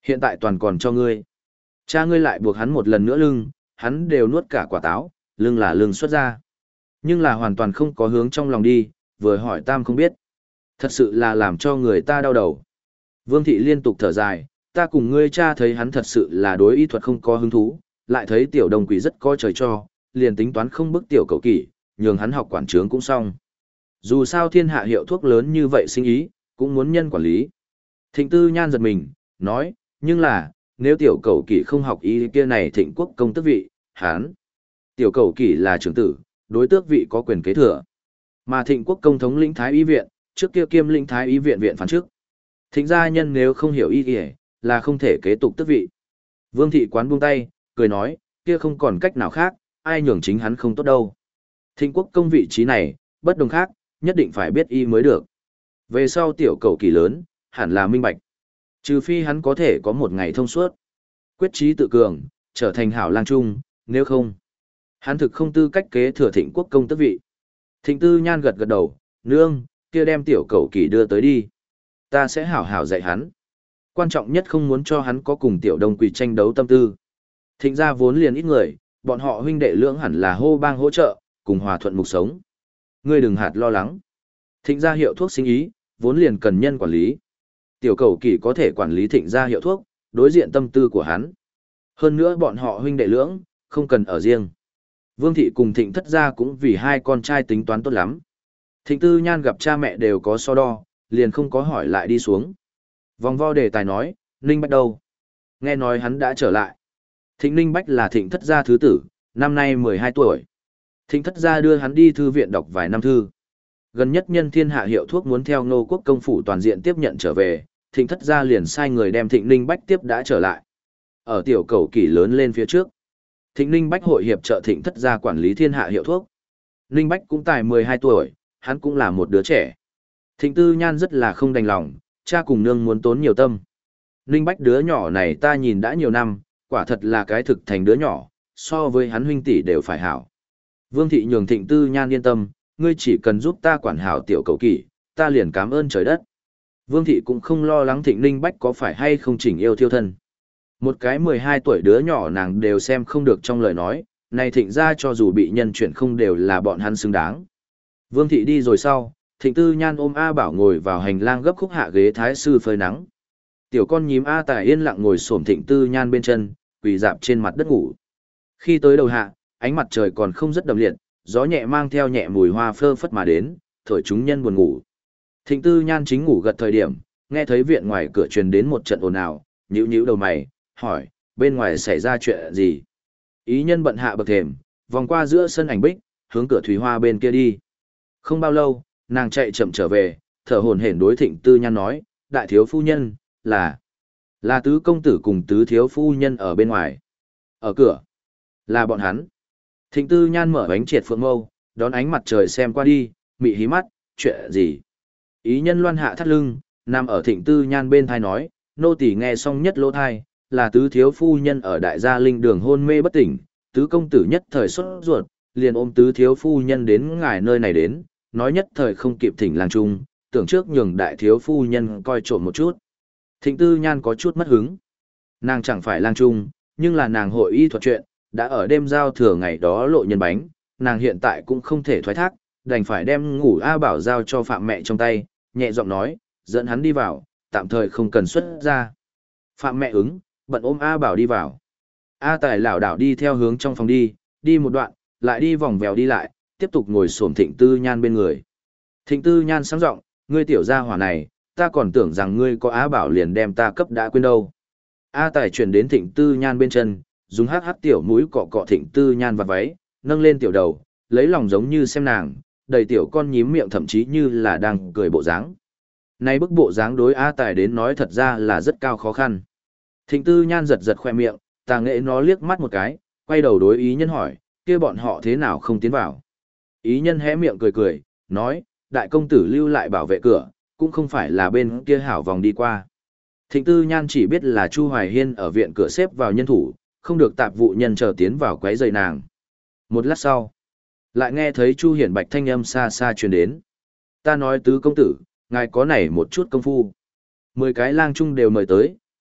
Hiện tại toàn còn cho ngươi. Cha ngươi lại buộc hắn một lần nữa lưng, hắn đều nuốt cả quả táo, lưng là lưng xuất ra. Nhưng là hoàn toàn không có hướng trong lòng đi, vừa hỏi tam không biết. Thật sự là làm cho người ta đau đầu. Vương thị liên tục thở dài, ta cùng ngươi cha thấy hắn thật sự là đối y thuật không có hứng thú, lại thấy tiểu đồng quỷ rất có trời cho, liền tính toán không bức tiểu cầu kỷ, nhường hắn học quản trướng cũng xong. Dù sao thiên hạ hiệu thuốc lớn như vậy sinh ý, cũng muốn nhân quản lý. Thịnh Tư Nhan giật mình, nói, nhưng là, nếu tiểu cầu kỷ không học ý kia này thịnh quốc công tước vị, hắn. Tiểu cầu kỷ là trưởng tử, đối tước vị có quyền kế thừa. Mà thịnh quốc công thống lĩnh thái y viện, trước kia kiêm lĩnh thái y viện viện phán trước. Thịnh gia nhân nếu không hiểu y kìa, là không thể kế tục tước vị. Vương thị quán buông tay, cười nói, kia không còn cách nào khác, ai nhường chính hắn không tốt đâu. Thịnh quốc công vị trí này, bất đồng khác, nhất định phải biết y mới được. Về sau tiểu cầu kỳ lớn, hẳn là minh bạch. Trừ phi hắn có thể có một ngày thông suốt. Quyết chí tự cường, trở thành hảo lang trung, nếu không. Hắn thực không tư cách kế thừa thịnh quốc công tước vị. Thịnh Tư Nhan gật gật đầu, nương, kia đem tiểu cầu kỳ đưa tới đi. Ta sẽ hảo hảo dạy hắn. Quan trọng nhất không muốn cho hắn có cùng tiểu đồng quỷ tranh đấu tâm tư. Thịnh gia vốn liền ít người, bọn họ huynh đệ lưỡng hẳn là hô bang hỗ trợ, cùng hòa thuận mục sống. Ngươi đừng hạt lo lắng. Thịnh gia hiệu thuốc sinh ý, vốn liền cần nhân quản lý. Tiểu cầu kỳ có thể quản lý thịnh gia hiệu thuốc, đối diện tâm tư của hắn. Hơn nữa bọn họ huynh đệ lưỡng, không cần ở riêng. Vương thị cùng thịnh thất gia cũng vì hai con trai tính toán tốt lắm. Thịnh Tư Nhan gặp cha mẹ đều có so đo, liền không có hỏi lại đi xuống. Vòng vo đề tài nói, Ninh Bách đâu? Nghe nói hắn đã trở lại. Thịnh Ninh Bách là thịnh thất gia thứ tử, năm nay mười hai tuổi. Thịnh thất gia đưa hắn đi thư viện đọc vài năm thư. Gần nhất nhân thiên hạ hiệu thuốc muốn theo Ngô Quốc công phủ toàn diện tiếp nhận trở về, thịnh thất gia liền sai người đem thịnh Ninh Bách tiếp đã trở lại. Ở tiểu cầu kỳ lớn lên phía trước. Thịnh Ninh Bách hội hiệp trợ thịnh thất gia quản lý thiên hạ hiệu thuốc. Ninh Bách cũng tài mười hai tuổi, hắn cũng là một đứa trẻ. Thịnh Tư Nhan rất là không đành lòng, cha cùng nương muốn tốn nhiều tâm. Ninh Bách đứa nhỏ này ta nhìn đã nhiều năm, quả thật là cái thực thành đứa nhỏ, so với hắn huynh tỷ đều phải hảo. Vương thị nhường Thịnh Tư Nhan yên tâm, ngươi chỉ cần giúp ta quản hảo tiểu cầu kỷ, ta liền cảm ơn trời đất. Vương thị cũng không lo lắng Thịnh Ninh Bách có phải hay không chỉnh yêu thiêu thân. Một cái mười hai tuổi đứa nhỏ nàng đều xem không được trong lời nói, này Thịnh ra cho dù bị nhân chuyển không đều là bọn hắn xứng đáng. Vương thị đi rồi sau, Thịnh Tư Nhan ôm A Bảo ngồi vào hành lang gấp khúc hạ ghế thái sư phơi nắng. Tiểu con nhím A Tài yên lặng ngồi xổm Thịnh Tư Nhan bên chân, quỳ dạp trên mặt đất ngủ. Khi tới đầu hạ, ánh mặt trời còn không rất đậm liệt, gió nhẹ mang theo nhẹ mùi hoa phơ phất mà đến, thổi chúng nhân buồn ngủ. Thịnh Tư Nhan chính ngủ gật thời điểm, nghe thấy viện ngoài cửa truyền đến một trận ồn ào, nhíu nhíu đầu mày, hỏi, bên ngoài xảy ra chuyện gì? Ý nhân bận hạ bậc thềm, vòng qua giữa sân ảnh bích, hướng cửa thủy hoa bên kia đi. Không bao lâu, nàng chạy chậm trở về, thở hổn hển đối Thịnh Tư Nhan nói, đại thiếu phu nhân, là, là tứ công tử cùng tứ thiếu phu nhân ở bên ngoài. Ở cửa, là bọn hắn. Thịnh Tư Nhan mở bánh triệt phượng mâu, đón ánh mặt trời xem qua đi, mị hí mắt, chuyện gì? Ý nhân loan hạ thắt lưng, nằm ở Thịnh Tư Nhan bên thai nói, nô tỳ nghe xong nhất lỗ thai, là tứ thiếu phu nhân ở đại gia linh đường hôn mê bất tỉnh, tứ công tử nhất thời xuất ruột, liền ôm tứ thiếu phu nhân đến ngài nơi này đến, nói nhất thời không kịp thỉnh lang trung, tưởng trước nhường đại thiếu phu nhân coi trộm một chút. Thịnh Tư Nhan có chút mất hứng. Nàng chẳng phải lang trung, nhưng là nàng hội y thuật chuyện, đã ở đêm giao thừa ngày đó lộ nhân bánh, nàng hiện tại cũng không thể thoái thác, đành phải đem ngủ A Bảo giao cho Phạm mẹ trong tay, nhẹ giọng nói, dẫn hắn đi vào, tạm thời không cần xuất ra. Phạm mẹ ứng, bận ôm A Bảo đi vào. A Tài lảo đảo đi theo hướng trong phòng đi, đi một đoạn, lại đi vòng vèo đi lại, tiếp tục ngồi xổm Thịnh Tư Nhan bên người. Thịnh Tư Nhan sáng giọng, ngươi tiểu gia hỏa này, ta còn tưởng rằng ngươi có A Bảo liền đem ta cấp đã quên đâu. A Tài chuyển đến Thịnh Tư Nhan bên chân, dùng hắc hắc tiểu mũi cọ cọ Thịnh Tư Nhan vạt váy, nâng lên tiểu đầu, lấy lòng giống như xem nàng, đầy tiểu con nhím miệng thậm chí như là đang cười bộ dáng. Nay bức bộ dáng đối A Tài đến nói thật ra là rất cao khó khăn. Thịnh Tư Nhan giật giật khoe miệng, tà nghệ nó liếc mắt một cái, quay đầu đối ý nhân hỏi, kia bọn họ thế nào không tiến vào. Ý nhân hé miệng cười cười, nói, đại công tử lưu lại bảo vệ cửa, cũng không phải là bên kia hảo vòng đi qua. Thịnh Tư Nhan chỉ biết là Chu Hoài Hiên ở viện cửa xếp vào nhân thủ, không được tạp vụ nhân chờ tiến vào quấy rầy nàng. Một lát sau, lại nghe thấy Chu Hiển Bạch thanh âm xa xa truyền đến. Ta nói tứ công tử, ngài có này một chút công phu. Mười cái lang trung đều mời tới,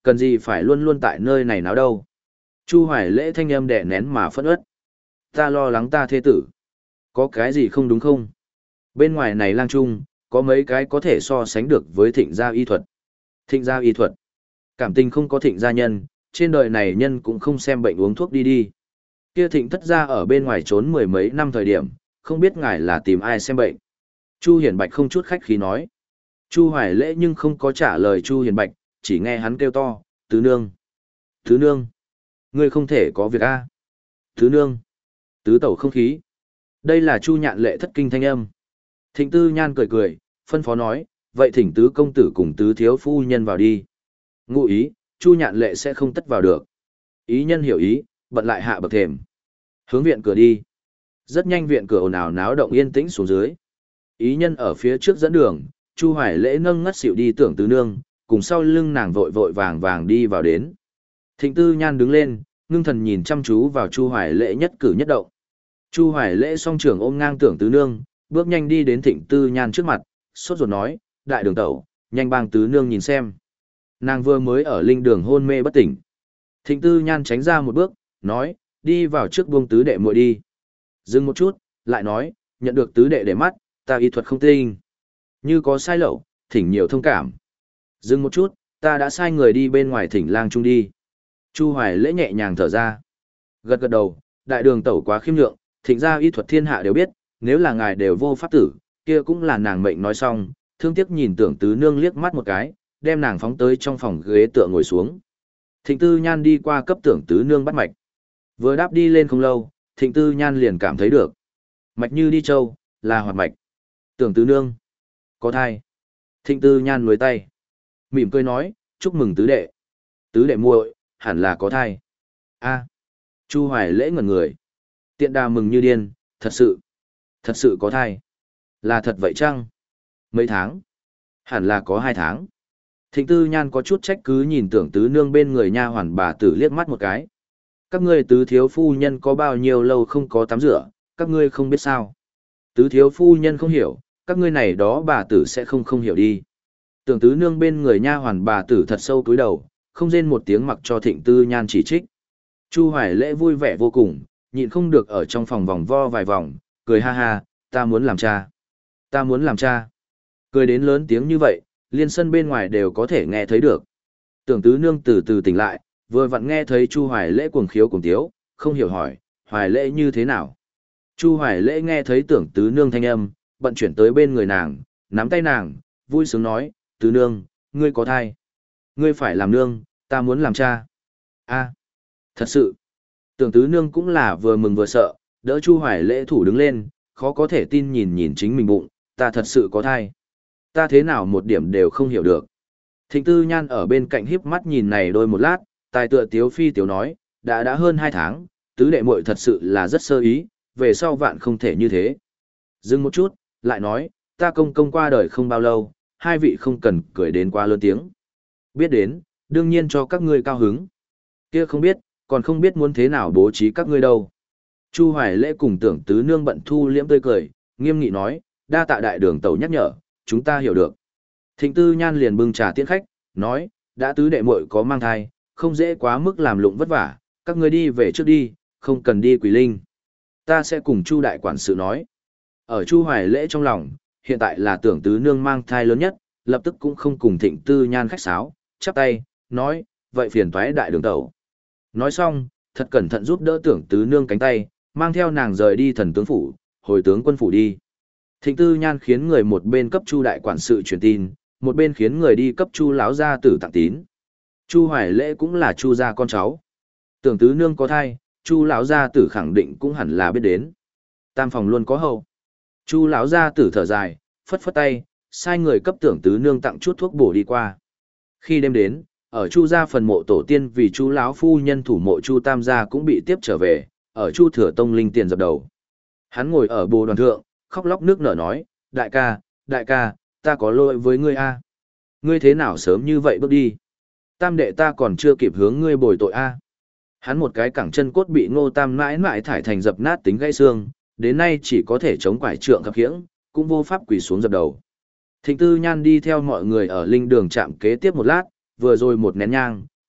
cần gì phải luôn luôn tại nơi này náo đâu. Chu Hoài Lễ thanh âm đè nén mà phẫn uất. Ta lo lắng ta thê tử. Có cái gì không đúng không? Bên ngoài này lang trung, có mấy cái có thể so sánh được với thịnh gia y thuật. Thịnh gia y thuật. Cảm tình không có thịnh gia nhân, trên đời này nhân cũng không xem bệnh uống thuốc đi đi. Kia thịnh thất gia ở bên ngoài trốn mười mấy năm thời điểm, không biết ngài là tìm ai xem bệnh. Chu Hiển Bạch không chút khách khí nói. Chu Hoài Lễ nhưng không có trả lời Chu Hiển Bạch, chỉ nghe hắn kêu to, tứ nương. Tứ nương. Ngươi không thể có việc a. Tứ nương. Tứ tẩu không khí. Đây là Chu Nhạn Lệ thất kinh thanh âm. Thịnh Tư Nhan cười cười, phân phó nói, vậy thỉnh tứ công tử cùng tứ thiếu phu nhân vào đi. Ngụ ý, Chu Nhạn Lệ sẽ không tất vào được. Ý nhân hiểu ý, bận lại hạ bậc thềm. Hướng viện cửa đi. Rất nhanh viện cửa ồn ào náo động yên tĩnh xuống dưới. Ý nhân ở phía trước dẫn đường, Chu Hoài Lễ nâng ngất xỉu đi tưởng tứ nương, cùng sau lưng nàng vội vội vàng vàng đi vào đến. Thịnh Tư Nhan đứng lên, ngưng thần nhìn chăm chú vào Chu Hoài Lễ nhất cử nhất động. Chu Hoài Lễ song trưởng ôm ngang tưởng tứ nương, bước nhanh đi đến Thịnh Tư Nhan trước mặt, sốt ruột nói, đại đường tẩu, nhanh bang tứ nương nhìn xem. Nàng vừa mới ở linh đường hôn mê bất tỉnh. Thịnh Tư Nhan tránh ra một bước, nói, đi vào trước buông tứ đệ muội đi. Dừng một chút, lại nói, nhận được tứ đệ để mắt, ta y thuật không tinh. Như có sai lậu, thỉnh nhiều thông cảm. Dừng một chút, ta đã sai người đi bên ngoài thỉnh lang trung đi. Chu Hoài Lễ nhẹ nhàng thở ra. Gật gật đầu, đại đường tẩu quá khiêm nhượng, thịnh ra y thuật thiên hạ đều biết, nếu là ngài đều vô pháp tử, kia cũng là nàng mệnh nói xong, thương tiếc nhìn tưởng tứ nương liếc mắt một cái, đem nàng phóng tới trong phòng ghế tựa ngồi xuống. Thịnh Tư Nhan đi qua cấp tưởng tứ nương bắt mạch. Vừa đáp đi lên không lâu, Thịnh Tư Nhan liền cảm thấy được. Mạch như đi châu, là hoạt mạch. Tưởng tứ nương. Có thai. Thịnh Tư Nhan nuối tay. Mỉm cười nói, chúc mừng tứ đệ. Tứ đệ muội, hẳn là có thai. A. Chu Hoài Lễ ngẩn người. Tiện đà mừng như điên, thật sự. Thật sự có thai. Là thật vậy chăng? Mấy tháng? Hẳn là có hai tháng. Thịnh Tư Nhan có chút trách cứ nhìn tưởng tứ nương bên người nha hoàn bà tử liếc mắt một cái. Các ngươi tứ thiếu phu nhân có bao nhiêu lâu không có tắm rửa, các ngươi không biết sao. Tứ thiếu phu nhân không hiểu, các ngươi này đó bà tử sẽ không không hiểu đi. Tưởng tứ nương bên người nha hoàn bà tử thật sâu túi đầu, không rên một tiếng mặc cho Thịnh Tư Nhan chỉ trích. Chu Hoài Lễ vui vẻ vô cùng, nhịn không được ở trong phòng vòng vo vài vòng, cười ha ha, ta muốn làm cha. Ta muốn làm cha. Cười đến lớn tiếng như vậy, liên sân bên ngoài đều có thể nghe thấy được. Tưởng tứ nương từ từ tỉnh lại, vừa vặn nghe thấy Chu Hoài Lễ cuồng khiếu cuồng tiếu, không hiểu hỏi, Hoài Lễ như thế nào? Chu Hoài Lễ nghe thấy tưởng tứ nương thanh âm, bận chuyển tới bên người nàng, nắm tay nàng, vui sướng nói, tứ nương, ngươi có thai. Ngươi phải làm nương, ta muốn làm cha. A, thật sự. Tưởng tứ nương cũng là vừa mừng vừa sợ, đỡ Chu Hoài Lễ thủ đứng lên, khó có thể tin nhìn nhìn chính mình bụng, ta thật sự có thai. Ta thế nào một điểm đều không hiểu được. Thịnh Tư Nhan ở bên cạnh híp mắt nhìn này đôi một lát, tài tựa tiếu phi tiếu nói, đã đã hơn hai tháng, tứ đệ muội thật sự là rất sơ ý, về sau vạn không thể như thế. Dừng một chút, lại nói, ta công công qua đời không bao lâu, hai vị không cần cười đến quá lớn tiếng. Biết đến, đương nhiên cho các ngươi cao hứng. Kia không biết, còn không biết muốn thế nào bố trí các ngươi đâu. Chu Hoài Lễ cùng tưởng tứ nương bận thu liễm tươi cười, nghiêm nghị nói, đa tạ đại đường tẩu nhắc nhở, chúng ta hiểu được. Thịnh Tư Nhan liền bưng trà tiễn khách, nói, đã tứ đệ muội có mang thai, không dễ quá mức làm lụng vất vả, các ngươi đi về trước đi, không cần đi Quỷ Linh. Ta sẽ cùng Chu đại quản sự nói. Ở Chu Hoài Lễ trong lòng, hiện tại là tưởng tứ nương mang thai lớn nhất, lập tức cũng không cùng Thịnh Tư Nhan khách sáo, chắp tay, nói, vậy phiền toái đại đường tẩu. Nói xong, thật cẩn thận giúp đỡ tưởng tứ nương cánh tay, mang theo nàng rời đi thần tướng phủ, hồi tướng quân phủ đi. Thịnh Tư Nhan khiến người một bên cấp Chu đại quản sự truyền tin, một bên khiến người đi cấp Chu lão gia tử tặng tín. Chu Hoài Lễ cũng là Chu gia con cháu. Tưởng tứ nương có thai, Chu lão gia tử khẳng định cũng hẳn là biết đến. Tam phòng luôn có hậu. Chu lão gia tử thở dài, phất phất tay, sai người cấp tưởng tứ nương tặng chút thuốc bổ đi qua. Khi đêm đến, ở Chu gia phần mộ tổ tiên vì Chu lão phu nhân thủ mộ Chu Tam gia cũng bị tiếp trở về, ở Chu Thừa Tông linh tiền dập đầu. Hắn ngồi ở bồ đoàn thượng, khóc lóc nước nở nói, đại ca, đại ca, ta có lỗi với ngươi a. Ngươi thế nào sớm như vậy bước đi? Tam đệ ta còn chưa kịp hướng ngươi bồi tội a. Hắn một cái cẳng chân cốt bị Ngô Tam mãi mãi thải thành dập nát tính gãy xương, đến nay chỉ có thể chống quải trượng khập khiễng, cũng vô pháp quỳ xuống dập đầu. Thịnh Tư Nhan đi theo mọi người ở linh đường chạm kế tiếp một lát, vừa rồi một nén nhang,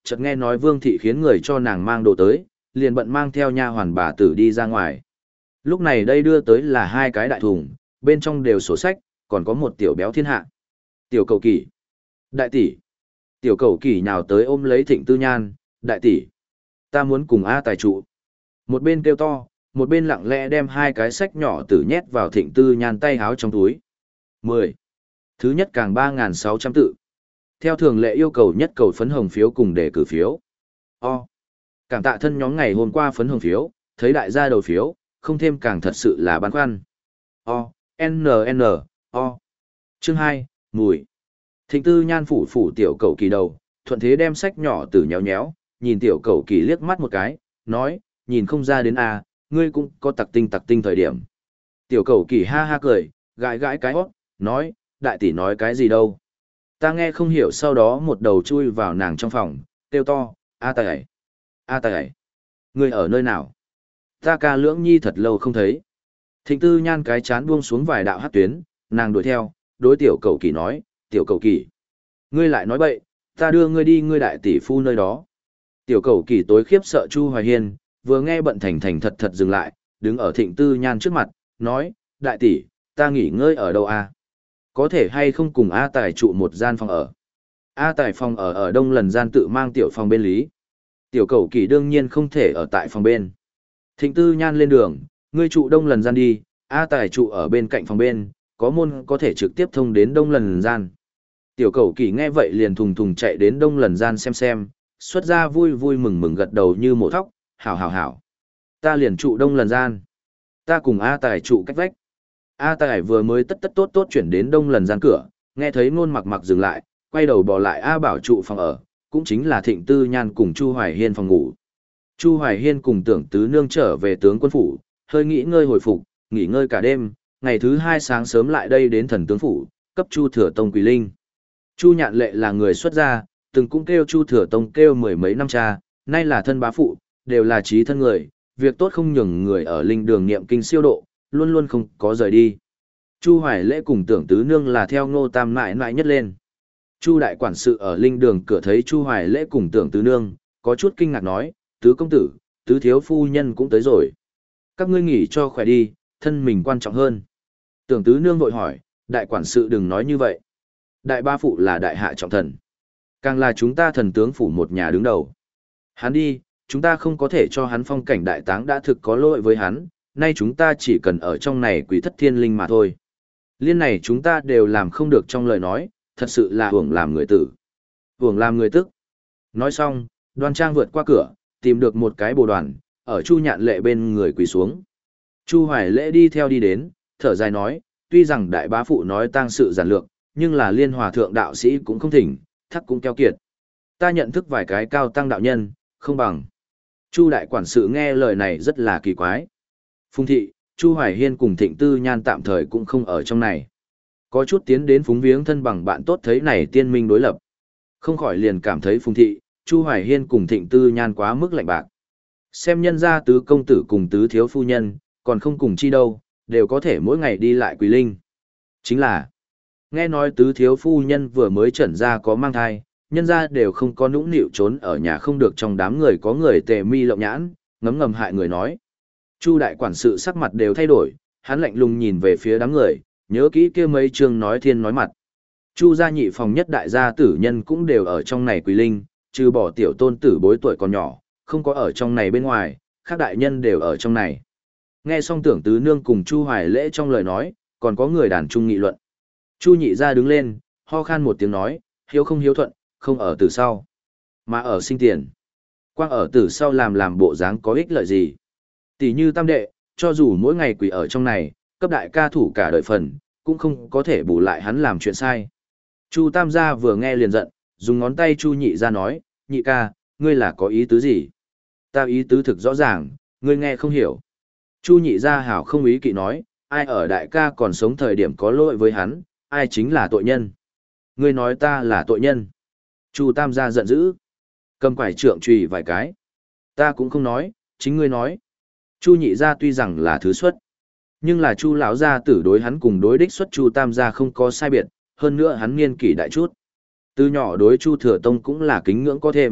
chợt nghe nói Vương thị khiến người cho nàng mang đồ tới, liền bận mang theo nha hoàn bà tử đi ra ngoài. Lúc này đây đưa tới là hai cái đại thùng, bên trong đều sổ sách, còn có một tiểu béo thiên hạ. Tiểu cầu kỷ. Đại tỷ. Tiểu cầu kỷ nhào tới ôm lấy Thịnh Tư Nhan, đại tỷ. Ta muốn cùng A Tài trụ. Một bên kêu to, một bên lặng lẽ đem hai cái sách nhỏ tử nhét vào Thịnh Tư Nhan tay háo trong túi. mười. Thứ nhất càng ba nghìn sáu trăm tự. Theo thường lệ yêu cầu nhất cầu phấn hồng phiếu cùng đề cử phiếu. O. Cảm tạ thân nhóm ngày hôm qua phấn hồng phiếu, thấy đại gia đầu phiếu, không thêm càng thật sự là băn khoăn. O. N N. O. Chương hai, mùi. Thịnh Tư Nhan phủ phủ tiểu cầu kỳ đầu, thuận thế đem sách nhỏ từ nhéo nhéo, nhìn tiểu cầu kỳ liếc mắt một cái, nói, nhìn không ra đến a, ngươi cũng có tặc tinh tặc tinh thời điểm. Tiểu cầu kỳ ha ha cười, gãi gãi cái hót, nói, đại tỷ nói cái gì đâu. Ta nghe không hiểu, sau đó một đầu chui vào nàng trong phòng, kêu to, A Tài, A Tài, ngươi ở nơi nào? Ta ca lưỡng nhi thật lâu không thấy. Thịnh Tư Nhan cái chán buông xuống vài đạo hát tuyến, nàng đuổi theo, đối tiểu cầu kỳ nói, tiểu cầu kỳ, ngươi lại nói bậy, ta đưa ngươi đi ngươi đại tỷ phu nơi đó. Tiểu cầu kỳ tối khiếp sợ Chu Hoài Hiên, vừa nghe bận thành thành thật thật dừng lại, đứng ở Thịnh Tư Nhan trước mặt, nói, đại tỷ, ta nghỉ ngơi ở đâu à? Có thể hay không cùng A Tài trụ một gian phòng ở? A Tài phòng ở ở đông lần gian tự mang tiểu phòng bên lý. Tiểu cầu kỳ đương nhiên không thể ở tại phòng bên. Thịnh Tư Nhan lên đường, ngươi trụ đông lần gian đi, A Tài trụ ở bên cạnh phòng bên, có môn có thể trực tiếp thông đến đông lần gian. Tiểu cầu kỳ nghe vậy liền thùng thùng chạy đến đông lần gian xem xem, xuất ra vui vui mừng mừng gật đầu như mổ thóc, hảo hảo hảo. Ta liền trụ đông lần gian. Ta cùng A Tài trụ cách vách. A Tài vừa mới tất tất tốt tốt chuyển đến đông lần gian cửa, nghe thấy Ngôn Mặc Mặc dừng lại, quay đầu bỏ lại A Bảo trụ phòng ở, cũng chính là Thịnh Tư Nhan cùng Chu Hoài Hiên phòng ngủ. Chu Hoài Hiên cùng Tưởng Tứ Nương trở về tướng quân phủ, hơi nghỉ ngơi hồi phục, nghỉ ngơi cả đêm, ngày thứ hai sáng sớm lại đây đến thần tướng phủ, cấp Chu Thừa Tông quỳ linh. Chu Nhạn Lệ là người xuất gia, từng cũng kêu Chu Thừa Tông kêu mười mấy năm cha, nay là thân bá phụ, đều là trí thân người, việc tốt không nhường người ở linh đường niệm kinh siêu độ, luôn luôn không có rời đi. Chu Hoài Lễ cùng Tưởng Tứ Nương là theo Ngô Tam mãi mãi nhất lên. Chu đại quản sự ở linh đường cửa thấy Chu Hoài Lễ cùng Tưởng Tứ Nương, có chút kinh ngạc nói, tứ công tử, tứ thiếu phu nhân cũng tới rồi. Các ngươi nghỉ cho khỏe đi, thân mình quan trọng hơn. Tưởng Tứ Nương vội hỏi, đại quản sự đừng nói như vậy. Đại ba phụ là đại hạ trọng thần. Càng là chúng ta thần tướng phủ một nhà đứng đầu. Hắn đi, chúng ta không có thể cho hắn phong cảnh đại táng đã thực có lỗi với hắn, nay chúng ta chỉ cần ở trong này quý thất thiên linh mà thôi. Liên này chúng ta đều làm không được trong lời nói, thật sự là hưởng làm người tử. Hưởng làm người tức. Nói xong, Đoan Trang vượt qua cửa, tìm được một cái bồ đoàn, ở Chu Nhạn Lệ bên người quỳ xuống. Chu Hoài Lễ đi theo đi đến, thở dài nói, tuy rằng đại bá phụ nói tang sự giản lược, nhưng là liên hòa thượng đạo sĩ cũng không thỉnh, thắc cũng keo kiệt. Ta nhận thức vài cái cao tăng đạo nhân, không bằng. Chu đại quản sự nghe lời này rất là kỳ quái. Phùng thị, Chu Hoài Hiên cùng Thịnh Tư Nhan tạm thời cũng không ở trong này. Có chút tiến đến phúng viếng thân bằng bạn tốt thấy này tiên minh đối lập. Không khỏi liền cảm thấy Phùng thị, Chu Hoài Hiên cùng Thịnh Tư Nhan quá mức lạnh bạc. Xem nhân gia tứ công tử cùng tứ thiếu phu nhân, còn không cùng chi đâu, đều có thể mỗi ngày đi lại quỳ linh. Chính là, nghe nói tứ thiếu phu nhân vừa mới trẩn ra có mang thai, nhân gia đều không có nũng nịu trốn ở nhà không được trong đám người có người tề mi lộng nhãn, ngấm ngầm hại người nói. Chu đại quản sự sắc mặt đều thay đổi, hắn lạnh lùng nhìn về phía đám người, nhớ kỹ kia mấy chương nói thiên nói mặt. Chu gia nhị phòng nhất đại gia tử nhân cũng đều ở trong này quỳ linh, trừ bỏ tiểu tôn tử bối tuổi còn nhỏ, không có ở trong này bên ngoài, các đại nhân đều ở trong này. Nghe xong Tưởng Tứ Nương cùng Chu Hoài Lễ trong lời nói, còn có người đàn trung nghị luận. Chu nhị gia đứng lên, ho khan một tiếng nói, hiếu không hiếu thuận, không ở từ sau, mà ở sinh tiền. Quang ở từ sau làm làm bộ dáng có ích lợi gì? Tỷ như tam đệ, cho dù mỗi ngày quỳ ở trong này, cấp đại ca thủ cả đời phần, cũng không có thể bù lại hắn làm chuyện sai. Chu tam gia vừa nghe liền giận, dùng ngón tay Chu nhị gia nói, nhị ca, ngươi là có ý tứ gì? Ta ý tứ thực rõ ràng, ngươi nghe không hiểu. Chu nhị gia hảo không ý kỵ nói, ai ở đại ca còn sống thời điểm có lỗi với hắn, ai chính là tội nhân. Ngươi nói ta là tội nhân. Chu tam gia giận dữ, cầm quải trượng chùy vài cái. Ta cũng không nói, chính ngươi nói. Chu nhị gia tuy rằng là thứ xuất, nhưng là Chu lão gia tử đối hắn cùng đối đích xuất Chu tam gia không có sai biệt, hơn nữa hắn niên kỷ đại chút. Từ nhỏ đối Chu Thừa Tông cũng là kính ngưỡng có thêm,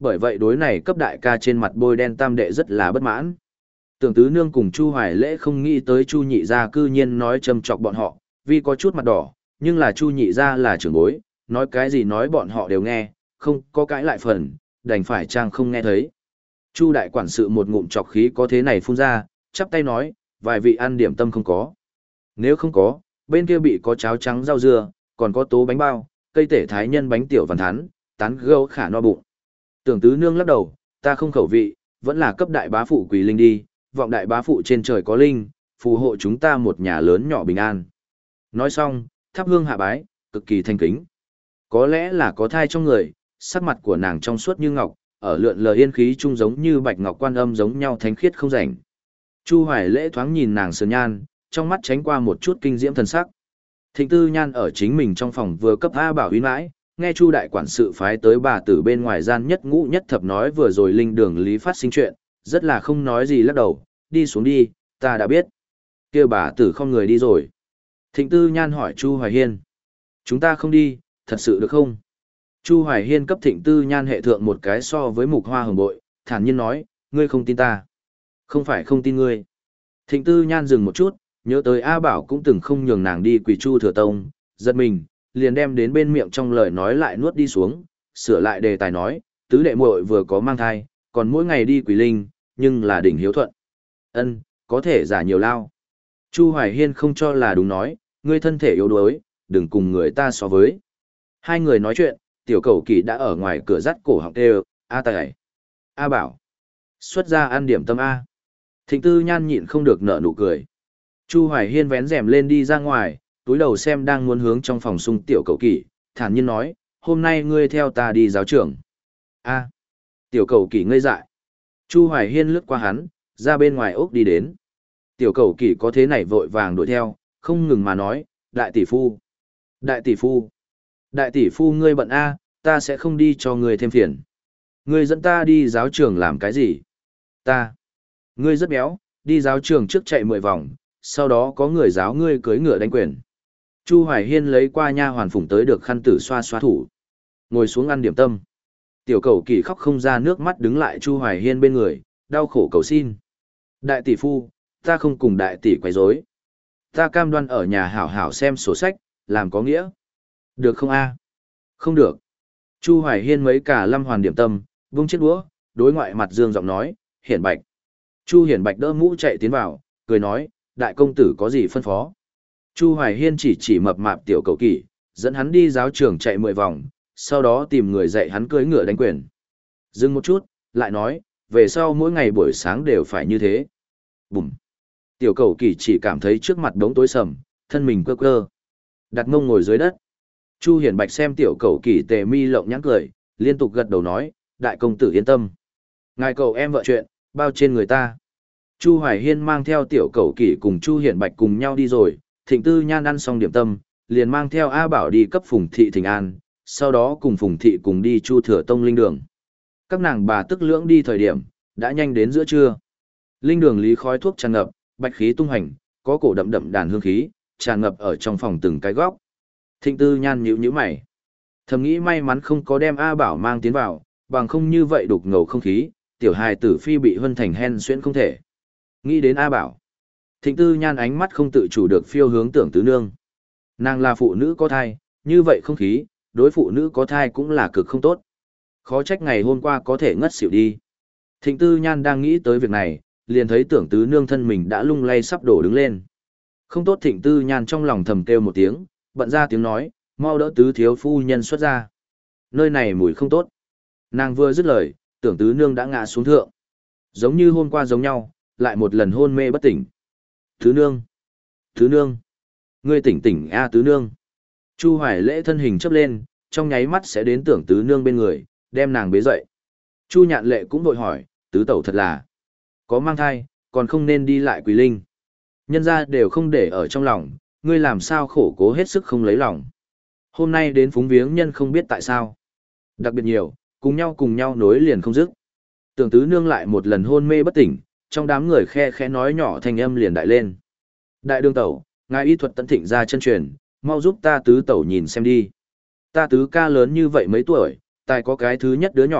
bởi vậy đối này cấp đại ca trên mặt bôi đen tam đệ rất là bất mãn. Tưởng tứ nương cùng Chu Hoài Lễ không nghĩ tới Chu nhị gia cư nhiên nói châm chọc bọn họ, vì có chút mặt đỏ, nhưng là Chu nhị gia là trưởng bối, nói cái gì nói bọn họ đều nghe, không có cãi lại phần, đành phải trang không nghe thấy. Chu đại quản sự một ngụm chọc khí có thế này phun ra, chắp tay nói, vài vị ăn điểm tâm không có. Nếu không có, bên kia bị có cháo trắng rau dưa, còn có tố bánh bao, cây tể thái nhân bánh tiểu văn thán, tán gâu khả no bụng. Tưởng tứ nương lắc đầu, ta không khẩu vị, vẫn là cấp đại bá phụ quỳ linh đi, vọng đại bá phụ trên trời có linh, phù hộ chúng ta một nhà lớn nhỏ bình an. Nói xong, thắp hương hạ bái, cực kỳ thanh kính. Có lẽ là có thai trong người, sắc mặt của nàng trong suốt như ngọc, ở lượn lờ yên khí trung giống như bạch ngọc quan âm giống nhau thánh khiết không rảnh. Chu Hoài Lễ thoáng nhìn nàng sườn nhan, trong mắt tránh qua một chút kinh diễm thần sắc. Thịnh Tư Nhan ở chính mình trong phòng vừa cấp A Bảo uy mãi, nghe Chu đại quản sự phái tới bà tử bên ngoài gian nhất ngũ nhất thập nói vừa rồi linh đường lý phát sinh chuyện, rất là không nói gì lắc đầu, đi xuống đi, ta đã biết. Kêu bà tử không người đi rồi. Thịnh Tư Nhan hỏi Chu Hoài Hiên. Chúng ta không đi, thật sự được không? Chu Hoài Hiên cấp Thịnh Tư Nhan hệ thượng một cái so với mục hoa hồng bội, thản nhiên nói, ngươi không tin ta. Không phải không tin ngươi. Thịnh Tư Nhan dừng một chút, nhớ tới A Bảo cũng từng không nhường nàng đi quỳ Chu Thừa Tông, giật mình, liền đem đến bên miệng trong lời nói lại nuốt đi xuống, sửa lại đề tài nói, tứ đệ muội vừa có mang thai, còn mỗi ngày đi quỳ linh, nhưng là đỉnh hiếu thuận. Ân, có thể giả nhiều lao. Chu Hoài Hiên không cho là đúng nói, ngươi thân thể yếu đuối, đừng cùng người ta so với. Hai người nói chuyện, tiểu cầu kỳ đã ở ngoài cửa dắt cổ họng kêu, A Tài, A Bảo, xuất ra ăn điểm tâm A. Thịnh Tư Nhan nhịn không được nở nụ cười. Chu Hoài Hiên vén rèm lên đi ra ngoài, túi đầu xem đang muốn hướng trong phòng sung tiểu cầu kỳ, thản nhiên nói, hôm nay ngươi theo ta đi giáo trưởng. A. Tiểu cầu kỳ ngây dại. Chu Hoài Hiên lướt qua hắn, ra bên ngoài ốc đi đến. Tiểu cầu kỳ có thế này vội vàng đuổi theo, không ngừng mà nói, đại tỷ phu, đại tỷ phu, đại tỷ phu ngươi bận A, ta sẽ không đi cho ngươi thêm phiền. Ngươi dẫn ta đi giáo trường làm cái gì? Ta. Ngươi rất béo, đi giáo trường trước chạy mười vòng, sau đó có người giáo ngươi cưới ngựa đánh quyền. Chu Hoài Hiên lấy qua nha hoàn phủng tới được khăn tử xoa xoa thủ. Ngồi xuống ăn điểm tâm. Tiểu cầu kỳ khóc không ra nước mắt đứng lại Chu Hoài Hiên bên người, đau khổ cầu xin. Đại tỷ phu, ta không cùng đại tỷ quấy rối. Ta cam đoan ở nhà hảo hảo xem sổ sách, làm có nghĩa. Được không a? Không được. Chu Hoài Hiên mấy cả lâm hoàn điểm tâm, vung chiếc đũa, đối ngoại mặt dương giọng nói, Hiển Bạch. Chu Hiển Bạch đỡ mũ chạy tiến vào, cười nói, đại công tử có gì phân phó. Chu Hoài Hiên chỉ chỉ mập mạp tiểu cầu kỷ, dẫn hắn đi giáo trường chạy mười vòng, sau đó tìm người dạy hắn cưỡi ngựa đánh quyền. Dừng một chút, lại nói, về sau mỗi ngày buổi sáng đều phải như thế. Bùm. Tiểu cầu kỷ chỉ cảm thấy trước mặt đống tối sầm, thân mình quơ quơ. Đặt mông ngồi dưới đất. Chu Hiển Bạch xem tiểu cầu kỷ tề mi lộng nhãn cười, liên tục gật đầu nói, đại công tử yên tâm. Ngài cậu em vợ chuyện, bao trên người ta. Chu Hoài Hiên mang theo tiểu cầu kỷ cùng Chu Hiển Bạch cùng nhau đi rồi, Thịnh Tư Nhan ăn xong điểm tâm, liền mang theo A Bảo đi cấp Phùng Thị thỉnh an, sau đó cùng Phùng Thị cùng đi Chu Thừa Tông linh đường. Các nàng bà tức lưỡng đi thời điểm, đã nhanh đến giữa trưa. Linh đường lý khói thuốc tràn ngập, bạch khí tung hành, có cổ đậm đậm đàn hương khí, tràn ngập ở trong phòng từng cái góc. Thịnh Tư Nhan nhíu nhíu mày. Thầm nghĩ may mắn không có đem A Bảo mang tiến vào, bằng không như vậy đục ngầu không khí, tiểu hài tử phi bị hân thành hen xuyễn không thể. Nghĩ đến A Bảo. Thịnh Tư Nhan ánh mắt không tự chủ được phiêu hướng Tưởng Tứ Nương. Nàng là phụ nữ có thai, như vậy không khí, đối phụ nữ có thai cũng là cực không tốt. Khó trách ngày hôm qua có thể ngất xỉu đi. Thịnh Tư Nhan đang nghĩ tới việc này, liền thấy Tưởng Tứ Nương thân mình đã lung lay sắp đổ đứng lên. Không tốt. Thịnh Tư Nhan trong lòng thầm kêu một tiếng, bận ra tiếng nói, mau đỡ tứ thiếu phu nhân xuất ra. Nơi này mùi không tốt. Nàng vừa dứt lời, Tưởng Tứ Nương đã ngã xuống thượng. Giống như hôm qua giống nhau, lại một lần hôn mê bất tỉnh. Tứ Nương! Tứ Nương! Ngươi tỉnh tỉnh a Tứ Nương! Chu Hoài Lễ thân hình chớp lên, trong nháy mắt sẽ đến Tưởng Tứ Nương bên người, đem nàng bế dậy. Chu Nhạn Lệ cũng vội hỏi, tứ tẩu thật là có mang thai, còn không nên đi lại Quỳ Linh. Nhân ra đều không để ở trong lòng, ngươi làm sao khổ cố hết sức không lấy lòng. Hôm nay đến phúng viếng nhân không biết tại sao. Đặc biệt nhiều, cùng nhau cùng nhau nối liền không dứt. Tưởng Tứ Nương lại một lần hôn mê bất tỉnh, trong đám người khe khẽ nói nhỏ thanh âm liền đại lên. Đại đương tẩu, ngài y thuật tận thịnh ra chân truyền, mau giúp ta tứ tẩu nhìn xem đi. Ta tứ ca lớn như vậy mấy tuổi, tài có cái thứ nhất đứa nhỏ,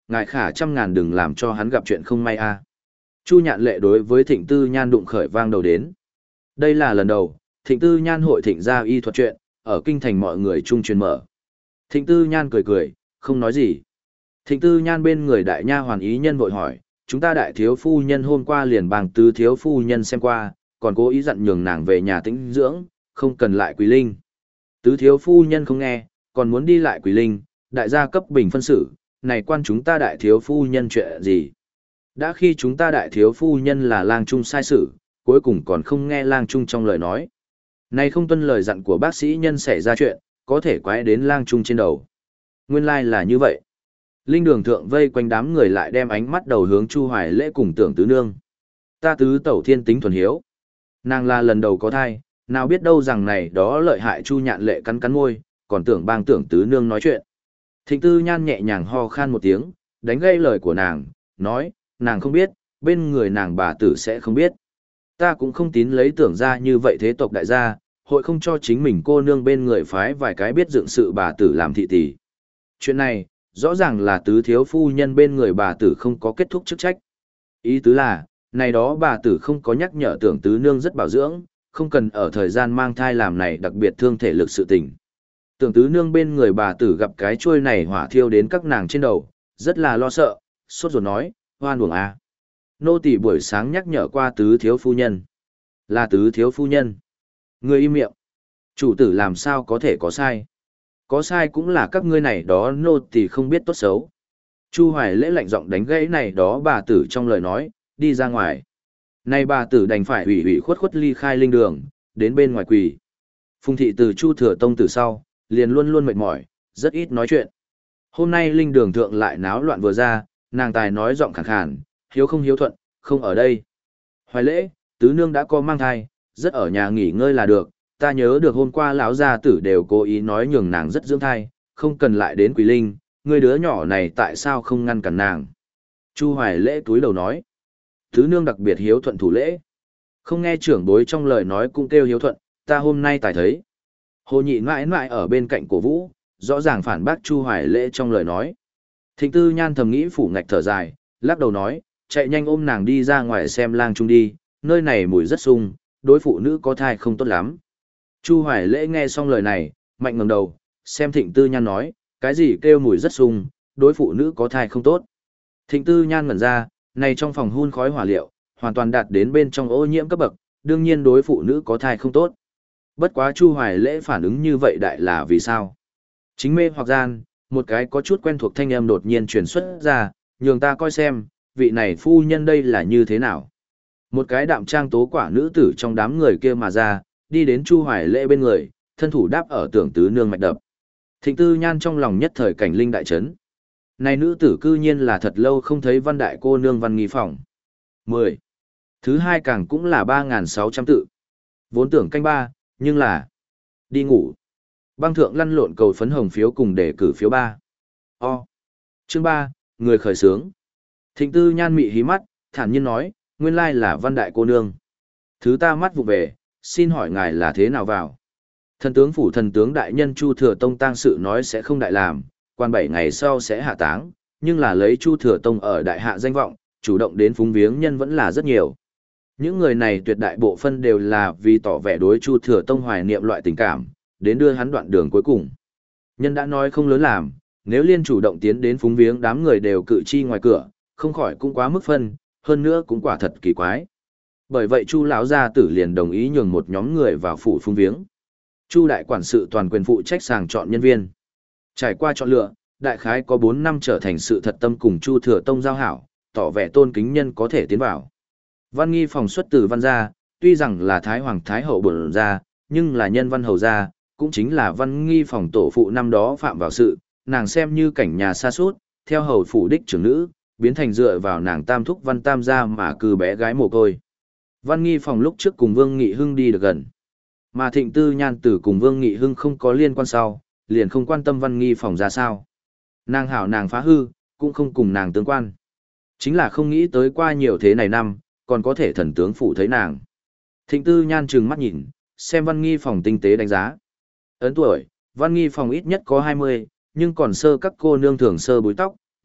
ngài khả trăm ngàn đừng làm cho hắn gặp chuyện không may a. Chu Nhạn Lệ đối với Thịnh Tư Nhan đụng khởi vang đầu đến. Đây là lần đầu, Thịnh Tư Nhan hội thịnh gia y thuật chuyện, ở kinh thành mọi người chung truyền mở. Thịnh Tư Nhan cười cười, không nói gì. Thịnh Tư Nhan bên người đại nha hoàn ý nhân vội hỏi, chúng ta đại thiếu phu nhân hôm qua liền bằng tứ thiếu phu nhân xem qua, còn cố ý dặn nhường nàng về nhà tĩnh dưỡng, không cần lại Quỳ Linh. Tứ thiếu phu nhân không nghe, còn muốn đi lại Quỳ Linh, đại gia cấp bình phân xử, này quan chúng ta đại thiếu phu nhân chuyện gì? Đã khi chúng ta đại thiếu phu nhân là lang trung sai sự, cuối cùng còn không nghe lang trung trong lời nói. Này không tuân lời dặn của bác sĩ nhân xảy ra chuyện, có thể quái đến lang trung trên đầu. Nguyên lai like là như vậy. Linh đường thượng vây quanh đám người lại đem ánh mắt đầu hướng Chu Hoài Lễ cùng Tưởng Tứ Nương. Ta tứ tẩu thiên tính thuần hiếu. Nàng là lần đầu có thai, nào biết đâu rằng này đó lợi hại. Chu Nhạn Lệ cắn cắn môi, còn tưởng bang Tưởng Tứ Nương nói chuyện. Thịnh Tư Nhan nhẹ nhàng ho khan một tiếng, đánh gây lời của nàng, nói, nàng không biết, bên người nàng bà tử sẽ không biết. Ta cũng không tín lấy tưởng ra như vậy thế tộc đại gia, hội không cho chính mình cô nương bên người phái vài cái biết dựng sự bà tử làm thị tỷ. Chuyện này, rõ ràng là tứ thiếu phu nhân bên người bà tử không có kết thúc chức trách. Ý tứ là, này đó bà tử không có nhắc nhở tưởng tứ nương rất bảo dưỡng, không cần ở thời gian mang thai làm này đặc biệt thương thể lực sự tình. Tưởng tứ nương bên người bà tử gặp cái chuôi này hỏa thiêu đến các nàng trên đầu, rất là lo sợ, sốt ruột nói, hoan uổng a. Nô tỳ buổi sáng nhắc nhở qua tứ thiếu phu nhân. Là tứ thiếu phu nhân. Người im miệng. Chủ tử làm sao có thể có sai. Có sai cũng là các ngươi này đó nô tỳ không biết tốt xấu. Chu Hoài Lễ lạnh giọng đánh gãy này đó bà tử trong lời nói, đi ra ngoài. Này bà tử đành phải ủy ủy khuất khuất ly khai linh đường, đến bên ngoài quỳ. Phùng thị từ Chu Thừa Tông từ sau, liền luôn luôn mệt mỏi, rất ít nói chuyện. Hôm nay linh đường thượng lại náo loạn vừa ra, nàng tài nói giọng khàn khàn, hiếu không hiếu thuận, không ở đây. Hoài Lễ, tứ nương đã có mang thai, rất ở nhà nghỉ ngơi là được, ta nhớ được hôm qua lão gia tử đều cố ý nói nhường nàng rất dưỡng thai, không cần lại đến Quỳ Linh, người đứa nhỏ này tại sao không ngăn cản nàng. Chu Hoài Lễ túi đầu nói, tứ nương đặc biệt hiếu thuận thủ lễ. Không nghe trưởng bối trong lời nói cũng kêu hiếu thuận, ta hôm nay tài thấy. Hồ nhị mãi mãi ở bên cạnh cổ vũ, rõ ràng phản bác Chu Hoài Lễ trong lời nói. Thịnh Tư Nhan thầm nghĩ phủ ngạch thở dài, lắc đầu nói, chạy nhanh ôm nàng đi ra ngoài xem lang trung đi, nơi này mùi rất sung, đối phụ nữ có thai không tốt lắm. Chu Hoài Lễ nghe xong lời này, mạnh ngẩng đầu, xem Thịnh Tư Nhan nói, cái gì kêu mùi rất sung, đối phụ nữ có thai không tốt. Thịnh Tư Nhan ngẩn ra, này trong phòng hun khói hỏa liệu, hoàn toàn đạt đến bên trong ô nhiễm cấp bậc, đương nhiên đối phụ nữ có thai không tốt. Bất quá Chu Hoài Lễ phản ứng như vậy đại là vì sao? Chính mê hoặc gian, một cái có chút quen thuộc thanh âm đột nhiên truyền xuất ra, nhường ta coi xem, vị này phu nhân đây là như thế nào. Một cái đạm trang tố quả nữ tử trong đám người kia mà ra, đi đến Chu Hoài Lễ bên người, thân thủ đáp ở Tưởng Tứ Nương mạch đập. Thịnh Tư Nhan trong lòng nhất thời cảnh linh đại chấn. Này nữ tử cư nhiên là thật lâu không thấy văn đại cô nương Văn Nghi Phòng. mười. Thứ hai càng cũng là ba nghìn sáu trăm tự. Vốn tưởng canh ba, nhưng là đi ngủ. Băng thượng lăn lộn cầu phấn hồng phiếu cùng để cử phiếu ba. O. Chương ba, người khởi sướng. Thịnh Tư Nhan mị hí mắt, thản nhiên nói, nguyên lai là văn đại cô nương. Thứ ta mắt vụ về, xin hỏi ngài là thế nào vào? Thần tướng phủ thần tướng đại nhân Chu Thừa Tông tang sự nói sẽ không đại làm, quan bảy ngày sau sẽ hạ táng, nhưng là lấy Chu Thừa Tông ở đại hạ danh vọng, chủ động đến phúng viếng nhân vẫn là rất nhiều. Những người này tuyệt đại bộ phân đều là vì tỏ vẻ đối Chu Thừa Tông hoài niệm loại tình cảm, đến đưa hắn đoạn đường cuối cùng. Nhân đã nói không lớn làm, nếu liên chủ động tiến đến phúng viếng đám người đều cự chi ngoài cửa, không khỏi cũng quá mức phân, hơn nữa cũng quả thật kỳ quái. Bởi vậy Chu lão gia tử liền đồng ý nhường một nhóm người vào phủ phúng viếng. Chu đại quản sự toàn quyền phụ trách sàng chọn nhân viên. Trải qua chọn lựa, đại khái có bốn năm trở thành sự thật tâm cùng Chu Thừa Tông giao hảo, tỏ vẻ tôn kính nhân có thể tiến vào. Văn Nghi Phòng xuất từ Văn gia, tuy rằng là Thái Hoàng Thái Hậu bổn gia, nhưng là nhân Văn Hầu gia, cũng chính là Văn Nghi Phòng tổ phụ năm đó phạm vào sự, nàng xem như cảnh nhà xa suốt, theo hầu phủ đích trưởng nữ, biến thành dựa vào nàng tam thúc Văn Tam gia mà cư bé gái mồ côi. Văn Nghi Phòng lúc trước cùng Vương Nghị Hưng đi được gần, mà Thịnh Tư Nhan tử cùng Vương Nghị Hưng không có liên quan sau, liền không quan tâm Văn Nghi Phòng ra sao. Nàng hảo nàng phá hư, cũng không cùng nàng tương quan. Chính là không nghĩ tới qua nhiều thế này năm, còn có thể thần tướng phủ thấy nàng. Thịnh Tư Nhan trừng mắt nhìn, xem Văn Nghi Phòng tinh tế đánh giá. Ấn tuổi, Văn Nghi Phòng ít nhất có hai mươi, nhưng còn sơ các cô nương thường sơ búi tóc,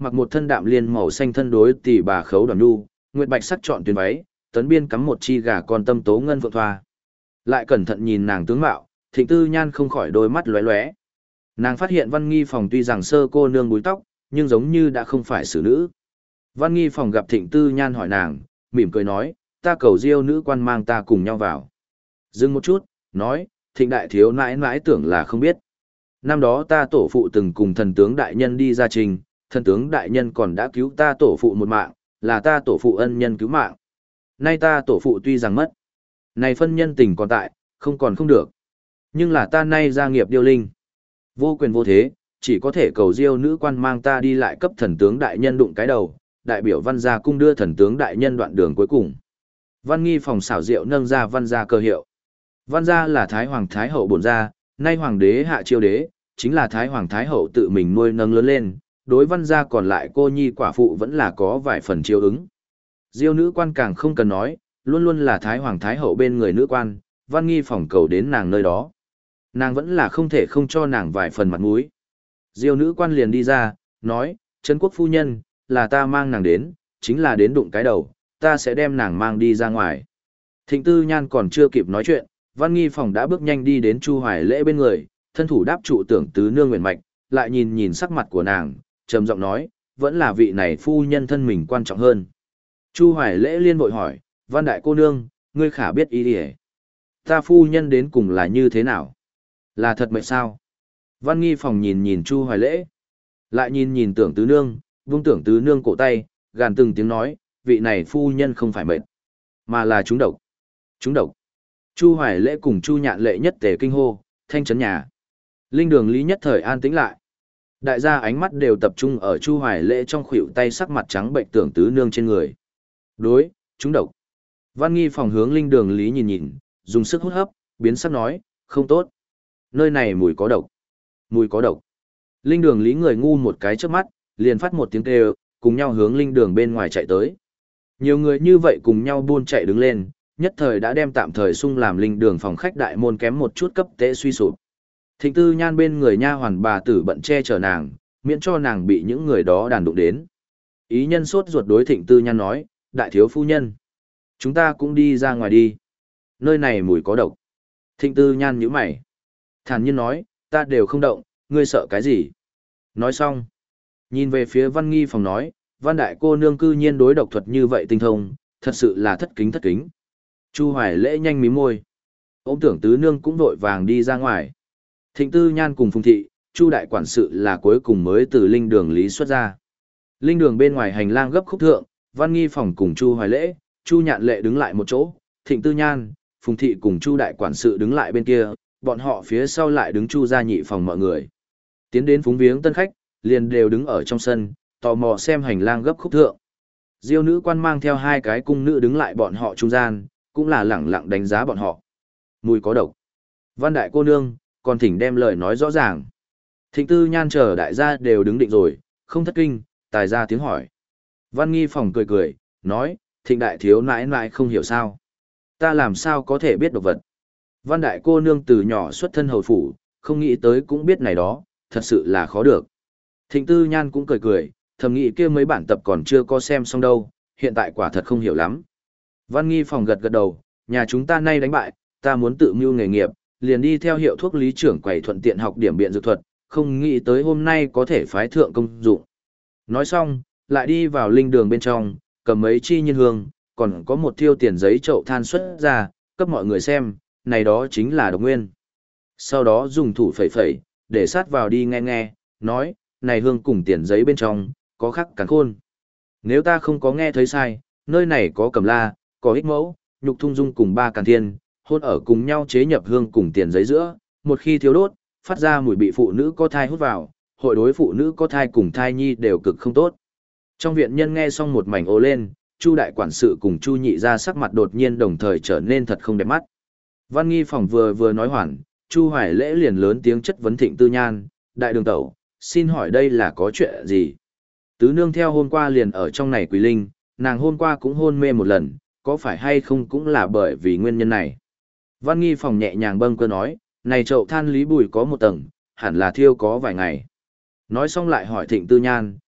mặc một thân đạm liên màu xanh thân đối tỉ bà khấu đoàn đu, nguyệt bạch sắc trọn tuyến váy, tấn biên cắm một chi gà con tâm tố ngân vượng thoa. Lại cẩn thận nhìn nàng tướng mạo, Thịnh Tư Nhan không khỏi đôi mắt lóe lóe. Nàng phát hiện Văn Nghi Phòng tuy rằng sơ cô nương búi tóc, nhưng giống như đã không phải xử nữ. Văn Nghi Phòng gặp Thịnh Tư Nhan hỏi nàng, mỉm cười nói, ta cầu Diêu nữ quan mang ta cùng nhau vào. Dừng một chút, nói, Thịnh đại thiếu nãi nãi tưởng là không biết. Năm đó ta tổ phụ từng cùng thần tướng đại nhân đi ra trình, thần tướng đại nhân còn đã cứu ta tổ phụ một mạng, là ta tổ phụ ân nhân cứu mạng. Nay ta tổ phụ tuy rằng mất, này phân nhân tình còn tại, không còn không được. Nhưng là ta nay gia nghiệp điêu linh. Vô quyền vô thế, chỉ có thể cầu Diêu nữ quan mang ta đi lại cấp thần tướng đại nhân đụng cái đầu, đại biểu Văn gia cung đưa thần tướng đại nhân đoạn đường cuối cùng. Văn Nghi Phòng xảo diệu nâng ra Văn gia cơ hiệu. Văn gia là Thái Hoàng Thái Hậu bổn gia, nay Hoàng đế hạ chiêu đế, chính là Thái Hoàng Thái Hậu tự mình nuôi nâng lớn lên, đối Văn gia còn lại cô nhi quả phụ vẫn là có vài phần chiêu ứng. Diêu nữ quan càng không cần nói, luôn luôn là Thái Hoàng Thái Hậu bên người nữ quan, Văn Nghi Phòng cầu đến nàng nơi đó. Nàng vẫn là không thể không cho nàng vài phần mặt mũi. Diêu nữ quan liền đi ra, nói, Trấn quốc phu nhân, là ta mang nàng đến, chính là đến đụng cái đầu, ta sẽ đem nàng mang đi ra ngoài. Thịnh Tư Nhan còn chưa kịp nói chuyện, Văn Nghi Phòng đã bước nhanh đi đến Chu Hoài Lễ bên người, thân thủ đáp trụ tưởng tứ nương nguyện mạch, lại nhìn nhìn sắc mặt của nàng, trầm giọng nói, vẫn là vị này phu nhân thân mình quan trọng hơn. Chu Hoài Lễ liên vội hỏi, Văn đại cô nương, ngươi khả biết ý đi. Ta phu nhân đến cùng là như thế nào? Là thật mệt sao? Văn Nghi Phòng nhìn nhìn Chu Hoài Lễ, lại nhìn nhìn tưởng tứ nương, vung tưởng tứ nương cổ tay, gàn từng tiếng nói, vị này phu nhân không phải mệt, mà là trúng độc. Trúng độc. Chu Hoài Lễ cùng Chu Nhạn Lệ nhất tề kinh hô, thanh chấn nhà. Linh đường lý nhất thời an tĩnh lại. Đại gia ánh mắt đều tập trung ở Chu Hoài Lễ trong khuỷu tay sắc mặt trắng bệnh tưởng tứ nương trên người. Đối, trúng độc. Văn Nghi Phòng hướng linh đường lý nhìn nhìn, dùng sức hút hấp, biến sắc nói, không tốt. Nơi này mùi có độc. Mùi có độc. Linh đường lý người ngu một cái trước mắt, liền phát một tiếng kêu, cùng nhau hướng linh đường bên ngoài chạy tới. Nhiều người như vậy cùng nhau buôn chạy đứng lên, nhất thời đã đem tạm thời sung làm linh đường phòng khách đại môn kém một chút cấp tế suy sụp. Thịnh Tư Nhan bên người nha hoàn bà tử bận che chở nàng, miễn cho nàng bị những người đó đàn đụng đến. Ý nhân sốt ruột đối Thịnh Tư Nhan nói, đại thiếu phu nhân, chúng ta cũng đi ra ngoài đi. Nơi này mùi có độc. Thịnh Tư Nhan nhíu mày, thản nhiên nói, ta đều không động, ngươi sợ cái gì? Nói xong, nhìn về phía Văn Nghi Phòng nói, Văn đại cô nương cư nhiên đối độc thuật như vậy tinh thông, thật sự là thất kính thất kính. Chu Hoài Lễ nhanh mím môi. Ôm tưởng tứ nương cũng vội vàng đi ra ngoài. Thịnh Tư Nhan cùng Phùng Thị, Chu đại quản sự là cuối cùng mới từ linh đường lý xuất ra. Linh đường bên ngoài hành lang gấp khúc thượng, Văn Nghi Phòng cùng Chu Hoài Lễ, Chu Nhạn Lệ đứng lại một chỗ, Thịnh Tư Nhan, Phùng Thị cùng Chu đại quản sự đứng lại bên kia, bọn họ phía sau lại đứng Chu gia nhị phòng mọi người. Tiến đến phúng viếng tân khách, liền đều đứng ở trong sân, tò mò xem hành lang gấp khúc thượng. Diêu nữ quan mang theo hai cái cung nữ đứng lại bọn họ trung gian, cũng là lẳng lặng đánh giá bọn họ. Mùi có độc. Văn đại cô nương, còn thỉnh đem lời nói rõ ràng. Thịnh Tư Nhan chờ đại gia đều đứng định rồi, không thất kinh, tài ra tiếng hỏi. Văn Nghi Phòng cười cười, nói, Thịnh đại thiếu nãi nãi không hiểu sao. Ta làm sao có thể biết độc vật. Văn đại cô nương từ nhỏ xuất thân hầu phủ, không nghĩ tới cũng biết này đó, thật sự là khó được. Thịnh Tư Nhan cũng cười cười, thầm nghĩ kia mấy bản tập còn chưa có xem xong đâu, hiện tại quả thật không hiểu lắm. Văn Nghi Phòng gật gật đầu, nhà chúng ta nay đánh bại, ta muốn tự mưu nghề nghiệp, liền đi theo hiệu thuốc lý trưởng quầy thuận tiện học điểm biện dược thuật, không nghĩ tới hôm nay có thể phái thượng công dụng. Nói xong, lại đi vào linh đường bên trong, cầm mấy chi nhiên hương, còn có một thiêu tiền giấy chậu than xuất ra, cấp mọi người xem, này đó chính là độc nguyên. Sau đó dùng thủ phẩy phẩy, để sát vào đi nghe nghe, nói, này hương cùng tiền giấy bên trong, có khắc cắn khôn. Nếu ta không có nghe thấy sai, nơi này có cầm la, có ích mẫu, nhục thung dung cùng ba càn thiên, hôn ở cùng nhau chế nhập hương cùng tiền giấy giữa, một khi thiếu đốt, phát ra mùi bị phụ nữ có thai hút vào, hội đối phụ nữ có thai cùng thai nhi đều cực không tốt. Trong viện nhân nghe xong một mảnh ồ lên, Chu đại quản sự cùng Chu nhị ra sắc mặt đột nhiên đồng thời trở nên thật không đẹp mắt. Văn Nghi Phòng vừa vừa nói hoàn, Chu Hoài Lễ liền lớn tiếng chất vấn Thịnh Tư Nhan, đại đường tẩu, xin hỏi đây là có chuyện gì? Tứ nương theo hôm qua liền ở trong này quỳ linh, nàng hôm qua cũng hôn mê một lần, có phải hay không cũng là bởi vì nguyên nhân này. Văn Nghi Phòng nhẹ nhàng bâng cơ nói, này chậu than lý bùi có một tầng, hẳn là thiêu có vài ngày. Nói xong lại hỏi Thịnh Tư Nhan,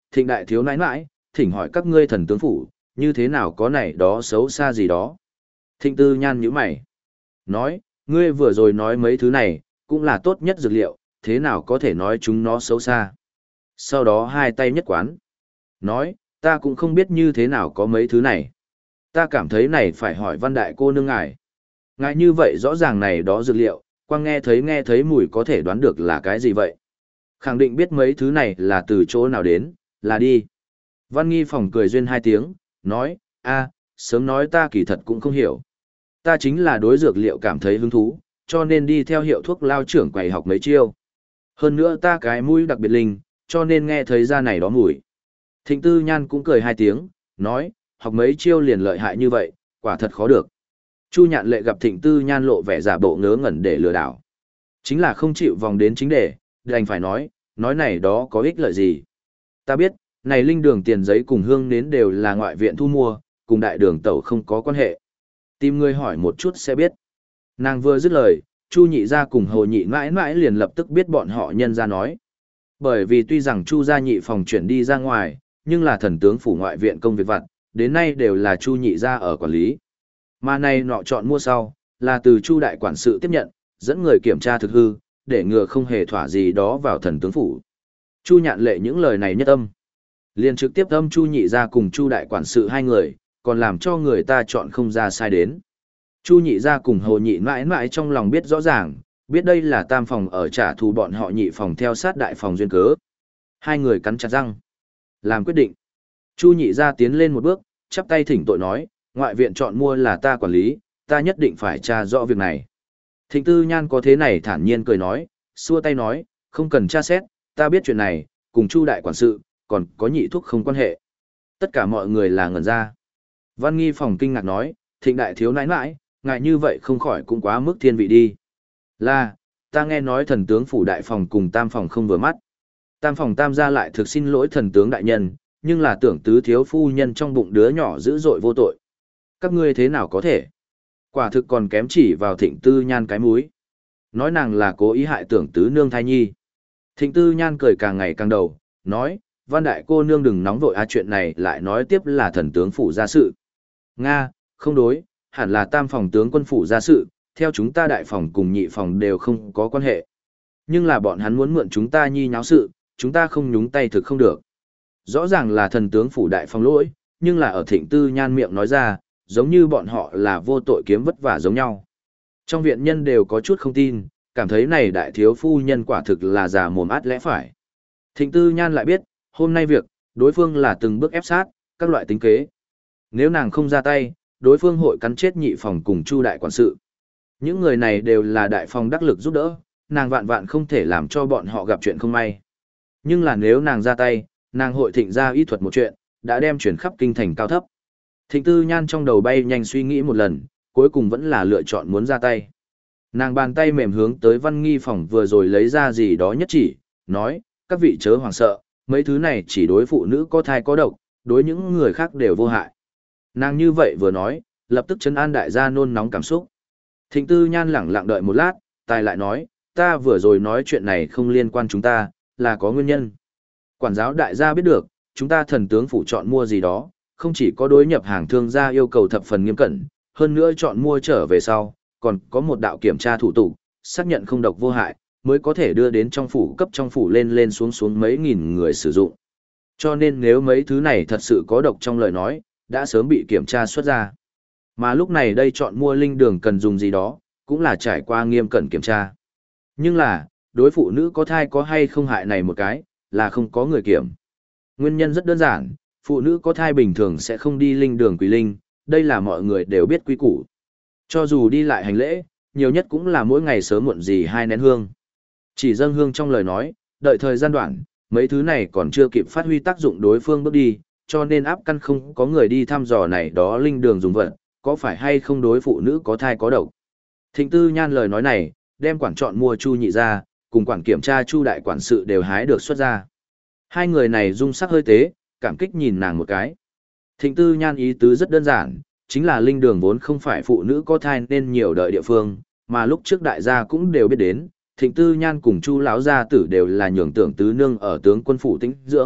Thịnh đại thiếu nãi nãi, thỉnh hỏi các ngươi thần tướng phủ, như thế nào có này đó xấu xa gì đó. Thịnh tư nhan nhíu mày. Nói, ngươi vừa rồi nói mấy thứ này, cũng là tốt nhất dược liệu, thế nào có thể nói chúng nó xấu xa. Sau đó hai tay nhất quán. Nói, ta cũng không biết như thế nào có mấy thứ này. Ta cảm thấy này phải hỏi văn đại cô nương ngài. Ngài như vậy rõ ràng này đó dược liệu, quang nghe thấy nghe thấy mùi có thể đoán được là cái gì vậy. Khẳng định biết mấy thứ này là từ chỗ nào đến, là đi. Văn nghi phòng cười duyên hai tiếng, nói, a, sớm nói ta kỳ thật cũng không hiểu. Ta chính là đối dược liệu cảm thấy hứng thú, cho nên đi theo hiệu thuốc lao trưởng quầy học mấy chiêu. Hơn nữa ta cái mũi đặc biệt linh, cho nên nghe thấy ra này đó mùi. Thịnh tư nhan cũng cười hai tiếng, nói, học mấy chiêu liền lợi hại như vậy, quả thật khó được. Chu nhạn lệ gặp thịnh tư nhan lộ vẻ giả bộ ngớ ngẩn để lừa đảo. Chính là không chịu vòng đến chính đề, đành phải nói, nói này đó có ích lợi gì. Ta biết, này linh đường tiền giấy cùng hương nến đều là ngoại viện thu mua, cùng đại đường tẩu không có quan hệ. Tìm người hỏi một chút sẽ biết. Nàng vừa dứt lời, Chu nhị gia cùng Hồ nhị mãi mãi liền lập tức biết bọn họ nhân ra nói. Bởi vì tuy rằng Chu gia nhị phòng chuyển đi ra ngoài, nhưng là thần tướng phủ ngoại viện công việc vặt, đến nay đều là Chu nhị gia ở quản lý. Mà này nọ chọn mua sau, là từ Chu đại quản sự tiếp nhận, dẫn người kiểm tra thực hư, để ngừa không hề thỏa gì đó vào thần tướng phủ. Chu nhạn lệ những lời này nhất âm. Liền trực tiếp âm Chu nhị gia cùng Chu đại quản sự hai người, còn làm cho người ta chọn không ra sai đến. Chu nhị gia cùng Hồ nhị mãi mãi trong lòng biết rõ ràng, biết đây là tam phòng ở trả thù bọn họ nhị phòng theo sát đại phòng duyên cớ. Hai người cắn chặt răng. Làm quyết định. Chu nhị gia tiến lên một bước, chắp tay thỉnh tội nói, ngoại viện chọn mua là ta quản lý, ta nhất định phải tra rõ việc này. Thịnh tư nhan có thế này thản nhiên cười nói, xua tay nói, không cần tra xét, ta biết chuyện này, cùng Chu đại quản sự, còn có nhị thúc không quan hệ. Tất cả mọi người là ngẩn ra. Văn nghi phòng kinh ngạc nói, thịnh đại thiếu nãi nãi, ngại như vậy không khỏi cũng quá mức thiên vị đi. Là, ta nghe nói thần tướng phủ đại phòng cùng tam phòng không vừa mắt. Tam phòng tam gia lại thực xin lỗi thần tướng đại nhân, nhưng là tưởng tứ thiếu phu nhân trong bụng đứa nhỏ dữ dội vô tội. Các ngươi thế nào có thể? Quả thực còn kém chỉ vào thịnh tư nhan cái múi. Nói nàng là cố ý hại tưởng tứ nương thai nhi. Thịnh tư nhan cười càng ngày càng đầu, nói, văn đại cô nương đừng nóng vội a chuyện này lại nói tiếp là thần tướng phủ ra sự. Nga, không đối, hẳn là tam phòng tướng quân phủ ra sự, theo chúng ta đại phòng cùng nhị phòng đều không có quan hệ. Nhưng là bọn hắn muốn mượn chúng ta nhi nháo sự, chúng ta không nhúng tay thực không được. Rõ ràng là thần tướng phủ đại phòng lỗi, nhưng là ở thịnh tư nhan miệng nói ra, giống như bọn họ là vô tội kiếm vất vả giống nhau. Trong viện nhân đều có chút không tin, cảm thấy này đại thiếu phu nhân quả thực là già mồm át lẽ phải. Thịnh tư nhan lại biết, hôm nay việc, đối phương là từng bước ép sát, các loại tính kế. Nếu nàng không ra tay, đối phương hội cắn chết nhị phòng cùng Chu đại quản sự. Những người này đều là đại phòng đắc lực giúp đỡ, nàng vạn vạn không thể làm cho bọn họ gặp chuyện không may. Nhưng là nếu nàng ra tay, nàng hội thịnh ra y thuật một chuyện, đã đem chuyển khắp kinh thành cao thấp. Thịnh tư nhan trong đầu bay nhanh suy nghĩ một lần, cuối cùng vẫn là lựa chọn muốn ra tay. Nàng bàn tay mềm hướng tới văn nghi phòng vừa rồi lấy ra gì đó nhất chỉ, nói, các vị chớ hoảng sợ, mấy thứ này chỉ đối phụ nữ có thai có độc, đối những người khác đều vô hại. Nàng như vậy vừa nói, lập tức trấn an đại gia nôn nóng cảm xúc. Thịnh tư nhan lẳng lặng đợi một lát, tài lại nói, ta vừa rồi nói chuyện này không liên quan chúng ta, là có nguyên nhân. Quản giáo đại gia biết được, chúng ta thần tướng phủ chọn mua gì đó, không chỉ có đối nhập hàng thương gia yêu cầu thập phần nghiêm cẩn, hơn nữa chọn mua trở về sau, còn có một đạo kiểm tra thủ tục, xác nhận không độc vô hại, mới có thể đưa đến trong phủ cấp trong phủ lên lên xuống xuống mấy nghìn người sử dụng. Cho nên nếu mấy thứ này thật sự có độc trong lời nói, đã sớm bị kiểm tra xuất ra. Mà lúc này đây chọn mua linh đường cần dùng gì đó, cũng là trải qua nghiêm cẩn kiểm tra. Nhưng là, đối phụ nữ có thai có hay không hại này một cái, là không có người kiểm. Nguyên nhân rất đơn giản, phụ nữ có thai bình thường sẽ không đi linh đường quỳ linh, đây là mọi người đều biết quy củ. Cho dù đi lại hành lễ, nhiều nhất cũng là mỗi ngày sớm muộn gì hai nén hương. Chỉ dâng hương trong lời nói, đợi thời gian đoạn, mấy thứ này còn chưa kịp phát huy tác dụng đối phương bước đi, cho nên áp căn không có người đi thăm dò này đó linh đường dùng vật, có phải hay không đối phụ nữ có thai có độc. Thịnh tư nhan lời nói này, đem quản chọn mua Chu nhị ra, cùng quản kiểm tra Chu đại quản sự đều hái được xuất ra. Hai người này dung sắc hơi tế, cảm kích nhìn nàng một cái. Thịnh tư nhan ý tứ rất đơn giản, chính là linh đường vốn không phải phụ nữ có thai nên nhiều đợi địa phương, mà lúc trước đại gia cũng đều biết đến, thịnh tư nhan cùng Chu lão gia tử đều là nhường tưởng tứ nương ở tướng quân phủ tĩnh dưỡng,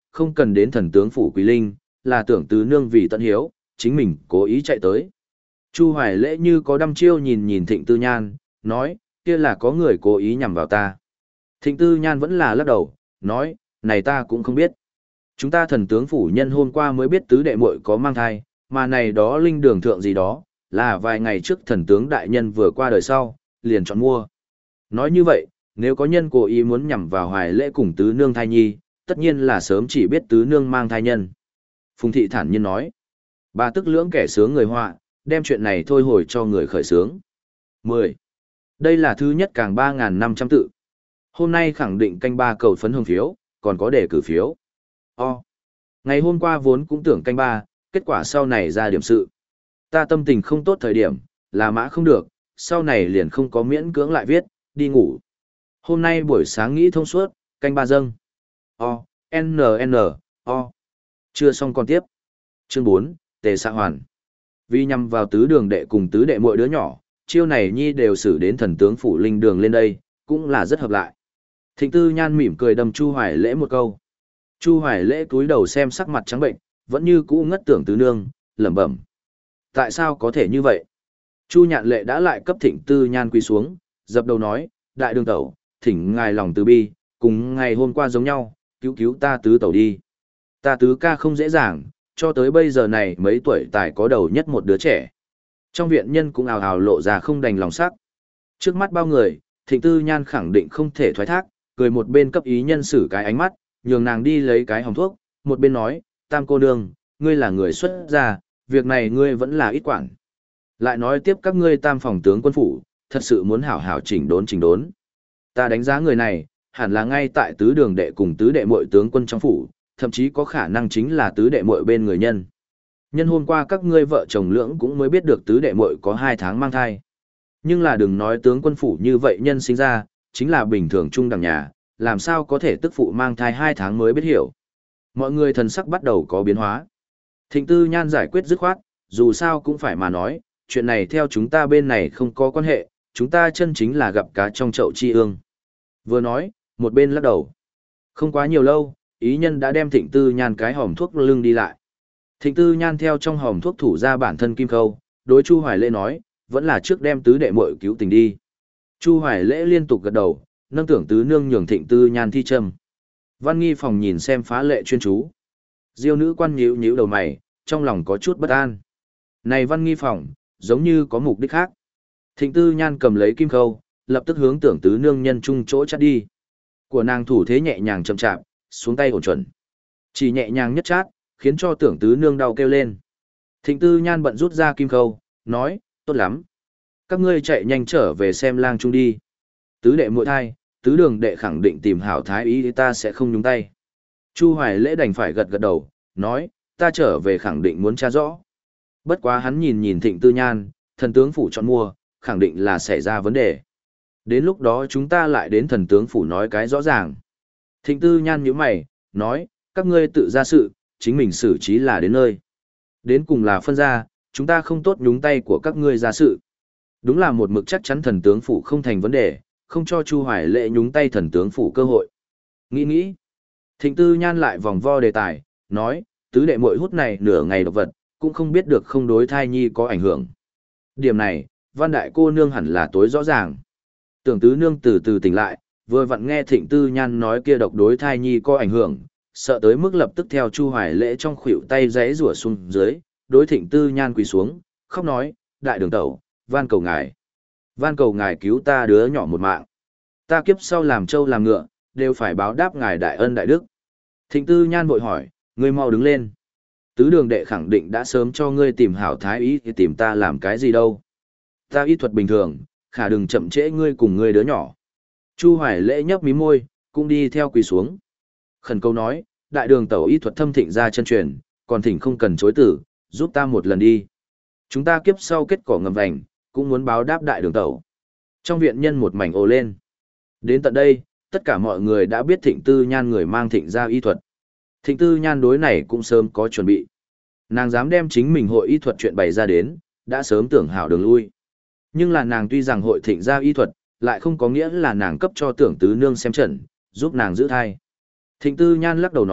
không cần đến thần tướng phủ quý linh, là tưởng tứ nương vì tận hiếu, chính mình cố ý chạy tới. Chu Hoài Lễ như có đăm chiêu nhìn nhìn Thịnh Tư Nhan, nói, kia là có người cố ý nhằm vào ta. Thịnh Tư Nhan vẫn là lắc đầu, nói, này ta cũng không biết. Chúng ta thần tướng phủ nhân hôm qua mới biết tứ đệ muội có mang thai, mà này đó linh đường thượng gì đó, là vài ngày trước thần tướng đại nhân vừa qua đời sau, liền chọn mua. Nói như vậy, nếu có nhân cố ý muốn nhằm vào Hoài Lễ cùng tứ nương thai nhi, tất nhiên là sớm chỉ biết tứ nương mang thai nhân. Phùng thị thản nhiên nói, bà tức lưỡng kẻ sướng người họa, đem chuyện này thôi hồi cho người khởi sướng. mười. Đây là thứ nhất càng ba nghìn năm trăm tự. Hôm nay khẳng định canh ba cầu phấn hồng phiếu, còn có đề cử phiếu. O. Ngày hôm qua vốn cũng tưởng canh ba, kết quả sau này ra điểm sự. Ta tâm tình không tốt thời điểm, là mã không được, sau này liền không có miễn cưỡng lại viết, đi ngủ. Hôm nay buổi sáng nghĩ thông suốt, canh ba dâng. O, N N, O. Chưa xong còn tiếp. Chương bốn, Tề Xạ Hoàn. Vì nhằm vào tứ đường đệ cùng tứ đệ mỗi đứa nhỏ, chiêu này nhi đều xử đến thần tướng phủ linh đường lên đây, cũng là rất hợp lại. Thịnh Tư Nhan mỉm cười đâm Chu Hoài Lễ một câu. Chu Hoài Lễ cúi đầu xem sắc mặt trắng bệnh, vẫn như cũ ngất tưởng tứ nương, lẩm bẩm. Tại sao có thể như vậy? Chu Nhạn Lệ đã lại cấp Thịnh Tư Nhan quỳ xuống, dập đầu nói, đại đường tẩu, thỉnh ngài lòng từ bi, cùng ngày hôm qua giống nhau, cứu cứu ta tứ tẩu đi. Ta tứ ca không dễ dàng, cho tới bây giờ này mấy tuổi tài có đầu nhất một đứa trẻ. Trong viện nhân cũng ào ào lộ ra không đành lòng sắc. Trước mắt bao người, Thịnh Tư Nhan khẳng định không thể thoái thác, cười một bên cấp ý nhân xử cái ánh mắt, nhường nàng đi lấy cái hồng thuốc, một bên nói, tam cô nương, ngươi là người xuất gia, việc này ngươi vẫn là ít quản. Lại nói tiếp các ngươi tam phòng tướng quân phủ, thật sự muốn hảo hảo chỉnh đốn chỉnh đốn. Ta đánh giá người này, hẳn là ngay tại tứ đường đệ cùng tứ đệ muội tướng quân trong phủ, thậm chí có khả năng chính là tứ đệ muội bên người nhân. Nhân hôm qua các ngươi vợ chồng lưỡng cũng mới biết được tứ đệ muội có hai tháng mang thai. Nhưng là đừng nói tướng quân phủ như vậy nhân sinh ra, chính là bình thường trung đẳng nhà, làm sao có thể tức phụ mang thai hai tháng mới biết hiểu. Mọi người thần sắc bắt đầu có biến hóa. Thịnh Tư Nhan giải quyết dứt khoát, dù sao cũng phải mà nói, chuyện này theo chúng ta bên này không có quan hệ, chúng ta chân chính là gặp cá trong chậu chi ương. Vừa nói, một bên lắc đầu. Không quá nhiều lâu, ý nhân đã đem Thịnh Tư Nhan cái hòm thuốc lưng đi lại. Thịnh Tư Nhan theo trong hòm thuốc thủ ra bản thân kim khâu, đối Chu Hoài Lễ nói, vẫn là trước đem tứ đệ muội cứu tình đi. Chu Hoài Lễ liên tục gật đầu, nâng tưởng tứ nương nhường Thịnh Tư Nhan thi châm. Văn Nghi phòng nhìn xem phá lệ chuyên chú. Diêu nữ quan nhíu nhíu đầu mày, trong lòng có chút bất an. Này Văn Nghi phòng, giống như có mục đích khác. Thịnh Tư Nhan cầm lấy kim khâu, lập tức hướng tưởng tứ nương nhân trung chỗ chát đi. Của nàng thủ thế nhẹ nhàng chậm chạp, xuống tay ổn chuẩn. Chỉ nhẹ nhàng nhất chát, khiến cho tưởng tứ nương đau kêu lên. Thịnh Tư Nhan bận rút ra kim khâu, nói, tốt lắm. Các ngươi chạy nhanh trở về xem lang trung đi. Tứ đệ muội thai, tứ đường đệ khẳng định tìm hảo thái ý ta sẽ không nhúng tay. Chu Hoài Lễ đành phải gật gật đầu, nói, ta trở về khẳng định muốn tra rõ. Bất quá hắn nhìn nhìn Thịnh Tư Nhan, thần tướng phủ chọn mua, khẳng định là xảy ra vấn đề. Đến lúc đó chúng ta lại đến thần tướng phủ nói cái rõ ràng. Thịnh Tư Nhan nhíu mày, nói, các ngươi tự ra sự, chính mình xử trí là đến nơi. Đến cùng là phân ra, chúng ta không tốt nhúng tay của các ngươi ra sự. Đúng là một mực chắc chắn thần tướng phủ không thành vấn đề, không cho Chu Hoài Lễ nhúng tay thần tướng phủ cơ hội. Nghĩ nghĩ. Thịnh Tư Nhan lại vòng vo đề tài, nói, tứ đệ muội hút này nửa ngày độc vật, cũng không biết được không đối thai nhi có ảnh hưởng. Điểm này, Văn đại cô nương hẳn là tối rõ ràng. Tưởng tứ nương từ từ tỉnh lại, vừa vặn nghe Thịnh Tư Nhan nói kia độc đối thai nhi có ảnh hưởng, sợ tới mức lập tức theo Chu Hoài Lễ trong khuỷu tay giãy rủa xuống dưới, đối Thịnh Tư Nhan quỳ xuống, khóc nói, đại đường tẩu, van cầu ngài. Van cầu ngài cứu ta đứa nhỏ một mạng. Ta kiếp sau làm trâu làm ngựa, đều phải báo đáp ngài đại ân đại đức. Thịnh Tư Nhan vội hỏi, ngươi mau đứng lên. Tứ đường đệ khẳng định đã sớm cho ngươi tìm hảo thái ý thì tìm ta làm cái gì đâu. Ta y thuật bình thường, khả đừng chậm trễ ngươi cùng ngươi đứa nhỏ. Chu Hoài Lễ nhấp mí môi, cũng đi theo quỳ xuống. Khẩn câu nói, đại đường tẩu y thuật thâm thịnh ra chân truyền, còn thỉnh không cần chối tử, giúp ta một lần đi. Chúng ta kiếp sau kết cỏ ngầm vành, cũng muốn báo đáp đại đường tẩu. Trong viện nhân một mảnh ồ lên. Đến tận đây, tất cả mọi người đã biết Thịnh Tư Nhan người mang thịnh ra y thuật. Thịnh Tư Nhan đối này cũng sớm có chuẩn bị. Nàng dám đem chính mình hội y thuật chuyện bày ra đến, đã sớm tưởng hảo đường lui. Nhưng là nàng tuy rằng hội thịnh ra y thuật, lại không có nghĩa là nàng cấp cho tưởng tứ nương xem trận, giúp nàng giữ thai. Thịnh Tư Nhan lắc đầu nói,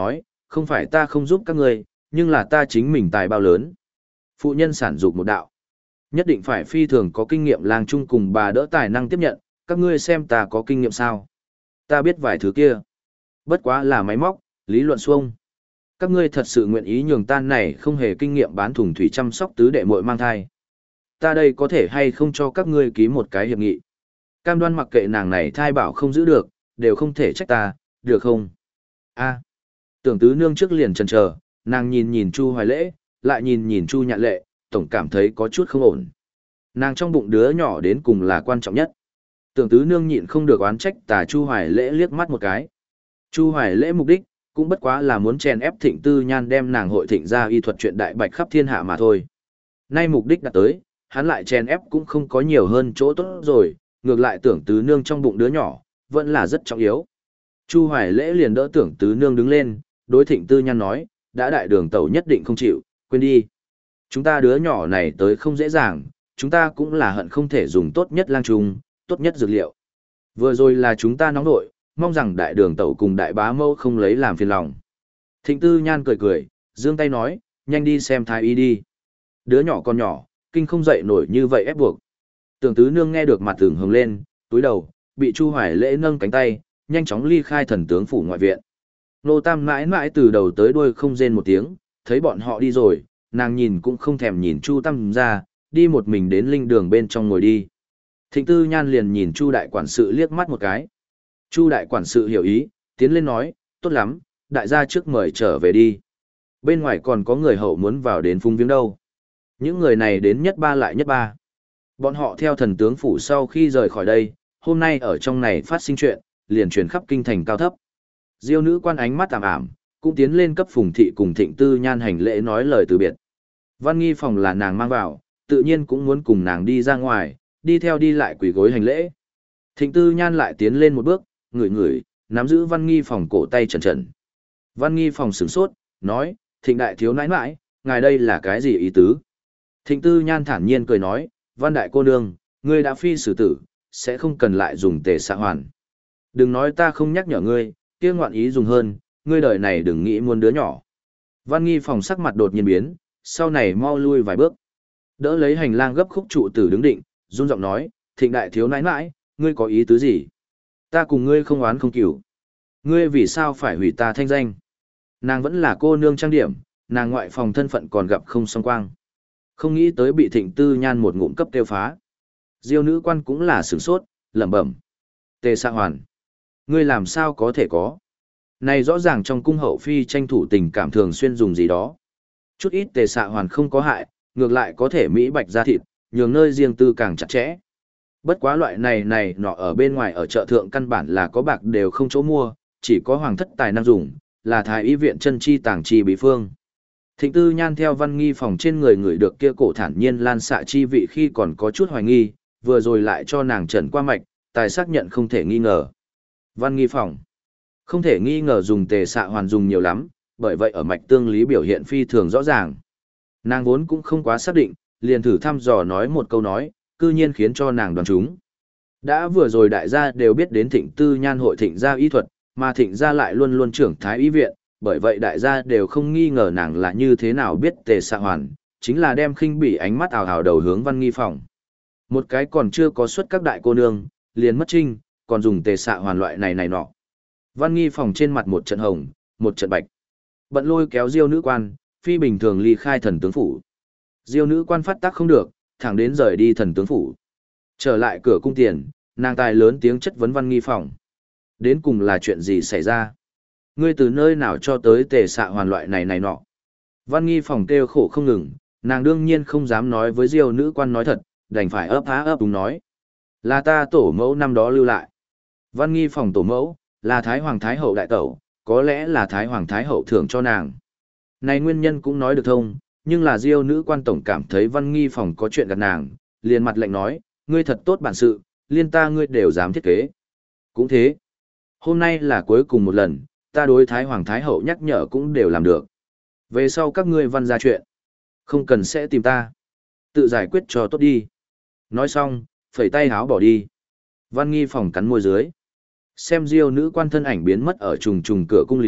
không phải ta không giúp các ngươi, nhưng là ta chính mình tài bao lớn. Phụ nhân sản dục một đạo. Nhất định phải phi thường có kinh nghiệm lang chung cùng bà đỡ tài năng tiếp nhận, các ngươi xem ta có kinh nghiệm sao. Ta biết vài thứ kia. Bất quá là máy móc, lý luận xuông. Các ngươi thật sự nguyện ý nhường ta này không hề kinh nghiệm bán thùng thủy chăm sóc tứ đệ muội mang thai. Ta đây có thể hay không cho các ngươi ký một cái hiệp nghị. Cam đoan mặc kệ nàng này thai bảo không giữ được, đều không thể trách ta, được không? A. Tưởng tứ nương trước liền chần chờ, nàng nhìn nhìn Chu Hoài Lễ, lại nhìn nhìn Chu Nhạn Lệ, tổng cảm thấy có chút không ổn. Nàng trong bụng đứa nhỏ đến cùng là quan trọng nhất. Tưởng tứ nương nhịn không được oán trách tà Chu Hoài Lễ liếc mắt một cái. Chu Hoài Lễ mục đích, cũng bất quá là muốn chèn ép Thịnh Tư Nhan đem nàng hội thịnh ra y thuật chuyện đại bạch khắp thiên hạ mà thôi. Nay mục đích đã tới, hắn lại chèn ép cũng không có nhiều hơn chỗ tốt rồi, ngược lại tưởng tứ nương trong bụng đứa nhỏ, vẫn là rất trọng yếu. Chu Hoài Lễ liền đỡ tưởng tứ nương đứng lên, đối Thịnh Tư Nhan nói, đã đại đường tẩu nhất định không chịu, quên đi. Chúng ta đứa nhỏ này tới không dễ dàng, chúng ta cũng là hận không thể dùng tốt nhất lang trùng, tốt nhất dược liệu. Vừa rồi là chúng ta nóng nội, mong rằng đại đường tẩu cùng đại bá mâu không lấy làm phiền lòng. Thịnh Tư Nhan cười cười, giương tay nói, nhanh đi xem thái y đi. Đứa nhỏ con nhỏ, kinh không dậy nổi như vậy ép buộc. Tưởng tứ nương nghe được mặt tưởng hồng lên, túi đầu, bị Chu Hoài Lễ nâng cánh tay, nhanh chóng ly khai thần tướng phủ ngoại viện. Nô Tam mãi mãi từ đầu tới đuôi không rên một tiếng, thấy bọn họ đi rồi, nàng nhìn cũng không thèm nhìn Chu Tam ra, đi một mình đến linh đường bên trong ngồi đi. Thịnh Tư Nhan liền nhìn Chu đại quản sự liếc mắt một cái. Chu đại quản sự hiểu ý, tiến lên nói, tốt lắm, đại gia trước mời trở về đi. Bên ngoài còn có người hậu muốn vào đến phung viếng đâu. Những người này đến nhất ba lại nhất ba. Bọn họ theo thần tướng phủ sau khi rời khỏi đây, hôm nay ở trong này phát sinh chuyện, liền truyền khắp kinh thành cao thấp. Diêu nữ quan ánh mắt tạm ảm, cũng tiến lên cấp Phùng thị cùng Thịnh Tư Nhan hành lễ nói lời từ biệt. Văn Nghi phòng là nàng mang vào, tự nhiên cũng muốn cùng nàng đi ra ngoài, đi theo đi lại quỳ gối hành lễ. Thịnh Tư Nhan lại tiến lên một bước, ngửi ngửi, nắm giữ Văn Nghi phòng cổ tay trần trần. Văn Nghi phòng sửng sốt, nói, Thịnh đại thiếu nãi nãi, ngài đây là cái gì ý tứ? Thịnh Tư Nhan thản nhiên cười nói, Văn đại cô nương, ngươi đã phi xử tử, sẽ không cần lại dùng tề xạ hoàn. Đừng nói ta không nhắc nhở ngươi, kia ngoạn ý dùng hơn, ngươi đời này đừng nghĩ muốn đứa nhỏ. Văn Nghi phòng sắc mặt đột nhiên biến, sau này mau lui vài bước. Đỡ lấy hành lang gấp khúc trụ tử đứng định, run giọng nói, Thịnh đại thiếu nãi nãi, ngươi có ý tứ gì? Ta cùng ngươi không oán không cửu. Ngươi vì sao phải hủy ta thanh danh? Nàng vẫn là cô nương trang điểm, nàng ngoại phòng thân phận còn gặp không song quang. Không nghĩ tới bị Thịnh Tư Nhan một ngụm cấp tiêu phá. Diêu nữ quan cũng là sửng sốt, lẩm bẩm. Tề xạ hoàn. Ngươi làm sao có thể có? Này rõ ràng trong cung hậu phi tranh thủ tình cảm thường xuyên dùng gì đó. Chút ít tề xạ hoàn không có hại, ngược lại có thể mỹ bạch ra thịt, nhường nơi riêng tư càng chặt chẽ. Bất quá loại này này nọ ở bên ngoài ở chợ thượng căn bản là có bạc đều không chỗ mua, chỉ có hoàng thất tài năng dùng, là thái y viện chân chi tàng chi bí phương. Thịnh Tư Nhan theo Văn Nghi phòng trên người người được kia cổ thản nhiên lan xạ chi vị khi còn có chút hoài nghi, vừa rồi lại cho nàng trần qua mạch, tài xác nhận không thể nghi ngờ. Văn Nghi phòng không thể nghi ngờ dùng tề xạ hoàn dùng nhiều lắm, bởi vậy ở mạch tương lý biểu hiện phi thường rõ ràng. Nàng vốn cũng không quá xác định, liền thử thăm dò nói một câu nói, cư nhiên khiến cho nàng đoán trúng. Đã vừa rồi đại gia đều biết đến Thịnh Tư Nhan hội Thịnh gia y thuật, mà Thịnh gia lại luôn luôn trưởng thái y viện, bởi vậy đại gia đều không nghi ngờ nàng là như thế nào biết tề xạ hoàn, chính là đem khinh bỉ ánh mắt ảo ảo đầu hướng Văn Nghi phòng. Một cái còn chưa có xuất các đại cô nương, liền mất trinh, còn dùng tề xạ hoàn loại này này nọ. Văn Nghi phòng trên mặt một trận hồng, một trận bạch. Bận lôi kéo Diêu nữ quan, phi bình thường ly khai thần tướng phủ. Diêu nữ quan phát tác không được, thẳng đến rời đi thần tướng phủ. Trở lại cửa cung tiền, nàng tài lớn tiếng chất vấn Văn Nghi phòng. Đến cùng là chuyện gì xảy ra? Ngươi từ nơi nào cho tới tề xạ hoàn loại này này nọ? Văn Nghi phòng kêu khổ không ngừng, nàng đương nhiên không dám nói với Diêu nữ quan nói thật, đành phải ấp há ấp đúng nói. Là ta tổ mẫu năm đó lưu lại. Văn Nghi phòng tổ mẫu, là Thái Hoàng Thái Hậu đại tẩu, có lẽ là Thái Hoàng Thái Hậu thưởng cho nàng. Này nguyên nhân cũng nói được thông, nhưng là Diêu nữ quan tổng cảm thấy Văn Nghi phòng có chuyện gạt nàng, liền mặt lạnh nói, ngươi thật tốt bản sự, liên ta ngươi đều dám thiết kế. Cũng thế. Hôm nay là cuối cùng một lần, ta đối Thái Hoàng Thái Hậu nhắc nhở cũng đều làm được. Về sau các ngươi văn ra chuyện, không cần sẽ tìm ta. Tự giải quyết cho tốt đi. Nói xong, phẩy tay háo bỏ đi. Văn Nghi phòng cắn môi dưới. Xem Diêu nữ quan thân ảnh biến mất ở trùng trùng cửa cung lý,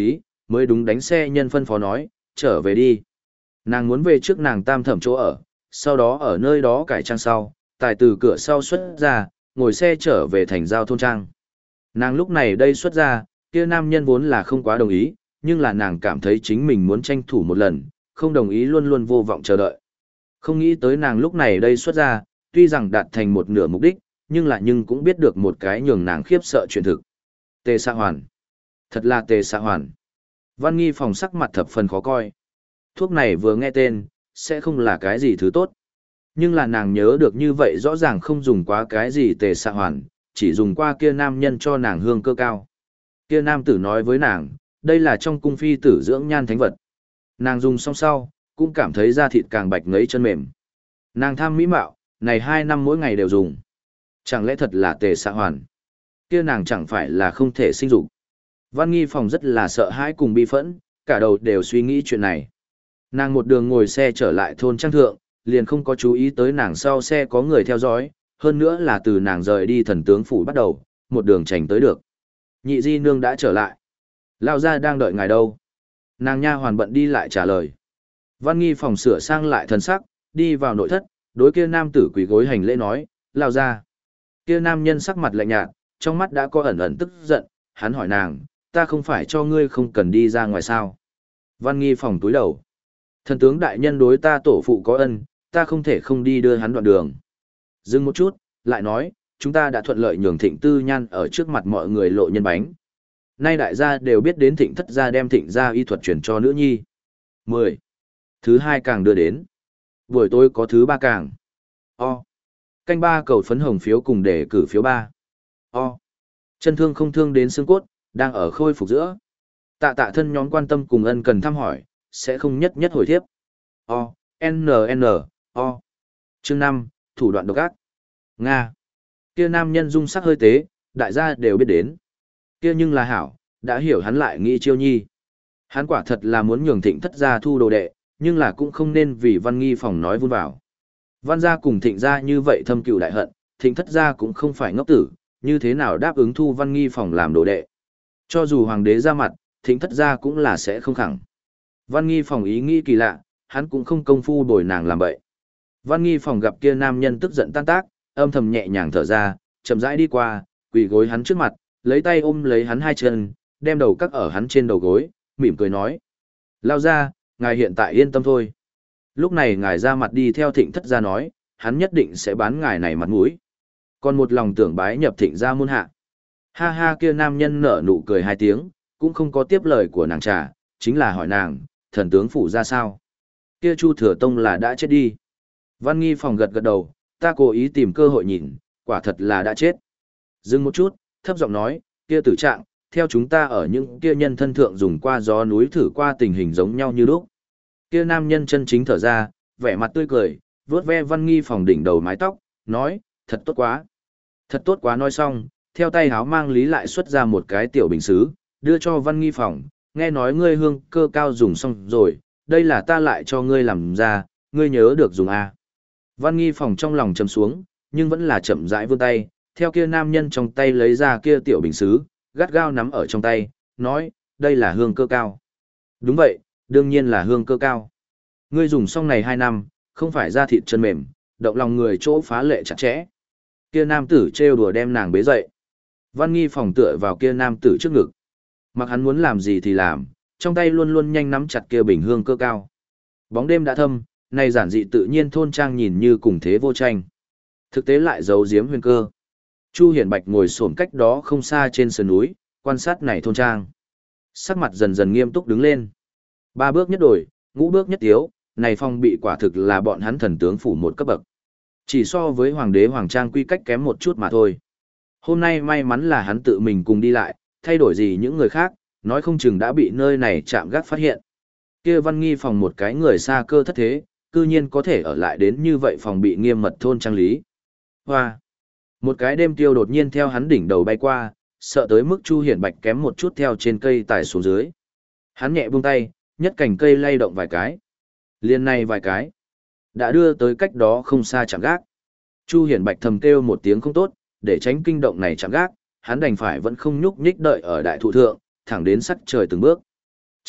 mới đúng đánh xe nhân phân phó nói, trở về đi. Nàng muốn về trước nàng tam thẩm chỗ ở, sau đó ở nơi đó cải trang sau, tài từ cửa sau xuất ra, ngồi xe trở về thành giao thôn trang. Nàng lúc này đây xuất ra, kia nam nhân vốn là không quá đồng ý, nhưng là nàng cảm thấy chính mình muốn tranh thủ một lần, không đồng ý luôn luôn vô vọng chờ đợi. Không nghĩ tới nàng lúc này đây xuất ra, tuy rằng đạt thành một nửa mục đích, nhưng lại nhưng cũng biết được một cái nhường nàng khiếp sợ chuyện thực. Tề Xạ Hoàn. Thật là Tề Xạ Hoàn. Văn Nghi phòng sắc mặt thập phần khó coi. Thuốc này vừa nghe tên, sẽ không là cái gì thứ tốt. Nhưng là nàng nhớ được như vậy rõ ràng không dùng quá cái gì Tề Xạ Hoàn, chỉ dùng qua kia nam nhân cho nàng hương cơ cao. Kia nam tử nói với nàng, đây là trong cung phi tử dưỡng nhan thánh vật. Nàng dùng xong sau, cũng cảm thấy da thịt càng bạch ngấy chân mềm. Nàng tham mỹ mạo, này hai năm mỗi ngày đều dùng. Chẳng lẽ thật là Tề Xạ Hoàn? Kia nàng chẳng phải là không thể sinh dục. Văn Nghi phòng rất là sợ hãi cùng bi phẫn, cả đầu đều suy nghĩ chuyện này. Nàng một đường ngồi xe trở lại thôn trang thượng, liền không có chú ý tới nàng sau xe có người theo dõi, hơn nữa là từ nàng rời đi thần tướng phủ bắt đầu, một đường tránh tới được. Nhị di nương đã trở lại. Lao ra đang đợi ngài đâu. Nàng nha hoàn bận đi lại trả lời. Văn Nghi phòng sửa sang lại thần sắc, đi vào nội thất, đối kia nam tử quỳ gối hành lễ nói, lao ra. Kia nam nhân sắc mặt lạnh nhạt, trong mắt đã có ẩn ẩn tức giận, hắn hỏi nàng, ta không phải cho ngươi không cần đi ra ngoài sao. Văn Nghi phòng túi đầu. Thần tướng đại nhân đối ta tổ phụ có ân, ta không thể không đi đưa hắn đoạn đường. Dừng một chút, lại nói, chúng ta đã thuận lợi nhường Thịnh Tư Nhan ở trước mặt mọi người lộ nhân bánh. Nay đại gia đều biết đến Thịnh thất gia đem Thịnh gia y thuật chuyển cho nữ nhi. mười. Thứ hai càng đưa đến. Buổi tối có thứ ba càng. O. Canh ba cầu phấn hồng phiếu cùng để cử phiếu ba. O. Chân thương không thương đến xương cốt, đang ở khôi phục giữa. Tạ tạ thân nhóm quan tâm cùng ân cần thăm hỏi, sẽ không nhất nhất hồi thiếp. O. N N. O. Chương năm thủ đoạn độc ác. Nga. Kia nam nhân dung sắc hơi tế, đại gia đều biết đến. Kia nhưng là hảo, đã hiểu hắn lại nghĩ chiêu nhi. Hắn quả thật là muốn nhường Thịnh thất gia thu đồ đệ, nhưng là cũng không nên vì Văn Nghi phòng nói vun vào. Văn gia cùng Thịnh gia như vậy thâm cừu đại hận, Thịnh thất gia cũng không phải ngốc tử, như thế nào đáp ứng thu Văn Nghi phòng làm đồ đệ. Cho dù hoàng đế ra mặt, Thịnh thất gia cũng là sẽ không khẳng. Văn Nghi phòng ý nghĩ kỳ lạ, hắn cũng không công phu bồi nàng làm bậy. Văn Nghi phòng gặp kia nam nhân tức giận tan tác, âm thầm nhẹ nhàng thở ra, chậm rãi đi qua, quỳ gối hắn trước mặt, lấy tay ôm lấy hắn hai chân, đem đầu cắt ở hắn trên đầu gối, mỉm cười nói. Lao ra, ngài hiện tại yên tâm thôi. Lúc này ngài ra mặt đi theo Thịnh thất gia nói, hắn nhất định sẽ bán ngài này mặt mũi. Còn một lòng tưởng bái nhập Thịnh gia môn hạ. Ha ha, kia nam nhân nở nụ cười hai tiếng, cũng không có tiếp lời của nàng trà, chính là hỏi nàng, thần tướng phủ ra sao? Kia Chu Thừa Tông là đã chết đi. Văn Nghi phòng gật gật đầu, ta cố ý tìm cơ hội nhìn, quả thật là đã chết. Dừng một chút, thấp giọng nói, kia tử trạng, theo chúng ta ở những kia nhân thân thượng dùng qua gió núi thử qua tình hình giống nhau như lúc. Kia nam nhân chân chính thở ra, vẻ mặt tươi cười, vuốt ve Văn Nghi phòng đỉnh đầu mái tóc, nói, thật tốt quá. Thật tốt quá nói xong, theo tay háo mang lý lại xuất ra một cái tiểu bình xứ, đưa cho Văn Nghi phòng, nghe nói ngươi hương cơ cao dùng xong rồi, đây là ta lại cho ngươi làm ra, ngươi nhớ được dùng à. Văn Nghi phòng trong lòng chầm xuống, nhưng vẫn là chậm rãi vươn tay, theo kia nam nhân trong tay lấy ra kia tiểu bình xứ, gắt gao nắm ở trong tay, nói, đây là hương cơ cao. Đúng vậy, đương nhiên là hương cơ cao. Ngươi dùng xong này hai năm, không phải da thịt chân mềm, động lòng người chỗ phá lệ chặt chẽ. Kia nam tử trêu đùa đem nàng bế dậy. Văn Nghi phòng tựa vào kia nam tử trước ngực. Mặc hắn muốn làm gì thì làm, trong tay luôn luôn nhanh nắm chặt kia bình hương cơ cao. Bóng đêm đã thâm, này giản dị tự nhiên thôn trang nhìn như cùng thế vô tranh. Thực tế lại giấu giếm huyền cơ. Chu Hiển Bạch ngồi xổm cách đó không xa trên sườn núi, quan sát này thôn trang. Sắc mặt dần dần nghiêm túc đứng lên. Ba bước nhất đổi, ngũ bước nhất tiếu, này phong bị quả thực là bọn hắn thần tướng phủ một cấp bậc. Chỉ so với hoàng đế hoàng trang quy cách kém một chút mà thôi. Hôm nay may mắn là hắn tự mình cùng đi lại, thay đổi gì những người khác, nói không chừng đã bị nơi này chạm gác phát hiện. Kia Văn Nghi phòng một cái người xa cơ thất thế, cư nhiên có thể ở lại đến như vậy phòng bị nghiêm mật thôn trang lý. Hoa! Một cái đêm tiêu đột nhiên theo hắn đỉnh đầu bay qua, sợ tới mức Chu Hiển Bạch kém một chút theo trên cây tải xuống dưới. Hắn nhẹ buông tay, nhất cành cây lay động vài cái. Liên này vài cái. Đã đưa tới cách đó không xa chạm gác. Chu Hiển Bạch thầm kêu một tiếng không tốt, để tránh kinh động này chạm gác, hắn đành phải vẫn không nhúc nhích đợi ở đại thụ thượng, thẳng đến sắc trời từng bước.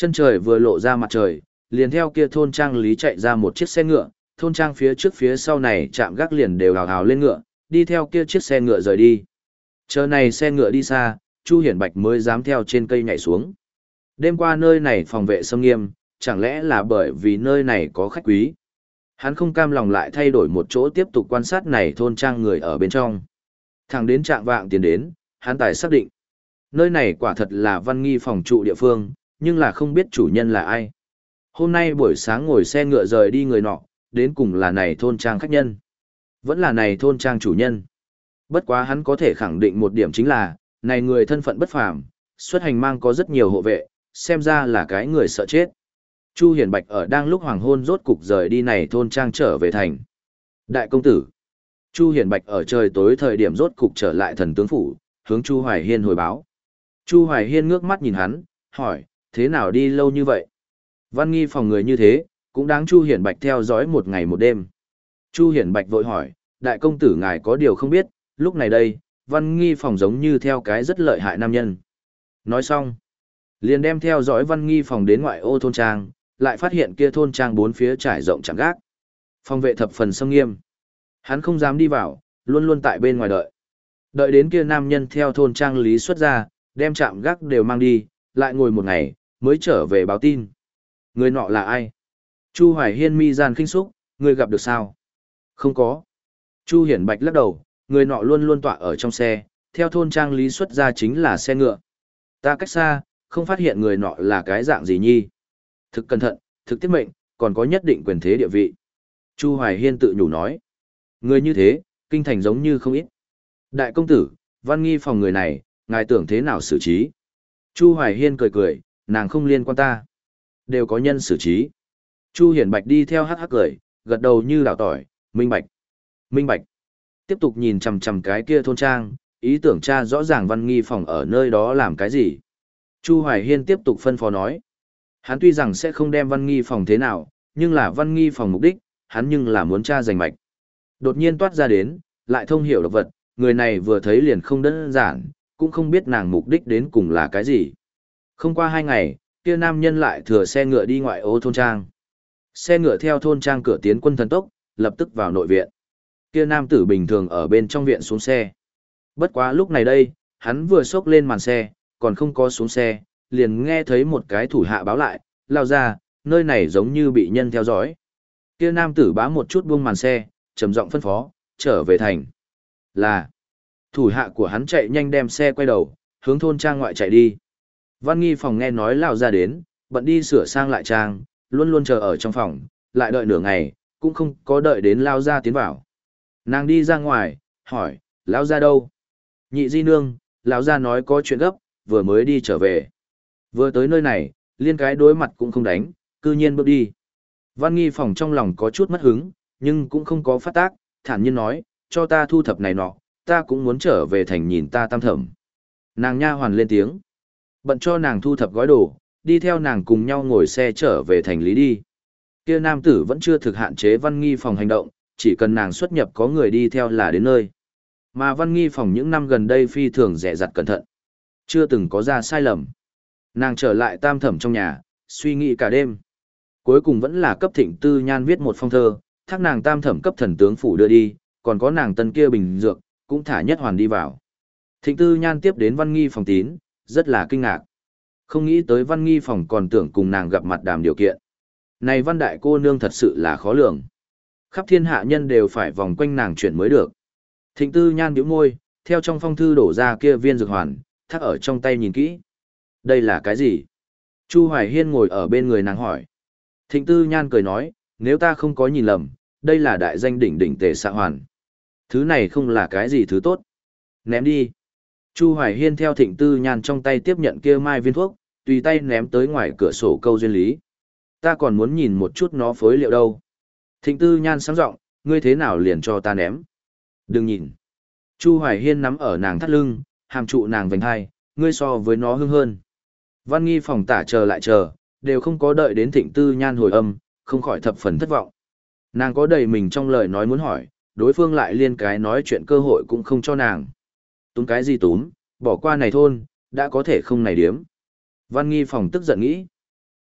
Chân trời vừa lộ ra mặt trời, liền theo kia thôn trang lý chạy ra một chiếc xe ngựa, thôn trang phía trước phía sau này chạm gác liền đều hào hào lên ngựa, đi theo kia chiếc xe ngựa rời đi. Chờ này xe ngựa đi xa, Chu Hiển Bạch mới dám theo trên cây nhảy xuống. Đêm qua nơi này phòng vệ xâm nghiêm, chẳng lẽ là bởi vì nơi này có khách quý. Hắn không cam lòng lại thay đổi một chỗ tiếp tục quan sát này thôn trang người ở bên trong. Thẳng đến trạng vạng tiến đến, hắn tài xác định. Nơi này quả thật là Văn Nghi phòng trụ địa phương, nhưng là không biết chủ nhân là ai. Hôm nay buổi sáng ngồi xe ngựa rời đi người nọ, đến cùng là này thôn trang khách nhân. Vẫn là này thôn trang chủ nhân. Bất quá hắn có thể khẳng định một điểm chính là, này người thân phận bất phàm, xuất hành mang có rất nhiều hộ vệ, xem ra là cái người sợ chết. Chu Hiển Bạch ở đang lúc hoàng hôn rốt cục rời đi này thôn trang trở về thành. Đại công tử. Chu Hiển Bạch ở trời tối thời điểm rốt cục trở lại thần tướng phủ, hướng Chu Hoài Hiên hồi báo. Chu Hoài Hiên ngước mắt nhìn hắn, hỏi, thế nào đi lâu như vậy? Văn Nghi phòng người như thế, cũng đáng Chu Hiển Bạch theo dõi một ngày một đêm. Chu Hiển Bạch vội hỏi, đại công tử ngài có điều không biết, lúc này đây, Văn Nghi phòng giống như theo cái rất lợi hại nam nhân. Nói xong, liền đem theo dõi Văn Nghi phòng đến ngoại ô thôn trang, lại phát hiện kia thôn trang bốn phía trải rộng chẳng gác. Phòng vệ thập phần xâm nghiêm. Hắn không dám đi vào, luôn luôn tại bên ngoài đợi. Đợi đến kia nam nhân theo thôn trang lý xuất ra, đem chạm gác đều mang đi, lại ngồi một ngày, mới trở về báo tin. Người nọ là ai? Chu Hoài Hiên mi gian khinh xúc, người gặp được sao? Không có. Chu Hiển Bạch lắc đầu, người nọ luôn luôn tọa ở trong xe, theo thôn trang lý xuất ra chính là xe ngựa. Ta cách xa, không phát hiện người nọ là cái dạng gì nhi. Thực cẩn thận, thực tiết mệnh, còn có nhất định quyền thế địa vị. Chu Hoài Hiên tự nhủ nói. Người như thế, kinh thành giống như không ít. Đại công tử, Văn Nghi phòng người này, ngài tưởng thế nào xử trí? Chu Hoài Hiên cười cười, nàng không liên quan ta. Đều có nhân xử trí. Chu Hiển Bạch đi theo hắc hắc cười, gật đầu như đảo tỏi, minh bạch. Minh bạch. Tiếp tục nhìn chằm chằm cái kia thôn trang, ý tưởng cha rõ ràng Văn Nghi phòng ở nơi đó làm cái gì. Chu Hoài Hiên tiếp tục phân phó nói. Hắn tuy rằng sẽ không đem Văn Nghi phòng thế nào, nhưng là Văn Nghi phòng mục đích, hắn nhưng là muốn tra giành mạch. Đột nhiên toát ra đến, lại thông hiểu độc vật, người này vừa thấy liền không đơn giản, cũng không biết nàng mục đích đến cùng là cái gì. Không qua hai ngày, kia nam nhân lại thừa xe ngựa đi ngoại ô thôn trang. Xe ngựa theo thôn trang cửa tiến quân thần tốc, lập tức vào nội viện. Kia nam tử bình thường ở bên trong viện xuống xe. Bất quá lúc này đây, hắn vừa xốc lên màn xe, còn không có xuống xe, liền nghe thấy một cái thủ hạ báo lại, lao ra, nơi này giống như bị nhân theo dõi. Kia nam tử bá một chút buông màn xe, trầm giọng phân phó, trở về thành. Là, thủ hạ của hắn chạy nhanh đem xe quay đầu, hướng thôn trang ngoại chạy đi. Văn Nghi phòng nghe nói lao ra đến, bận đi sửa sang lại trang, luôn luôn chờ ở trong phòng, lại đợi nửa ngày, cũng không có đợi đến lao ra tiến vào. Nàng đi ra ngoài, hỏi, lao ra đâu? Nhị di nương, lão ra nói có chuyện gấp, vừa mới đi trở về. Vừa tới nơi này, liên cái đối mặt cũng không đánh, cư nhiên bước đi. Văn Nghi phòng trong lòng có chút mất hứng, nhưng cũng không có phát tác, thản nhiên nói, cho ta thu thập này nọ, ta cũng muốn trở về thành nhìn ta tam thẩm. Nàng nha hoàn lên tiếng, bận cho nàng thu thập gói đồ, đi theo nàng cùng nhau ngồi xe trở về thành lý đi. Kia nam tử vẫn chưa thực hạn chế Văn Nghi phòng hành động, chỉ cần nàng xuất nhập có người đi theo là đến nơi. Mà Văn Nghi phòng những năm gần đây phi thường dè dặt cẩn thận, chưa từng có ra sai lầm. Nàng trở lại tam thẩm trong nhà, suy nghĩ cả đêm. Cuối cùng vẫn là cấp Thịnh Tư Nhan viết một phong thơ, thác nàng tam thẩm cấp thần tướng phủ đưa đi, còn có nàng tân kia bình dược, cũng thả nhất hoàn đi vào. Thịnh Tư Nhan tiếp đến Văn Nghi phòng tín, rất là kinh ngạc. Không nghĩ tới Văn Nghi phòng còn tưởng cùng nàng gặp mặt đàm điều kiện. Này Văn đại cô nương thật sự là khó lường. Khắp thiên hạ nhân đều phải vòng quanh nàng chuyển mới được. Thịnh Tư Nhan bĩu môi, theo trong phong thư đổ ra kia viên dược hoàn, thác ở trong tay nhìn kỹ. Đây là cái gì? Chu Hoài Hiên ngồi ở bên người nàng hỏi. Thịnh Tư Nhan cười nói, nếu ta không có nhìn lầm, đây là đại danh đỉnh đỉnh tề xạ hoàn. Thứ này không là cái gì thứ tốt. Ném đi. Chu Hoài Hiên theo Thịnh Tư Nhan trong tay tiếp nhận kia mai viên thuốc, tùy tay ném tới ngoài cửa sổ câu duyên lý. Ta còn muốn nhìn một chút nó phối liệu đâu. Thịnh Tư Nhan sáng giọng, ngươi thế nào liền cho ta ném. Đừng nhìn. Chu Hoài Hiên nắm ở nàng thắt lưng, hàm trụ nàng vành hai, ngươi so với nó hương hơn. Văn Nghi phòng tả chờ lại chờ, đều không có đợi đến Thịnh Tư Nhan hồi âm, không khỏi thập phần thất vọng. Nàng có đầy mình trong lời nói muốn hỏi, đối phương lại liên cái nói chuyện cơ hội cũng không cho nàng. Túm cái gì túm, bỏ qua này thôn, đã có thể không này điếm. Văn Nghi phòng tức giận nghĩ.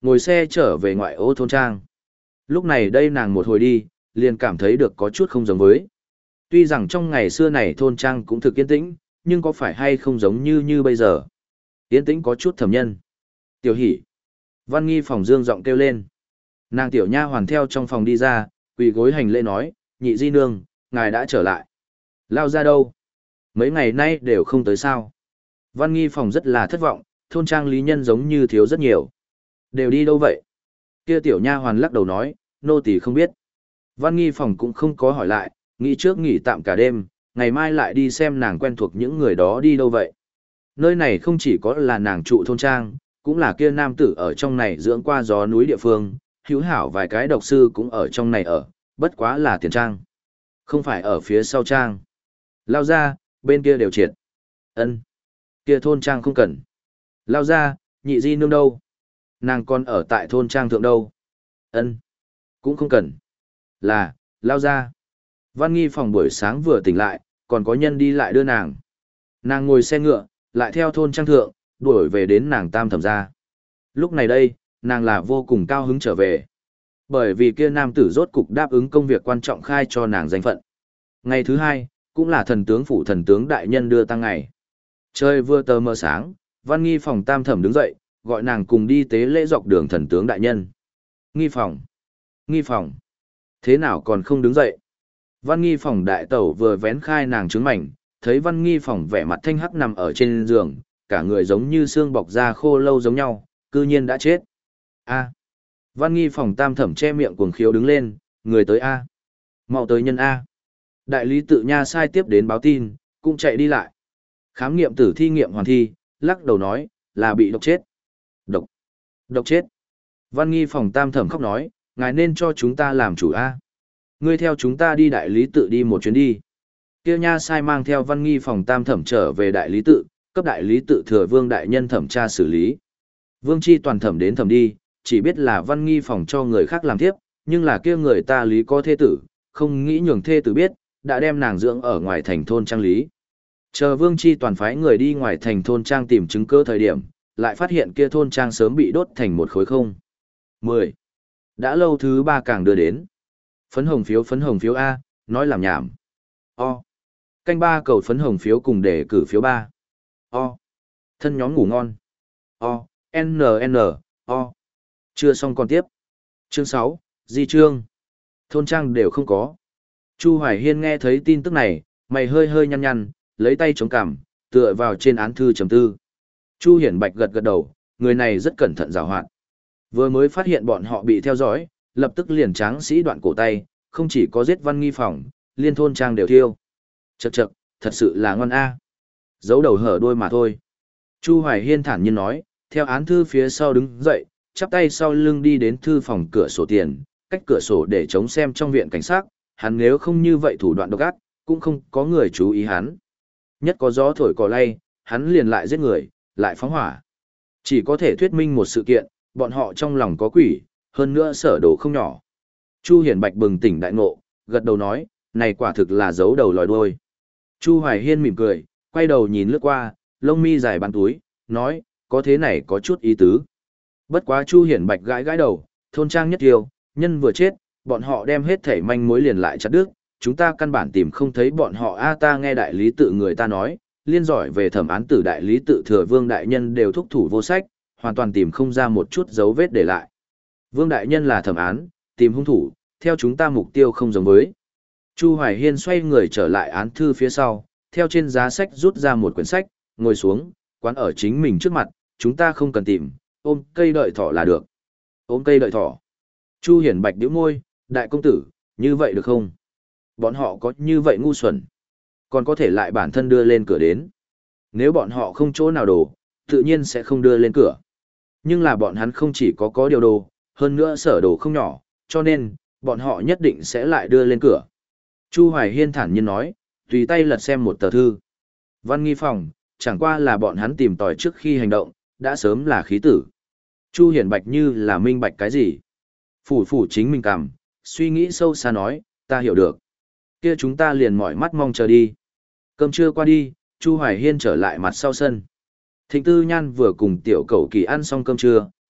ngồi xe trở về ngoại ô thôn trang. Lúc này đây nàng một hồi đi, liền cảm thấy được có chút không giống với. Tuy rằng trong ngày xưa này thôn trang cũng thực yên tĩnh, nhưng có phải hay không giống như như bây giờ. Yên tĩnh có chút thầm nhân. Tiểu hỷ. Văn Nghi phòng dương giọng kêu lên. Nàng tiểu nha hoàn theo trong phòng đi ra, quỳ gối hành lễ nói, nhị di nương, ngài đã trở lại. Lao ra đâu? Mấy ngày nay đều không tới sao. Văn Nghi phòng rất là thất vọng, thôn trang lý nhân giống như thiếu rất nhiều. Đều đi đâu vậy? Kia tiểu nha hoàn lắc đầu nói, nô tỳ không biết. Văn Nghi phòng cũng không có hỏi lại, nghĩ trước nghỉ tạm cả đêm, ngày mai lại đi xem nàng quen thuộc những người đó đi đâu vậy. Nơi này không chỉ có là nàng trụ thôn trang, cũng là kia nam tử ở trong này dưỡng qua gió núi địa phương, hữu hảo vài cái độc sư cũng ở trong này ở, bất quá là tiền trang. Không phải ở phía sau trang. Lao ra, bên kia đều triệt. Ân, kia thôn trang không cần. Lao ra, nhị di nương đâu? Nàng còn ở tại thôn trang thượng đâu? Ân, cũng không cần. Là, lao ra. Văn Nghi phòng buổi sáng vừa tỉnh lại, còn có nhân đi lại đưa nàng. Nàng ngồi xe ngựa, lại theo thôn trang thượng, đuổi về đến nàng tam thẩm gia. Lúc này đây, nàng là vô cùng cao hứng trở về. Bởi vì kia nam tử rốt cục đáp ứng công việc quan trọng khai cho nàng danh phận. Ngày thứ hai, cũng là thần tướng phủ thần tướng đại nhân đưa tăng ngày. Trời vừa tờ mờ sáng, Văn Nghi phòng tam thẩm đứng dậy, gọi nàng cùng đi tế lễ dọc đường thần tướng đại nhân. Nghi phòng. Nghi phòng. Thế nào còn không đứng dậy? Văn Nghi phòng đại tẩu vừa vén khai nàng trứng mảnh, thấy Văn Nghi phòng vẻ mặt thanh hắc nằm ở trên giường, cả người giống như xương bọc da khô lâu giống nhau, cư nhiên đã chết. A. Văn Nghi phòng tam thẩm che miệng cuồng khiếu đứng lên, người tới A. Mau tới nhân A. Đại lý tự nha sai tiếp đến báo tin, cũng chạy đi lại. Khám nghiệm tử thi nghiệm hoàn thi, lắc đầu nói, là bị độc chết. Độc. Độc chết. Văn Nghi phòng tam thẩm khóc nói, ngài nên cho chúng ta làm chủ A. Ngươi theo chúng ta đi đại lý tự đi một chuyến đi. Kia nha sai mang theo Văn Nghi phòng tam thẩm trở về đại lý tự, cấp đại lý tự thừa vương đại nhân thẩm tra xử lý. Vương chi toàn thẩm đến thẩm đi, chỉ biết là Văn Nghi phòng cho người khác làm tiếp, nhưng là kia người ta lý có thê tử, không nghĩ nhường thê tử biết, đã đem nàng dưỡng ở ngoài thành thôn trang lý. Chờ Vương chi toàn phái người đi ngoài thành thôn trang tìm chứng cứ thời điểm, lại phát hiện kia thôn trang sớm bị đốt thành một khối không. mười. Đã lâu thứ ba càng đưa đến. Phấn hồng phiếu phấn hồng phiếu A, nói làm nhảm. O. Canh ba cầu phấn hồng phiếu cùng để cử phiếu ba. O. Thân nhóm ngủ ngon. O. N N. O. Chưa xong còn tiếp. Chương sáu, Di Trương. Thôn trang đều không có. Chu Hoài Hiên nghe thấy tin tức này, mày hơi hơi nhăn nhăn, lấy tay chống cằm, tựa vào trên án thư trầm tư. Chu Hiển Bạch gật gật đầu, người này rất cẩn thận giàu hoạt. Vừa mới phát hiện bọn họ bị theo dõi, lập tức liền tráng sĩ đoạn cổ tay, không chỉ có giết Văn Nghi phòng, liên thôn trang đều thiêu. Chậc chậc, thật sự là ngon a. Giấu đầu hở đuôi mà thôi. Chu Hoài Hiên thản nhiên nói, theo án thư phía sau đứng dậy, chắp tay sau lưng đi đến thư phòng cửa sổ tiền, cách cửa sổ để chống xem trong viện cảnh sát, hắn nếu không như vậy thủ đoạn độc ác, cũng không có người chú ý hắn. Nhất có gió thổi cỏ lay, hắn liền lại giết người, lại phóng hỏa. Chỉ có thể thuyết minh một sự kiện, bọn họ trong lòng có quỷ, hơn nữa sở đồ không nhỏ. Chu Hiển Bạch bừng tỉnh đại ngộ, gật đầu nói, này quả thực là giấu đầu lòi đuôi. Chu Hoài Hiên mỉm cười, quay đầu nhìn lướt qua, lông mi dài bắn túi, nói, có thế này có chút ý tứ. Bất quá Chu Hiển Bạch gãi gãi đầu, thôn trang nhất tiêu, nhân vừa chết, bọn họ đem hết thảy manh mối liền lại chặt đứt, chúng ta căn bản tìm không thấy bọn họ a ta nghe đại lý tự người ta nói, liên giỏi về thẩm án tử đại lý tự thừa vương đại nhân đều thúc thủ vô sách, hoàn toàn tìm không ra một chút dấu vết để lại. Vương đại nhân là thẩm án, tìm hung thủ, theo chúng ta mục tiêu không giống với. Chu Hoài Hiên xoay người trở lại án thư phía sau, theo trên giá sách rút ra một quyển sách, ngồi xuống, quán ở chính mình trước mặt, chúng ta không cần tìm, ôm cây đợi thỏ là được. Ôm cây đợi thỏ. Chu Hiển Bạch nhíu môi, đại công tử, như vậy được không? Bọn họ có như vậy ngu xuẩn, còn có thể lại bản thân đưa lên cửa đến. Nếu bọn họ không chỗ nào đồ, tự nhiên sẽ không đưa lên cửa. Nhưng là bọn hắn không chỉ có có điều đồ, hơn nữa sở đồ không nhỏ, cho nên, bọn họ nhất định sẽ lại đưa lên cửa. Chu Hoài Hiên thản nhiên nói, tùy tay lật xem một tờ thư. Văn Nghi phòng, chẳng qua là bọn hắn tìm tòi trước khi hành động, đã sớm là khí tử. Chu Hiển Bạch như là minh bạch cái gì. Phủ phủ chính mình cảm, suy nghĩ sâu xa nói, ta hiểu được. Kia chúng ta liền mỏi mắt mong chờ đi. Cơm trưa qua đi, Chu Hoài Hiên trở lại mặt sau sân. Thịnh Tư Nhan vừa cùng tiểu cẩu kỳ ăn xong cơm trưa,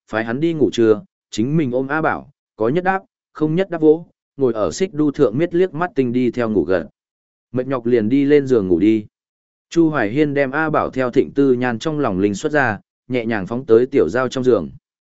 phái hắn đi ngủ trưa, chính mình ôm A Bảo, có nhất đáp, không nhất đáp vỗ, ngồi ở xích đu thượng miết liếc mắt tinh đi theo ngủ gần. Mệt nhọc liền đi lên giường ngủ đi. Chu Hoài Hiên đem A Bảo theo Thịnh Tư Nhan trong lòng linh xuất ra, nhẹ nhàng phóng tới tiểu giao trong giường.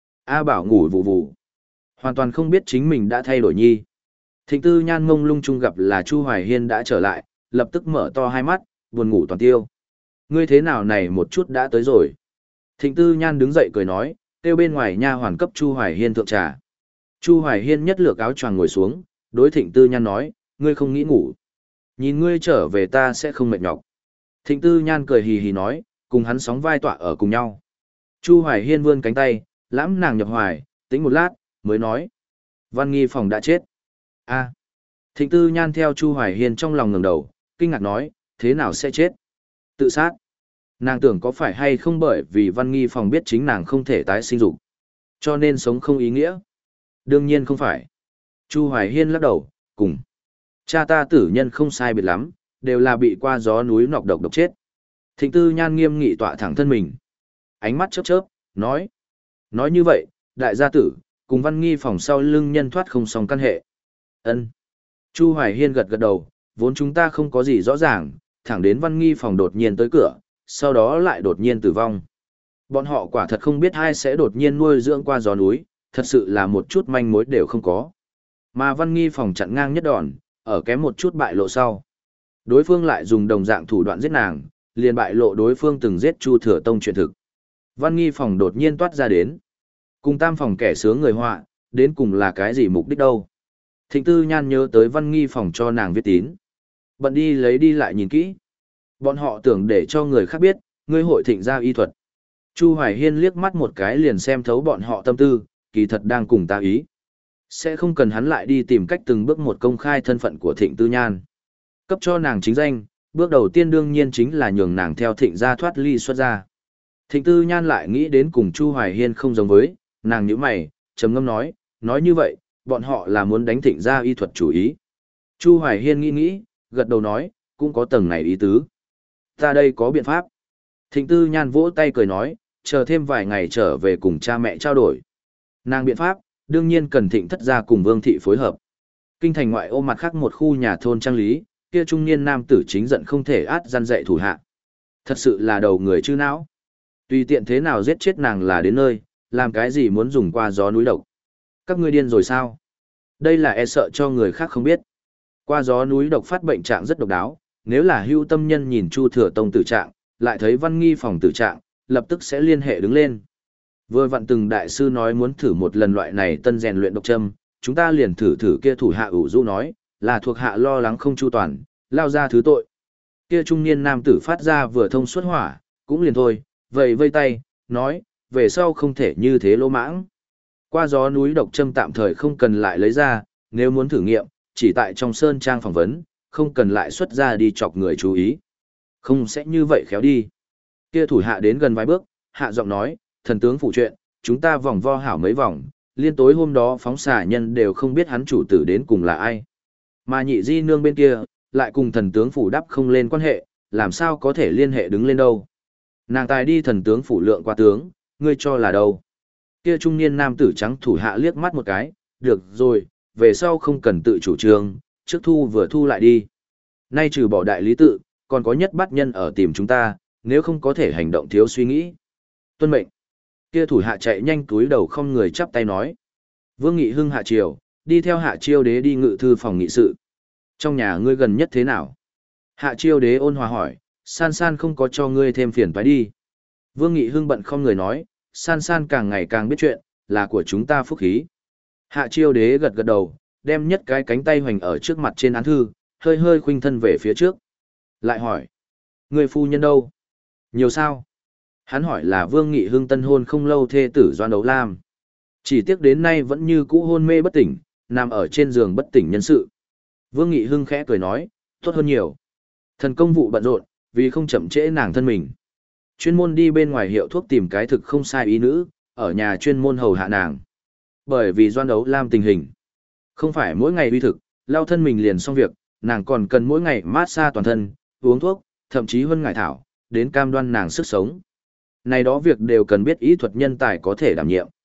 A Bảo ngủ vụ vụ, hoàn toàn không biết chính mình đã thay đổi nhi. Thịnh Tư Nhan ngông lung chung gặp là Chu Hoài Hiên đã trở lại, lập tức mở to hai mắt, buồn ngủ toàn tiêu. Ngươi thế nào này một chút đã tới rồi. Thịnh Tư Nhan đứng dậy cười nói, kêu bên ngoài nha hoàn cấp Chu Hoài Hiên thượng trà. Chu Hoài Hiên nhất lược áo choàng ngồi xuống, đối Thịnh Tư Nhan nói, ngươi không nghĩ ngủ. Nhìn ngươi trở về ta sẽ không mệt nhọc. Thịnh Tư Nhan cười hì hì nói, cùng hắn sóng vai tọa ở cùng nhau. Chu Hoài Hiên vươn cánh tay, lãm nàng nhập hoài, tính một lát, mới nói. Văn Nghi Phòng đã chết. A. Thịnh Tư Nhan theo Chu Hoài Hiên trong lòng ngẩng đầu, kinh ngạc nói, thế nào sẽ chết? Tự sát. Nàng tưởng có phải hay không bởi vì Văn Nghi Phòng biết chính nàng không thể tái sinh dục, cho nên sống không ý nghĩa. Đương nhiên không phải. Chu Hoài Hiên lắc đầu, cùng. Cha ta tử nhân không sai biệt lắm, đều là bị qua gió núi nọc độc độc chết. Thịnh Tư Nhan nghiêm nghị tọa thẳng thân mình. Ánh mắt chớp chớp, nói. Nói như vậy, đại gia tử, cùng Văn Nghi Phòng sau lưng nhân thoát không song căn hệ. Ân. Chu Hoài Hiên gật gật đầu, vốn chúng ta không có gì rõ ràng, thẳng đến Văn Nghi Phòng đột nhiên tới cửa, sau đó lại đột nhiên tử vong. Bọn họ quả thật không biết ai sẽ đột nhiên nuôi dưỡng qua gió núi, thật sự là một chút manh mối đều không có. Mà Văn Nghi Phòng chặn ngang nhất đòn, ở kém một chút bại lộ sau. Đối phương lại dùng đồng dạng thủ đoạn giết nàng, liền bại lộ đối phương từng giết Chu Thừa Tông chuyện thực. Văn Nghi Phòng đột nhiên toát ra đến. Cùng Tam Phòng kẻ sướng người họa, đến cùng là cái gì mục đích đâu. Thịnh Tư Nhan nhớ tới Văn Nghi Phòng cho nàng viết tín. Bận đi lấy đi lại nhìn kỹ. Bọn họ tưởng để cho người khác biết, ngươi hội thịnh ra y thuật. Chu Hoài Hiên liếc mắt một cái liền xem thấu bọn họ tâm tư, kỳ thật đang cùng ta ý. Sẽ không cần hắn lại đi tìm cách từng bước một công khai thân phận của Thịnh Tư Nhan. Cấp cho nàng chính danh, bước đầu tiên đương nhiên chính là nhường nàng theo Thịnh gia thoát ly xuất ra. Thịnh Tư Nhan lại nghĩ đến cùng Chu Hoài Hiên không giống với, nàng nhíu mày, trầm ngâm nói, nói như vậy, bọn họ là muốn đánh Thịnh gia y thuật chủ ý. Chu Hoài Hiên nghĩ nghĩ, gật đầu nói, cũng có tầng này ý tứ. Ta đây có biện pháp. Thịnh Tư Nhan vỗ tay cười nói, chờ thêm vài ngày trở về cùng cha mẹ trao đổi. Nàng biện pháp, đương nhiên cần Thịnh thất gia cùng Vương thị phối hợp. Kinh thành ngoại ô mặt khác một khu nhà thôn trang lý, kia trung niên nam tử chính giận không thể át gian dạy thủ hạ. Thật sự là đầu người chư não. Tùy tiện thế nào giết chết nàng là đến nơi, làm cái gì muốn dùng qua gió núi độc. Các ngươi điên rồi sao? Đây là e sợ cho người khác không biết. Qua gió núi độc phát bệnh trạng rất độc đáo, nếu là hưu tâm nhân nhìn Chu Thừa Tông tử trạng, lại thấy Văn Nghi Phòng tử trạng, lập tức sẽ liên hệ đứng lên. Vừa vặn từng đại sư nói muốn thử một lần loại này tân rèn luyện độc châm, chúng ta liền thử thử kia thủ hạ ủ rũ nói, là thuộc hạ lo lắng không chu toàn, lao ra thứ tội. Kia trung niên nam tử phát ra vừa thông suốt hỏa, cũng liền thôi, vậy vây tay, nói, về sau không thể như thế lỗ mãng. Qua gió núi độc châm tạm thời không cần lại lấy ra, nếu muốn thử nghiệm, chỉ tại trong sơn trang phỏng vấn, không cần lại xuất ra đi chọc người chú ý. Không sẽ như vậy khéo đi. Kia thủ hạ đến gần vài bước, hạ giọng nói, thần tướng phụ chuyện, chúng ta vòng vo hảo mấy vòng, liên tối hôm đó phóng xả nhân đều không biết hắn chủ tử đến cùng là ai. Mà nhị di nương bên kia, lại cùng thần tướng phủ đắp không lên quan hệ, làm sao có thể liên hệ đứng lên đâu. Nàng tài đi thần tướng phủ lượng qua tướng, ngươi cho là đâu. Kia trung niên nam tử trắng thủ hạ liếc mắt một cái, được rồi, về sau không cần tự chủ trương, trước thu vừa thu lại đi. Nay trừ bỏ đại lý tự, còn có nhất bắt nhân ở tìm chúng ta, nếu không có thể hành động thiếu suy nghĩ. Tuân mệnh. Kia thủ hạ chạy nhanh túi đầu không người chắp tay nói. Vương Nghị Hưng hạ triều, đi theo hạ chiêu đế đi ngự thư phòng nghị sự. Trong nhà ngươi gần nhất thế nào? Hạ chiêu đế ôn hòa hỏi, san san không có cho ngươi thêm phiền phải đi. Vương Nghị Hưng bận không người nói, san san càng ngày càng biết chuyện, là của chúng ta phúc khí. Hạ chiêu đế gật gật đầu, đem nhất cái cánh tay hoành ở trước mặt trên án thư, hơi hơi khuynh thân về phía trước. Lại hỏi, người phu nhân đâu? Nhiều sao? Hắn hỏi là Vương Nghị Hưng tân hôn không lâu thê tử Doan Đấu Lam. Chỉ tiếc đến nay vẫn như cũ hôn mê bất tỉnh, nằm ở trên giường bất tỉnh nhân sự. Vương Nghị Hưng khẽ cười nói, tốt hơn nhiều. Thần công vụ bận rộn, vì không chậm trễ nàng thân mình. Chuyên môn đi bên ngoài hiệu thuốc tìm cái thực không sai ý nữ, ở nhà chuyên môn hầu hạ nàng. Bởi vì Doan Đấu Lam tình hình. Không phải mỗi ngày uy thực, lao thân mình liền xong việc, nàng còn cần mỗi ngày mát xa toàn thân, uống thuốc, thậm chí hơn ngải thảo, đến cam đoan nàng sức sống. Này đó việc đều cần biết ý thuật nhân tài có thể đảm nhiệm.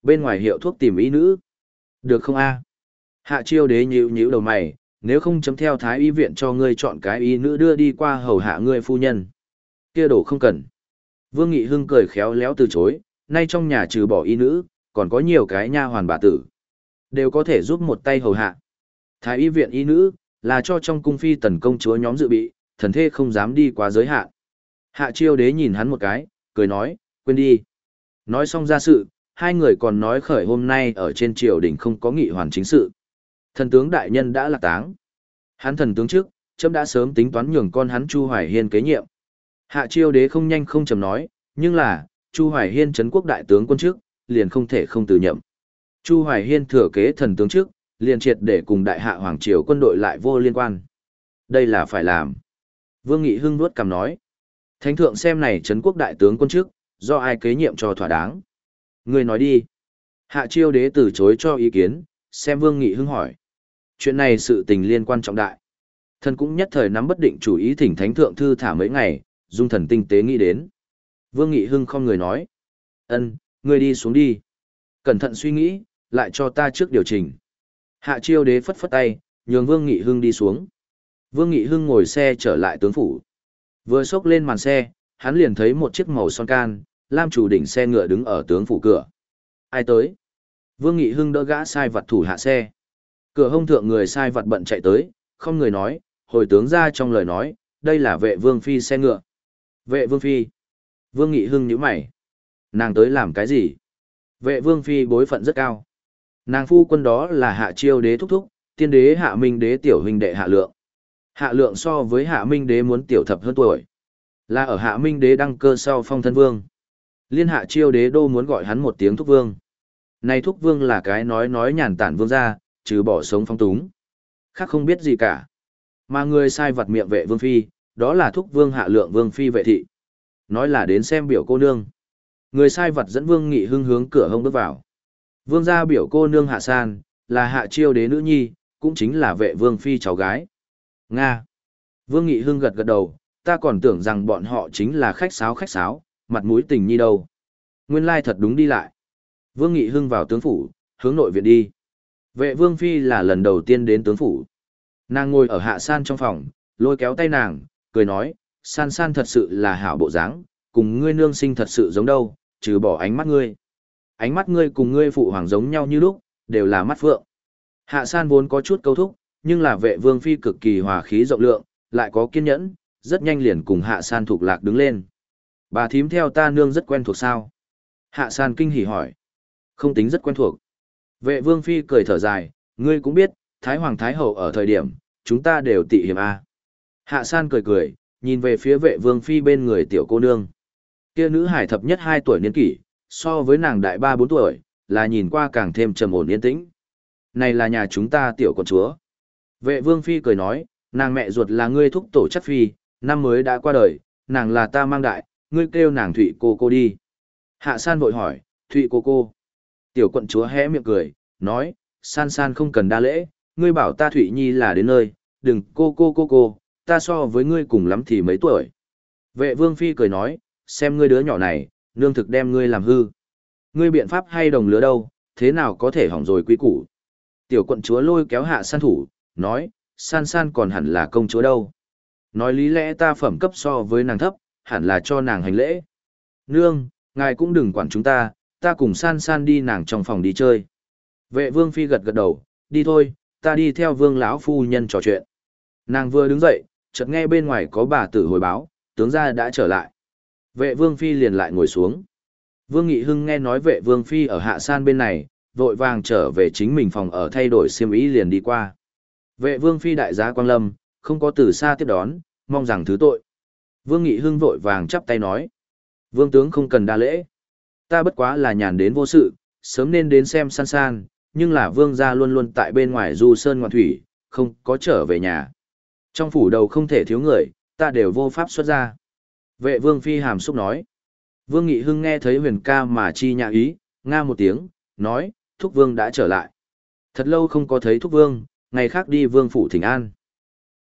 Bên ngoài hiệu thuốc tìm y nữ. Được không a? Hạ chiêu đế nhíu nhíu đầu mày, nếu không chấm theo thái y viện cho ngươi chọn cái y nữ đưa đi qua hầu hạ ngươi phu nhân. Kia đổ không cần. Vương Nghị Hưng cười khéo léo từ chối, nay trong nhà trừ bỏ y nữ, còn có nhiều cái nha hoàn bà tử. Đều có thể giúp một tay hầu hạ. Thái y viện y nữ, là cho trong cung phi tần công chúa nhóm dự bị, thần thê không dám đi quá giới hạn. Hạ chiêu đế nhìn hắn một cái, cười nói, quên đi. Nói xong ra sự, hai người còn nói khởi hôm nay ở trên triều đình không có nghị hoàn chính sự. Thần tướng đại nhân đã lạc táng. Hắn thần tướng trước, chấm đã sớm tính toán nhường con hắn Chu Hoài Hiên kế nhiệm. Hạ chiêu đế không nhanh không chậm nói, nhưng là, Chu Hoài Hiên trấn quốc đại tướng quân trước, liền không thể không từ nhậm. Chu Hoài Hiên thừa kế thần tướng trước, liền triệt để cùng đại hạ hoàng triều quân đội lại vô liên quan. Đây là phải làm. Vương Nghị Hưng nuốt cằm nói. Thánh thượng xem này trấn quốc đại tướng quân trước, do ai kế nhiệm cho thỏa đáng. Người nói đi. Hạ chiêu đế từ chối cho ý kiến, xem Vương Nghị Hưng hỏi. Chuyện này sự tình liên quan trọng đại. Thần cũng nhất thời nắm bất định chủ ý thỉnh thánh thượng thư thả mấy ngày, dung thần tinh tế nghĩ đến. Vương Nghị Hưng không người nói. Ân, ngươi đi xuống đi. Cẩn thận suy nghĩ, lại cho ta trước điều chỉnh. Hạ chiêu đế phất phất tay, nhường Vương Nghị Hưng đi xuống. Vương Nghị Hưng ngồi xe trở lại tướng phủ. Vừa xốc lên màn xe, hắn liền thấy một chiếc màu son can, lam chủ đỉnh xe ngựa đứng ở tướng phủ cửa. Ai tới? Vương Nghị Hưng đỡ gã sai vật thủ hạ xe. Cửa hông thượng người sai vật bận chạy tới, không người nói, hồi tướng ra trong lời nói, đây là vệ vương phi xe ngựa. Vệ vương phi. Vương Nghị Hưng nhíu mày. Nàng tới làm cái gì? Vệ vương phi bối phận rất cao. Nàng phu quân đó là hạ chiêu đế thúc thúc, tiên đế hạ minh đế tiểu huynh đệ hạ lượng. Hạ lượng so với hạ minh đế muốn tiểu thập hơn tuổi. Là ở hạ minh đế đăng cơ sau phong thân vương. Liên hạ chiêu đế đô muốn gọi hắn một tiếng thúc vương. Này thúc vương là cái nói nói nhàn tản vương gia, trừ bỏ sống phong túng. Khác không biết gì cả. Mà người sai vặt miệng vệ vương phi, đó là thúc vương hạ lượng vương phi vệ thị. Nói là đến xem biểu cô nương. Người sai vặt dẫn Vương Nghị Hưng hướng cửa hông bước vào. Vương gia biểu cô nương Hạ San, là hạ chiêu đế nữ nhi, cũng chính là vệ vương phi cháu gái. Nga. Vương Nghị Hưng gật gật đầu, ta còn tưởng rằng bọn họ chính là khách sáo khách sáo, mặt mũi tình nhi đâu. Nguyên lai thật đúng đi lại. Vương Nghị Hưng vào tướng phủ, hướng nội viện đi. Vệ vương phi là lần đầu tiên đến tướng phủ. Nàng ngồi ở Hạ San trong phòng, lôi kéo tay nàng, cười nói, San San thật sự là hảo bộ dáng, cùng ngươi nương sinh thật sự giống đâu, trừ bỏ ánh mắt ngươi. Ánh mắt ngươi cùng ngươi phụ hoàng giống nhau như lúc, đều là mắt phượng. Hạ San vốn có chút câu thúc, nhưng là vệ vương phi cực kỳ hòa khí rộng lượng, lại có kiên nhẫn, rất nhanh liền cùng Hạ San thuộc lạc đứng lên. Bà thím theo ta nương rất quen thuộc sao? Hạ San kinh hỉ hỏi. Không tính rất quen thuộc. Vệ vương phi cười thở dài, ngươi cũng biết, Thái Hoàng Thái Hậu ở thời điểm, chúng ta đều tị hiểm a. Hạ San cười cười, nhìn về phía vệ vương phi bên người tiểu cô nương. Kia nữ hải thập nhất hai tuổi niên kỷ, so với nàng đại ba bốn tuổi, là nhìn qua càng thêm trầm ổn yên tĩnh. Này là nhà chúng ta tiểu con chúa. Vệ vương phi cười nói, nàng mẹ ruột là ngươi thúc tổ chắc phi, năm mới đã qua đời, nàng là ta mang đại, ngươi kêu nàng Thụy cô cô đi. Hạ San vội hỏi, Thụy cô cô. Tiểu quận chúa hé miệng cười, nói, San San không cần đa lễ, ngươi bảo ta Thụy Nhi là đến nơi, đừng cô cô cô cô, ta so với ngươi cùng lắm thì mấy tuổi. Vệ vương phi cười nói, xem ngươi đứa nhỏ này, nương thực đem ngươi làm hư. Ngươi biện pháp hay đồng lứa đâu, thế nào có thể hỏng rồi quý củ. Tiểu quận chúa lôi kéo Hạ San thủ, nói, San San còn hẳn là công chúa đâu. Nói lý lẽ ta phẩm cấp so với nàng thấp, hẳn là cho nàng hành lễ. Nương, ngài cũng đừng quản chúng ta, ta cùng San San đi nàng trong phòng đi chơi. Vệ vương phi gật gật đầu, đi thôi, ta đi theo vương lão phu nhân trò chuyện. Nàng vừa đứng dậy, chợt nghe bên ngoài có bà tử hồi báo, tướng gia đã trở lại. Vệ vương phi liền lại ngồi xuống. Vương Nghị Hưng nghe nói vệ vương phi ở Hạ San bên này, vội vàng trở về chính mình phòng ở thay đổi xiêm y liền đi qua. Vệ vương phi đại giá Quang Lâm, không có từ xa tiếp đón, mong rằng thứ tội. Vương Nghị Hưng vội vàng chắp tay nói. Vương tướng không cần đa lễ. Ta bất quá là nhàn đến vô sự, sớm nên đến xem San San, nhưng là vương gia luôn luôn tại bên ngoài du sơn ngoạn thủy, không có trở về nhà. Trong phủ đầu không thể thiếu người, ta đều vô pháp xuất ra. Vệ vương phi hàm xúc nói. Vương Nghị Hưng nghe thấy huyền ca mà chi nhã ý, nga một tiếng, nói, thúc vương đã trở lại. Thật lâu không có thấy thúc vương, ngày khác đi vương phủ thỉnh an.